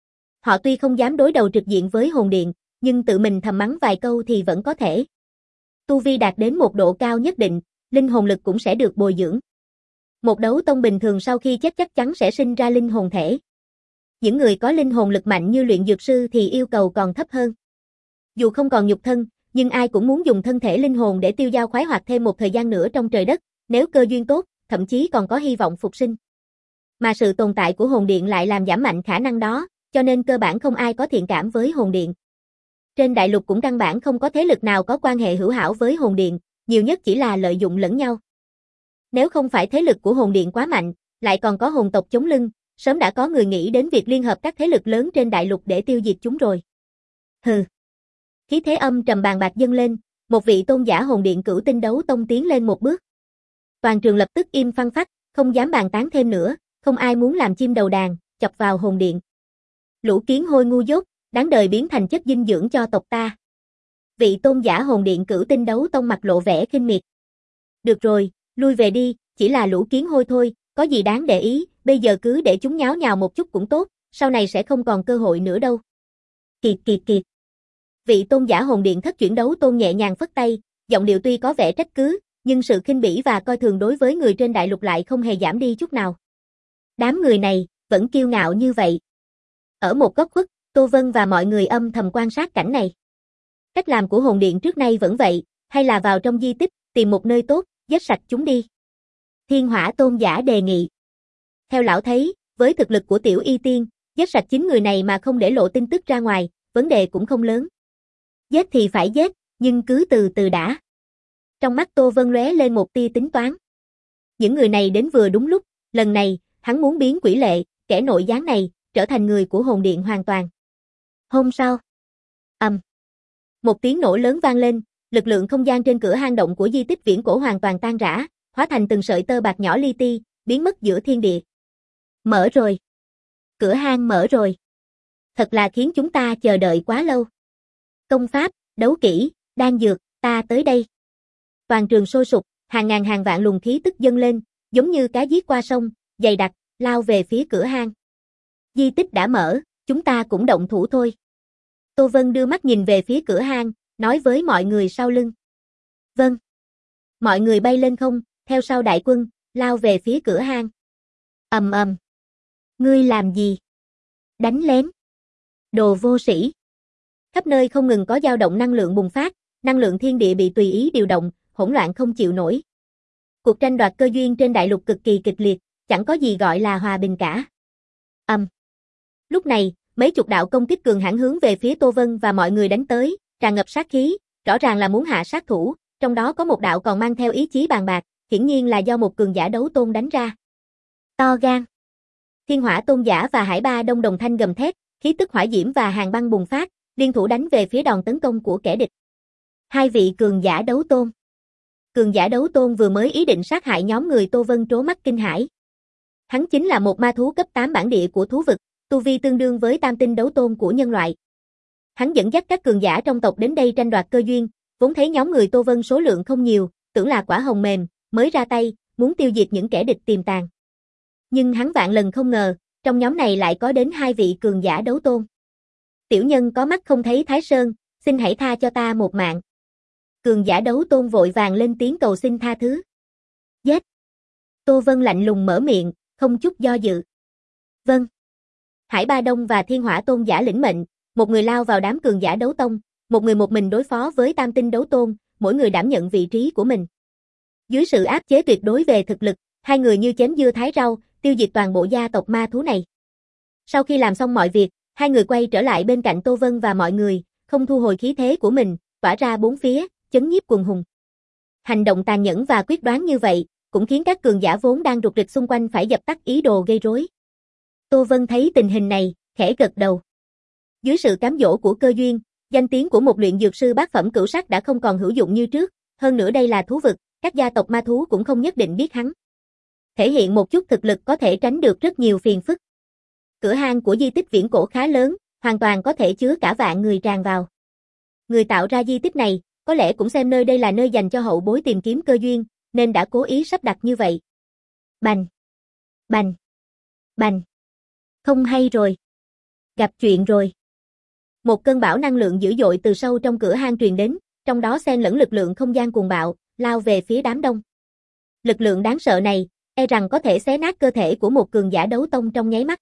Họ tuy không dám đối đầu trực diện với hồn điện, nhưng tự mình thầm mắng vài câu thì vẫn có thể. Tu vi đạt đến một độ cao nhất định, linh hồn lực cũng sẽ được bồi dưỡng. Một đấu tông bình thường sau khi chết chắc chắn sẽ sinh ra linh hồn thể. Những người có linh hồn lực mạnh như luyện dược sư thì yêu cầu còn thấp hơn. Dù không còn nhục thân, nhưng ai cũng muốn dùng thân thể linh hồn để tiêu dao khoái hoạt thêm một thời gian nữa trong trời đất, nếu cơ duyên tốt, thậm chí còn có hy vọng phục sinh. Mà sự tồn tại của hồn điện lại làm giảm mạnh khả năng đó, cho nên cơ bản không ai có thiện cảm với hồn điện. Trên đại lục cũng căn bản không có thế lực nào có quan hệ hữu hảo với hồn điện, nhiều nhất chỉ là lợi dụng lẫn nhau. Nếu không phải thế lực của hồn điện quá mạnh, lại còn có hồn tộc chống lưng, sớm đã có người nghĩ đến việc liên hợp các thế lực lớn trên đại lục để tiêu diệt chúng rồi. Hừ. Khí thế âm trầm bàn bạc dâng lên, một vị tôn giả hồn điện cửu tinh đấu tông tiến lên một bước. Toàn trường lập tức im phăng phắc, không dám bàn tán thêm nữa, không ai muốn làm chim đầu đàn, chọc vào hồn điện. Lũ kiến hôi ngu dốt, đáng đời biến thành chất dinh dưỡng cho tộc ta. Vị tôn giả hồn điện cửu tinh đấu tông mặt lộ vẻ khinh miệt. Được rồi, lui về đi, chỉ là lũ kiến hôi thôi, có gì đáng để ý, bây giờ cứ để chúng nháo nhào một chút cũng tốt, sau này sẽ không còn cơ hội nữa đâu. Kiệt kiệt kiệt. Vị tôn giả hồn điện thất chuyển đấu tôn nhẹ nhàng phất tay, giọng điệu tuy có vẻ trách cứ, nhưng sự khinh bỉ và coi thường đối với người trên đại lục lại không hề giảm đi chút nào. Đám người này, vẫn kiêu ngạo như vậy. Ở một góc khuất, Tô Vân và mọi người âm thầm quan sát cảnh này. Cách làm của hồn điện trước nay vẫn vậy, hay là vào trong di tích, tìm một nơi tốt, giết sạch chúng đi. Thiên Hỏa tôn giả đề nghị. Theo lão thấy, với thực lực của tiểu y tiên, giết sạch chín người này mà không để lộ tin tức ra ngoài, vấn đề cũng không lớn. Giết thì phải giết, nhưng cứ từ từ đã. Trong mắt Tô Vân lóe lên một tia tính toán. Những người này đến vừa đúng lúc, lần này, hắn muốn biến quỷ lệ, kẻ nội gián này, trở thành người của hồn điện hoàn toàn. Hôm sau, ầm, um. một tiếng nổ lớn vang lên, lực lượng không gian trên cửa hang động của di tích viễn cổ hoàn toàn tan rã, hóa thành từng sợi tơ bạc nhỏ li ti, biến mất giữa thiên địa. Mở rồi. Cửa hang mở rồi. Thật là khiến chúng ta chờ đợi quá lâu. Công pháp, đấu kỹ, đan dược, ta tới đây. Toàn trường sôi sục, hàng ngàn hàng vạn luồng khí tức dâng lên, giống như cá giết qua sông, dày đặc, lao về phía cửa hang. Di tích đã mở, chúng ta cũng động thủ thôi. Tô Vân đưa mắt nhìn về phía cửa hang, nói với mọi người sau lưng. Vâng. Mọi người bay lên không, theo sau đại quân, lao về phía cửa hang. Ầm ầm. Ngươi làm gì? Đánh lén. Đồ vô sĩ. Khắp nơi không ngừng có dao động năng lượng bùng phát, năng lượng thiên địa bị tùy ý điều động, hỗn loạn không chịu nổi. Cuộc tranh đoạt cơ duyên trên đại lục cực kỳ kịch liệt, chẳng có gì gọi là hòa bình cả. Ầm. Um. Lúc này, mấy chục đạo công kích cường hãn hướng về phía Tô Vân và mọi người đánh tới, tràn ngập sát khí, rõ ràng là muốn hạ sát thủ, trong đó có một đạo còn mang theo ý chí bàn bạc, hiển nhiên là do một cường giả đấu tôn đánh ra. To gan. Thiên Hỏa tôn giả và Hải Ba Đông đồng thanh gầm thét, khí tức hỏa diễm và hàn băng bùng phát, liên thủ đánh về phía đòn tấn công của kẻ địch. Hai vị cường giả đấu tôn. Cường giả đấu tôn vừa mới ý định sát hại nhóm người Tô Vân trố mắt kinh hãi. Hắn chính là một ma thú cấp tám bản địa của thú vực, tu vi tương đương với tam tinh đấu tôn của nhân loại. Hắn dẫn dắt các cường giả trong tộc đến đây tranh đoạt cơ duyên, vốn thấy nhóm người Tô Vân số lượng không nhiều, tưởng là quả hồng mềm, mới ra tay, muốn tiêu diệt những kẻ địch tiềm tàng. Nhưng hắn vạn lần không ngờ, trong nhóm này lại có đến hai vị cường giả đấu tôn. Tiểu nhân có mắt không thấy Thái Sơn, xin hãy tha cho ta một mạng. Cường giả đấu tôn vội vàng lên tiếng cầu xin tha thứ. Giết! Tô Vân lạnh lùng mở miệng, không chút do dự. Vâng. Hải Ba Đông và Thiên Hỏa tôn giả lĩnh mệnh, một người lao vào đám cường giả đấu tông, một người một mình đối phó với tam tinh đấu tôn, mỗi người đảm nhận vị trí của mình. Dưới sự áp chế tuyệt đối về thực lực, hai người như chém dưa thái rau, tiêu diệt toàn bộ gia tộc ma thú này. Sau khi làm xong mọi việc, hai người quay trở lại bên cạnh Tô Vân và mọi người, không thu hồi khí thế của mình, tỏa ra bốn phía, chấn nhiếp quần hùng. Hành động tàn nhẫn và quyết đoán như vậy, cũng khiến các cường giả vốn đang rục rịch xung quanh phải dập tắt ý đồ gây rối. Tô Vân thấy tình hình này, khẽ gật đầu. Dưới sự cám dỗ của cơ duyên, danh tiếng của một luyện dược sư bát phẩm cửu sắc đã không còn hữu dụng như trước, hơn nữa đây là thú vực, các gia tộc ma thú cũng không nhất định biết hắn. Thể hiện một chút thực lực có thể tránh được rất nhiều phiền phức. Cửa hang của di tích viễn cổ khá lớn, hoàn toàn có thể chứa cả vạn người tràn vào. Người tạo ra di tích này, có lẽ cũng xem nơi đây là nơi dành cho hậu bối tìm kiếm cơ duyên, nên đã cố ý sắp đặt như vậy. Bành! Bành! Bành! Không hay rồi. Gặp chuyện rồi. Một cơn bão năng lượng dữ dội từ sâu trong cửa hang truyền đến, trong đó xen lẫn lực lượng không gian cuồng bạo, lao về phía đám đông. Lực lượng đáng sợ này, e rằng có thể xé nát cơ thể của một cường giả đấu tông trong nháy mắt.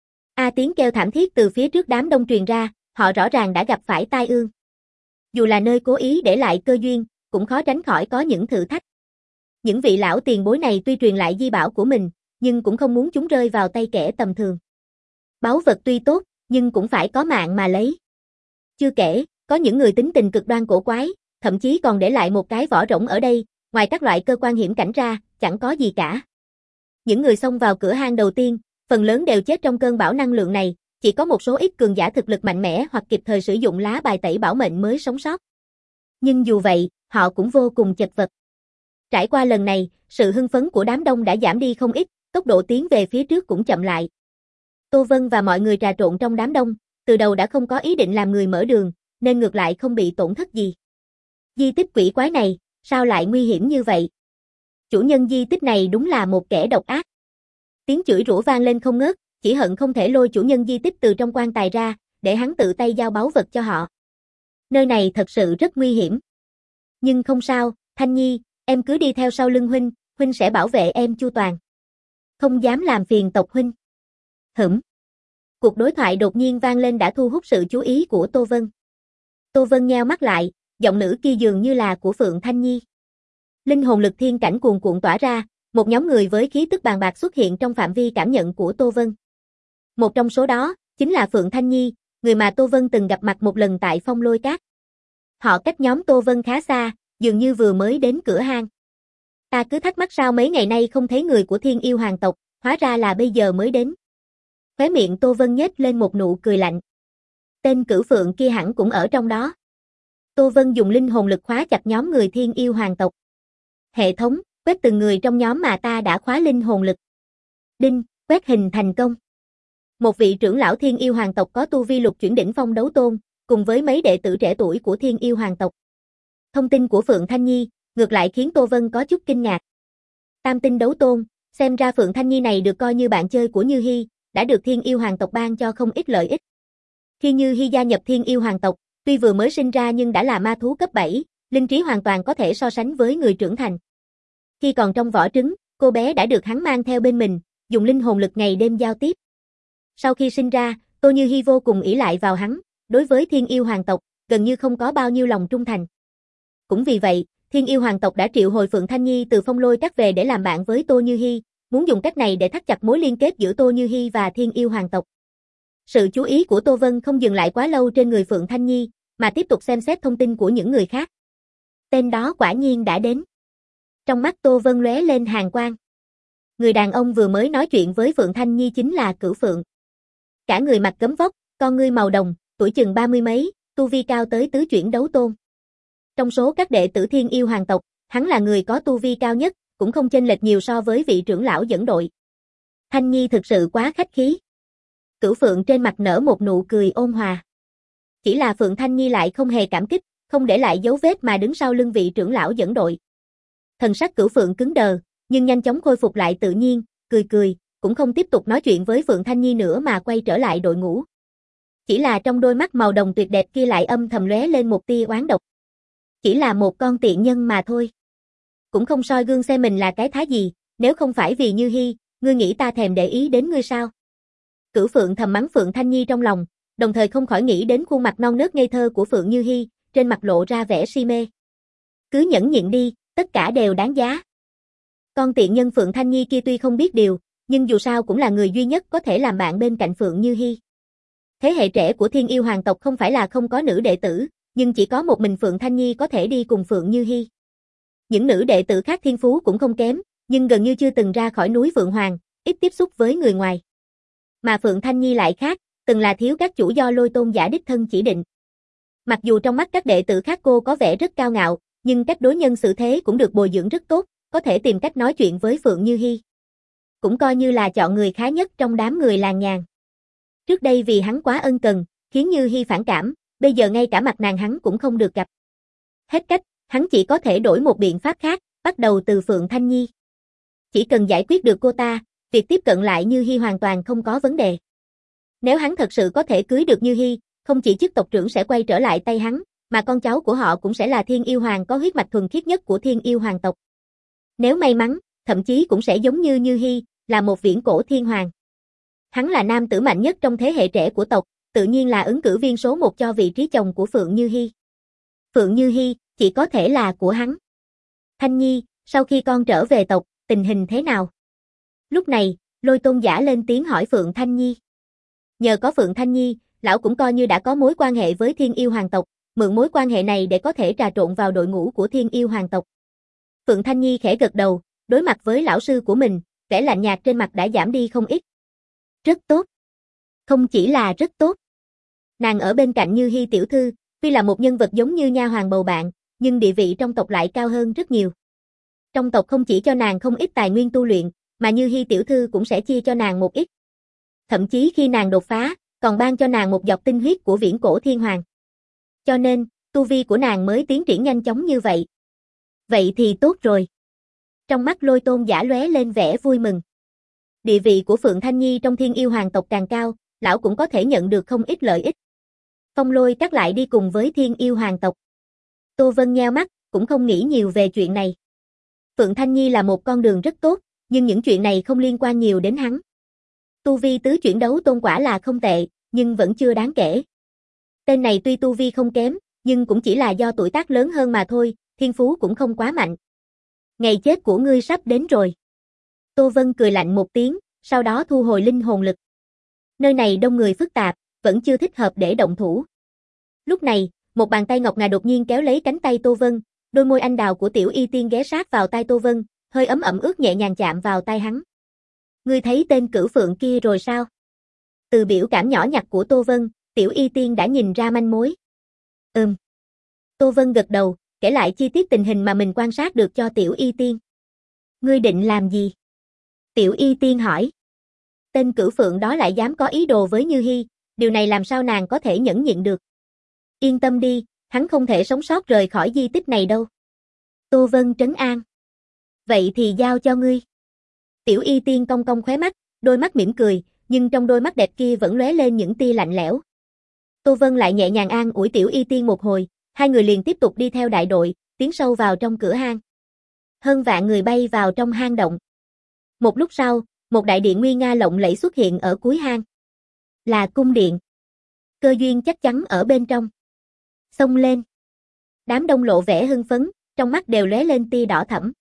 A tiếng kêu thảm thiết từ phía trước đám đông truyền ra, họ rõ ràng đã gặp phải tai ương. Dù là nơi cố ý để lại cơ duyên, cũng khó tránh khỏi có những thử thách. Những vị lão tiền bối này tuy truyền lại di bảo của mình, nhưng cũng không muốn chúng rơi vào tay kẻ tầm thường. Báu vật tuy tốt, nhưng cũng phải có mạng mà lấy. Chưa kể, có những người tính tình cực đoan cổ quái, thậm chí còn để lại một cái vỏ rỗng ở đây, ngoài các loại cơ quan hiểm cảnh ra, chẳng có gì cả. Những người xông vào cửa hang đầu tiên, phần lớn đều chết trong cơn bão năng lượng này, chỉ có một số ít cường giả thực lực mạnh mẽ hoặc kịp thời sử dụng lá bài tẩy bảo mệnh mới sống sót. Nhưng dù vậy, họ cũng vô cùng chật vật. Trải qua lần này, sự hưng phấn của đám đông đã giảm đi không ít, tốc độ tiến về phía trước cũng chậm lại. Tô Vân và mọi người trà trộn trong đám đông, từ đầu đã không có ý định làm người mở đường, nên ngược lại không bị tổn thất gì. Di tích quỷ quái này, sao lại nguy hiểm như vậy? Chủ nhân di tích này đúng là một kẻ độc ác. Tiếng chửi rủa vang lên không ngớt, chỉ hận không thể lôi chủ nhân di tích từ trong quan tài ra, để hắn tự tay giao báu vật cho họ. Nơi này thật sự rất nguy hiểm. Nhưng không sao, Thanh Nhi, em cứ đi theo sau lưng huynh, huynh sẽ bảo vệ em chu toàn. Không dám làm phiền tộc huynh. Hửm. Cuộc đối thoại đột nhiên vang lên đã thu hút sự chú ý của Tô Vân. Tô Vân nheo mắt lại, giọng nữ kia dường như là của Phượng Thanh Nhi. Linh hồn lực thiên cảnh cuồn cuộn tỏa ra, một nhóm người với khí tức bàn bạc xuất hiện trong phạm vi cảm nhận của Tô Vân. Một trong số đó, chính là Phượng Thanh Nhi, người mà Tô Vân từng gặp mặt một lần tại Phong Lôi Cát. Họ cách nhóm Tô Vân khá xa, dường như vừa mới đến cửa hang. Ta cứ thắc mắc sao mấy ngày nay không thấy người của Thiên Yêu Hoàng tộc, hóa ra là bây giờ mới đến. Khóe miệng Tô Vân nhếch lên một nụ cười lạnh. Tên Cửu Phượng kia hẳn cũng ở trong đó. Tô Vân dùng linh hồn lực khóa chặt nhóm người Thiên Yêu Hoàng tộc. Hệ thống, quét từng người trong nhóm mà ta đã khóa linh hồn lực. Đinh, quét hình thành công. Một vị trưởng lão Thiên Yêu Hoàng tộc có tu vi lục chuyển đỉnh phong đấu tôn, cùng với mấy đệ tử trẻ tuổi của Thiên Yêu Hoàng tộc. Thông tin của Phượng Thanh Nhi, ngược lại khiến Tô Vân có chút kinh ngạc. Tam tinh đấu tôn, xem ra Phượng Thanh Nhi này được coi như bạn chơi của Như Hi, đã được Thiên Yêu Hoàng tộc ban cho không ít lợi ích. Khi Như Hi gia nhập Thiên Yêu Hoàng tộc, tuy vừa mới sinh ra nhưng đã là ma thú cấp bảy, linh trí hoàn toàn có thể so sánh với người trưởng thành. Khi còn trong vỏ trứng, cô bé đã được hắn mang theo bên mình, dùng linh hồn lực ngày đêm giao tiếp. Sau khi sinh ra, Tô Như Hi vô cùng ỷ lại vào hắn, đối với Thiên Yêu Hoàng tộc, gần như không có bao nhiêu lòng trung thành. Cũng vì vậy, Thiên Yêu Hoàng tộc đã triệu hồi Phượng Thanh Nhi từ Phong Lôi Cát về để làm bạn với Tô Như Hi, muốn dùng cách này để thắt chặt mối liên kết giữa Tô Như Hi và Thiên Yêu Hoàng tộc. Sự chú ý của Tô Vân không dừng lại quá lâu trên người Phượng Thanh Nhi, mà tiếp tục xem xét thông tin của những người khác. Tên đó quả nhiên đã đến. Trong mắt Tô Vân lóe lên hàn quang. Người đàn ông vừa mới nói chuyện với Phượng Thanh Nhi chính là Cửu Phượng. Cả người mặc gấm vóc, con ngươi màu đồng, tuổi chừng ba mươi mấy, tu vi cao tới tứ chuyển đấu tôn. Trong số các đệ tử Thiên Yêu Hoàng tộc, hắn là người có tu vi cao nhất, cũng không chênh lệch nhiều so với vị trưởng lão dẫn đội. Thanh Nhi thực sự quá khách khí. Cửu Phượng trên mặt nở một nụ cười ôn hòa. Chỉ là Phượng Thanh Nhi lại không hề cảm kích, không để lại dấu vết mà đứng sau lưng vị trưởng lão dẫn đội. Thần sắc Cửu Phượng cứng đờ, nhưng nhanh chóng khôi phục lại tự nhiên, cười cười, cũng không tiếp tục nói chuyện với Phượng Thanh Nhi nữa mà quay trở lại đội ngũ. Chỉ là trong đôi mắt màu đồng tuyệt đẹp kia lại âm thầm lóe lên một tia oán độc. Chỉ là một con tiện nhân mà thôi. Cũng không soi gương xem mình là cái thá gì, nếu không phải vì Như Hi, ngươi nghĩ ta thèm để ý đến ngươi sao? Cửu Phượng thầm mắng Phượng Thanh Nhi trong lòng, đồng thời không khỏi nghĩ đến khuôn mặt non nớt ngây thơ của Phượng Như Hi, trên mặt lộ ra vẻ si mê. Cứ nhẫn nhịn đi, tất cả đều đáng giá. Con tiện nhân Phượng Thanh Nhi kia tuy không biết điều, nhưng dù sao cũng là người duy nhất có thể làm bạn bên cạnh Phượng Như Hi. Thế hệ trẻ của Thiên Yêu Hoàng tộc không phải là không có nữ đệ tử, nhưng chỉ có một mình Phượng Thanh Nhi có thể đi cùng Phượng Như Hi. Những nữ đệ tử khác thiên phú cũng không kém, nhưng gần như chưa từng ra khỏi núi Phượng Hoàng, ít tiếp xúc với người ngoài. Mà Phượng Thanh Nhi lại khác, từng là thiếu các chủ do Lôi Tôn giả đích thân chỉ định. Mặc dù trong mắt các đệ tử khác cô có vẻ rất cao ngạo, nhưng cách đối nhân xử thế cũng được bồi dưỡng rất tốt, có thể tìm cách nói chuyện với Phượng Như Hi. Cũng coi như là chọn người khá nhất trong đám người làng nhàn. Trước đây vì hắn quá ân cần, khiến Như Hi phản cảm, bây giờ ngay cả mặt nàng hắn cũng không được gặp. Hết cách, hắn chỉ có thể đổi một biện pháp khác, bắt đầu từ Phượng Thanh Nhi. Chỉ cần giải quyết được cô ta, việc tiếp cận lại Như Hi hoàn toàn không có vấn đề. Nếu hắn thật sự có thể cưới được Như Hi, không chỉ chức tộc trưởng sẽ quay trở lại tay hắn, mà con cháu của họ cũng sẽ là Thiên Yêu Hoàng có huyết mạch thuần khiết nhất của Thiên Yêu Hoàng tộc. Nếu may mắn, thậm chí cũng sẽ giống như Như Hi, là một viễn cổ thiên hoàng. Hắn là nam tử mạnh nhất trong thế hệ trẻ của tộc, tự nhiên là ứng cử viên số một cho vị trí chồng của Phượng Như Hi. Phượng Như Hi, chỉ có thể là của hắn. Thanh Nhi, sau khi con trở về tộc, tình hình thế nào? Lúc này, Lôi Tôn giả lên tiếng hỏi Phượng Thanh Nhi. Nhờ có Phượng Thanh Nhi, lão cũng coi như đã có mối quan hệ với Thiên Yêu Hoàng tộc, mượn mối quan hệ này để có thể trà trộn vào đội ngũ của Thiên Yêu Hoàng tộc. Phượng Thanh Nhi khẽ gật đầu, đối mặt với lão sư của mình, vẻ lạnh nhạt trên mặt đã giảm đi không ít. Rất tốt. Không chỉ là rất tốt. Nàng ở bên cạnh Như Hi tiểu thư, tuy là một nhân vật giống như nha hoàn bầu bạn, nhưng địa vị trong tộc lại cao hơn rất nhiều. Trong tộc không chỉ cho nàng không ít tài nguyên tu luyện, mà Như Hi tiểu thư cũng sẽ chia cho nàng một ít. thậm chí khi nàng đột phá, còn ban cho nàng một giọt tinh huyết của viễn cổ thiên hoàng. Cho nên, tu vi của nàng mới tiến triển nhanh chóng như vậy. Vậy thì tốt rồi. Trong mắt Lôi Tôn giả lóe lên vẻ vui mừng. Địa vị của Phượng Thanh Nhi trong Thiên Yêu Hoàng tộc càng cao, lão cũng có thể nhận được không ít lợi ích. Phong Lôi Các lại đi cùng với Thiên Yêu Hoàng tộc. Tô Vân nheo mắt, cũng không nghĩ nhiều về chuyện này. Phượng Thanh Nhi là một con đường rất tốt, nhưng những chuyện này không liên quan nhiều đến hắn. Tu vi tứ chuyển đấu tôn quả là không tệ, nhưng vẫn chưa đáng kể. Tên này tuy tu vi không kém, nhưng cũng chỉ là do tuổi tác lớn hơn mà thôi, thiên phú cũng không quá mạnh. Ngày chết của ngươi sắp đến rồi. Tô Vân cười lạnh một tiếng, sau đó thu hồi linh hồn lực. Nơi này đông người phức tạp, vẫn chưa thích hợp để động thủ. Lúc này, một bàn tay ngọc ngà đột nhiên kéo lấy cánh tay Tô Vân, đôi môi anh đào của Tiểu Y Tiên ghé sát vào tai Tô Vân, hơi ấm ẩm ướt nhẹ nhàng chạm vào tai hắn. Ngươi thấy tên Cửu Phượng kia rồi sao? Từ biểu cảm nhỏ nhặt của Tô Vân, Tiểu Y Tiên đã nhìn ra manh mối. Ừm. Tô Vân gật đầu, kể lại chi tiết tình hình mà mình quan sát được cho Tiểu Y Tiên. Ngươi định làm gì? Tiểu Y Tiên hỏi. Tên Cửu Phượng đó lại dám có ý đồ với Như Hi, điều này làm sao nàng có thể nhẫn nhịn được? Yên tâm đi, hắn không thể sống sót rời khỏi di tích này đâu. Tô Vân trấn an. Vậy thì giao cho ngươi. Tiểu Y Tiên cong cong khóe mắt, đôi mắt mỉm cười, nhưng trong đôi mắt đẹp kia vẫn lóe lên những tia lạnh lẽo. Tô Vân lại nhẹ nhàng an ủi Tiểu Y Tiên một hồi, hai người liền tiếp tục đi theo đại đội, tiến sâu vào trong cửa hang. Hơn vạn người bay vào trong hang động. Một lúc sau, một đại điện nguy nga lộng lẫy xuất hiện ở cuối hang. Là cung điện. Cơ duyên chắc chắn ở bên trong. Xông lên. Đám đông lộ vẻ hưng phấn, trong mắt đều lóe lên tia đỏ thẫm.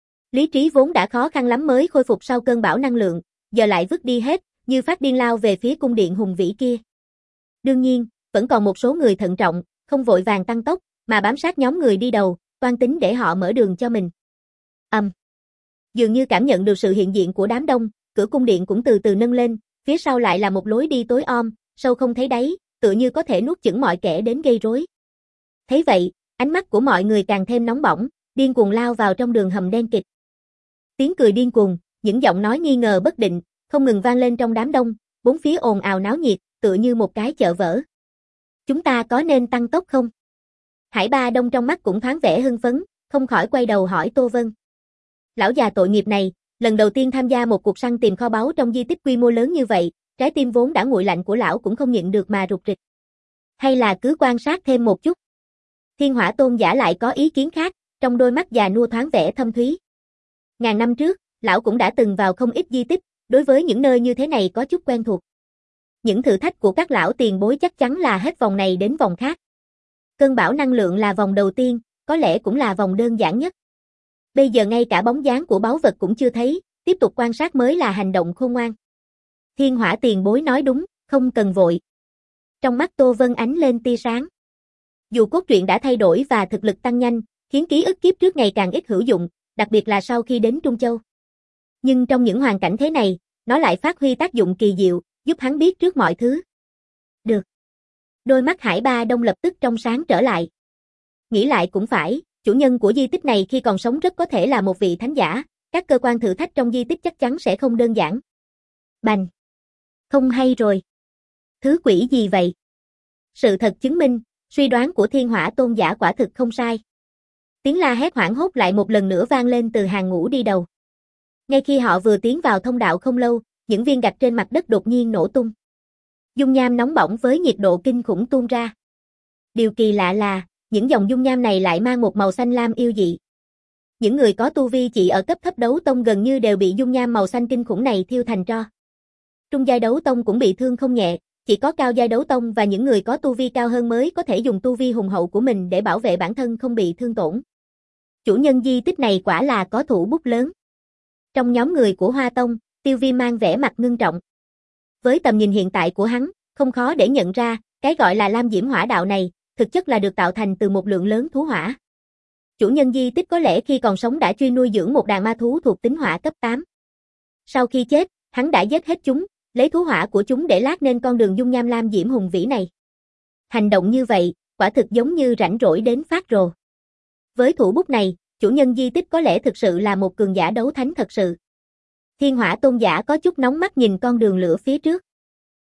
Lý trí vốn đã khó khăn lắm mới khôi phục sau cơn bão năng lượng, giờ lại vứt đi hết, như phát điên lao về phía cung điện hùng vĩ kia. Đương nhiên, vẫn còn một số người thận trọng, không vội vàng tăng tốc, mà bám sát nhóm người đi đầu, toan tính để họ mở đường cho mình. Ầm. Um. Dường như cảm nhận được sự hiện diện của đám đông, cửa cung điện cũng từ từ nâng lên, phía sau lại là một lối đi tối om, sâu không thấy đáy, tựa như có thể nuốt chửng mọi kẻ đến gây rối. Thấy vậy, ánh mắt của mọi người càng thêm nóng bỏng, điên cuồng lao vào trong đường hầm đen kịt. Tiếng cười điên cuồng, những giọng nói nghi ngờ bất định, không ngừng vang lên trong đám đông, bốn phía ồn ào náo nhiệt, tựa như một cái chợ vỡ. Chúng ta có nên tăng tốc không? Hải Ba Đông trong mắt cũng thoáng vẻ hưng phấn, không khỏi quay đầu hỏi Tô Vân. Lão già tội nghiệp này, lần đầu tiên tham gia một cuộc săn tìm kho báu trong di tích quy mô lớn như vậy, trái tim vốn đã nguội lạnh của lão cũng không nhịn được mà rục rịch. Hay là cứ quan sát thêm một chút? Thiên Hỏa Tôn giả lại có ý kiến khác, trong đôi mắt già nua thoáng vẻ thâm thúy. Ngàn năm trước, lão cũng đã từng vào không ít di tích, đối với những nơi như thế này có chút quen thuộc. Những thử thách của các lão tiền bối chắc chắn là hết vòng này đến vòng khác. Cơn bão năng lượng là vòng đầu tiên, có lẽ cũng là vòng đơn giản nhất. Bây giờ ngay cả bóng dáng của báu vật cũng chưa thấy, tiếp tục quan sát mới là hành động khôn ngoan. Thiên Hỏa tiền bối nói đúng, không cần vội. Trong mắt Tô Vân ánh lên tia sáng. Dù cốt truyện đã thay đổi và thực lực tăng nhanh, khiến ký ức kiếp trước ngày càng ít hữu dụng, đặc biệt là sau khi đến Trung Châu. Nhưng trong những hoàn cảnh thế này, nó lại phát huy tác dụng kỳ diệu, giúp hắn biết trước mọi thứ. Được. Đôi mắt Hải Ba Đông lập tức trong sáng trở lại. Nghĩ lại cũng phải, chủ nhân của di tích này khi còn sống rất có thể là một vị thánh giả, các cơ quan thử thách trong di tích chắc chắn sẽ không đơn giản. Bành. Không hay rồi. Thứ quỷ gì vậy? Sự thật chứng minh, suy đoán của Thiên Hỏa Tôn giả quả thực không sai. Tiếng la hét hoảng hốt lại một lần nữa vang lên từ hàng ngũ đi đầu. Ngay khi họ vừa tiến vào thông đạo không lâu, những viên gạch trên mặt đất đột nhiên nổ tung. Dung nham nóng bỏng với nhiệt độ kinh khủng tuôn ra. Điều kỳ lạ là, những dòng dung nham này lại mang một màu xanh lam yêu dị. Những người có tu vi chỉ ở cấp thấp đấu tông gần như đều bị dung nham màu xanh kinh khủng này thiêu thành tro. Trung giai đấu tông cũng bị thương không nhẹ, chỉ có cao giai đấu tông và những người có tu vi cao hơn mới có thể dùng tu vi hùng hậu của mình để bảo vệ bản thân không bị thương tổn. Chủ nhân di tích này quả là có thủ bút lớn. Trong nhóm người của Hoa Tông, Tiêu Viêm mang vẻ mặt ngưng trọng. Với tầm nhìn hiện tại của hắn, không khó để nhận ra, cái gọi là Lam Diễm Hỏa đạo này, thực chất là được tạo thành từ một lượng lớn thú hỏa. Chủ nhân di tích có lẽ khi còn sống đã chuyên nuôi dưỡng một đàn ma thú thuộc tính hỏa cấp tám. Sau khi chết, hắn đã giết hết chúng, lấy thú hỏa của chúng để lát nên con đường dung nham lam diễm hùng vĩ này. Hành động như vậy, quả thực giống như rảnh rỗi đến phát rồ. Với thủ bút này, chủ nhân di tích có lẽ thực sự là một cường giả đấu thánh thật sự. Thiên Hỏa Tôn giả có chút nóng mắt nhìn con đường lửa phía trước.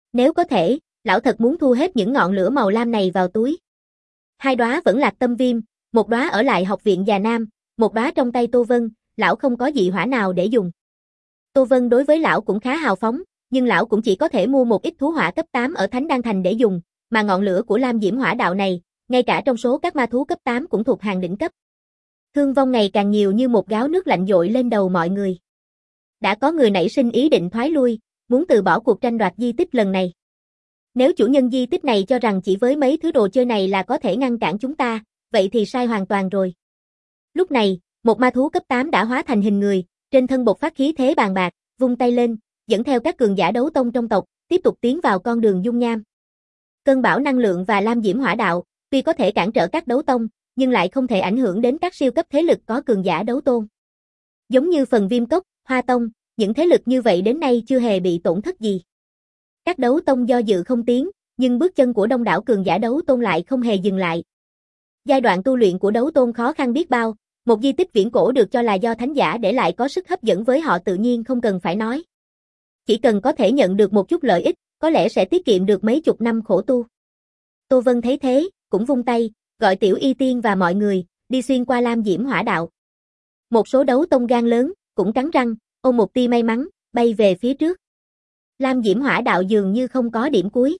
Nếu có thể, lão thật muốn thu hết những ngọn lửa màu lam này vào túi. Hai đóa vẫn lạc tâm viêm, một đóa ở lại học viện già nam, một đóa trong tay Tô Vân, lão không có dị hỏa nào để dùng. Tô Vân đối với lão cũng khá hào phóng, nhưng lão cũng chỉ có thể mua một ít thú hỏa cấp tám ở Thánh Đan Thành để dùng, mà ngọn lửa của Lam Diễm Hỏa đạo này, ngay cả trong số các ma thú cấp tám cũng thuộc hàng đỉnh cấp. Thương vong ngày càng nhiều như một gáo nước lạnh dội lên đầu mọi người. Đã có người nảy sinh ý định thoái lui, muốn từ bỏ cuộc tranh đoạt di tích lần này. Nếu chủ nhân di tích này cho rằng chỉ với mấy thứ đồ chơi này là có thể ngăn cản chúng ta, vậy thì sai hoàn toàn rồi. Lúc này, một ma thú cấp tám đã hóa thành hình người, trên thân bộc phát khí thế bàn bạc, vung tay lên, dẫn theo các cường giả đấu tông trong tộc, tiếp tục tiến vào con đường dung nham. Cơn bão năng lượng và Lam Diễm Hỏa đạo, tuy có thể cản trở các đấu tông, nhưng lại không thể ảnh hưởng đến các siêu cấp thế lực có cường giả đấu tôn. Giống như phần Viêm Cốc, Hoa Tông, những thế lực như vậy đến nay chưa hề bị tổn thất gì. Các đấu tông do dự không tiến, nhưng bước chân của đông đảo cường giả đấu tôn lại không hề dừng lại. Giai đoạn tu luyện của đấu tôn khó khăn biết bao, một di tích viễn cổ được cho là do thánh giả để lại có sức hấp dẫn với họ tự nhiên không cần phải nói. Chỉ cần có thể nhận được một chút lợi ích, có lẽ sẽ tiết kiệm được mấy chục năm khổ tu. Tô Vân thấy thế, cũng vung tay, gọi Tiểu Y Tiên và mọi người, đi xuyên qua Lam Diễm Hỏa đạo. Một số đấu tông gan lớn, cũng cắn răng, ôm một tia may mắn, bay về phía trước. Lam Diễm Hỏa đạo dường như không có điểm cuối.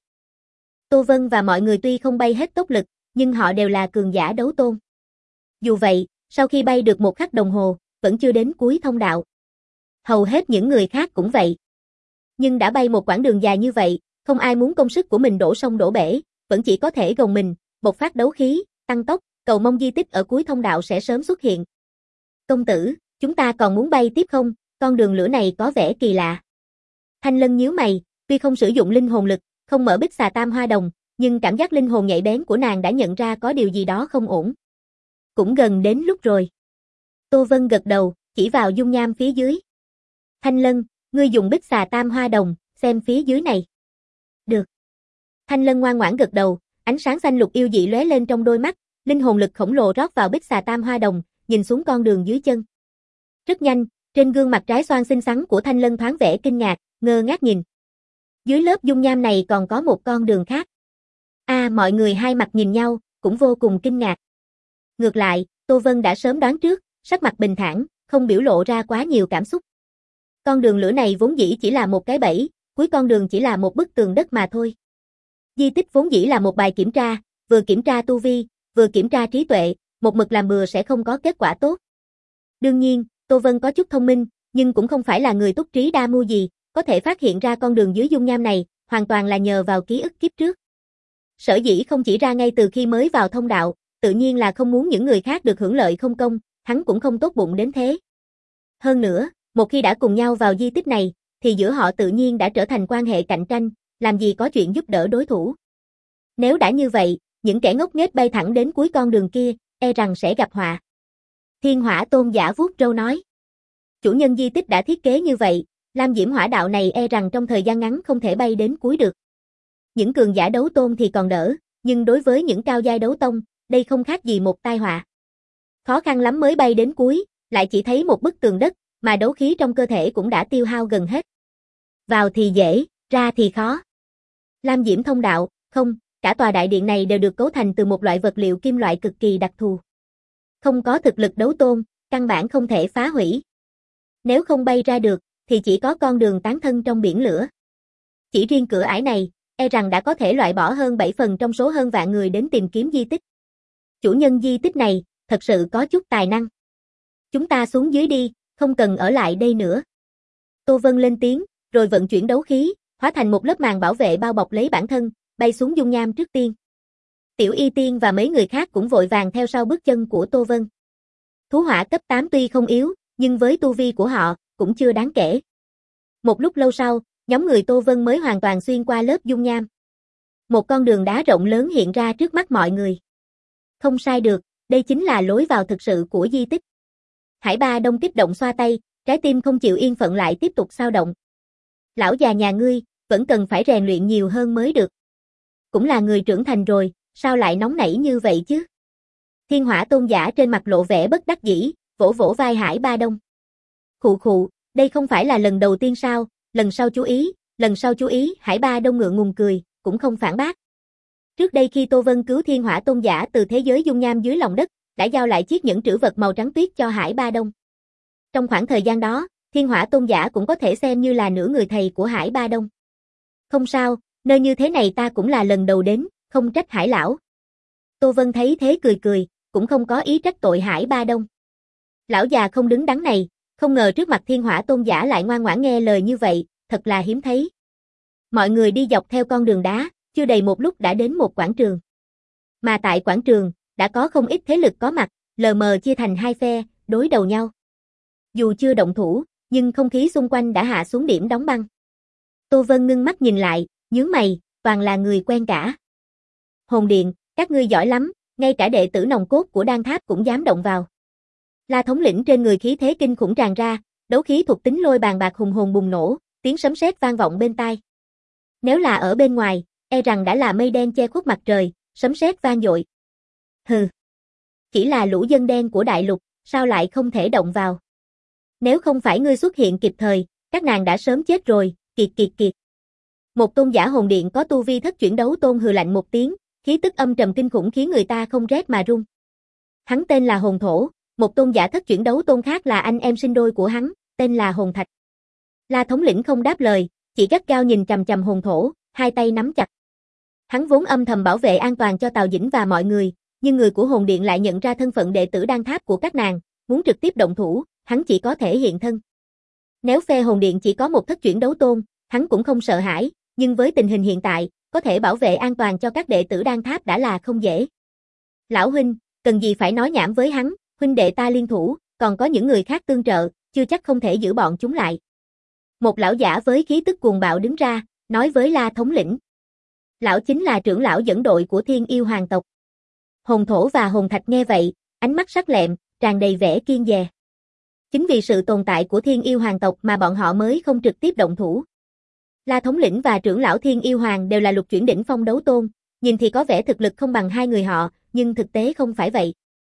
Tô Vân và mọi người tuy không bay hết tốc lực, nhưng họ đều là cường giả đấu tôn. Dù vậy, sau khi bay được một khắc đồng hồ, vẫn chưa đến cuối thông đạo. Hầu hết những người khác cũng vậy. Nhưng đã bay một quãng đường dài như vậy, không ai muốn công sức của mình đổ sông đổ bể, vẫn chỉ có thể gồng mình, bộc phát đấu khí, tăng tốc, cầu mong di tích ở cuối thông đạo sẽ sớm xuất hiện. Công tử, chúng ta còn muốn bay tiếp không? Con đường lửa này có vẻ kỳ lạ. Thanh Lân nhíu mày, tuy không sử dụng linh hồn lực, không mở bích xà tam hoa đồng, nhưng cảm giác linh hồn nhạy bén của nàng đã nhận ra có điều gì đó không ổn. Cũng gần đến lúc rồi. Tô Vân gật đầu, chỉ vào dung nham phía dưới. Thanh Lân, ngươi dùng bích xà tam hoa đồng, xem phía dưới này. Được. Thanh Lân ngoan ngoãn gật đầu, ánh sáng xanh lục yêu dị lóe lên trong đôi mắt, linh hồn lực khổng lồ rót vào bích xà tam hoa đồng, nhìn xuống con đường dưới chân. Rất nhanh, trên gương mặt trái xoan xinh xắn của Thanh Lân thoáng vẻ kinh ngạc, ngơ ngác nhìn. Dưới lớp dung nham này còn có một con đường khác. A, à, mọi người hai mặt nhìn nhau, cũng vô cùng kinh ngạc. Ngược lại, Tô Vân đã sớm đoán trước, sắc mặt bình thản, không biểu lộ ra quá nhiều cảm xúc. Con đường lửa này vốn dĩ chỉ là một cái bẫy, cuối con đường chỉ là một bức tường đất mà thôi. Di tích vốn dĩ là một bài kiểm tra, vừa kiểm tra tu vi, vừa kiểm tra trí tuệ, một mực làm bừa sẽ không có kết quả tốt. Đương nhiên, Tô Vân có chút thông minh, nhưng cũng không phải là người túc trí đa mưu gì, có thể phát hiện ra con đường dưới dung nham này, hoàn toàn là nhờ vào ký ức kiếp trước. Sở dĩ không chỉ ra ngay từ khi mới vào thông đạo, tự nhiên là không muốn những người khác được hưởng lợi không công, hắn cũng không tốt bụng đến thế. Hơn nữa, một khi đã cùng nhau vào di tích này, thì giữa họ tự nhiên đã trở thành quan hệ cạnh tranh, làm gì có chuyện giúp đỡ đối thủ. Nếu đã như vậy, những kẻ ngốc nghếch bay thẳng đến cuối con đường kia, e rằng sẽ gặp họa. Thiên Hỏa Tôn giả vuốt râu nói. Chủ nhân di tích đã thiết kế như vậy, Lam Diễm Hỏa đạo này e rằng trong thời gian ngắn không thể bay đến cuối được. Những cường giả đấu tôn thì còn đỡ, nhưng đối với những cao giai đấu tông, đây không khác gì một tai họa. Khó khăn lắm mới bay đến cuối, lại chỉ thấy một bức tường đất, mà đấu khí trong cơ thể cũng đã tiêu hao gần hết. Vào thì dễ, ra thì khó. Lam Diễm thông đạo, không, cả tòa đại điện này đều được cấu thành từ một loại vật liệu kim loại cực kỳ đặc thù. Không có thực lực đấu tôn, căn bản không thể phá hủy. Nếu không bay ra được, thì chỉ có con đường tán thân trong biển lửa. Chỉ riêng cửa ải này, e rằng đã có thể loại bỏ hơn bảy phần trong số hơn vạn người đến tìm kiếm di tích. Chủ nhân di tích này, thật sự có chút tài năng. Chúng ta xuống dưới đi, không cần ở lại đây nữa. Tô Vân lên tiếng, rồi vận chuyển đấu khí, hóa thành một lớp màn bảo vệ bao bọc lấy bản thân, bay xuống dung nham trước tiên. Tiểu Y Tiên và mấy người khác cũng vội vàng theo sau bước chân của Tô Vân. Thú hỏa cấp tám tuy không yếu, nhưng với tu vi của họ, cũng chưa đáng kể. Một lúc lâu sau, nhóm người Tô Vân mới hoàn toàn xuyên qua lớp dung nham. Một con đường đá rộng lớn hiện ra trước mắt mọi người. Không sai được, đây chính là lối vào thực sự của di tích. Hải Ba Đông kích động xoa tay, trái tim không chịu yên phận lại tiếp tục xao động. Lão già nhà ngươi, vẫn cần phải rèn luyện nhiều hơn mới được. Cũng là người trưởng thành rồi, sao lại nóng nảy như vậy chứ? Thiên Hỏa Tôn giả trên mặt lộ vẻ bất đắc dĩ, vỗ vỗ vai Hải Ba Đông. Khụ khụ, đây không phải là lần đầu tiên sao, lần sau chú ý, lần sau chú ý. Hải Ba Đông ngượng ngùng cười, cũng không phản bác. Trước đây khi Tô Vân cứu Thiên Hỏa Tôn giả từ thế giới dung nham dưới lòng đất, đã giao lại chiếc nhẫn trữ vật màu trắng tuyết cho Hải Ba Đông. Trong khoảng thời gian đó, Thiên Hỏa Tôn giả cũng có thể xem như là nửa người thầy của Hải Ba Đông. Không sao, nơi như thế này ta cũng là lần đầu đến, không trách Hải lão. Tô Vân thấy thế cười cười, cũng không có ý trách tội Hải Ba Đông. Lão già không đứng đắn này, không ngờ trước mặt Thiên Hỏa Tôn giả lại ngoan ngoãn nghe lời như vậy, thật là hiếm thấy. Mọi người đi dọc theo con đường đá, chưa đầy một lúc đã đến một quảng trường. Mà tại quảng trường, đã có không ít thế lực có mặt, lờ mờ chia thành hai phe, đối đầu nhau. Dù chưa động thủ, nhưng không khí xung quanh đã hạ xuống điểm đóng băng. Tô Vân ngưng mắt nhìn lại, nhướng mày, toàn là người quen cả. Hồn Điện, các ngươi giỏi lắm, ngay cả đệ tử nòng cốt của Đan Tháp cũng dám động vào. La thống lĩnh trên người khí thế kinh khủng tràn ra, đấu khí thuộc tính lôi bàn bạc hùng hồn bùng nổ, tiếng sấm sét vang vọng bên tai. Nếu là ở bên ngoài, e rằng đã là mây đen che khuất mặt trời, sấm sét vang dội. Hừ, chỉ là lũ dân đen của đại lục, sao lại không thể động vào? Nếu không phải ngươi xuất hiện kịp thời, các nàng đã sớm chết rồi, kiệt kiệt kiệt. Một tôn giả hồn điện có tu vi thất chuyển đấu tôn hừ lạnh một tiếng, khí tức âm trầm kinh khủng khiến người ta không rét mà run. Hắn tên là Hồn Thổ, một tôn giả thất chuyển đấu tôn khác là anh em sinh đôi của hắn, tên là Hồn Thạch. La thống lĩnh không đáp lời, chỉ gắt gao nhìn chằm chằm Hồn Thổ, hai tay nắm chặt. Hắn vốn âm thầm bảo vệ an toàn cho Tào Dĩnh và mọi người, nhưng người của Hồn Điện lại nhận ra thân phận đệ tử Đan Tháp của các nàng, muốn trực tiếp động thủ, hắn chỉ có thể hiện thân. Nếu phe Hồn Điện chỉ có một thất chuyển đấu tôn, hắn cũng không sợ hãi, nhưng với tình hình hiện tại, có thể bảo vệ an toàn cho các đệ tử Đan Tháp đã là không dễ. Lão huynh, cần gì phải nói nhảm với hắn, huynh đệ ta liên thủ, còn có những người khác tương trợ, chưa chắc không thể giữ bọn chúng lại. Một lão giả với khí tức cuồng bạo đứng ra, nói với La thống lĩnh. Lão chính là trưởng lão dẫn đội của Thiên Yêu Hoàng tộc. Hồn Thổ và Hồn Thạch nghe vậy, ánh mắt sắc lẹm, tràn đầy vẻ kiên dè. Chính vì sự tồn tại của Thiên Yêu Hoàng tộc mà bọn họ mới không trực tiếp động thủ. La thống lĩnh và trưởng lão Thiên Yêu Hoàng đều là lục chuyển đỉnh phong đấu tôn, nhìn thì có vẻ thực lực không bằng hai người họ, nhưng thực tế không phải vậy.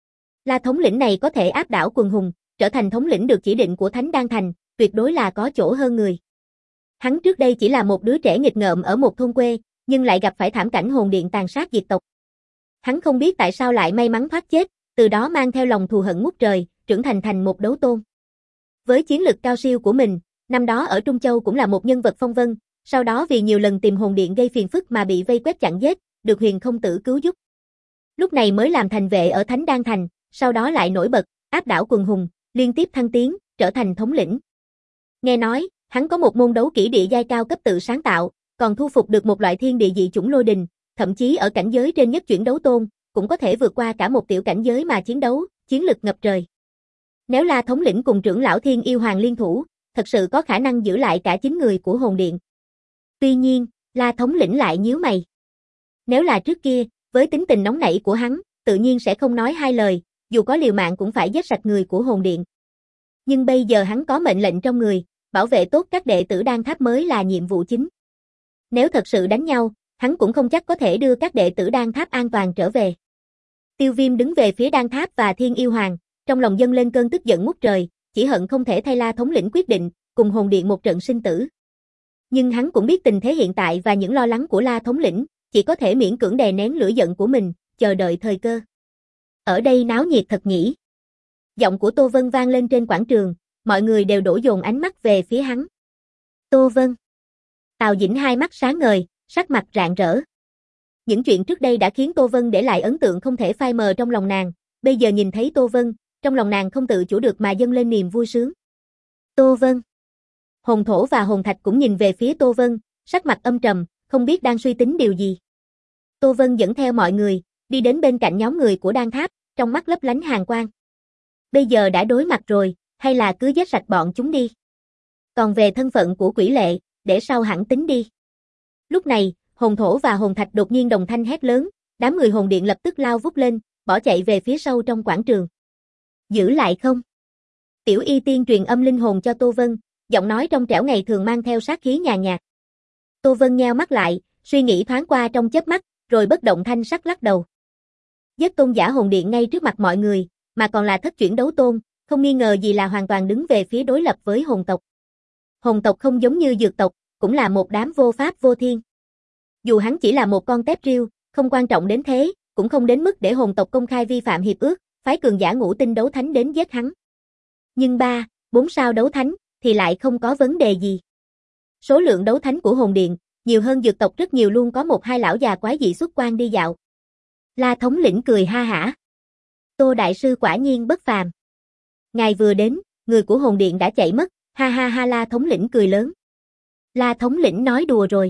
La thống lĩnh này có thể áp đảo quần hùng, trở thành thống lĩnh được chỉ định của Thánh Đan Thành, tuyệt đối là có chỗ hơn người. Hắn trước đây chỉ là một đứa trẻ nghịch ngợm ở một thôn quê, nhưng lại gặp phải thảm cảnh Hồn Điện tàn sát diệt tộc. Hắn không biết tại sao lại may mắn thoát chết, từ đó mang theo lòng thù hận ngút trời, trưởng thành thành một đấu tôn. Với chiến lực cao siêu của mình, năm đó ở Trung Châu cũng là một nhân vật phong vân, sau đó vì nhiều lần tìm Hồn Điện gây phiền phức mà bị vây quét chặn giết, được Huyền Không Tử cứu giúp. Lúc này mới làm thành vệ ở Thánh Đan Thành, sau đó lại nổi bật, áp đảo quần hùng, liên tiếp thăng tiến, trở thành thống lĩnh. Nghe nói, hắn có một môn đấu kỹ địa giai cao cấp tự sáng tạo, còn thu phục được một loại thiên địa dị chủng lôi đình, thậm chí ở cảnh giới trên nhất chuyển đấu tôn, cũng có thể vượt qua cả một tiểu cảnh giới mà chiến đấu, chiến lực ngập trời. Nếu La thống lĩnh cùng trưởng lão Thiên Yêu Hoàng liên thủ, thật sự có khả năng giữ lại cả chín người của Hồn Điện. Tuy nhiên, La thống lĩnh lại nhíu mày. Nếu là trước kia, với tính tình nóng nảy của hắn, tự nhiên sẽ không nói hai lời, dù có liều mạng cũng phải giết sạch người của Hồn Điện. Nhưng bây giờ hắn có mệnh lệnh trong người, bảo vệ tốt các đệ tử Đan Tháp mới là nhiệm vụ chính. Nếu thật sự đánh nhau, hắn cũng không chắc có thể đưa các đệ tử Đan Tháp an toàn trở về. Tiêu Viêm đứng về phía Đan Tháp và Thiên Yêu Hoàng, trong lòng dâng lên cơn tức giận ngút trời, chỉ hận không thể thay La thống lĩnh quyết định, cùng Hồn Điện một trận sinh tử. Nhưng hắn cũng biết tình thế hiện tại và những lo lắng của La thống lĩnh, chỉ có thể miễn cưỡng đè nén lửa giận của mình, chờ đợi thời cơ. Ở đây náo nhiệt thật nhỉ. Giọng của Tô Vân vang lên trên quảng trường, mọi người đều đổ dồn ánh mắt về phía hắn. Tô Vân. Tào Dĩnh hai mắt sáng ngời, sắc mặt rạng rỡ. Những chuyện trước đây đã khiến Tô Vân để lại ấn tượng không thể phai mờ trong lòng nàng, bây giờ nhìn thấy Tô Vân, trong lòng nàng không tự chủ được mà dâng lên niềm vui sướng. Tô Vân. Hồn Thổ và Hồn Thạch cũng nhìn về phía Tô Vân, sắc mặt âm trầm, không biết đang suy tính điều gì. Tô Vân dẫn theo mọi người, đi đến bên cạnh nhóm người của Đan Tháp, trong mắt lấp lánh hàn quang. Bây giờ đã đối mặt rồi, hay là cứ giết sạch bọn chúng đi. Còn về thân phận của Quỷ Lệ, để sau hẳn tính đi. Lúc này, Hồn Thổ và Hồn Thạch đột nhiên đồng thanh hét lớn, đám người Hồn Điện lập tức lao vút lên, bỏ chạy về phía sau trong quảng trường. Giữ lại không? Tiểu Y Tiên truyền âm linh hồn cho Tô Vân, giọng nói trong trẻo ngày thường mang theo sát khí nhàn nhạt. Tô Vân nheo mắt lại, suy nghĩ thoáng qua trong chớp mắt, rồi bất động thanh sắc lắc đầu. Giết tôn giả Hồn Điện ngay trước mặt mọi người, mà còn là thất chuyển đấu tôn, không nghi ngờ gì là hoàn toàn đứng về phía đối lập với hồn tộc. Hồn tộc không giống như dược tộc, cũng là một đám vô pháp vô thiên. Dù hắn chỉ là một con tép riêu, không quan trọng đến thế, cũng không đến mức để hồn tộc công khai vi phạm hiệp ước, phái cường giả ngũ tinh đấu thánh đến giết hắn. Nhưng ba, bốn sao đấu thánh thì lại không có vấn đề gì. Số lượng đấu thánh của hồn điện nhiều hơn dược tộc rất nhiều, luôn có một hai lão già quái dị xuất quan đi dạo. La thống lĩnh cười ha hả. Tô đại sư quả nhiên bất phàm. Ngài vừa đến, người của hồn điện đã chạy mất, ha ha ha. La thống lĩnh cười lớn. La thống lĩnh nói đùa rồi.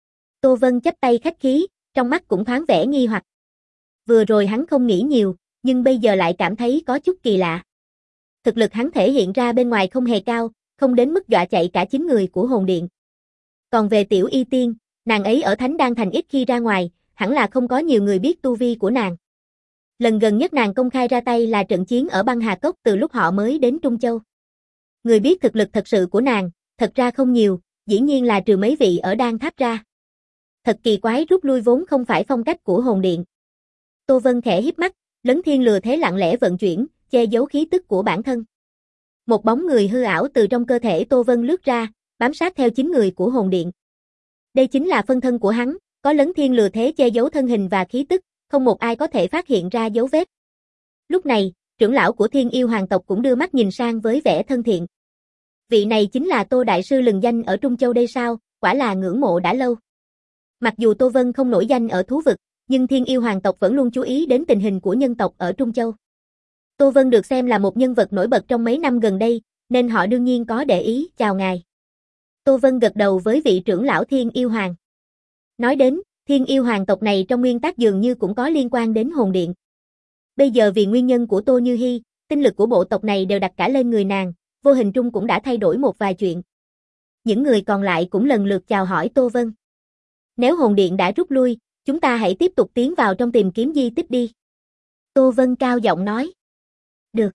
Tô Vân chắp tay khách khí, trong mắt cũng thoáng vẻ nghi hoặc. Vừa rồi hắn không nghĩ nhiều, nhưng bây giờ lại cảm thấy có chút kỳ lạ. Thực lực hắn thể hiện ra bên ngoài không hề cao, không đến mức dọa chạy cả chín người của hồn điện. Còn về Tiểu Y Tiên, nàng ấy ở Thánh Đan Thành ít khi ra ngoài, hẳn là không có nhiều người biết tu vi của nàng. Lần gần nhất nàng công khai ra tay là trận chiến ở băng hà cốc từ lúc họ mới đến Trung Châu. Người biết thực lực thật sự của nàng, thật ra không nhiều, dĩ nhiên là trừ mấy vị ở Đan Tháp ra. Thật kỳ quái, rút lui vốn không phải phong cách của hồn điện. Tô Vân khẽ híp mắt, lấn thiên lừa thế lặng lẽ vận chuyển, che giấu khí tức của bản thân. Một bóng người hư ảo từ trong cơ thể Tô Vân lướt ra, bám sát theo chín người của hồn điện. Đây chính là phân thân của hắn, có lấn thiên lừa thế che giấu thân hình và khí tức, không một ai có thể phát hiện ra dấu vết. Lúc này, trưởng lão của Thiên Yêu Hoàng tộc cũng đưa mắt nhìn sang với vẻ thân thiện. Vị này chính là Tô đại sư lừng danh ở Trung Châu đây sao, quả là ngưỡng mộ đã lâu. Mặc dù Tô Vân không nổi danh ở thú vực, nhưng Thiên Yêu Hoàng tộc vẫn luôn chú ý đến tình hình của nhân tộc ở Trung Châu. Tô Vân được xem là một nhân vật nổi bật trong mấy năm gần đây, nên họ đương nhiên có để ý. Chào ngài. Tô Vân gật đầu với vị trưởng lão Thiên Yêu Hoàng. Nói đến, Thiên Yêu Hoàng tộc này trong nguyên tắc dường như cũng có liên quan đến hồn điện. Bây giờ vì nguyên nhân của Tô Như Hi, tinh lực của bộ tộc này đều đặt cả lên người nàng, vô hình trung cũng đã thay đổi một vài chuyện. Những người còn lại cũng lần lượt chào hỏi Tô Vân. Nếu hồn điện đã rút lui, chúng ta hãy tiếp tục tiến vào trong tìm kiếm di tích đi. Tô Vân cao giọng nói. Được.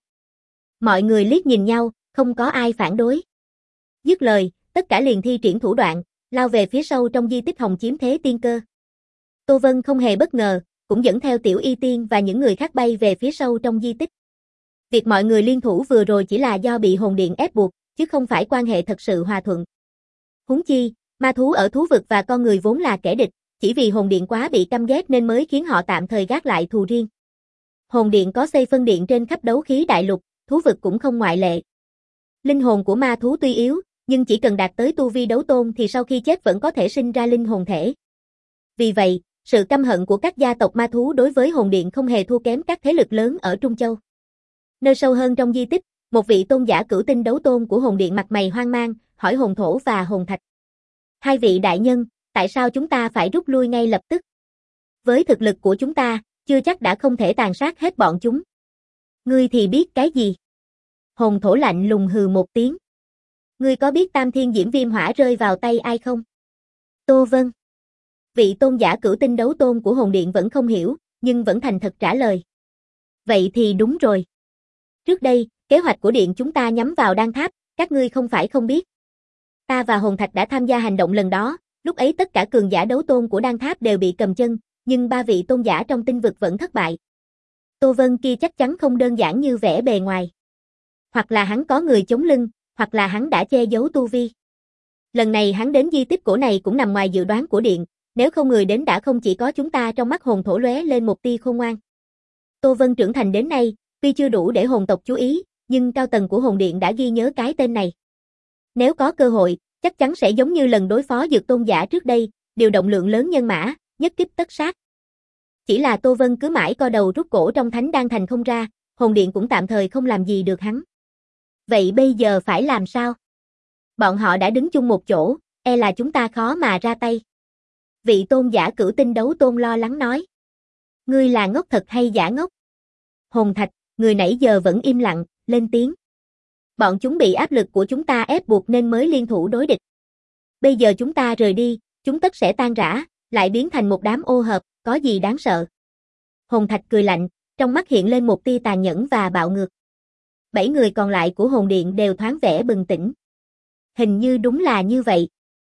Mọi người liếc nhìn nhau, không có ai phản đối. Dứt lời, tất cả liền thi triển thủ đoạn, lao về phía sâu trong di tích Hồng Chiếm Thế Tiên Cơ. Tô Vân không hề bất ngờ, cũng dẫn theo Tiểu Y Tiên và những người khác bay về phía sâu trong di tích. Việc mọi người liên thủ vừa rồi chỉ là do bị hồn điện ép buộc, chứ không phải quan hệ thật sự hòa thuận. Huống chi, ma thú ở thú vực và con người vốn là kẻ địch, chỉ vì hồn điện quá bị căm ghét nên mới khiến họ tạm thời gác lại thù riêng. Hồn điện có xây phân điện trên khắp đấu khí đại lục, thú vực cũng không ngoại lệ. Linh hồn của ma thú tuy yếu, nhưng chỉ cần đạt tới tu vi đấu tôn thì sau khi chết vẫn có thể sinh ra linh hồn thể. Vì vậy, sự căm hận của các gia tộc ma thú đối với hồn điện không hề thua kém các thế lực lớn ở Trung Châu. Nơi sâu hơn trong di tích, một vị tôn giả cửu tinh đấu tôn của hồn điện mặt mày hoang mang, hỏi hồn thổ và hồn thạch. Hai vị đại nhân, tại sao chúng ta phải rút lui ngay lập tức? Với thực lực của chúng ta, chưa chắc đã không thể tàn sát hết bọn chúng. Ngươi thì biết cái gì? Hồn thổ lạnh lùng hừ một tiếng. Ngươi có biết Tam Thiên Diễm Viêm Hỏa rơi vào tay ai không? Tô Vân. Vị tôn giả cửu tinh đấu tôn của hồn điện vẫn không hiểu, nhưng vẫn thành thật trả lời. Vậy thì đúng rồi. Trước đây, kế hoạch của điện chúng ta nhắm vào Đan Tháp, các ngươi không phải không biết. Ta và Hồn Thạch đã tham gia hành động lần đó, lúc ấy tất cả cường giả đấu tôn của Đan Tháp đều bị cầm chân, nhưng ba vị tôn giả trong tinh vực vẫn thất bại. Tô Vân kia chắc chắn không đơn giản như vẻ bề ngoài. Hoặc là hắn có người chống lưng, hoặc là hắn đã che giấu tu vi. Lần này hắn đến di tích cổ này cũng nằm ngoài dự đoán của điện, nếu không người đến đã không chỉ có chúng ta. Trong mắt hồn thổ lóe lên một tia khôn ngoan. Tô Vân trưởng thành đến nay, tuy chưa đủ để hồn tộc chú ý, nhưng cao tầng của hồn điện đã ghi nhớ cái tên này. Nếu có cơ hội, chắc chắn sẽ giống như lần đối phó dược tôn giả trước đây, điều động lượng lớn nhân mã, nhất kích tất sát. Chỉ là Tô Vân cứ mãi co đầu rút cổ trong Thánh Đan Thành không ra, hồn điện cũng tạm thời không làm gì được hắn. Vậy bây giờ phải làm sao? Bọn họ đã đứng chung một chỗ, e là chúng ta khó mà ra tay. Vị tôn giả cửu tinh đấu tôn lo lắng nói. Ngươi là ngốc thật hay giả ngốc? Hồn Thạch, người nãy giờ vẫn im lặng, lên tiếng. Bọn chúng bị áp lực của chúng ta ép buộc nên mới liên thủ đối địch. Bây giờ chúng ta rời đi, chúng tất sẽ tan rã, lại biến thành một đám ô hợp, có gì đáng sợ? Hồn Thạch cười lạnh, trong mắt hiện lên một tia tàn nhẫn và bạo ngược. Bảy người còn lại của hồn điện đều thoáng vẻ bừng tỉnh. Hình như đúng là như vậy.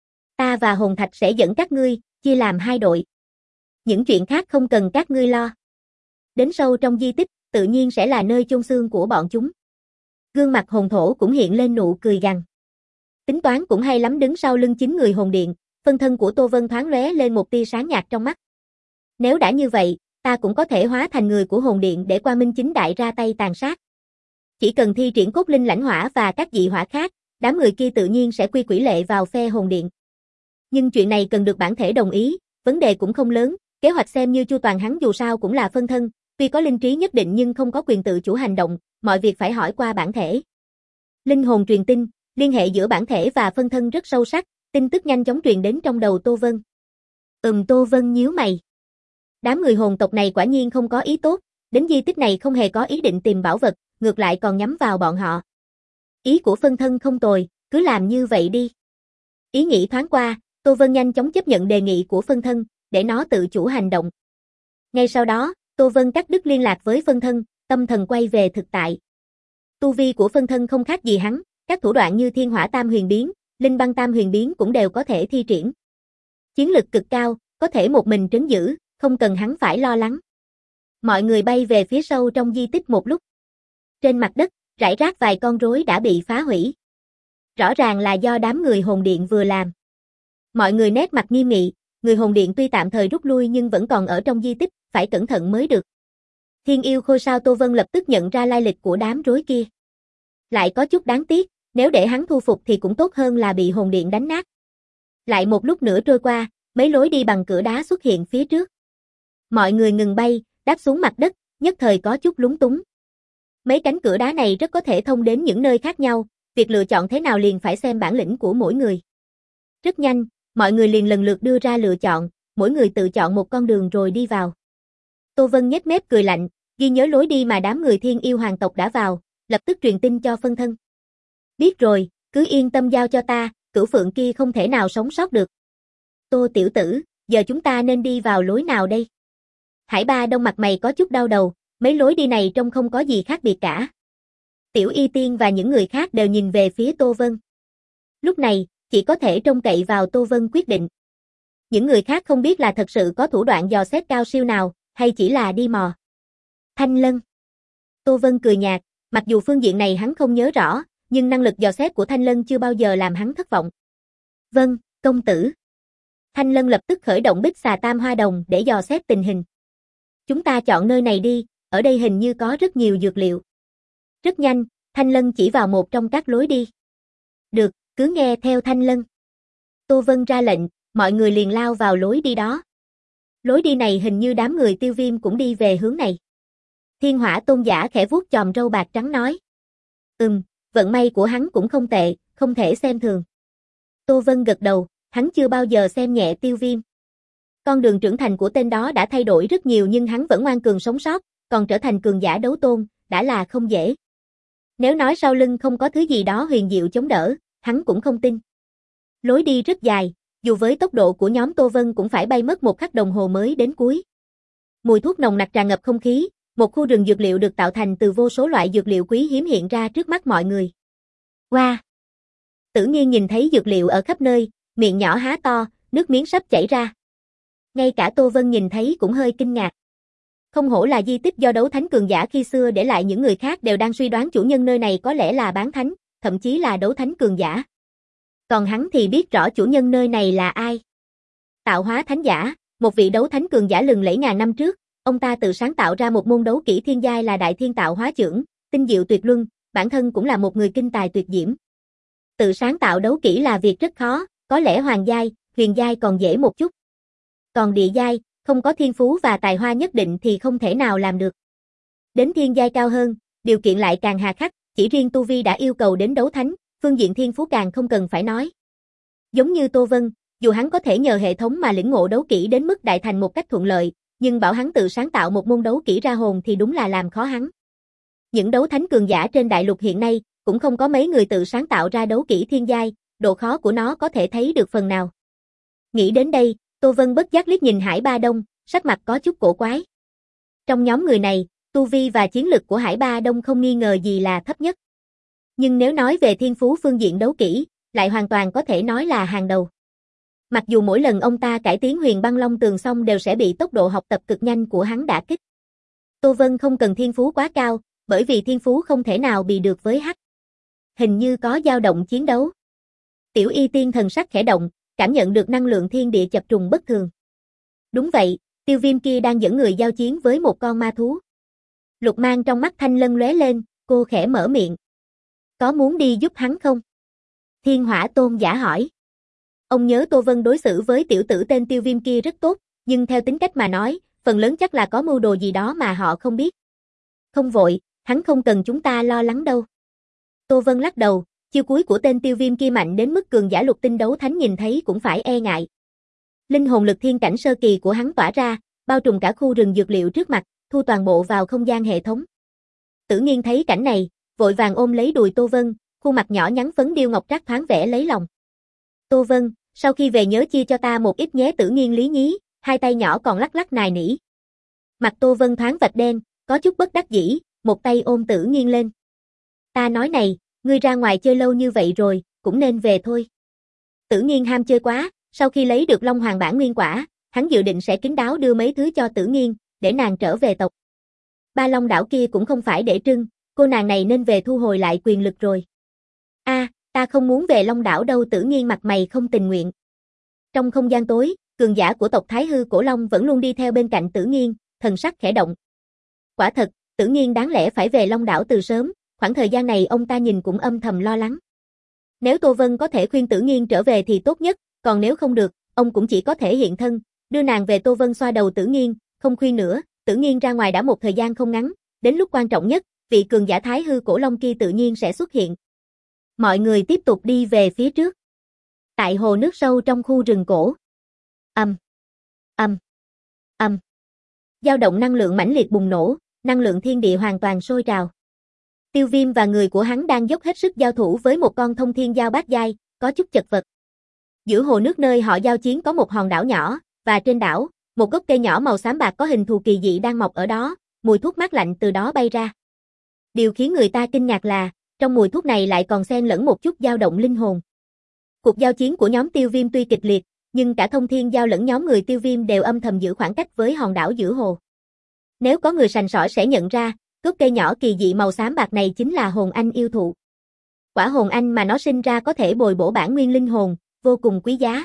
Ta và Hồn Thạch sẽ dẫn các ngươi, chia làm hai đội. Những chuyện khác không cần các ngươi lo. Đến sâu trong di tích, tự nhiên sẽ là nơi chôn xương của bọn chúng. Gương mặt hồn thổ cũng hiện lên nụ cười gằn. Tính toán cũng hay lắm, đứng sau lưng chín người hồn điện, phân thân của Tô Vân thoáng lóe lên một tia sáng nhạt trong mắt. Nếu đã như vậy, ta cũng có thể hóa thành người của hồn điện để qua Minh Chính Đại ra tay tàn sát. Chỉ cần thi triển cốt linh lãnh hỏa và các dị hỏa khác, đám người kia tự nhiên sẽ quy quỷ lệ vào phe hồn điện. Nhưng chuyện này cần được bản thể đồng ý, vấn đề cũng không lớn, kế hoạch xem như chu toàn, hắn dù sao cũng là phân thân, tuy có linh trí nhất định nhưng không có quyền tự chủ hành động, mọi việc phải hỏi qua bản thể. Linh hồn truyền tin, liên hệ giữa bản thể và phân thân rất sâu sắc, tin tức nhanh chóng truyền đến trong đầu Tô Vân. Ừm, Tô Vân nhíu mày. Đám người hồn tộc này quả nhiên không có ý tốt, đến di tích này không hề có ý định tìm bảo vật, ngược lại còn nhắm vào bọn họ. Ý của phân thân không tồi, cứ làm như vậy đi. Ý nghĩ thoáng qua, Tô Vân nhanh chóng chấp nhận đề nghị của phân thân, để nó tự chủ hành động. Ngay sau đó, Tô Vân cắt đứt liên lạc với phân thân, tâm thần quay về thực tại. Tu vi của phân thân không khác gì hắn, các thủ đoạn như thiên hỏa tam huyền biến, linh băng tam huyền biến cũng đều có thể thi triển. Chiến lực cực cao, có thể một mình trấn giữ, không cần hắn phải lo lắng. Mọi người bay về phía sâu trong di tích một lúc. Trên mặt đất, rải rác vài con rối đã bị phá hủy. Rõ ràng là do đám người hồn điện vừa làm. Mọi người nét mặt nghiêm nghị, người hồn điện tuy tạm thời rút lui nhưng vẫn còn ở trong di tích, phải cẩn thận mới được. Thiên yêu khôi sao Tô Vân lập tức nhận ra lai lịch của đám rối kia. Lại có chút đáng tiếc, nếu để hắn thu phục thì cũng tốt hơn là bị hồn điện đánh nát. Lại một lúc nữa trôi qua, mấy lối đi bằng cửa đá xuất hiện phía trước. Mọi người ngừng bay, đáp xuống mặt đất, nhất thời có chút lúng túng. Mấy cánh cửa đá này rất có thể thông đến những nơi khác nhau, việc lựa chọn thế nào liền phải xem bản lĩnh của mỗi người. Rất nhanh, mọi người liền lần lượt đưa ra lựa chọn, mỗi người tự chọn một con đường rồi đi vào. Tô Vân nhếch mép cười lạnh, ghi nhớ lối đi mà đám người thiên yêu hoàng tộc đã vào, lập tức truyền tin cho phân thân. Biết rồi, cứ yên tâm giao cho ta, cửu phượng kia không thể nào sống sót được. Tô tiểu tử, giờ chúng ta nên đi vào lối nào đây? Hải Ba Đông mặt mày có chút đau đầu, mấy lối đi này trông không có gì khác biệt cả. Tiểu Y Tiên và những người khác đều nhìn về phía Tô Vân. Lúc này, chỉ có thể trông cậy vào Tô Vân quyết định. Những người khác không biết là thật sự có thủ đoạn dò xét cao siêu nào, hay chỉ là đi mò. Thanh Lân. Tô Vân cười nhạt, mặc dù phương diện này hắn không nhớ rõ, nhưng năng lực dò xét của Thanh Lân chưa bao giờ làm hắn thất vọng. Vâng, công tử. Thanh Lân lập tức khởi động bích xà tam hoa đồng để dò xét tình hình. Chúng ta chọn nơi này đi, ở đây hình như có rất nhiều dược liệu. Rất nhanh, Thanh Lân chỉ vào một trong các lối đi. Được, cứ nghe theo Thanh Lân. Tô Vân ra lệnh, mọi người liền lao vào lối đi đó. Lối đi này hình như đám người Tiêu Viêm cũng đi về hướng này. Thiên Hỏa Tôn giả khẽ vuốt chòm râu bạc trắng nói. Ừm, vận may của hắn cũng không tệ, không thể xem thường. Tô Vân gật đầu, hắn chưa bao giờ xem nhẹ Tiêu Viêm. Con đường trưởng thành của tên đó đã thay đổi rất nhiều nhưng hắn vẫn ngoan cường sống sót, còn trở thành cường giả đấu tôn, đã là không dễ. Nếu nói sau lưng không có thứ gì đó huyền diệu chống đỡ, hắn cũng không tin. Lối đi rất dài, dù với tốc độ của nhóm Tô Vân cũng phải bay mất một khắc đồng hồ mới đến cuối. Mùi thuốc nồng nặc tràn ngập không khí, một khu rừng dược liệu được tạo thành từ vô số loại dược liệu quý hiếm hiện ra trước mắt mọi người. Wow! Tử Nghiên nhìn thấy dược liệu ở khắp nơi, miệng nhỏ há to, nước miếng sắp chảy ra. Ngay cả Tô Vân nhìn thấy cũng hơi kinh ngạc. Không hổ là di tích do đấu thánh cường giả khi xưa để lại, những người khác đều đang suy đoán chủ nhân nơi này có lẽ là bán thánh, thậm chí là đấu thánh cường giả. Còn hắn thì biết rõ chủ nhân nơi này là ai. Tạo hóa thánh giả, một vị đấu thánh cường giả lừng lẫy ngàn năm trước, ông ta tự sáng tạo ra một môn đấu kỹ thiên giai là Đại Thiên Tạo Hóa Chưởng, tinh diệu tuyệt luân, bản thân cũng là một người kinh tài tuyệt diễm. Tự sáng tạo đấu kỹ là việc rất khó, có lẽ hoàng giai, huyền giai còn dễ một chút. Còn địa giai, không có thiên phú và tài hoa nhất định thì không thể nào làm được. Đến thiên giai cao hơn, điều kiện lại càng hà khắc, chỉ riêng tu vi đã yêu cầu đến đấu thánh, phương diện thiên phú càng không cần phải nói. Giống như Tô Vân, dù hắn có thể nhờ hệ thống mà lĩnh ngộ đấu kỹ đến mức đại thành một cách thuận lợi, nhưng bảo hắn tự sáng tạo một môn đấu kỹ ra hồn thì đúng là làm khó hắn. Những đấu thánh cường giả trên đại lục hiện nay, cũng không có mấy người tự sáng tạo ra đấu kỹ thiên giai, độ khó của nó có thể thấy được phần nào. Nghĩ đến đây, Tô Vân bất giác liếc nhìn Hải Ba Đông, sắc mặt có chút cổ quái. Trong nhóm người này, tu vi và chiến lực của Hải Ba Đông không nghi ngờ gì là thấp nhất. Nhưng nếu nói về thiên phú phương diện đấu kỹ, lại hoàn toàn có thể nói là hàng đầu. Mặc dù mỗi lần ông ta cải tiến Huyền Băng Long Tường xong đều sẽ bị tốc độ học tập cực nhanh của hắn đả kích. Tô Vân không cần thiên phú quá cao, bởi vì thiên phú không thể nào bị được với H. Hình như có dao động chiến đấu. Tiểu Y Tiên thần sắc khẽ động, cảm nhận được năng lượng thiên địa chập trùng bất thường. Đúng vậy, Tiêu Viêm kia đang dẫn người giao chiến với một con ma thú. Lục mang trong mắt Thanh Lân lóe lên, cô khẽ mở miệng. Có muốn đi giúp hắn không? Thiên Hỏa Tôn giả hỏi. Ông nhớ Tô Vân đối xử với tiểu tử tên Tiêu Viêm kia rất tốt, nhưng theo tính cách mà nói, phần lớn chắc là có mưu đồ gì đó mà họ không biết. Không vội, hắn không cần chúng ta lo lắng đâu. Tô Vân lắc đầu, chiêu cuối của tên Tiêu Viêm kia mạnh đến mức cường giả lục tinh đấu thánh nhìn thấy cũng phải e ngại. Linh hồn lực thiên cảnh sơ kỳ của hắn tỏa ra, bao trùm cả khu rừng dược liệu trước mặt, thu toàn bộ vào không gian hệ thống. Tử Nghiên thấy cảnh này, vội vàng ôm lấy đùi Tô Vân, khuôn mặt nhỏ nhắn phấn điêu ngọc trác thoáng vẻ lấy lòng. Tô Vân, sau khi về nhớ chia cho ta một ít nhé. Tử Nghiên lý nhí, hai tay nhỏ còn lắc lắc nài nỉ. Mặt Tô Vân thoáng vạch đen, có chút bất đắc dĩ, một tay ôm Tử Nghiên lên. Ta nói này, ngươi ra ngoài chơi lâu như vậy rồi, cũng nên về thôi. Tử Nghiên ham chơi quá, sau khi lấy được Long Hoàng bản nguyên quả, hắn dự định sẽ kín đáo đưa mấy thứ cho Tử Nghiên, để nàng trở về tộc. Ba Long đảo kia cũng không phải để trưng, cô nàng này nên về thu hồi lại quyền lực rồi. A, à, ta không muốn về Long đảo đâu. Tử Nghiên mặt mày không tình nguyện. Trong không gian tối, cường giả của tộc Thái Hư Cổ Long vẫn luôn đi theo bên cạnh Tử Nghiên, thần sắc khẽ động. Quả thật, Tử Nghiên đáng lẽ phải về Long đảo từ sớm, khoảng thời gian này ông ta nhìn cũng âm thầm lo lắng. Nếu Tô Vân có thể khuyên Tử Nghiên trở về thì tốt nhất, còn nếu không được, ông cũng chỉ có thể hiện thân, đưa nàng về. Tô Vân xoa đầu Tử Nghiên, không khuyên nữa. Tử Nghiên ra ngoài đã một thời gian không ngắn, đến lúc quan trọng nhất, vị cường giả Thái Hư Cổ Long kia tự nhiên sẽ xuất hiện. Mọi người tiếp tục đi về phía trước. Tại hồ nước sâu trong khu rừng cổ. Ầm, ầm, ầm. Dao động năng lượng mãnh liệt bùng nổ, năng lượng thiên địa hoàn toàn sôi trào. Tiêu Viêm và người của hắn đang dốc hết sức giao thủ với một con thông thiên giao bát giai, có chút chật vật. Giữa hồ nước nơi họ giao chiến có một hòn đảo nhỏ, và trên đảo, một gốc cây nhỏ màu xám bạc có hình thù kỳ dị đang mọc ở đó, mùi thuốc mát lạnh từ đó bay ra. Điều khiến người ta kinh ngạc là, trong mùi thuốc này lại còn xen lẫn một chút dao động linh hồn. Cuộc giao chiến của nhóm Tiêu Viêm tuy kịch liệt, nhưng cả thông thiên giao lẫn nhóm người Tiêu Viêm đều âm thầm giữ khoảng cách với hòn đảo giữa hồ. Nếu có người sành sỏi sẽ nhận ra, gốc cây nhỏ kỳ dị màu xám bạc này chính là hồn anh yêu thụ. Quả hồn anh mà nó sinh ra có thể bồi bổ bản nguyên linh hồn, vô cùng quý giá.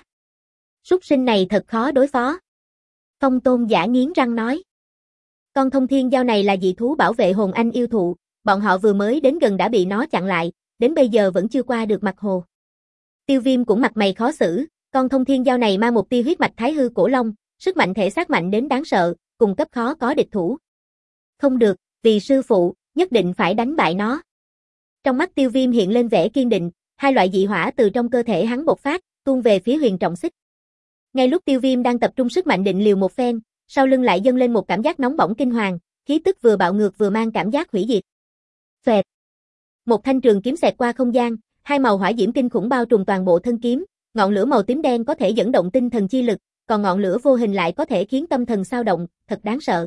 Súc sinh này thật khó đối phó. Phong Tôn giả nghiến răng nói. Con thông thiên giao này là dị thú bảo vệ hồn anh yêu thụ, bọn họ vừa mới đến gần đã bị nó chặn lại, đến bây giờ vẫn chưa qua được mặt hồ. Tiêu Viêm cũng mặt mày khó xử, con thông thiên giao này mang một tia huyết mạch Thái Hư Cổ Long, sức mạnh thể xác mạnh đến đáng sợ, cùng cấp khó có địch thủ. Không được, vì sư phụ, nhất định phải đánh bại nó. Trong mắt Tiêu Viêm hiện lên vẻ kiên định, hai loại dị hỏa từ trong cơ thể hắn bộc phát, tuôn về phía Huyền Trọng Xích. Ngay lúc Tiêu Viêm đang tập trung sức mạnh định liều một phen, sau lưng lại dâng lên một cảm giác nóng bỏng kinh hoàng, khí tức vừa bạo ngược vừa mang cảm giác hủy diệt. Phệt. Một thanh trường kiếm xẹt qua không gian, hai màu hỏa diễm kinh khủng bao trùm toàn bộ thân kiếm, ngọn lửa màu tím đen có thể dẫn động tinh thần chi lực, còn ngọn lửa vô hình lại có thể khiến tâm thần xao động, thật đáng sợ.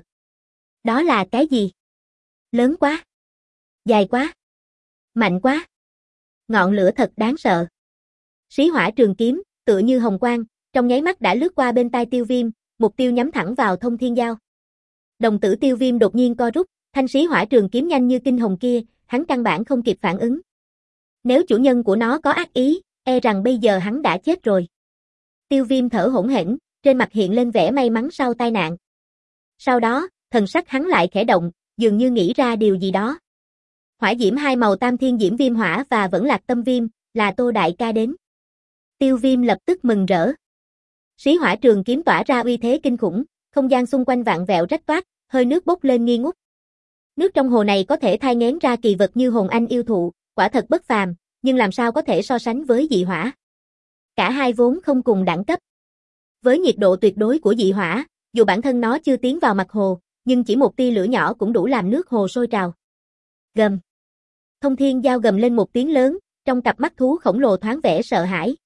Đó là cái gì? Lớn quá, dài quá, mạnh quá. Ngọn lửa thật đáng sợ. Xí hỏa trường kiếm, tựa như hồng quang, trong nháy mắt đã lướt qua bên tai Tiêu Viêm, mục tiêu nhắm thẳng vào thông thiên giao. Đồng tử Tiêu Viêm đột nhiên co rút, thanh xí hỏa trường kiếm nhanh như kinh hồng kia, hắn căn bản không kịp phản ứng. Nếu chủ nhân của nó có ác ý, e rằng bây giờ hắn đã chết rồi. Tiêu Viêm thở hổn hển, trên mặt hiện lên vẻ may mắn sau tai nạn. Sau đó, thần sắc hắn lại khẽ động, dường như nghĩ ra điều gì đó. Hỏa diễm hai màu tam thiên diễm viêm hỏa và vẫn lạc tâm viêm, là Tô đại ca đến. Tiêu Viêm lập tức mừng rỡ. Xí hỏa trường kiếm tỏa ra uy thế kinh khủng, không gian xung quanh vạn vẹo rách toát, hơi nước bốc lên nghi ngút. Nước trong hồ này có thể thai nghén ra kỳ vật như hồn anh yêu thụ, quả thật bất phàm, nhưng làm sao có thể so sánh với dị hỏa. Cả hai vốn không cùng đẳng cấp. Với nhiệt độ tuyệt đối của dị hỏa, dù bản thân nó chưa tiến vào mặt hồ, nhưng chỉ một tia lửa nhỏ cũng đủ làm nước hồ sôi trào. Gầm. Thông thiên giao gầm lên một tiếng lớn, trong cặp mắt thú khổng lồ thoáng vẻ sợ hãi.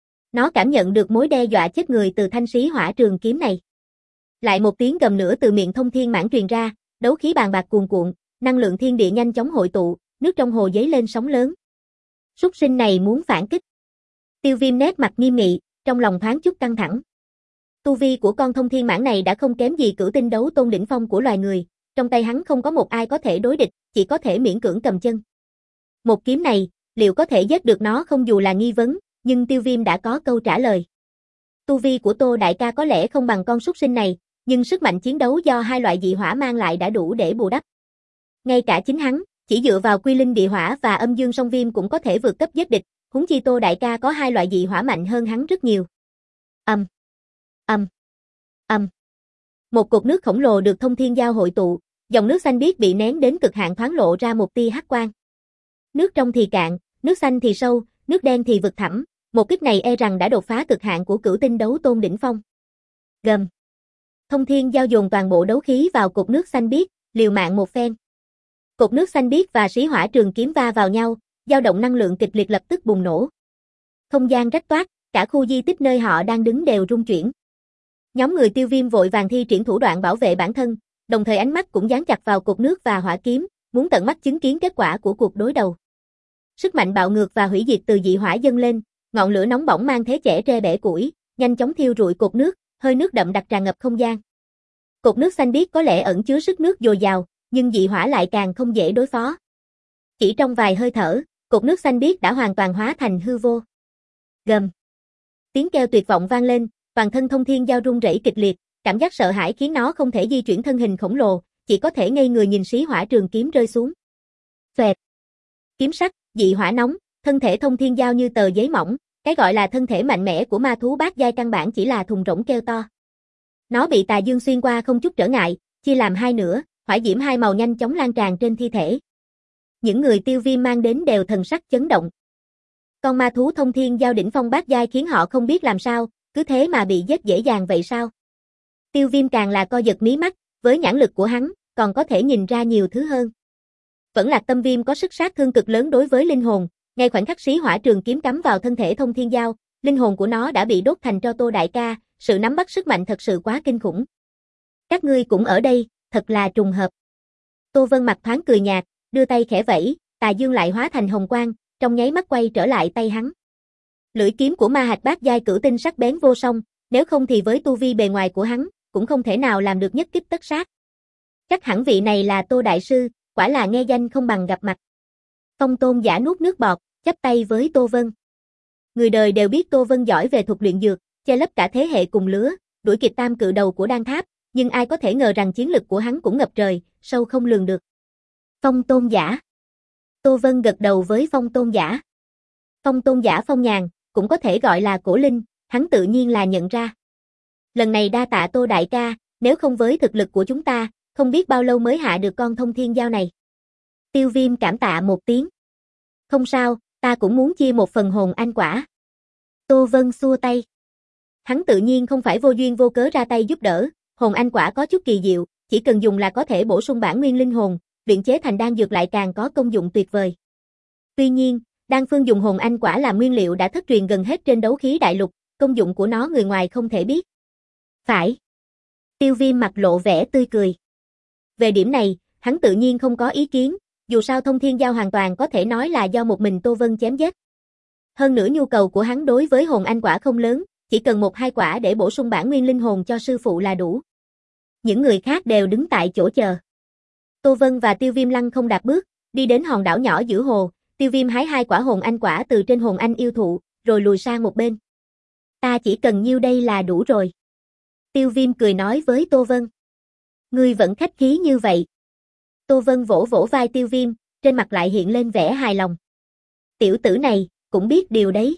Nó cảm nhận được mối đe dọa chết người từ thanh xí hỏa trường kiếm này. Lại một tiếng gầm nữa từ miệng thông thiên mãn truyền ra, đấu khí bàn bạc cuồn cuộn, năng lượng thiên địa nhanh chóng hội tụ, nước trong hồ dấy lên sóng lớn. Súc sinh này muốn phản kích. Tiêu Viêm nét mặt nghiêm nghị, trong lòng thoáng chút căng thẳng. Tu vi của con thông thiên mãn này đã không kém gì cửu tinh đấu tôn đỉnh phong của loài người, trong tay hắn không có một ai có thể đối địch, chỉ có thể miễn cưỡng cầm chân. Một kiếm này, liệu có thể giết được nó không dù là nghi vấn, nhưng Tiêu Viêm đã có câu trả lời. Tu vi của Tô đại ca có lẽ không bằng con súc sinh này, nhưng sức mạnh chiến đấu do hai loại dị hỏa mang lại đã đủ để bù đắp. Ngay cả chính hắn, chỉ dựa vào quy linh địa hỏa và âm dương song viêm cũng có thể vượt cấp giết địch, huống chi Tô đại ca có hai loại dị hỏa mạnh hơn hắn rất nhiều. Âm, âm, âm. Một cột nước khổng lồ được thông thiên giao hội tụ, dòng nước xanh biếc bị nén đến cực hạn thoáng lộ ra một tia hắc quang. Nước trong thì cạn, nước xanh thì sâu, nước đen thì vực thẳm, một kích này e rằng đã đột phá cực hạn của cửu tinh đấu tôn đỉnh phong. Gầm. Thông thiên giao dồn toàn bộ đấu khí vào cột nước xanh biếc, liều mạng một phen. Cột nước xanh biếc và xí hỏa trường kiếm va vào nhau, dao động năng lượng kịch liệt lập tức bùng nổ. Không gian rách toát, cả khu di tích nơi họ đang đứng đều rung chuyển. Nhóm người Tiêu Viêm vội vàng thi triển thủ đoạn bảo vệ bản thân, đồng thời ánh mắt cũng dán chặt vào cột nước và hỏa kiếm, muốn tận mắt chứng kiến kết quả của cuộc đối đầu. Sức mạnh bạo ngược và hủy diệt từ dị hỏa dâng lên, ngọn lửa nóng bỏng mang thế chẻ tre bẻ củi, nhanh chóng thiêu rụi cột nước, hơi nước đậm đặc tràn ngập không gian. Cột nước xanh biếc có lẽ ẩn chứa sức nước dồi dào, nhưng dị hỏa lại càng không dễ đối phó. Chỉ trong vài hơi thở, cột nước xanh biếc đã hoàn toàn hóa thành hư vô. Gầm. Tiếng kêu tuyệt vọng vang lên, toàn thân thông thiên giao rung rẩy kịch liệt, cảm giác sợ hãi khiến nó không thể di chuyển thân hình khổng lồ, chỉ có thể ngây người nhìn xí hỏa trường kiếm rơi xuống. Xoẹt. Kiếm sắc, dị hỏa nóng, thân thể thông thiên giao như tờ giấy mỏng, cái gọi là thân thể mạnh mẽ của ma thú bát giai căn bản chỉ là thùng rỗng kêu to. Nó bị tà dương xuyên qua không chút trở ngại, chia làm hai nửa, hỏa diễm hai màu nhanh chóng lan tràn trên thi thể. Những người Tiêu Viêm mang đến đều thần sắc chấn động. Con ma thú thông thiên giao đỉnh phong bát giai khiến họ không biết làm sao, cứ thế mà bị giết dễ dàng vậy sao? Tiêu Viêm càng là co giật mí mắt, với nhãn lực của hắn, còn có thể nhìn ra nhiều thứ hơn. Vẫn Lạc Tâm Viêm có sức sát thương cực lớn đối với linh hồn, ngay khoảnh khắc xí hỏa trường kiếm cắm vào thân thể thông thiên giao, linh hồn của nó đã bị đốt thành tro Tô đại ca, sự nắm bắt sức mạnh thật sự quá kinh khủng. Các ngươi cũng ở đây, thật là trùng hợp. Tô Vân mặt thoáng cười nhạt, đưa tay khẽ vẫy, tà dương lại hóa thành hồng quang, trong nháy mắt quay trở lại tay hắn. Lưỡi kiếm của ma hạch bát giai cửu tinh sắc bén vô song, nếu không thì với tu vi bề ngoài của hắn, cũng không thể nào làm được nhất kích tất sát. Chắc hẳn vị này là Tô đại sư, quả là nghe danh không bằng gặp mặt. Phong Tôn giả nuốt nước bọt, chắp tay với Tô Vân. Người đời đều biết Tô Vân giỏi về thuật luyện dược, che lấp cả thế hệ cùng lứa, đuổi kịp tam cự đầu của Đan Tháp, nhưng ai có thể ngờ rằng chiến lực của hắn cũng ngập trời, sâu không lường được. Phong Tôn giả. Tô Vân gật đầu với Phong Tôn giả. Phong Tôn giả Phong Nhàn, cũng có thể gọi là Cổ Linh, hắn tự nhiên là nhận ra. Lần này đa tạ Tô đại ca, nếu không với thực lực của chúng ta, không biết bao lâu mới hạ được con thông thiên giao này. Tiêu Viêm cảm tạ một tiếng. Không sao, ta cũng muốn chia một phần hồn anh quả. Tô Vân xua tay. Hắn tự nhiên không phải vô duyên vô cớ ra tay giúp đỡ, hồn anh quả có chút kỳ diệu, chỉ cần dùng là có thể bổ sung bản nguyên linh hồn, luyện chế thành đan dược lại càng có công dụng tuyệt vời. Tuy nhiên, đan phương dùng hồn anh quả làm nguyên liệu đã thất truyền gần hết trên đấu khí đại lục, công dụng của nó người ngoài không thể biết. Phải. Tiêu Viêm mặt lộ vẻ tươi cười. Về điểm này, hắn tự nhiên không có ý kiến, dù sao thông thiên giao hoàn toàn có thể nói là do một mình Tô Vân chém giết. Hơn nữa nhu cầu của hắn đối với hồn anh quả không lớn, chỉ cần một hai quả để bổ sung bản nguyên linh hồn cho sư phụ là đủ. Những người khác đều đứng tại chỗ chờ. Tô Vân và Tiêu Viêm lăng không đạp bước, đi đến hòn đảo nhỏ giữa hồ, Tiêu Viêm hái hai quả hồn anh quả từ trên hồn anh yêu thụ, rồi lùi sang một bên. Ta chỉ cần nhiêu đây là đủ rồi. Tiêu Viêm cười nói với Tô Vân. Ngươi vẫn khách khí như vậy. Tô Vân vỗ vỗ vai Tiêu Viêm, trên mặt lại hiện lên vẻ hài lòng. Tiểu tử này, cũng biết điều đấy.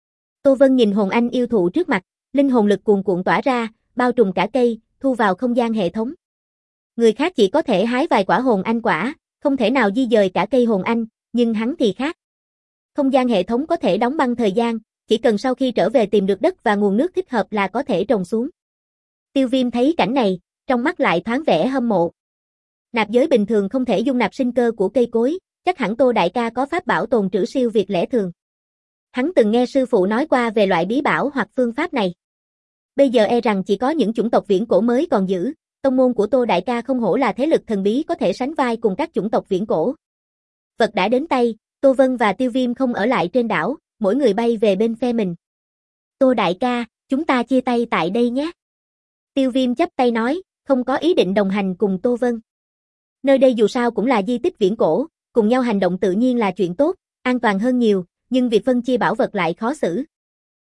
Tô Vân nhìn hồn anh yêu thụ trước mặt, linh hồn lực cuồn cuộn tỏa ra, bao trùm cả cây, thu vào không gian hệ thống. Người khác chỉ có thể hái vài quả hồn anh quả, không thể nào di dời cả cây hồn anh, nhưng hắn thì khác. Không gian hệ thống có thể đóng băng thời gian, chỉ cần sau khi trở về tìm được đất và nguồn nước thích hợp là có thể trồng xuống. Tiêu Viêm thấy cảnh này, trong mắt lại thoáng vẻ hâm mộ. Nạp giới bình thường không thể dung nạp sinh cơ của cây cối, chắc hẳn Tô đại ca có pháp bảo tồn trữ siêu việt lẽ thường. Hắn từng nghe sư phụ nói qua về loại bí bảo hoặc phương pháp này. Bây giờ e rằng chỉ có những chủng tộc viễn cổ mới còn giữ, tông môn của Tô đại ca không hổ là thế lực thần bí có thể sánh vai cùng các chủng tộc viễn cổ. Vật đã đến tay, Tô Vân và Tiêu Viêm không ở lại trên đảo, mỗi người bay về bên phe mình. Tô đại ca, chúng ta chia tay tại đây nhé. Tiêu Viêm chắp tay nói, không có ý định đồng hành cùng Tô Vân. Nơi đây dù sao cũng là di tích viễn cổ, cùng nhau hành động tự nhiên là chuyện tốt, an toàn hơn nhiều, nhưng việc phân chia bảo vật lại khó xử.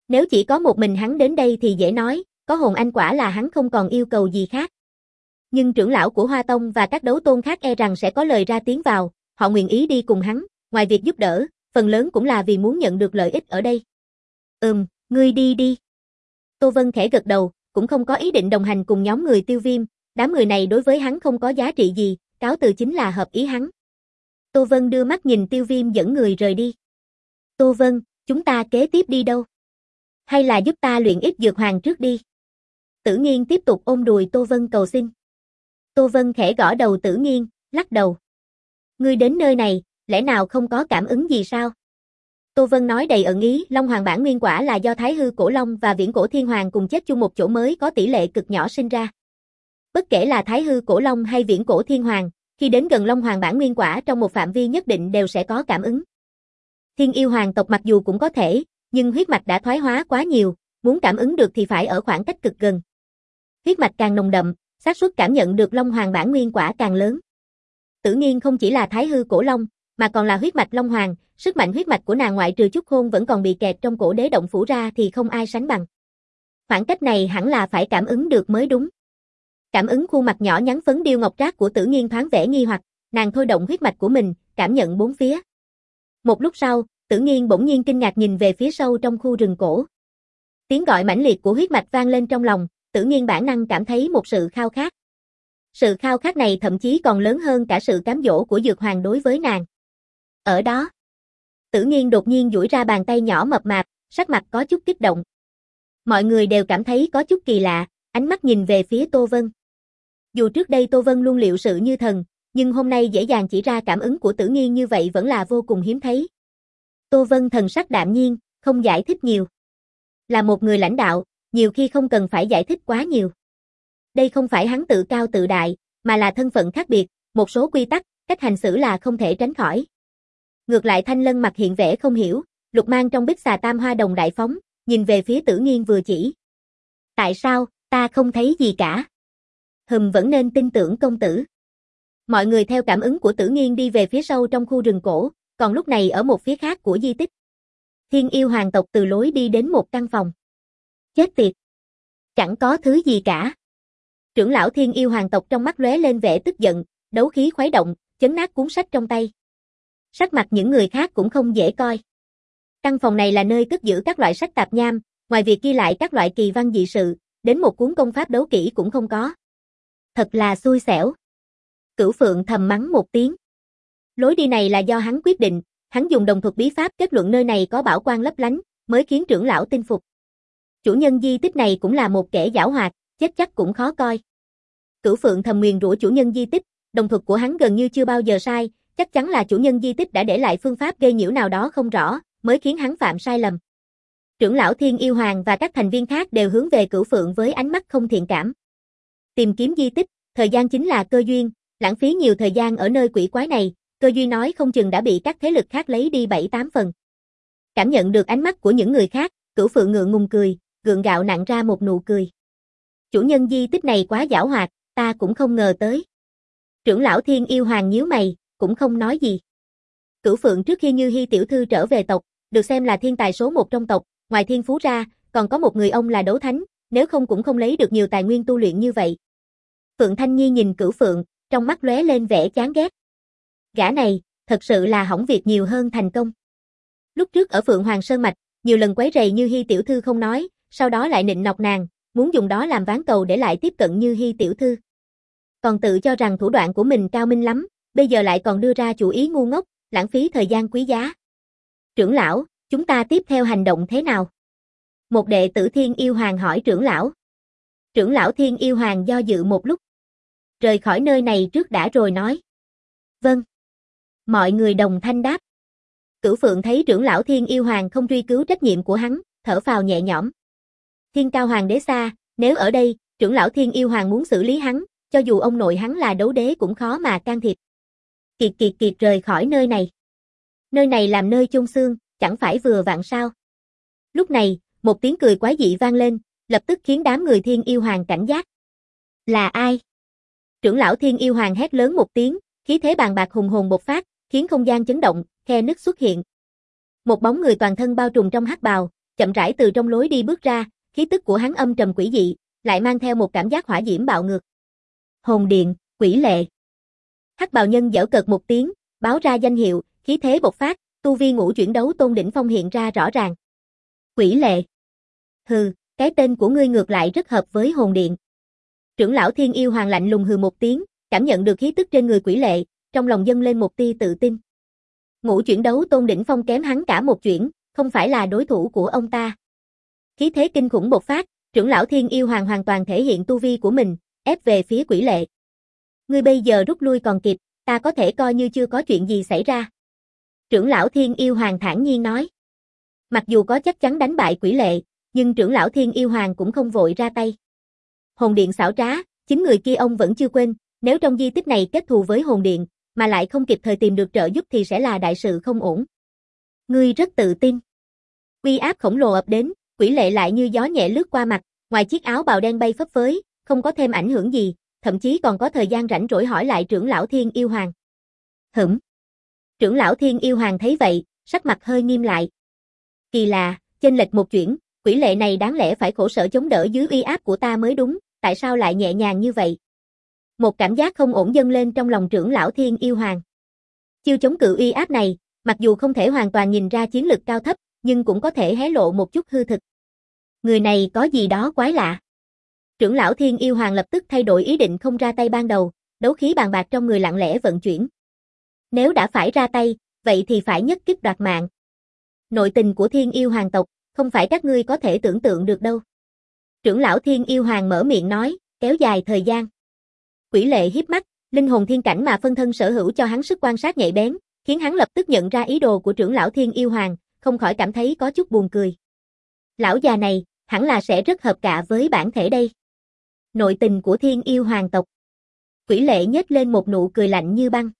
Nếu chỉ có một mình hắn đến đây thì dễ nói, có hồn anh quả là hắn không còn yêu cầu gì khác. Nhưng trưởng lão của Hoa Tông và các đấu tôn khác e rằng sẽ có lời ra tiếng vào, họ nguyện ý đi cùng hắn, ngoài việc giúp đỡ, phần lớn cũng là vì muốn nhận được lợi ích ở đây. Ừm, ngươi đi đi. Tô Vân khẽ gật đầu, cũng không có ý định đồng hành cùng nhóm người Tiêu Viêm, đám người này đối với hắn không có giá trị gì, cáo từ chính là hợp ý hắn. Tô Vân đưa mắt nhìn Tiêu Viêm dẫn người rời đi. Tô Vân, chúng ta kế tiếp đi đâu? Hay là giúp ta luyện ít dược hoàng trước đi? Tử Nghiên tiếp tục ôm đùi Tô Vân cầu xin. Tô Vân khẽ gõ đầu Tử Nghiên, lắc đầu. Ngươi đến nơi này, lẽ nào không có cảm ứng gì sao? Tô Vân nói đầy ẩn ý, Long Hoàng bản nguyên quả là do Thái hư cổ long và Viễn cổ thiên hoàng cùng chết chung một chỗ mới có tỷ lệ cực nhỏ sinh ra. Bất kể là Thái hư cổ long hay Viễn cổ thiên hoàng, khi đến gần Long Hoàng bản nguyên quả trong một phạm vi nhất định đều sẽ có cảm ứng. Thiên yêu hoàng tộc mặc dù cũng có thể, nhưng huyết mạch đã thoái hóa quá nhiều, muốn cảm ứng được thì phải ở khoảng cách cực gần. Huyết mạch càng nồng đậm, xác suất cảm nhận được Long Hoàng bản nguyên quả càng lớn. Tử Nghiên không chỉ là Thái hư cổ long, mà còn là huyết mạch Long Hoàng, sức mạnh huyết mạch của nàng ngoại trừ Chúc Khôn vẫn còn bị kẹt trong cổ đế động phủ ra thì không ai sánh bằng. Khoảng cách này hẳn là phải cảm ứng được mới đúng. Cảm ứng khuôn mặt nhỏ nhắn phấn điêu ngọc trác của Tử Nghiên thoáng vẻ nghi hoặc, nàng thôi động huyết mạch của mình, cảm nhận bốn phía. Một lúc sau, Tử Nghiên bỗng nhiên kinh ngạc nhìn về phía sâu trong khu rừng cổ. Tiếng gọi mãnh liệt của huyết mạch vang lên trong lòng, Tử Nghiên bản năng cảm thấy một sự khao khát. Sự khao khát này thậm chí còn lớn hơn cả sự cám dỗ của Dược Hoàng đối với nàng. Ở đó, Tử Nghiên đột nhiên duỗi ra bàn tay nhỏ mập mạp, sắc mặt có chút kích động. Mọi người đều cảm thấy có chút kỳ lạ, ánh mắt nhìn về phía Tô Vân. Dù trước đây Tô Vân luôn liệu sự như thần, nhưng hôm nay dễ dàng chỉ ra cảm ứng của Tử Nghiên như vậy vẫn là vô cùng hiếm thấy. Tô Vân thần sắc đạm nhiên, không giải thích nhiều. Là một người lãnh đạo, nhiều khi không cần phải giải thích quá nhiều. Đây không phải hắn tự cao tự đại, mà là thân phận khác biệt, một số quy tắc, cách hành xử là không thể tránh khỏi. Ngược lại Thanh Lân mặt hiện vẻ không hiểu, lục mang trong bích xà tam hoa đồng đại phóng, nhìn về phía Tử Nghiên vừa chỉ. Tại sao, ta không thấy gì cả? Hừm vẫn nên tin tưởng công tử. Mọi người theo cảm ứng của Tử Nghiên đi về phía sâu trong khu rừng cổ, còn lúc này ở một phía khác của di tích. Thiên yêu hoàng tộc từ lối đi đến một căn phòng. Chết tiệt! Chẳng có thứ gì cả. Trưởng lão thiên yêu hoàng tộc trong mắt lóe lên vẻ tức giận, đấu khí khuấy động, chấn nát cuốn sách trong tay. Sắc mặt những người khác cũng không dễ coi. Căn phòng này là nơi cất giữ các loại sách tạp nham, ngoài việc ghi lại các loại kỳ văn dị sự, đến một cuốn công pháp đấu kỹ cũng không có. Thật là xui xẻo. Cửu Phượng thầm mắng một tiếng. Lối đi này là do hắn quyết định, hắn dùng đồng thuật bí pháp kết luận nơi này có bảo quang lấp lánh, mới khiến trưởng lão tin phục. Chủ nhân di tích này cũng là một kẻ giảo hoạt, chết chắc cũng khó coi. Cửu Phượng thầm nguyền rủa chủ nhân di tích, đồng thuật của hắn gần như chưa bao giờ sai, chắc chắn là chủ nhân di tích đã để lại phương pháp gây nhiễu nào đó không rõ, mới khiến hắn phạm sai lầm. Trưởng lão Thiên Yêu Hoàng và các thành viên khác đều hướng về Cửu Phượng với ánh mắt không thiện cảm. Tìm kiếm di tích, thời gian chính là cơ duyên, lãng phí nhiều thời gian ở nơi quỷ quái này, cơ duyên nói không chừng đã bị các thế lực khác lấy đi bảy tám phần. Cảm nhận được ánh mắt của những người khác, Cửu Phượng ngượng ngùng cười, gượng gạo nặn ra một nụ cười. Chủ nhân di tích này quá giảo hoạt, ta cũng không ngờ tới. Trưởng lão Thiên Yêu Hoàng nhíu mày, cũng không nói gì. Cửu Phượng trước khi Như Hi tiểu thư trở về tộc, được xem là thiên tài số một trong tộc, ngoài thiên phú ra, còn có một người ông là đấu thánh, nếu không cũng không lấy được nhiều tài nguyên tu luyện như vậy. Phượng Thanh Nhi nhìn Cửu Phượng, trong mắt lóe lên vẻ chán ghét. Gã này, thật sự là hỏng việc nhiều hơn thành công. Lúc trước ở Phượng Hoàng Sơn Mạch, nhiều lần quấy rầy Như Hi tiểu thư không nói, sau đó lại nịnh nọt nàng, muốn dùng đó làm ván cầu để lại tiếp cận Như Hi tiểu thư. Còn tự cho rằng thủ đoạn của mình cao minh lắm, bây giờ lại còn đưa ra chủ ý ngu ngốc, lãng phí thời gian quý giá. Trưởng lão, chúng ta tiếp theo hành động thế nào? Một đệ tử Thiên Yêu Hoàng hỏi trưởng lão. Trưởng lão Thiên Yêu Hoàng do dự một lúc. Rời khỏi nơi này trước đã rồi nói. Vâng. Mọi người đồng thanh đáp. Cửu Phượng thấy trưởng lão Thiên Yêu Hoàng không truy cứu trách nhiệm của hắn, thở phào nhẹ nhõm. Thiên Cao Hoàng đế xa, nếu ở đây, trưởng lão Thiên Yêu Hoàng muốn xử lý hắn, cho dù ông nội hắn là đấu đế cũng khó mà can thiệp. Kiệt kiệt kiệt rời khỏi nơi này. Nơi này làm nơi chôn xương, chẳng phải vừa vặn sao. Lúc này, một tiếng cười quái dị vang lên, lập tức khiến đám người Thiên Yêu Hoàng cảnh giác. Là ai? Trưởng lão Thiên Yêu Hoàng hét lớn một tiếng, khí thế bàn bạc hùng hồn bộc phát, khiến không gian chấn động, khe nứt xuất hiện. Một bóng người toàn thân bao trùm trong hắc bào, chậm rãi từ trong lối đi bước ra, khí tức của hắn âm trầm quỷ dị, lại mang theo một cảm giác hỏa diễm bạo ngược. Hồn điện, quỷ lệ. Hắc bào nhân giễu cợt một tiếng, báo ra danh hiệu, khí thế bộc phát, tu vi ngũ chuyển đấu tôn đỉnh phong hiện ra rõ ràng. Quỷ lệ. Hừ, cái tên của ngươi ngược lại rất hợp với hồn điện. Trưởng lão Thiên Yêu Hoàng lạnh lùng hừ một tiếng, cảm nhận được khí tức trên người quỷ lệ, trong lòng dâng lên một tia tự tin. Ngũ chuyển đấu tôn đỉnh phong kém hắn cả một chuyển, không phải là đối thủ của ông ta. Khí thế kinh khủng bộc phát, trưởng lão Thiên Yêu Hoàng hoàn toàn thể hiện tu vi của mình, ép về phía quỷ lệ. Ngươi bây giờ rút lui còn kịp, ta có thể coi như chưa có chuyện gì xảy ra. Trưởng lão Thiên Yêu Hoàng thản nhiên nói. Mặc dù có chắc chắn đánh bại quỷ lệ, nhưng trưởng lão Thiên Yêu Hoàng cũng không vội ra tay. Hồn điện xảo trá, chính người kia ông vẫn chưa quên, nếu trong di tích này kết thù với hồn điện, mà lại không kịp thời tìm được trợ giúp thì sẽ là đại sự không ổn. Ngươi rất tự tin. Uy áp khổng lồ ập đến, quỷ lệ lại như gió nhẹ lướt qua mặt, ngoài chiếc áo bào đen bay phấp phới, không có thêm ảnh hưởng gì, thậm chí còn có thời gian rảnh rỗi hỏi lại trưởng lão Thiên Yêu Hoàng. Hửm. Trưởng lão Thiên Yêu Hoàng thấy vậy, sắc mặt hơi nghiêm lại. Kỳ lạ, chênh lệch một chuyển, quỷ lệ này đáng lẽ phải khổ sở chống đỡ dưới uy áp của ta mới đúng, tại sao lại nhẹ nhàng như vậy? Một cảm giác không ổn dâng lên trong lòng trưởng lão Thiên Yêu Hoàng. Chiêu chống cự uy áp này, mặc dù không thể hoàn toàn nhìn ra chiến lực cao thấp, nhưng cũng có thể hé lộ một chút hư thực. Người này có gì đó quái lạ. Trưởng lão Thiên Yêu Hoàng lập tức thay đổi ý định không ra tay ban đầu, đấu khí bàn bạc trong người lặng lẽ vận chuyển. Nếu đã phải ra tay, vậy thì phải nhất kích đoạt mạng. Nội tình của Thiên Yêu Hoàng tộc, không phải các ngươi có thể tưởng tượng được đâu. Trưởng lão Thiên Yêu Hoàng mở miệng nói, kéo dài thời gian. Quỷ lệ hiếp mắt, linh hồn thiên cảnh mà phân thân sở hữu cho hắn sức quan sát nhạy bén, khiến hắn lập tức nhận ra ý đồ của trưởng lão Thiên Yêu Hoàng, không khỏi cảm thấy có chút buồn cười. Lão già này, hẳn là sẽ rất hợp cạ với bản thể đây. Nội tình của Thiên Yêu Hoàng tộc. Quỷ lệ nhếch lên một nụ cười lạnh như băng.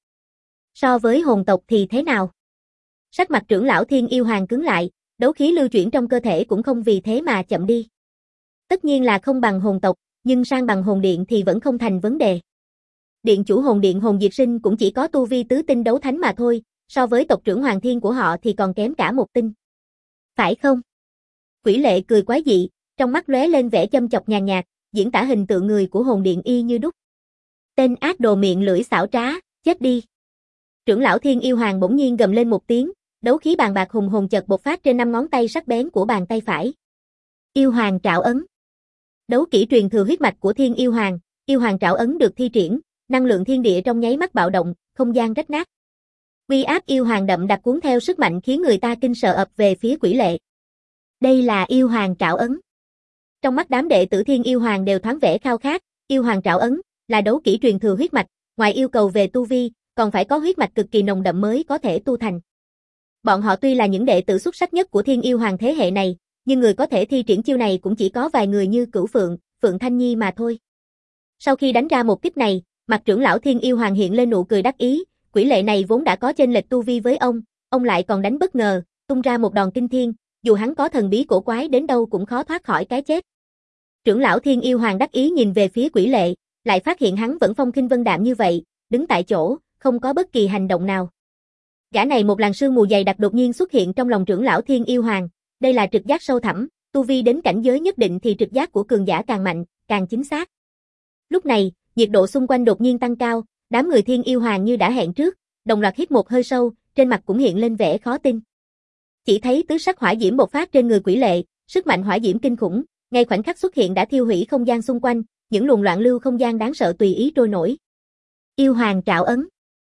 So với hồn tộc thì thế nào? Sắc mặt trưởng lão Thiên Yêu Hoàng cứng lại, đấu khí lưu chuyển trong cơ thể cũng không vì thế mà chậm đi. Tất nhiên là không bằng hồn tộc, nhưng sang bằng hồn điện thì vẫn không thành vấn đề. Điện chủ hồn điện Hồn Diệt Sinh cũng chỉ có tu vi tứ tinh đấu thánh mà thôi, so với tộc trưởng Hoàng Thiên của họ thì còn kém cả một tinh. Phải không? Quỷ lệ cười quái dị, trong mắt lóe lên vẻ châm chọc nhàn nhạt, diễn tả hình tượng người của hồn điện y như đúc. Tên ác đồ miệng lưỡi xảo trá, chết đi. Trưởng lão Thiên Yêu Hoàng bỗng nhiên gầm lên một tiếng, đấu khí bàn bạc hùng hồn chợt bộc phát trên năm ngón tay sắc bén của bàn tay phải. Yêu Hoàng trảo ấn. Đấu kỹ truyền thừa huyết mạch của Thiên Yêu Hoàng, Yêu Hoàng trảo ấn được thi triển, năng lượng thiên địa trong nháy mắt bạo động, không gian rách nát. Uy áp Yêu Hoàng đậm đặc cuốn theo sức mạnh khiến người ta kinh sợ ập về phía quỷ lệ. Đây là Yêu Hoàng trảo ấn. Trong mắt đám đệ tử Thiên Yêu Hoàng đều thoáng vẻ khao khát, Yêu Hoàng trảo ấn là đấu kỹ truyền thừa huyết mạch, ngoài yêu cầu về tu vi, còn phải có huyết mạch cực kỳ nồng đậm mới có thể tu thành. Bọn họ tuy là những đệ tử xuất sắc nhất của Thiên Yêu Hoàng thế hệ này, nhưng người có thể thi triển chiêu này cũng chỉ có vài người như Cửu Phượng, Phượng Thanh Nhi mà thôi. Sau khi đánh ra một kích này, mặt trưởng lão Thiên Yêu Hoàng hiện lên nụ cười đắc ý, quỷ lệ này vốn đã có chênh lệch tu vi với ông, ông lại còn đánh bất ngờ, tung ra một đòn kinh thiên, dù hắn có thần bí cổ quái đến đâu cũng khó thoát khỏi cái chết. Trưởng lão Thiên Yêu Hoàng đắc ý nhìn về phía quỷ lệ, lại phát hiện hắn vẫn phong khinh vân đạm như vậy, đứng tại chỗ, không có bất kỳ hành động nào. Gã này một làn sương mù dày đặc đột nhiên xuất hiện trong lòng trưởng lão Thiên Yêu Hoàng, đây là trực giác sâu thẳm, tu vi đến cảnh giới nhất định thì trực giác của cường giả càng mạnh, càng chính xác. Lúc này, nhiệt độ xung quanh đột nhiên tăng cao, đám người Thiên Yêu Hoàng như đã hẹn trước, đồng loạt hít một hơi sâu, trên mặt cũng hiện lên vẻ khó tin. Chỉ thấy tứ sắc hỏa diễm bộc phát trên người quỷ lệ, sức mạnh hỏa diễm kinh khủng, ngay khoảnh khắc xuất hiện đã thiêu hủy không gian xung quanh, những luồng loạn lưu không gian đáng sợ tùy ý trôi nổi. Yêu Hoàng trảo ấn.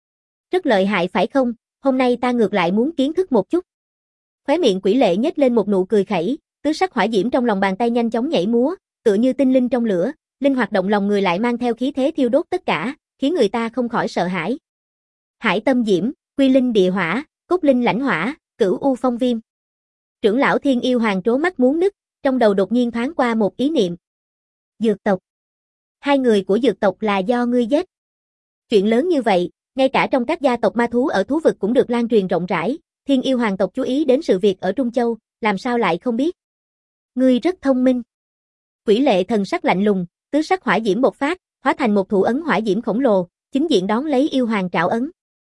Rất lợi hại phải không, hôm nay ta ngược lại muốn kiến thức một chút. Khóe miệng quỷ lệ nhếch lên một nụ cười khẩy, tứ sắc hỏa diễm trong lòng bàn tay nhanh chóng nhảy múa, tựa như tinh linh trong lửa, linh hoạt động lòng người lại mang theo khí thế thiêu đốt tất cả, khiến người ta không khỏi sợ hãi. Hải tâm diễm, quy linh địa hỏa, cốt linh lãnh hỏa, cửu u phong viêm. Trưởng lão Thiên Yêu Hoàng trố mắt muốn nứt, trong đầu đột nhiên thoáng qua một ý niệm. Dược tộc. Hai người của dược tộc là do ngươi giết. Chuyện lớn như vậy, ngay cả trong các gia tộc ma thú ở thú vực cũng được lan truyền rộng rãi, Thiên Yêu Hoàng tộc chú ý đến sự việc ở Trung Châu, làm sao lại không biết. Ngươi rất thông minh. Quỷ lệ thần sắc lạnh lùng, tứ sắc hỏa diễm bộc phát, hóa thành một thủ ấn hỏa diễm khổng lồ, chính diện đón lấy Yêu Hoàng trảo ấn.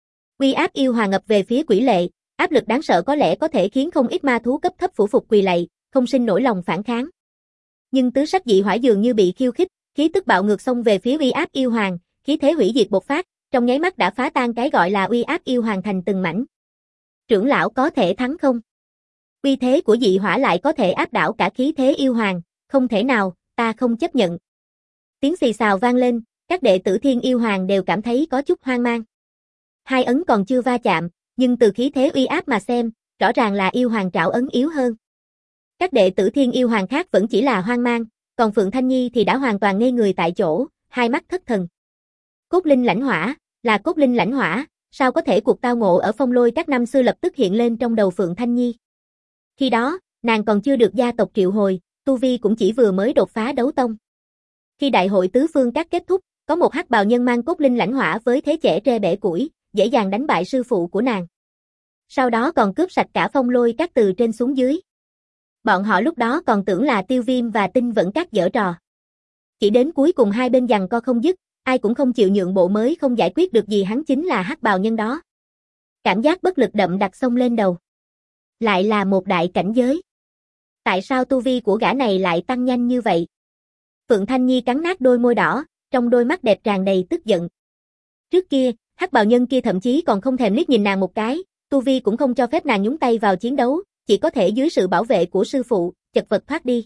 Uy áp Yêu Hoàng ập về phía quỷ lệ, áp lực đáng sợ có lẽ có thể khiến không ít ma thú cấp thấp phủ phục quỳ lạy, không sinh nổi lòng phản kháng. Nhưng tứ sắc dị hỏa dường như bị khiêu khích, khí tức bạo ngược xông về phía uy áp yêu hoàng, khí thế hủy diệt bộc phát, trong nháy mắt đã phá tan cái gọi là uy áp yêu hoàng thành từng mảnh. Trưởng lão có thể thắng không? Uy thế của dị hỏa lại có thể áp đảo cả khí thế yêu hoàng, không thể nào, ta không chấp nhận. Tiếng xì xào vang lên, các đệ tử Thiên Yêu Hoàng đều cảm thấy có chút hoang mang. Hai ấn còn chưa va chạm, nhưng từ khí thế uy áp mà xem, rõ ràng là yêu hoàng trảo ấn yếu hơn. Các đệ tử Thiên Yêu Hoàng khác vẫn chỉ là hoang mang, còn Phượng Thanh Nhi thì đã hoàn toàn ngây người tại chỗ, hai mắt thất thần. Cốt linh lãnh hỏa, là cốt linh lãnh hỏa, sao có thể cuộc tao ngộ ở Phong Lôi các năm xưa lập tức hiện lên trong đầu Phượng Thanh Nhi. Khi đó, nàng còn chưa được gia tộc triệu hồi, tu vi cũng chỉ vừa mới đột phá đấu tông. Khi đại hội tứ phương các kết thúc, có một hắc bào nhân mang cốt linh lãnh hỏa với thế trẻ tre bẻ củi, dễ dàng đánh bại sư phụ của nàng. Sau đó còn cướp sạch cả Phong Lôi các từ trên xuống dưới. Bọn họ lúc đó còn tưởng là Tiêu Viêm và Tinh Vẫn các giở trò. Chỉ đến cuối cùng hai bên giằng co không dứt, ai cũng không chịu nhượng bộ mới không giải quyết được gì, hắn chính là hắc bào nhân đó. Cảm giác bất lực đậm đặc xông lên đầu. Lại là một đại cảnh giới. Tại sao tu vi của gã này lại tăng nhanh như vậy? Phượng Thanh Nhi cắn nát đôi môi đỏ, trong đôi mắt đẹp tràn đầy tức giận. Trước kia, hắc bào nhân kia thậm chí còn không thèm liếc nhìn nàng một cái, tu vi cũng không cho phép nàng nhúng tay vào chiến đấu, chỉ có thể dưới sự bảo vệ của sư phụ, chật vật thoát đi.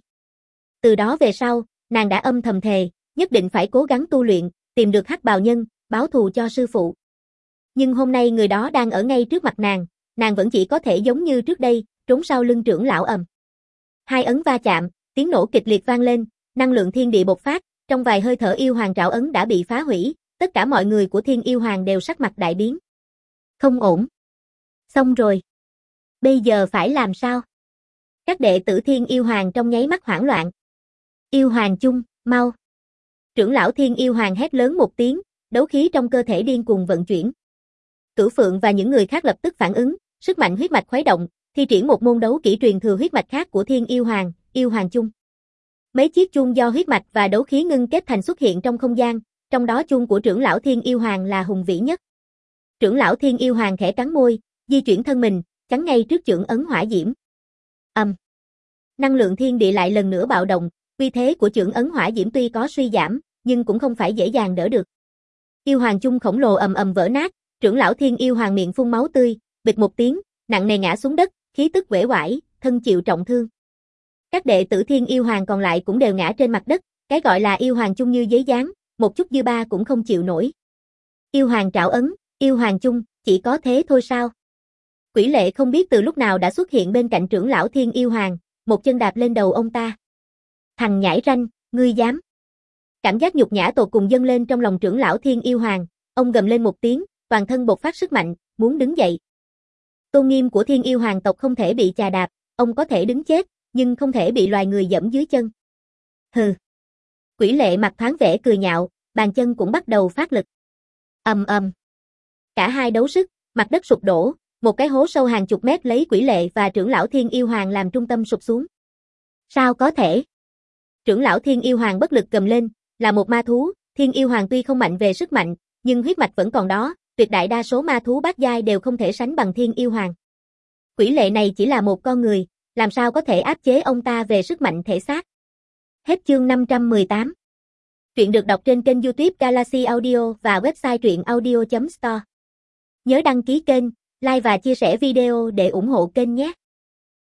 Từ đó về sau, nàng đã âm thầm thề, nhất định phải cố gắng tu luyện, tìm được hắc bào nhân, báo thù cho sư phụ. Nhưng hôm nay người đó đang ở ngay trước mặt nàng, nàng vẫn chỉ có thể giống như trước đây, trốn sau lưng trưởng lão ầm. Hai ấn va chạm, tiếng nổ kịch liệt vang lên, năng lượng thiên địa bộc phát, trong vài hơi thở yêu hoàng trảo ấn đã bị phá hủy, tất cả mọi người của Thiên Yêu Hoàng đều sắc mặt đại biến. Không ổn. Xong rồi. Bây giờ phải làm sao? Các đệ tử Thiên Yêu Hoàng trong nháy mắt hoảng loạn. Yêu Hoàng chung, mau. Trưởng lão Thiên Yêu Hoàng hét lớn một tiếng, đấu khí trong cơ thể điên cuồng vận chuyển. Cửu Phượng và những người khác lập tức phản ứng, sức mạnh huyết mạch khuấy động, thi triển một môn đấu kỹ truyền thừa huyết mạch khác của Thiên Yêu Hoàng, Yêu Hoàng chung. Mấy chiếc chuông do huyết mạch và đấu khí ngưng kết thành xuất hiện trong không gian, trong đó chuông của trưởng lão Thiên Yêu Hoàng là hùng vĩ nhất. Trưởng lão Thiên Yêu Hoàng khẽ cắn môi, di chuyển thân mình, chắn ngay trước chưởng ấn hỏa diễm. Ầm. Um. Năng lượng thiên địa lại lần nữa bạo động, uy thế của chưởng ấn hỏa diễm tuy có suy giảm, nhưng cũng không phải dễ dàng đỡ được. Yêu Hoàng chung khổng lồ ầm ầm vỡ nát, trưởng lão Thiên Yêu Hoàng miệng phun máu tươi, bịch một tiếng, nặng nề ngã xuống đất, khí tức uể oải, thân chịu trọng thương. Các đệ tử Thiên Yêu Hoàng còn lại cũng đều ngã trên mặt đất, cái gọi là Yêu Hoàng chung như giấy dán, một chút dư ba cũng không chịu nổi. Yêu Hoàng trảo ấn, Yêu Hoàng chung, chỉ có thế thôi sao? Quỷ Lệ không biết từ lúc nào đã xuất hiện bên cạnh trưởng lão Thiên Yêu Hoàng, một chân đạp lên đầu ông ta. Thằng nhãi ranh, ngươi dám? Cảm giác nhục nhã tột cùng dâng lên trong lòng trưởng lão Thiên Yêu Hoàng, ông gầm lên một tiếng, toàn thân bộc phát sức mạnh, muốn đứng dậy. Tôn nghiêm của Thiên Yêu Hoàng tộc không thể bị chà đạp, ông có thể đứng chết, nhưng không thể bị loài người dẫm dưới chân. Hừ. Quỷ Lệ mặt thoáng vẻ cười nhạo, bàn chân cũng bắt đầu phát lực. Ầm ầm. Cả hai đấu sức, mặt đất sụp đổ, một cái hố sâu hàng chục mét lấy Quỷ Lệ và trưởng lão Thiên Yêu Hoàng làm trung tâm sụp xuống. Sao có thể? Trưởng lão Thiên Yêu Hoàng bất lực gầm lên, là một ma thú, Thiên Yêu Hoàng tuy không mạnh về sức mạnh, nhưng huyết mạch vẫn còn đó, tuyệt đại đa số ma thú bát giai đều không thể sánh bằng Thiên Yêu Hoàng. Quỷ Lệ này chỉ là một con người, làm sao có thể áp chế ông ta về sức mạnh thể xác. Hết chương năm trăm mười tám. Truyện được đọc trên kênh YouTube Galaxy Audio và website truyện audio chấm store. Nhớ đăng ký kênh, like và chia sẻ video để ủng hộ kênh nhé.